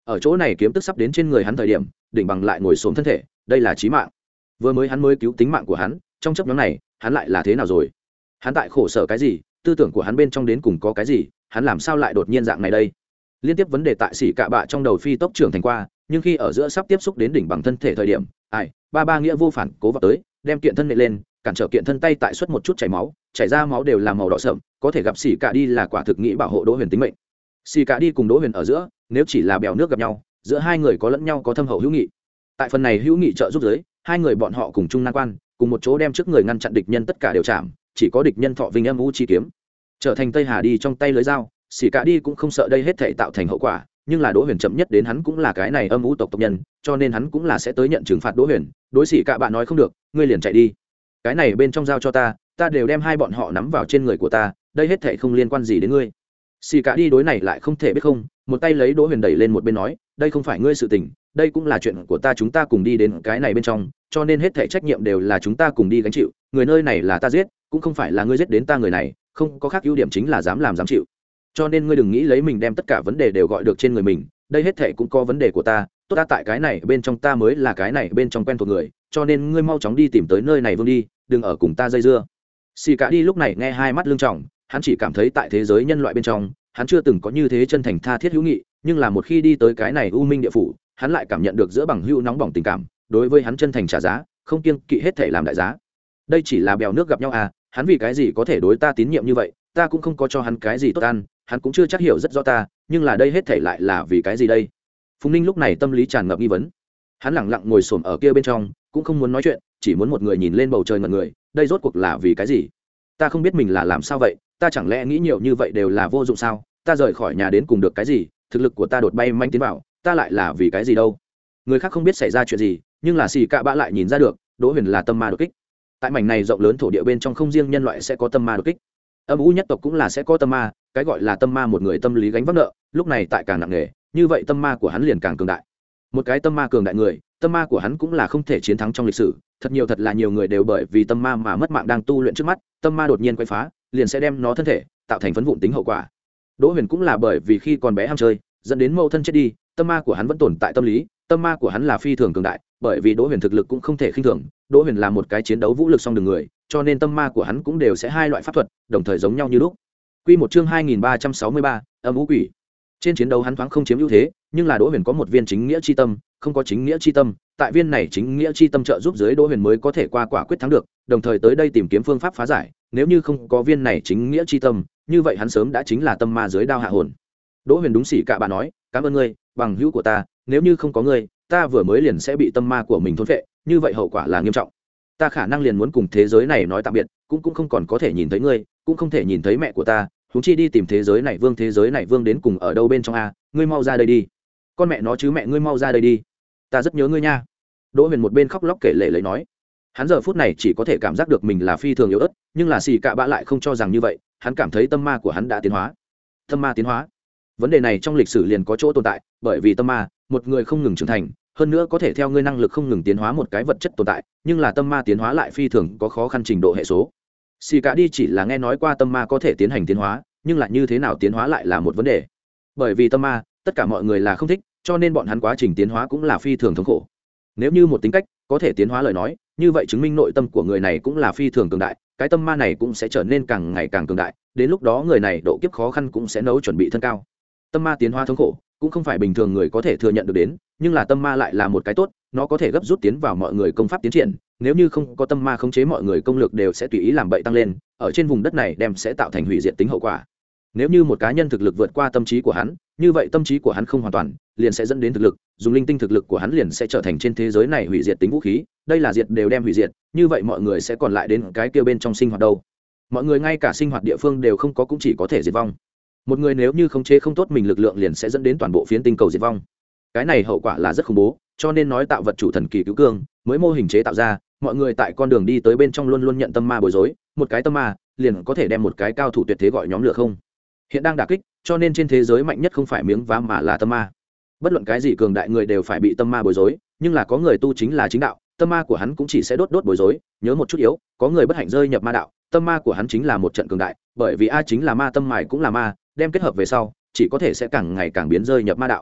ở chỗ này kiếm tức sắp đến trên người hắn thời điểm đỉnh bằng lại ngồi xổm thân thể, đây là chí mạng. Vừa mới hắn mới cứu tính mạng của hắn, trong chấp nhóm này hắn lại là thế nào rồi? Hắn tại khổ sở cái gì? Tư tưởng của hắn bên trong đến cùng có cái gì? Hắn làm sao lại đột nhiên dạng này đây? Liên tiếp vấn đề tại xỉ cạ bạ trong đầu phi tốc trưởng thành qua, nhưng khi ở giữa sắp tiếp xúc đến đỉnh bằng thân thể thời điểm, ai ba ba nghĩa vô phản cố vào tới, đem kiện thân nệ lên, cản trở kiện thân tay tại suất một chút chảy máu, chảy ra máu đều là màu đỏ sậm, có thể gặp xỉ cạ đi là quả thực nghĩ bảo hộ Đỗ Huyền tính mệnh. Xỉ cạ đi cùng Đỗ Huyền ở giữa, nếu chỉ là bèo nước gặp nhau, giữa hai người có lẫn nhau có thâm hậu hữu nghị. Tại phần này hữu nghị trợ giúp giới, hai người bọn họ cùng chung nan quan, cùng một chỗ đem trước người ngăn chặn địch nhân tất cả đều chạm, chỉ có địch nhân thọ vinh âm u chi kiếm, trở thành Tây Hà đi trong tay lưới dao. Xỉ cạ đi cũng không sợ đây hết thảy tạo thành hậu quả, nhưng là Đỗ Huyền chậm nhất đến hắn cũng là cái này âm u tộc tộc nhân, cho nên hắn cũng là sẽ tới nhận trừng phạt Đỗ Huyền. Đối xỉ cạ bạn nói không được, ngươi liền chạy đi, cái này bên trong giao cho ta, ta đều đem hai bọn họ nắm vào trên người của ta, đây hết thảy không liên quan gì đến ngươi. Xỉ cạ đi đối này lại không thể biết không, một tay lấy Đỗ Huyền đẩy lên một bên nói, đây không phải ngươi sự tình, đây cũng là chuyện của ta, chúng ta cùng đi đến cái này bên trong, cho nên hết thảy trách nhiệm đều là chúng ta cùng đi gánh chịu, người nơi này là ta giết, cũng không phải là ngươi giết đến ta, người này không có khác ưu điểm chính là dám làm dám chịu, cho nên ngươi đừng nghĩ lấy mình đem tất cả vấn đề đều gọi được trên người mình, đây hết thảy cũng có vấn đề của ta, tốt ta tại cái này bên trong ta mới là cái này bên trong quen thuộc người, cho nên ngươi mau chóng đi tìm tới nơi này vương đi, đừng ở cùng ta dây dưa. Xì cả đi lúc này nghe hai mắt lưng trọng, hắn chỉ cảm thấy tại thế giới nhân loại bên trong, hắn chưa từng có như thế chân thành tha thiết hữu nghị, nhưng là một khi đi tới cái này u minh địa phủ, hắn lại cảm nhận được giữa bằng hữu nóng bỏng tình cảm, đối với hắn chân thành trả giá, không kiêng kỵ hết thảy làm đại giá. Đây chỉ là bèo nước gặp nhau à, hắn vì cái gì có thể đối ta tín nhiệm như vậy, ta cũng không có cho hắn cái gì tốt ăn, hắn cũng chưa chắc hiểu rất rõ ta, nhưng là đây hết thảy lại là vì cái gì đây? Phùng Ninh lúc này tâm lý tràn ngập nghi vấn, hắn lẳng lặng ngồi xổm ở kia bên trong, cũng không muốn nói chuyện, chỉ muốn một người nhìn lên bầu trời ngẩn người, đây rốt cuộc là vì cái gì? Ta không biết mình là làm sao vậy, ta chẳng lẽ nghĩ nhiều như vậy đều là vô dụng sao? Ta rời khỏi nhà đến cùng được cái gì? Thực lực của ta đột bay manh tiến vào, ta lại là vì cái gì đâu? Người khác không biết xảy ra chuyện gì, nhưng là xì cạ bạ lại nhìn ra được, Đỗ Huyền là tâm ma đột kích. Tại mảnh này rộng lớn thổ địa bên trong không riêng nhân loại sẽ có tâm ma đột kích, âm u nhất tộc cũng là sẽ có tâm ma, cái gọi là tâm ma một người tâm lý gánh vác nợ, lúc này tại càng nặng nề, như vậy tâm ma của hắn liền càng cường đại. Một cái tâm ma cường đại người, tâm ma của hắn cũng là không thể chiến thắng trong lịch sử, thật nhiều thật là nhiều người đều bởi vì tâm ma mà mất mạng đang tu luyện trước mắt, tâm ma đột nhiên quay phá, liền sẽ đem nó thân thể tạo thành phấn vụn tính hậu quả. Đỗ Huyền cũng là bởi vì khi còn bé ham chơi, dẫn đến mâu thân chết đi, tâm ma của hắn vẫn tồn tại tâm lý, tâm ma của hắn là phi thường cường đại, bởi vì Đỗ Huyền thực lực cũng không thể khinh thường, Đỗ Huyền là một cái chiến đấu vũ lực song đường người, cho nên tâm ma của hắn cũng đều sẽ hai loại pháp thuật, đồng thời giống nhau như lúc. Quy một chương hai nghìn ba trăm sáu mươi ba, âm u quỷ. Trên chiến đấu hắn thoáng không chiếm ưu thế, nhưng là Đỗ Huyền có một viên chính nghĩa chi tâm, không có chính nghĩa chi tâm, tại viên này chính nghĩa chi tâm trợ giúp dưới Đỗ Huyền mới có thể qua quả quyết thắng được, đồng thời tới đây tìm kiếm phương pháp phá giải, nếu như không có viên này chính nghĩa chi tâm, như vậy hắn sớm đã chính là tâm ma dưới đao hạ hồn. Đỗ Huyền đúng xỉ cả bà nói, cảm ơn ngươi, bằng hữu của ta, nếu như không có ngươi, ta vừa mới liền sẽ bị tâm ma của mình thôn phệ, như vậy hậu quả là nghiêm trọng. Ta khả năng liền muốn cùng thế giới này nói tạm biệt, cũng cũng không còn có thể nhìn thấy ngươi, cũng không thể nhìn thấy mẹ của ta, huống chi đi tìm thế giới này vương, thế giới này vương đến cùng ở đâu bên trong a, ngươi mau ra đây đi. Con mẹ nó chứ mẹ ngươi mau ra đây đi. Ta rất nhớ ngươi nha. Đỗ Huyền một bên khóc lóc kể lể lấy nói. Hắn giờ phút này chỉ có thể cảm giác được mình là phi thường yếu ớt, nhưng là xì cạ bạ lại không cho rằng như vậy, hắn cảm thấy tâm ma của hắn đã tiến hóa. Tâm ma tiến hóa? Vấn đề này trong lịch sử liền có chỗ tồn tại, bởi vì tâm ma, một người không ngừng trưởng thành, hơn nữa có thể theo ngươi năng lực không ngừng tiến hóa một cái vật chất tồn tại, nhưng là tâm ma tiến hóa lại phi thường có khó khăn trình độ hệ số. Xì cả đi chỉ là nghe nói qua tâm ma có thể tiến hành tiến hóa, nhưng là như thế nào tiến hóa lại là một vấn đề. Bởi vì tâm ma, tất cả mọi người là không thích, cho nên bọn hắn quá trình tiến hóa cũng là phi thường thống khổ. Nếu như một tính cách có thể tiến hóa lời nói, như vậy chứng minh nội tâm của người này cũng là phi thường cường đại, cái tâm ma này cũng sẽ trở nên càng ngày càng cường đại, đến lúc đó người này độ kiếp khó khăn cũng sẽ nấu chuẩn bị thân cao. Tâm ma tiến hóa thống khổ cũng không phải bình thường người có thể thừa nhận được đến, nhưng là tâm ma lại là một cái tốt, nó có thể gấp rút tiến vào mọi người công pháp tiến triển, nếu như không có tâm ma khống chế, mọi người công lực đều sẽ tùy ý làm bậy tăng lên, ở trên vùng đất này đem sẽ tạo thành hủy diệt tính hậu quả. Nếu như một cá nhân thực lực vượt qua tâm trí của hắn, như vậy tâm trí của hắn không hoàn toàn, liền sẽ dẫn đến thực lực, dùng linh tinh thực lực của hắn liền sẽ trở thành trên thế giới này hủy diệt tính vũ khí, đây là diệt đều đem hủy diệt, như vậy mọi người sẽ còn lại đến cái kia bên trong sinh hoạt đâu. Mọi người ngay cả sinh hoạt địa phương đều không có, cũng chỉ có thể diệt vong. Một người nếu như khống chế không tốt mình lực lượng liền sẽ dẫn đến toàn bộ phiến tinh cầu diệt vong. Cái này hậu quả là rất khủng bố, cho nên nói tạo vật chủ thần kỳ cứu cương mới mô hình chế tạo ra, mọi người tại con đường đi tới bên trong luôn luôn nhận tâm ma bối rối, một cái tâm ma liền có thể đem một cái cao thủ tuyệt thế gọi nhóm lửa không. Hiện đang đả kích, cho nên trên thế giới mạnh nhất không phải miếng vá mà là tâm ma. Bất luận cái gì cường đại người đều phải bị tâm ma bối rối, nhưng là có người tu chính là chính đạo, tâm ma của hắn cũng chỉ sẽ đốt đốt bối rối, nhớ một chút yếu, có người bất hạnh rơi nhập ma đạo, tâm ma của hắn chính là một trận cường đại, bởi vì a chính là ma, tâm mài cũng là ma, đem kết hợp về sau, chỉ có thể sẽ càng ngày càng biến rơi nhập ma đạo.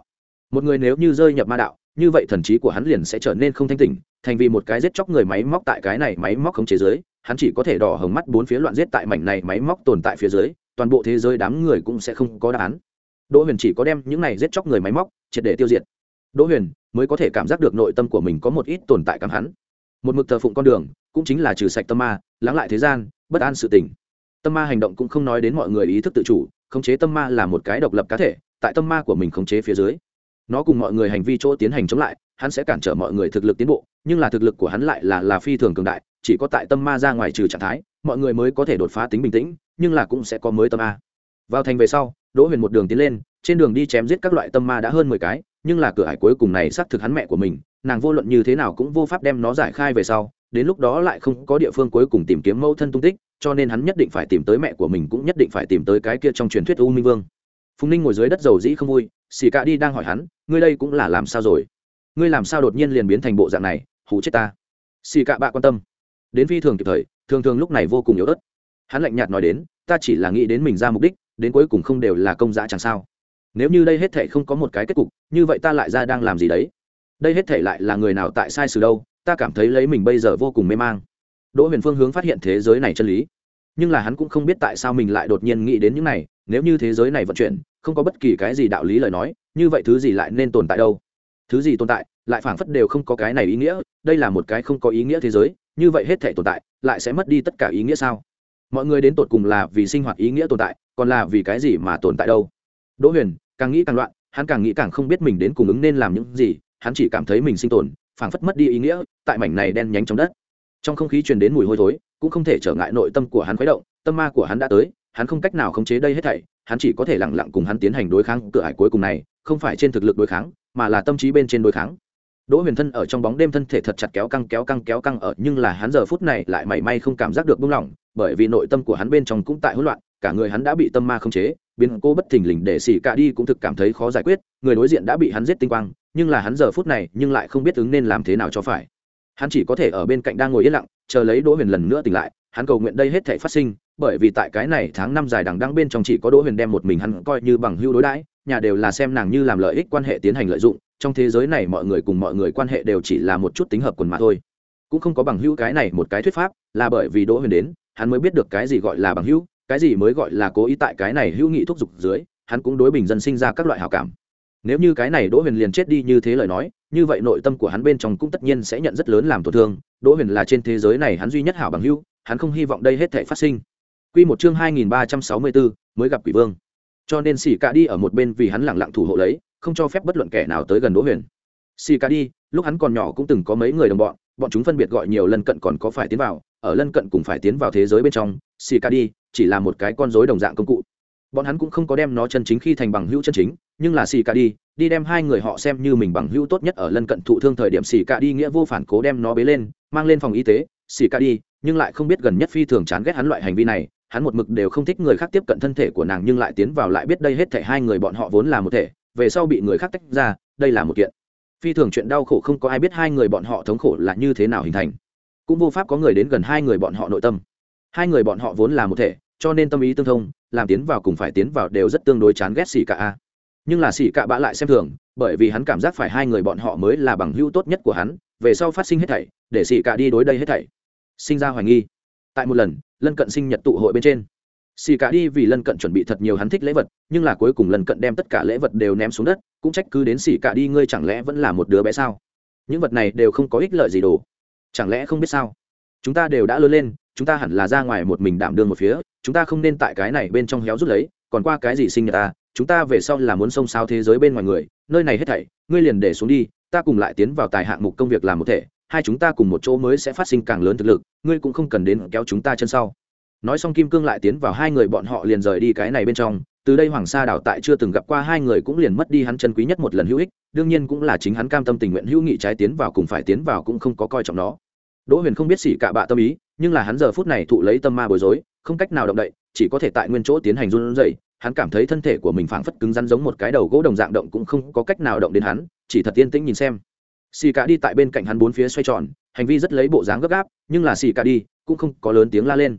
một người nếu như rơi nhập ma đạo, như vậy thần trí của hắn liền sẽ trở nên không thanh tỉnh, thành vì một cái giết chóc người máy móc. Tại cái này máy móc khống chế dưới, hắn chỉ có thể đỏ hồng mắt bốn phía loạn giết. Tại mảnh này máy móc tồn tại phía dưới, toàn bộ thế giới đám người cũng sẽ không có đáp án. Đỗ Huyền chỉ có đem những này giết chóc người máy móc triệt để tiêu diệt, Đỗ Huyền mới có thể cảm giác được nội tâm của mình có một ít tồn tại cảm hắn. Một mực thờ phụng con đường, cũng chính là trừ sạch tâm ma, lắng lại thế gian, bất an sự tình. Tâm ma hành động cũng không nói đến mọi người ý thức tự chủ, khống chế tâm ma là một cái độc lập cá thể, tại tâm ma của mình khống chế phía dưới, nó cùng mọi người hành vi chỗ tiến hành chống lại, hắn sẽ cản trở mọi người thực lực tiến bộ, nhưng là thực lực của hắn lại là là phi thường cường đại, chỉ có tại tâm ma ra ngoài trừ trạng thái, mọi người mới có thể đột phá tính bình tĩnh, nhưng là cũng sẽ có mới tâm ma. Vào thành về sau, Đỗ Huyền một đường tiến lên, trên đường đi chém giết các loại tâm ma đã hơn mười cái, nhưng là cửa ải cuối cùng này xác thực hắn mẹ của mình, nàng vô luận như thế nào cũng vô pháp đem nó giải khai về sau, đến lúc đó lại không có địa phương cuối cùng tìm kiếm mẫu thân tung tích, cho nên hắn nhất định phải tìm tới mẹ của mình, cũng nhất định phải tìm tới cái kia trong truyền thuyết U Minh Vương. Phùng Ninh ngồi dưới đất dầu dĩ không vui, xì cạ đi đang hỏi hắn, ngươi đây cũng là làm sao rồi? Ngươi làm sao đột nhiên liền biến thành bộ dạng này, hù chết ta. Xì cạ bạ quan tâm đến phi thường kịp thời, thường thường lúc này vô cùng yếu ớt. Hắn lạnh nhạt nói đến, ta chỉ là nghĩ đến mình ra mục đích, đến cuối cùng không đều là công dã chẳng sao? Nếu như đây hết thảy không có một cái kết cục, như vậy ta lại ra đang làm gì đấy? Đây hết thảy lại là người nào tại sai sự đâu? Ta cảm thấy lấy mình bây giờ vô cùng mê mang. Đỗ Huyền phương hướng phát hiện thế giới này chân lý, nhưng là hắn cũng không biết tại sao mình lại đột nhiên nghĩ đến những này. Nếu như thế giới này vận chuyển không có bất kỳ cái gì đạo lý lời nói, như vậy thứ gì lại nên tồn tại đâu? Thứ gì tồn tại lại phảng phất đều không có cái này ý nghĩa. Đây là một cái không có ý nghĩa thế giới, như vậy hết thảy tồn tại lại sẽ mất đi tất cả ý nghĩa sao? Mọi người đến tột cùng là vì sinh hoạt ý nghĩa tồn tại, còn là vì cái gì mà tồn tại đâu? Đỗ Huyền càng nghĩ càng loạn, hắn càng nghĩ càng không biết mình đến cùng ứng nên làm những gì. Hắn chỉ cảm thấy mình sinh tồn phảng phất mất đi ý nghĩa. Tại mảnh này đen nhánh trong đất, trong không khí truyền đến mùi hôi thối, cũng không thể trở ngại nội tâm của hắn khuấy động. Tâm ma của hắn đã tới, hắn không cách nào khống chế đây hết thảy, hắn chỉ có thể lặng lặng cùng hắn tiến hành đối kháng. Cửa ải cuối cùng này không phải trên thực lực đối kháng, mà là tâm trí bên trên đối kháng. Đỗ Huyền thân ở trong bóng đêm, thân thể thật chặt kéo căng kéo căng kéo căng ở, nhưng là hắn giờ phút này lại mảy may không cảm giác được buông lỏng, bởi vì nội tâm của hắn bên trong cũng tại hỗn loạn, cả người hắn đã bị tâm ma khống chế, biến cố bất thình lình để xỉ cả đi cũng thực cảm thấy khó giải quyết. Người đối diện đã bị hắn giết tinh quang, nhưng là hắn giờ phút này nhưng lại không biết ứng nên làm thế nào cho phải. Hắn chỉ có thể ở bên cạnh đang ngồi yên lặng, chờ lấy Đỗ Huyền lần nữa tỉnh lại. Hắn cầu nguyện đây hết thảy phát sinh, bởi vì tại cái này tháng năm dài đằng đẵng bên trong chỉ có Đỗ Huyền đem một mình hắn coi như bằng hữu đối đãi, nhà đều là xem nàng như làm lợi ích quan hệ tiến hành lợi dụng. Trong thế giới này mọi người cùng mọi người quan hệ đều chỉ là một chút tính hợp quần mà thôi, cũng không có bằng hữu cái này một cái thuyết pháp. Là bởi vì Đỗ Huyền đến, hắn mới biết được cái gì gọi là bằng hữu, cái gì mới gọi là cố ý. Tại cái này hữu nghị thúc giục dưới, hắn cũng đối bình dân sinh ra các loại hảo cảm. Nếu như cái này Đỗ Huyền liền chết đi như thế lời nói, như vậy nội tâm của hắn bên trong cũng tất nhiên sẽ nhận rất lớn làm tổn thương. Đỗ Huyền là trên thế giới này hắn duy nhất hảo bằng hữu, hắn không hy vọng đây hết thảy phát sinh. Quy một chương hai nghìn ba trăm sáu mươi tư, mới gặp quỷ vương. Cho nên xỉ cả đi ở một bên vì hắn lặng lặng thủ hộ lấy, không cho phép bất luận kẻ nào tới gần Đỗ Huyền. Xỉ cả đi, lúc hắn còn nhỏ cũng từng có mấy người đồng bọn, bọn chúng phân biệt gọi nhiều lân cận còn có phải tiến vào, ở lân cận cùng phải tiến vào thế giới bên trong, xỉ cả đi chỉ là một cái con rối đồng dạng công cụ. Bọn hắn cũng không có đem nó chân chính khi thành bằng hữu chân chính, nhưng là xỉ cả đi, đi đem hai người họ xem như mình bằng hữu tốt nhất. Ở lân cận thụ thương thời điểm, xỉ cả đi nghĩa vô phản cố đem nó bế lên, mang lên phòng y tế. Xỉ cả đi, nhưng lại không biết gần nhất phi thường chán ghét hắn loại hành vi này, hắn một mực đều không thích người khác tiếp cận thân thể của nàng, nhưng lại tiến vào lại biết đây hết thảy hai người bọn họ vốn là một thể, về sau bị người khác tách ra, đây là một kiện phi thường chuyện đau khổ. Không có ai biết hai người bọn họ thống khổ là như thế nào hình thành, cũng vô pháp có người đến gần hai người bọn họ nội tâm. Hai người bọn họ vốn là một thể, cho nên tâm ý tương thông, làm tiến vào cùng phải tiến vào đều rất tương đối chán ghét xỉ cả a. Nhưng là xỉ cả bạ lại xem thường, bởi vì hắn cảm giác phải hai người bọn họ mới là bằng hữu tốt nhất của hắn. Về sau phát sinh hết thảy, để xỉ cả đi đối đây hết thảy sinh ra hoài nghi. Tại một lần lân cận sinh nhật tụ hội bên trên, xì cả đi vì lân cận chuẩn bị thật nhiều hắn thích lễ vật, nhưng là cuối cùng lân cận đem tất cả lễ vật đều ném xuống đất. Cũng trách cứ đến xì cả đi, ngươi chẳng lẽ vẫn là một đứa bé sao? Những vật này đều không có ích lợi gì đồ, chẳng lẽ không biết sao? Chúng ta đều đã lớn lên, chúng ta hẳn là ra ngoài một mình đảm đương một phía, chúng ta không nên tại cái này bên trong héo rút lấy. Còn qua cái gì sinh nhật ta, chúng ta về sau là muốn xông xao thế giới bên ngoài người, nơi này hết thảy ngươi liền để xuống đi, ta cùng lại tiến vào tài hạng mục công việc làm một thể, hai chúng ta cùng một chỗ mới sẽ phát sinh càng lớn thực lực, ngươi cũng không cần đến kéo chúng ta chân sau. Nói xong kim cương lại tiến vào, hai người bọn họ liền rời đi cái này bên trong. Từ đây Hoàng Sa đảo tại chưa từng gặp qua hai người cũng liền mất đi hắn chân quý nhất một lần hữu ích, đương nhiên cũng là chính hắn cam tâm tình nguyện hữu nghị trái tiến vào cùng phải tiến vào cũng không có coi trọng nó. Đỗ Huyền không biết xỉ cả bạ tâm ý, nhưng là hắn giờ phút này thụ lấy tâm ma bối rối, không cách nào động đậy, chỉ có thể tại nguyên chỗ tiến hành run rẩy. Hắn cảm thấy thân thể của mình phảng phất cứng rắn giống một cái đầu gỗ đồng dạng, động cũng không có cách nào động đến hắn, chỉ thật yên tĩnh nhìn xem. Xỉ cả đi tại bên cạnh hắn bốn phía xoay tròn, hành vi rất lấy bộ dáng gấp gáp, nhưng là xỉ cả đi cũng không có lớn tiếng la lên.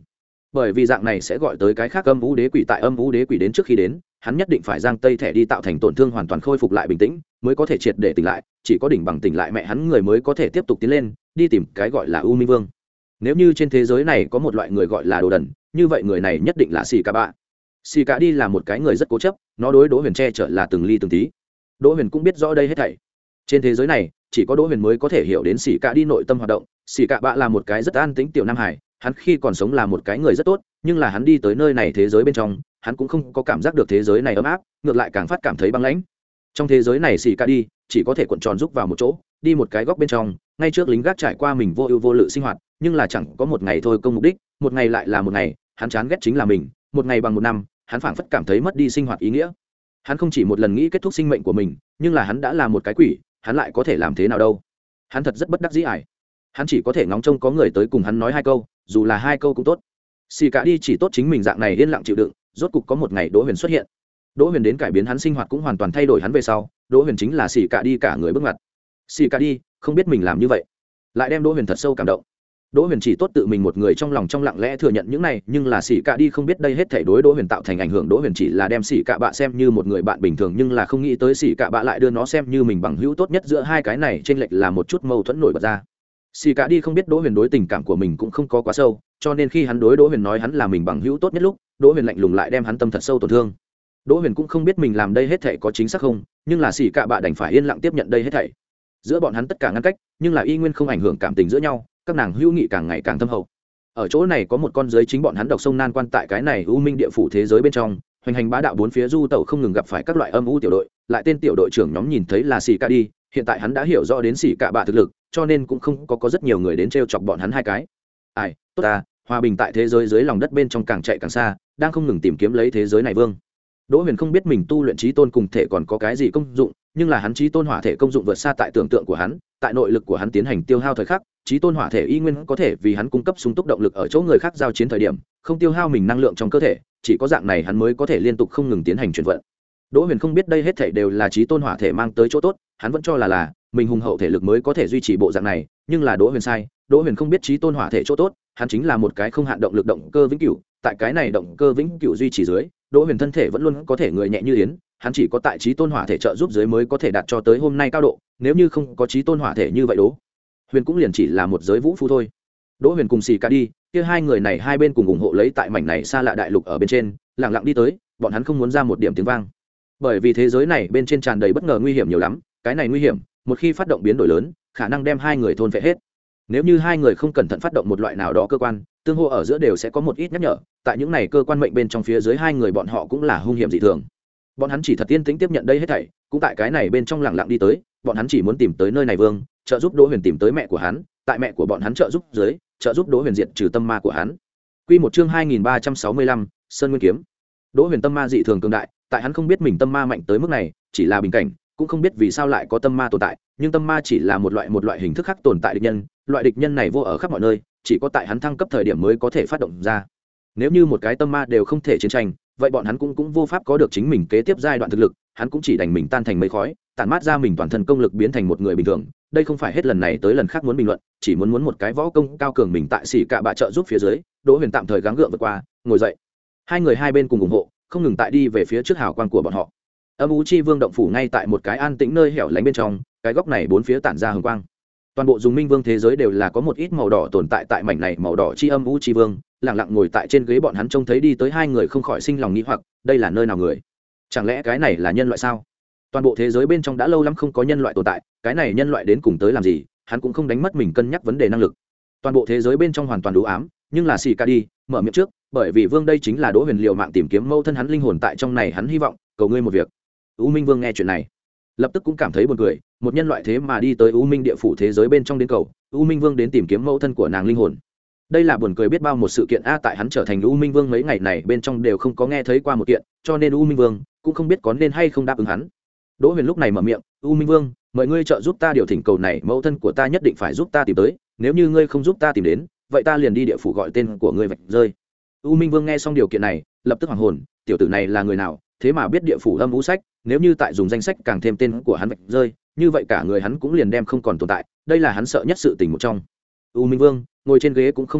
bởi vì dạng này sẽ gọi tới cái khác âm u đế quỷ, tại âm u đế quỷ đến trước khi đến hắn nhất định phải giang tây thẻ đi tạo thành tổn thương hoàn toàn khôi phục lại bình tĩnh mới có thể triệt để tỉnh lại, chỉ có đỉnh bằng tỉnh lại mẹ hắn người mới có thể tiếp tục tiến lên đi tìm cái gọi là u minh vương. Nếu như trên thế giới này có một loại người gọi là đồ đần, như vậy người này nhất định là xì cả bạ. Xì cả đi là một cái người rất cố chấp, nó đối Đỗ Huyền che chở là từng ly từng tí. Đỗ Huyền cũng biết rõ đây hết thảy. Trên thế giới này chỉ có Đỗ Huyền mới có thể hiểu đến xì cả đi nội tâm hoạt động. Xì cả bạ là một cái rất an tĩnh tiểu nam hải, hắn khi còn sống là một cái người rất tốt, nhưng là hắn đi tới nơi này thế giới bên trong, hắn cũng không có cảm giác được thế giới này ấm áp, ngược lại càng phát cảm thấy băng lãnh. Trong thế giới này xì cả đi chỉ có thể cuộn tròn rúc vào một chỗ, đi một cái góc bên trong, ngay trước lính gác trải qua mình vô ưu vô lự sinh hoạt, nhưng là chẳng có một ngày thôi công mục đích, một ngày lại là một ngày, hắn chán ghét chính là mình, một ngày bằng một năm, hắn phảng phất cảm thấy mất đi sinh hoạt ý nghĩa. Hắn không chỉ một lần nghĩ kết thúc sinh mệnh của mình, nhưng là hắn đã là một cái quỷ, hắn lại có thể làm thế nào đâu? Hắn thật rất bất đắc dĩ ải. Hắn chỉ có thể ngóng trông có người tới cùng hắn nói hai câu, dù là hai câu cũng tốt. Xì cả đi chỉ tốt chính mình dạng này yên lặng chịu đựng, rốt cục có một ngày Đỗ Huyền xuất hiện. Đỗ Huyền đến cải biến hắn sinh hoạt cũng hoàn toàn thay đổi hắn về sau, Đỗ Huyền chính là xì cả đi cả người bước ngoặt. Xì cả đi không biết mình làm như vậy, lại đem Đỗ Huyền thật sâu cảm động. Đỗ Huyền chỉ tốt tự mình một người trong lòng trong lặng lẽ thừa nhận những này, nhưng là xỉ cạ đi không biết đây hết thảy đối Đỗ Huyền tạo thành ảnh hưởng. Đỗ Huyền chỉ là đem xỉ cạ bạ xem như một người bạn bình thường, nhưng là không nghĩ tới xỉ cạ bạ lại đưa nó xem như mình bằng hữu tốt nhất. Giữa hai cái này trên lệch là một chút mâu thuẫn nổi bật ra. Xỉ cạ đi không biết Đỗ Huyền đối tình cảm của mình cũng không có quá sâu, cho nên khi hắn đối Đỗ Huyền nói hắn là mình bằng hữu tốt nhất lúc, Đỗ Huyền lạnh lùng lại đem hắn tâm thật sâu tổn thương. Đỗ Huyền cũng không biết mình làm đây hết thảy có chính xác không, nhưng là xỉ cạ bạ đành phải yên lặng tiếp nhận đây hết thảy. Giữa bọn hắn tất cả ngăn cách, nhưng là y nguyên không ảnh hưởng cảm tình giữa nhau, các nàng hữu nghị càng ngày càng thâm hậu. Ở chỗ này có một con giới chính bọn hắn độc sông nan quan tại cái này u minh địa phủ thế giới bên trong, hoành hành bá đạo bốn phía du tẩu không ngừng gặp phải các loại âm u tiểu đội, lại tên tiểu đội trưởng nhóm nhìn thấy là xì ca đi, hiện tại hắn đã hiểu rõ đến xì cạ bạ thực lực, cho nên cũng không có có rất nhiều người đến trêu chọc bọn hắn hai cái. Ai, tốt ta, hòa bình tại thế giới dưới lòng đất bên trong càng chạy càng xa, đang không ngừng tìm kiếm lấy thế giới này vương. Đỗ Huyền không biết mình tu luyện chí tôn cùng thể còn có cái gì công dụng, nhưng là hắn chí tôn hỏa thể công dụng vượt xa tại tưởng tượng của hắn, tại nội lực của hắn tiến hành tiêu hao thời khắc, chí tôn hỏa thể y nguyên có thể vì hắn cung cấp sung túc động lực ở chỗ người khác giao chiến thời điểm, không tiêu hao mình năng lượng trong cơ thể, chỉ có dạng này hắn mới có thể liên tục không ngừng tiến hành chuyển vận. Đỗ Huyền không biết đây hết thảy đều là chí tôn hỏa thể mang tới chỗ tốt, hắn vẫn cho là là mình hùng hậu thể lực mới có thể duy trì bộ dạng này, nhưng là Đỗ Huyền sai, Đỗ Huyền không biết chí tôn hỏa thể chỗ tốt, hắn chính là một cái không hạn động lực động cơ vĩnh cửu, tại cái này động cơ vĩnh cửu duy trì dưới, Đỗ Huyền thân thể vẫn luôn có thể người nhẹ như yến, hắn chỉ có tại chí tôn hỏa thể trợ giúp dưới mới có thể đạt cho tới hôm nay cao độ, nếu như không có chí tôn hỏa thể như vậy Đỗ Huyền cũng liền chỉ là một giới vũ phu thôi. Đỗ Huyền cùng xì ca đi, kia hai người này hai bên cùng ủng hộ lấy tại mảnh này xa lạ đại lục ở bên trên, lặng lặng đi tới, bọn hắn không muốn ra một điểm tiếng vang. Bởi vì thế giới này bên trên tràn đầy bất ngờ nguy hiểm nhiều lắm, cái này nguy hiểm, một khi phát động biến đổi lớn, khả năng đem hai người thôn phệ hết. Nếu như hai người không cẩn thận phát động một loại nào đó cơ quan, tương hô ở giữa đều sẽ có một ít nhắc nhở, tại những này cơ quan mệnh bên trong phía dưới hai người bọn họ cũng là hung hiểm dị thường. Bọn hắn chỉ thật tiên tĩnh tiếp nhận đây hết thảy, cũng tại cái này bên trong lặng lặng đi tới, bọn hắn chỉ muốn tìm tới nơi này vương, trợ giúp Đỗ Huyền tìm tới mẹ của hắn, tại mẹ của bọn hắn trợ giúp dưới, trợ giúp Đỗ Huyền diệt trừ tâm ma của hắn. Quy một chương hai nghìn ba trăm sáu mươi lăm, Sơn Nguyên kiếm. Đỗ Huyền tâm ma dị thường cường đại, tại hắn không biết mình tâm ma mạnh tới mức này, chỉ là bình cảnh, cũng không biết vì sao lại có tâm ma tồn tại, nhưng tâm ma chỉ là một loại một loại hình thức khác tồn tại địch nhân, loại địch nhân này vô ở khắp mọi nơi, chỉ có tại hắn thăng cấp thời điểm mới có thể phát động ra. Nếu như một cái tâm ma đều không thể chiến tranh, vậy bọn hắn cũng cũng vô pháp có được chính mình kế tiếp giai đoạn thực lực, hắn cũng chỉ đành mình tan thành mây khói, tản mát ra mình toàn thân công lực biến thành một người bình thường. Đây không phải hết lần này tới lần khác muốn bình luận, chỉ muốn muốn một cái võ công cao cường mình tại xỉ cạ bạ trợ giúp phía dưới, Đỗ Huyền tạm thời gắng gượng vượt qua, ngồi dậy. Hai người hai bên cùng ủng hộ, không ngừng tại đi về phía trước hào quang của bọn họ. Âm U Chi Vương động phủ ngay tại một cái an tĩnh nơi hẻo lánh bên trong, cái góc này bốn phía tản ra hồng quang. Toàn bộ Dùng Minh Vương thế giới đều là có một ít màu đỏ tồn tại tại mảnh này, màu đỏ chi Âm U Chi Vương, lặng lặng ngồi tại trên ghế, bọn hắn trông thấy đi tới hai người không khỏi sinh lòng nghi hoặc, đây là nơi nào người? Chẳng lẽ cái này là nhân loại sao? Toàn bộ thế giới bên trong đã lâu lắm không có nhân loại tồn tại, cái này nhân loại đến cùng tới làm gì? Hắn cũng không đánh mất mình cân nhắc vấn đề năng lực. Toàn bộ thế giới bên trong hoàn toàn đủ ám, nhưng là xì ca đi mở miệng trước, bởi vì Vương đây chính là Đỗ Huyền liều mạng tìm kiếm mâu thân hắn linh hồn tại trong này, hắn hy vọng cầu ngươi một việc. U Minh Vương nghe chuyện này, lập tức cũng cảm thấy buồn cười, một nhân loại thế mà đi tới U Minh địa phủ thế giới bên trong đến cầu U Minh Vương đến tìm kiếm mẫu thân của nàng linh hồn. Đây là buồn cười biết bao một sự kiện a, tại hắn trở thành U Minh Vương mấy ngày này bên trong đều không có nghe thấy qua một kiện, cho nên U Minh Vương cũng không biết có nên hay không đáp ứng hắn. Đỗ Huyền lúc này mở miệng, U Minh Vương, mời ngươi trợ giúp ta điều thỉnh cầu này, mẫu thân của ta nhất định phải giúp ta tìm tới, nếu như ngươi không giúp ta tìm đến, vậy ta liền đi địa phủ gọi tên của ngươi vạch rơi. U Minh Vương nghe xong điều kiện này, lập tức hoảng hồn, tiểu tử này là người nào, thế mà biết địa phủ âm u sách, nếu như tại dùng danh sách càng thêm tên của hắn vạch rơi, như vậy cả người hắn cũng liền đem không còn tồn tại, đây là hắn sợ nhất sự tình một trong. U Minh Vương ngồi trên ghế cũng không hề động,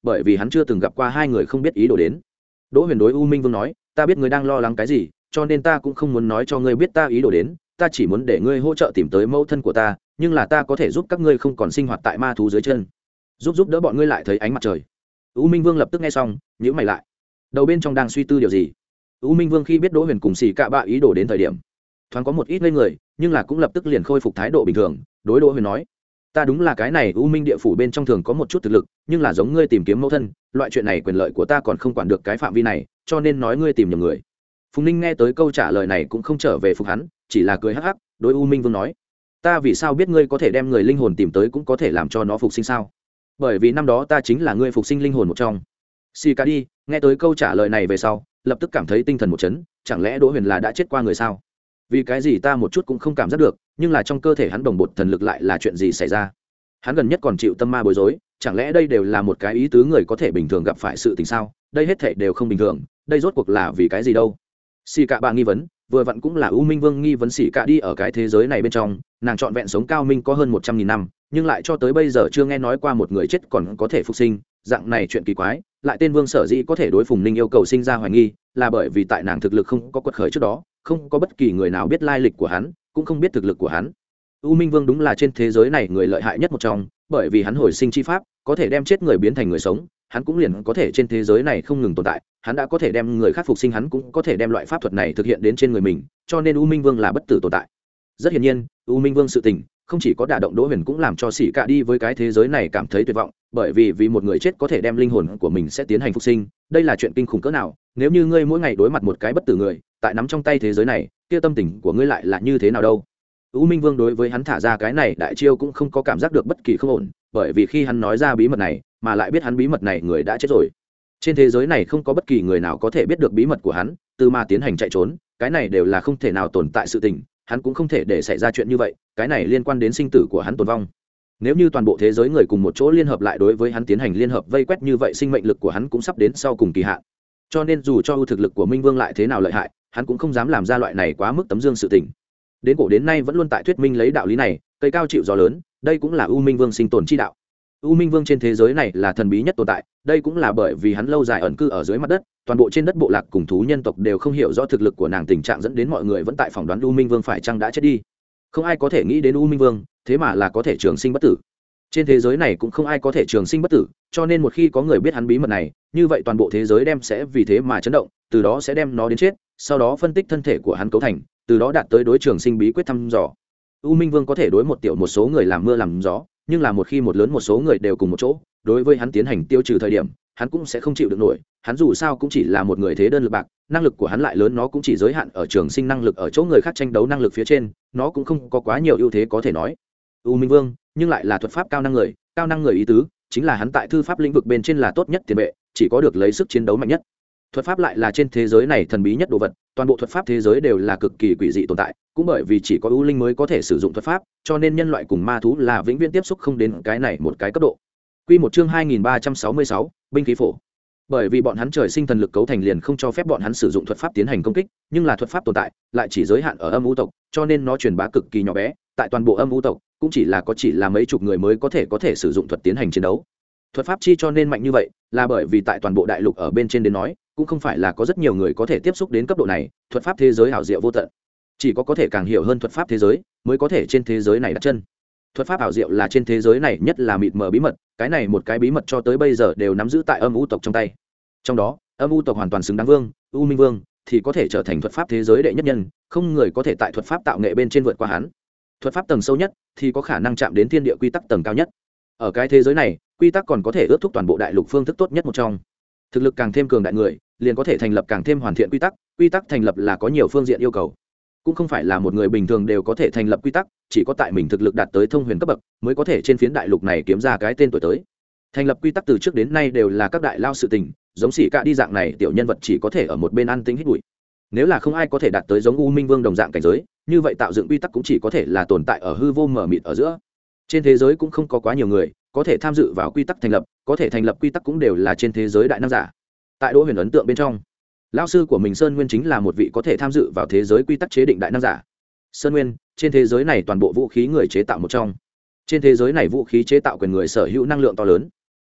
bởi vì hắn chưa từng gặp qua hai người không biết ý đồ đến. Đỗ Huyền đối U Minh Vương nói, ta biết ngươi đang lo lắng cái gì, cho nên ta cũng không muốn nói cho ngươi biết ta ý đồ đến, ta chỉ muốn để ngươi hỗ trợ tìm tới mẫu thân của ta, nhưng là ta có thể giúp các ngươi không còn sinh hoạt tại ma thú dưới chân, giúp giúp đỡ bọn ngươi lại thấy ánh mặt trời. U Minh Vương lập tức nghe xong, nhíu mày lại, đầu bên trong đang suy tư điều gì. U Minh Vương khi biết Đỗ Huyền cùng xì cạ bạ ý đồ đến thời điểm, thoáng có một ít ngây người, nhưng là cũng lập tức liền khôi phục thái độ bình thường, đối Đỗ Huyền nói, ta đúng là cái này U Minh địa phủ bên trong thường có một chút thực lực, nhưng là giống ngươi tìm kiếm mẫu thân, loại chuyện này quyền lợi của ta còn không quản được cái phạm vi này, cho nên nói ngươi tìm nhầm người. Phùng Ninh nghe tới câu trả lời này cũng không trở về phục hắn, chỉ là cười hắc hắc, đối U Minh Vương nói, ta vì sao biết ngươi có thể đem người linh hồn tìm tới cũng có thể làm cho nó phục sinh sao? Bởi vì năm đó ta chính là ngươi phục sinh linh hồn một trong. Xì đi, nghe tới câu trả lời này về sau, lập tức cảm thấy tinh thần một chấn, chẳng lẽ Đỗ Huyền là đã chết qua người sao? Vì cái gì ta một chút cũng không cảm giác được, nhưng là trong cơ thể hắn đồng bột thần lực lại là chuyện gì xảy ra? Hắn gần nhất còn chịu tâm ma bối rối, chẳng lẽ đây đều là một cái ý tứ người có thể bình thường gặp phải sự tình sao? Đây hết thảy đều không bình thường, đây rốt cuộc là vì cái gì đâu? Xì Cạ Bạ nghi vấn, vừa vặn cũng là U Minh Vương nghi vấn Xì Cạ đi ở cái thế giới này bên trong, nàng trọn vẹn sống cao minh có hơn một trăm nghìn năm, nhưng lại cho tới bây giờ chưa nghe nói qua một người chết còn có thể phục sinh, dạng này chuyện kỳ quái, lại tên Vương sở dĩ có thể đối Phùng Ninh yêu cầu sinh ra hoài nghi, là bởi vì tại nàng thực lực không có quật khởi trước đó, không có bất kỳ người nào biết lai lịch của hắn, cũng không biết thực lực của hắn. U Minh Vương đúng là trên thế giới này người lợi hại nhất một trong, bởi vì hắn hồi sinh chi pháp, có thể đem chết người biến thành người sống, hắn cũng liền có thể trên thế giới này không ngừng tồn tại, hắn đã có thể đem người khác phục sinh, hắn cũng có thể đem loại pháp thuật này thực hiện đến trên người mình, cho nên U Minh Vương là bất tử tồn tại. Rất hiển nhiên, U Minh Vương sự tình không chỉ có đả động Đỗ Huyền, cũng làm cho Sĩ Cạ đi với cái thế giới này cảm thấy tuyệt vọng, bởi vì vì một người chết có thể đem linh hồn của mình sẽ tiến hành phục sinh, đây là chuyện kinh khủng cỡ nào, nếu như ngươi mỗi ngày đối mặt một cái bất tử người, tại nắm trong tay thế giới này, kia tâm tình của ngươi lại là như thế nào đâu? U Minh Vương đối với hắn thả ra cái này đại chiêu cũng không có cảm giác được bất kỳ không ổn, bởi vì khi hắn nói ra bí mật này, mà lại biết hắn bí mật này người đã chết rồi. Trên thế giới này không có bất kỳ người nào có thể biết được bí mật của hắn, từ mà tiến hành chạy trốn, cái này đều là không thể nào tồn tại sự tình, hắn cũng không thể để xảy ra chuyện như vậy, cái này liên quan đến sinh tử của hắn tồn vong. Nếu như toàn bộ thế giới người cùng một chỗ liên hợp lại đối với hắn tiến hành liên hợp vây quét như vậy, sinh mệnh lực của hắn cũng sắp đến sau cùng kỳ hạn. Cho nên dù cho ưu thực lực của Minh Vương lại thế nào lợi hại, hắn cũng không dám làm ra loại này quá mức tấm dương sự tình. Đến cổ đến nay vẫn luôn tại thuyết minh lấy đạo lý này, cây cao chịu gió lớn, đây cũng là U Minh Vương sinh tồn chi đạo. U Minh Vương trên thế giới này là thần bí nhất tồn tại, đây cũng là bởi vì hắn lâu dài ẩn cư ở dưới mặt đất, toàn bộ trên đất bộ lạc cùng thú nhân tộc đều không hiểu rõ thực lực của nàng, tình trạng dẫn đến mọi người vẫn tại phỏng đoán U Minh Vương phải chăng đã chết đi. Không ai có thể nghĩ đến U Minh Vương thế mà là có thể trường sinh bất tử. Trên thế giới này cũng không ai có thể trường sinh bất tử, cho nên một khi có người biết hắn bí mật này, như vậy toàn bộ thế giới đem sẽ vì thế mà chấn động, từ đó sẽ đem nó đến chết, sau đó phân tích thân thể của hắn cấu thành, từ đó đạt tới đối trường sinh bí quyết thăm dò. U Minh Vương có thể đối một tiểu một số người làm mưa làm gió, nhưng là một khi một lớn một số người đều cùng một chỗ đối với hắn tiến hành tiêu trừ thời điểm, hắn cũng sẽ không chịu được nổi. Hắn dù sao cũng chỉ là một người thế đơn lực bạc, năng lực của hắn lại lớn, nó cũng chỉ giới hạn ở trường sinh năng lực, ở chỗ người khác tranh đấu năng lực phía trên, nó cũng không có quá nhiều ưu thế có thể nói. U Minh Vương nhưng lại là thuật pháp cao năng người, cao năng người ý tứ chính là hắn tại thư pháp lĩnh vực bên trên là tốt nhất tiền vệ, chỉ có được lấy sức chiến đấu mạnh nhất. Thuật pháp lại là trên thế giới này thần bí nhất đồ vật, toàn bộ thuật pháp thế giới đều là cực kỳ quỷ dị tồn tại, cũng bởi vì chỉ có ưu linh mới có thể sử dụng thuật pháp, cho nên nhân loại cùng ma thú là vĩnh viễn tiếp xúc không đến cái này một cái cấp độ. Quy một chương hai nghìn ba trăm sáu mươi sáu, binh khí phổ. Bởi vì bọn hắn trời sinh thần lực cấu thành liền không cho phép bọn hắn sử dụng thuật pháp tiến hành công kích, nhưng là thuật pháp tồn tại lại chỉ giới hạn ở âm u tộc, cho nên nó truyền bá cực kỳ nhỏ bé, tại toàn bộ âm u tộc cũng chỉ là có chỉ là mấy chục người mới có thể có thể sử dụng thuật tiến hành chiến đấu. Thuật pháp chi cho nên mạnh như vậy, là bởi vì tại toàn bộ đại lục ở bên trên đến nói, cũng không phải là có rất nhiều người có thể tiếp xúc đến cấp độ này, thuật pháp thế giới ảo diệu vô tận. Chỉ có có thể càng hiểu hơn thuật pháp thế giới, mới có thể trên thế giới này đặt chân. Thuật pháp ảo diệu là trên thế giới này nhất là mịt mờ bí mật, cái này một cái bí mật cho tới bây giờ đều nắm giữ tại âm u tộc trong tay. Trong đó, âm u tộc hoàn toàn xứng đáng vương, U Minh Vương thì có thể trở thành thuật pháp thế giới đệ nhất nhân, không người có thể tại thuật pháp tạo nghệ bên trên vượt qua hắn. Thuật pháp tầng sâu nhất thì có khả năng chạm đến thiên địa quy tắc tầng cao nhất. Ở cái thế giới này, quy tắc còn có thể ước thúc toàn bộ đại lục phương thức tốt nhất một trong. Thực lực càng thêm cường đại người, liền có thể thành lập càng thêm hoàn thiện quy tắc, quy tắc thành lập là có nhiều phương diện yêu cầu. Cũng không phải là một người bình thường đều có thể thành lập quy tắc, chỉ có tại mình thực lực đạt tới thông huyền cấp bậc mới có thể trên phiến đại lục này kiếm ra cái tên tuổi tới. Thành lập quy tắc từ trước đến nay đều là các đại lao sự tình, giống Sĩ Cạ đi dạng này tiểu nhân vật chỉ có thể ở một bên ăn tính hít bụi. Nếu là không ai có thể đạt tới giống U Minh Vương đồng dạng cảnh giới, như vậy tạo dựng quy tắc cũng chỉ có thể là tồn tại ở hư vô mờ mịt ở giữa. Trên thế giới cũng không có quá nhiều người có thể tham dự vào quy tắc thành lập, có thể thành lập quy tắc cũng đều là trên thế giới đại năng giả. Tại Đỗ Huyền ấn tượng bên trong, lão sư của mình Sơn Nguyên chính là một vị có thể tham dự vào thế giới quy tắc chế định đại năng giả. Sơn Nguyên, trên thế giới này toàn bộ vũ khí người chế tạo một trong. Trên thế giới này vũ khí chế tạo quyền người sở hữu năng lượng to lớn.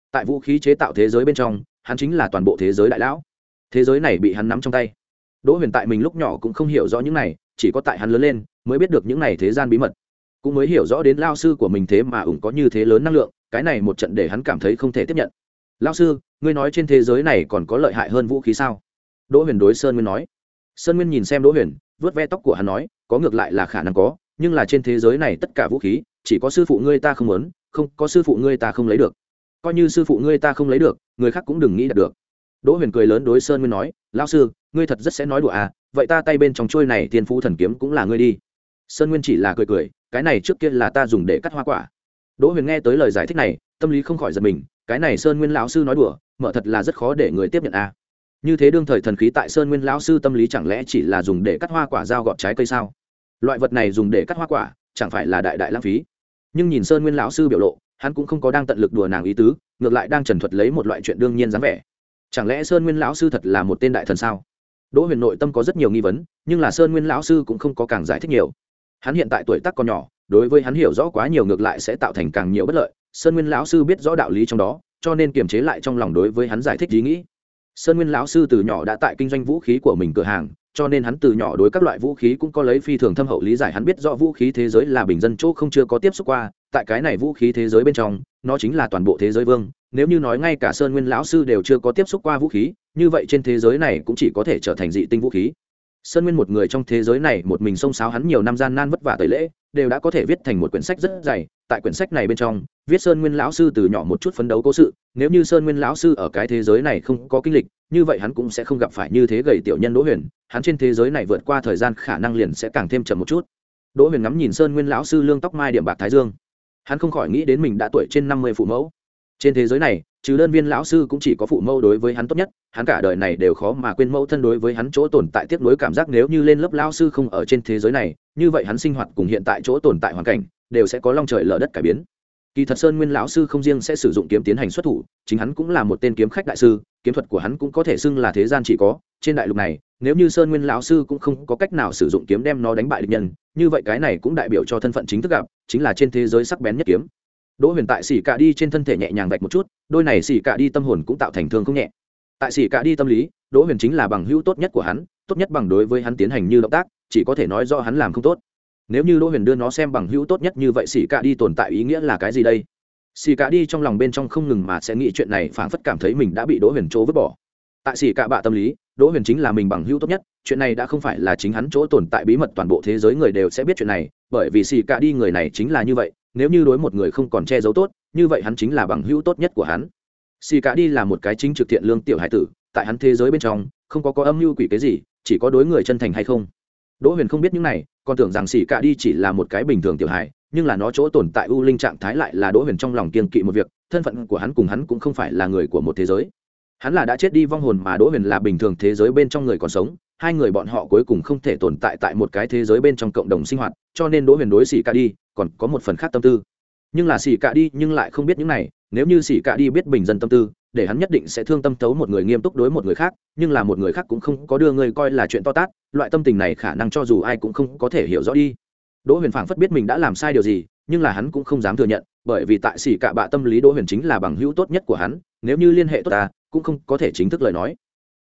tại vũ khí chế tạo thế giới bên trong hắn chính là toàn bộ thế giới đại lão, thế giới này bị hắn nắm trong tay. Đỗ Huyền tại mình lúc nhỏ cũng không hiểu rõ những này, chỉ có tại hắn lớn lên mới biết được những này thế gian bí mật, cũng mới hiểu rõ đến lao sư của mình thế mà ủng có như thế lớn năng lượng. Cái này một trận để hắn cảm thấy không thể tiếp nhận. Lao sư, ngươi nói trên thế giới này còn có lợi hại hơn vũ khí sao? Đỗ Huyền đối Sơn Nguyên nói. Sơn Nguyên nhìn xem Đỗ Huyền, vớt ve tóc của hắn nói, có ngược lại là khả năng có, nhưng là trên thế giới này tất cả vũ khí chỉ có sư phụ ngươi ta không muốn, không có sư phụ ngươi ta không lấy được. Coi như sư phụ ngươi ta không lấy được, người khác cũng đừng nghĩ đạt được. Đỗ Huyền cười lớn đối Sơn Nguyên nói, lão sư, ngươi thật rất sẽ nói đùa à, vậy ta tay bên trong trôi này Tiên Phú Thần Kiếm cũng là ngươi đi. Sơn Nguyên chỉ là cười cười, cái này trước kia là ta dùng để cắt hoa quả. Đỗ Huyền nghe tới lời giải thích này, tâm lý không khỏi giật mình, cái này Sơn Nguyên lão sư nói đùa, mở thật là rất khó để người tiếp nhận à. Như thế đương thời thần khí tại Sơn Nguyên lão sư tâm lý chẳng lẽ chỉ là dùng để cắt hoa quả dao gọt trái cây sao? Loại vật này dùng để cắt hoa quả, chẳng phải là đại đại lãng phí. Nhưng nhìn Sơn Nguyên lão sư biểu lộ, hắn cũng không có đang tận lực đùa nàng ý tứ, ngược lại đang trần thuật lấy một loại chuyện đương nhiên dáng vẻ. Chẳng lẽ Sơn Nguyên lão sư thật là một tên đại thần sao? Đỗ Huyền nội tâm có rất nhiều nghi vấn, nhưng là Sơn Nguyên lão sư cũng không có càng giải thích nhiều. Hắn hiện tại tuổi tác còn nhỏ, đối với hắn hiểu rõ quá nhiều ngược lại sẽ tạo thành càng nhiều bất lợi. Sơn Nguyên lão sư biết rõ đạo lý trong đó, cho nên kiềm chế lại trong lòng đối với hắn giải thích ý nghĩ. Sơn Nguyên lão sư từ nhỏ đã tại kinh doanh vũ khí của mình cửa hàng, cho nên hắn từ nhỏ đối các loại vũ khí cũng có lấy phi thường thâm hậu lý giải. Hắn biết rõ vũ khí thế giới là bình dân chỗ không chưa có tiếp xúc qua, tại cái này vũ khí thế giới bên trong, nó chính là toàn bộ thế giới vương. Nếu như nói ngay cả Sơn Nguyên lão sư đều chưa có tiếp xúc qua vũ khí, như vậy trên thế giới này cũng chỉ có thể trở thành dị tinh vũ khí. Sơn Nguyên một người trong thế giới này một mình xông xáo hắn nhiều năm gian nan vất vả tẩy lễ, đều đã có thể viết thành một quyển sách rất dày. Tại quyển sách này bên trong, viết Sơn Nguyên lão sư từ nhỏ một chút phấn đấu cố sự. Nếu như Sơn Nguyên lão sư ở cái thế giới này không có kinh lịch, như vậy hắn cũng sẽ không gặp phải như thế gầy tiểu nhân Đỗ Huyền. Hắn trên thế giới này vượt qua thời gian khả năng liền sẽ càng thêm chậm một chút. Đỗ Huyền ngắm nhìn Sơn Nguyên lão sư lương tóc mai điểm bạc thái dương, hắn không khỏi nghĩ đến mình đã tuổi trên năm mươi phụ mẫu. Trên thế giới này, trừ đơn viên lão sư cũng chỉ có phụ mẫu đối với hắn tốt nhất, hắn cả đời này đều khó mà quên mẫu thân đối với hắn chỗ tồn tại tiếc nuối cảm giác. Nếu như lên lớp lão sư không ở trên thế giới này, như vậy hắn sinh hoạt cùng hiện tại chỗ tồn tại hoàn cảnh đều sẽ có long trời lở đất cải biến. Kỳ thật Sơn Nguyên lão sư không riêng sẽ sử dụng kiếm tiến hành xuất thủ, chính hắn cũng là một tên kiếm khách đại sư, kiếm thuật của hắn cũng có thể xưng là thế gian chỉ có. Trên đại lục này, nếu như Sơn Nguyên lão sư cũng không có cách nào sử dụng kiếm đem nó đánh bại địch nhân, như vậy cái này cũng đại biểu cho thân phận chính thức gặp, chính là trên thế giới sắc bén nhất kiếm. Đỗ Huyền tại xỉ cạ đi trên thân thể nhẹ nhàng vạch một chút, đôi này xỉ cạ đi tâm hồn cũng tạo thành thương không nhẹ. Tại xỉ cạ đi tâm lý, Đỗ Huyền chính là bằng hữu tốt nhất của hắn, tốt nhất bằng đối với hắn tiến hành như động tác, chỉ có thể nói do hắn làm không tốt. Nếu như Đỗ Huyền đưa nó xem bằng hữu tốt nhất như vậy, xỉ cạ đi tồn tại ý nghĩa là cái gì đây? Xỉ cạ đi trong lòng bên trong không ngừng mà sẽ nghĩ chuyện này, phảng phất cảm thấy mình đã bị Đỗ Huyền chỗ vứt bỏ. Tại xỉ cạ bạ tâm lý, Đỗ Huyền chính là mình bằng hữu tốt nhất, chuyện này đã không phải là chính hắn chỗ tồn tại bí mật, toàn bộ thế giới người đều sẽ biết chuyện này, bởi vì xỉ cạ đi người này chính là như vậy. Nếu như đối một người không còn che giấu tốt, như vậy hắn chính là bằng hữu tốt nhất của hắn. Xỉ cạ đi là một cái chính trực thiện lương tiểu hải tử, tại hắn thế giới bên trong không có có âm mưu quỷ cái gì, chỉ có đối người chân thành hay không. Đỗ Huyền không biết những này, còn tưởng rằng xỉ cạ đi chỉ là một cái bình thường tiểu hải, nhưng là nó chỗ tồn tại u linh trạng thái lại là Đỗ Huyền trong lòng kiêng kỵ một việc, thân phận của hắn cùng hắn cũng không phải là người của một thế giới. Hắn là đã chết đi vong hồn, mà Đỗ Huyền là bình thường thế giới bên trong người còn sống, hai người bọn họ cuối cùng không thể tồn tại tại một cái thế giới bên trong cộng đồng sinh hoạt, cho nên Đỗ Huyền đối xỉ cạ đi còn có một phần khác tâm tư. Nhưng là xỉ cạ đi nhưng lại không biết những này, nếu như xỉ cạ đi biết bình dân tâm tư, để hắn nhất định sẽ thương tâm thấu một người nghiêm túc đối một người khác, nhưng là một người khác cũng không có đưa người coi là chuyện to tát, loại tâm tình này khả năng cho dù ai cũng không có thể hiểu rõ đi. Đỗ Huyền phảng phất biết mình đã làm sai điều gì, nhưng là hắn cũng không dám thừa nhận, bởi vì tại xỉ cạ bạ tâm lý Đỗ Huyền chính là bằng hữu tốt nhất của hắn, nếu như liên hệ tốt ta, cũng không có thể chính thức lời nói.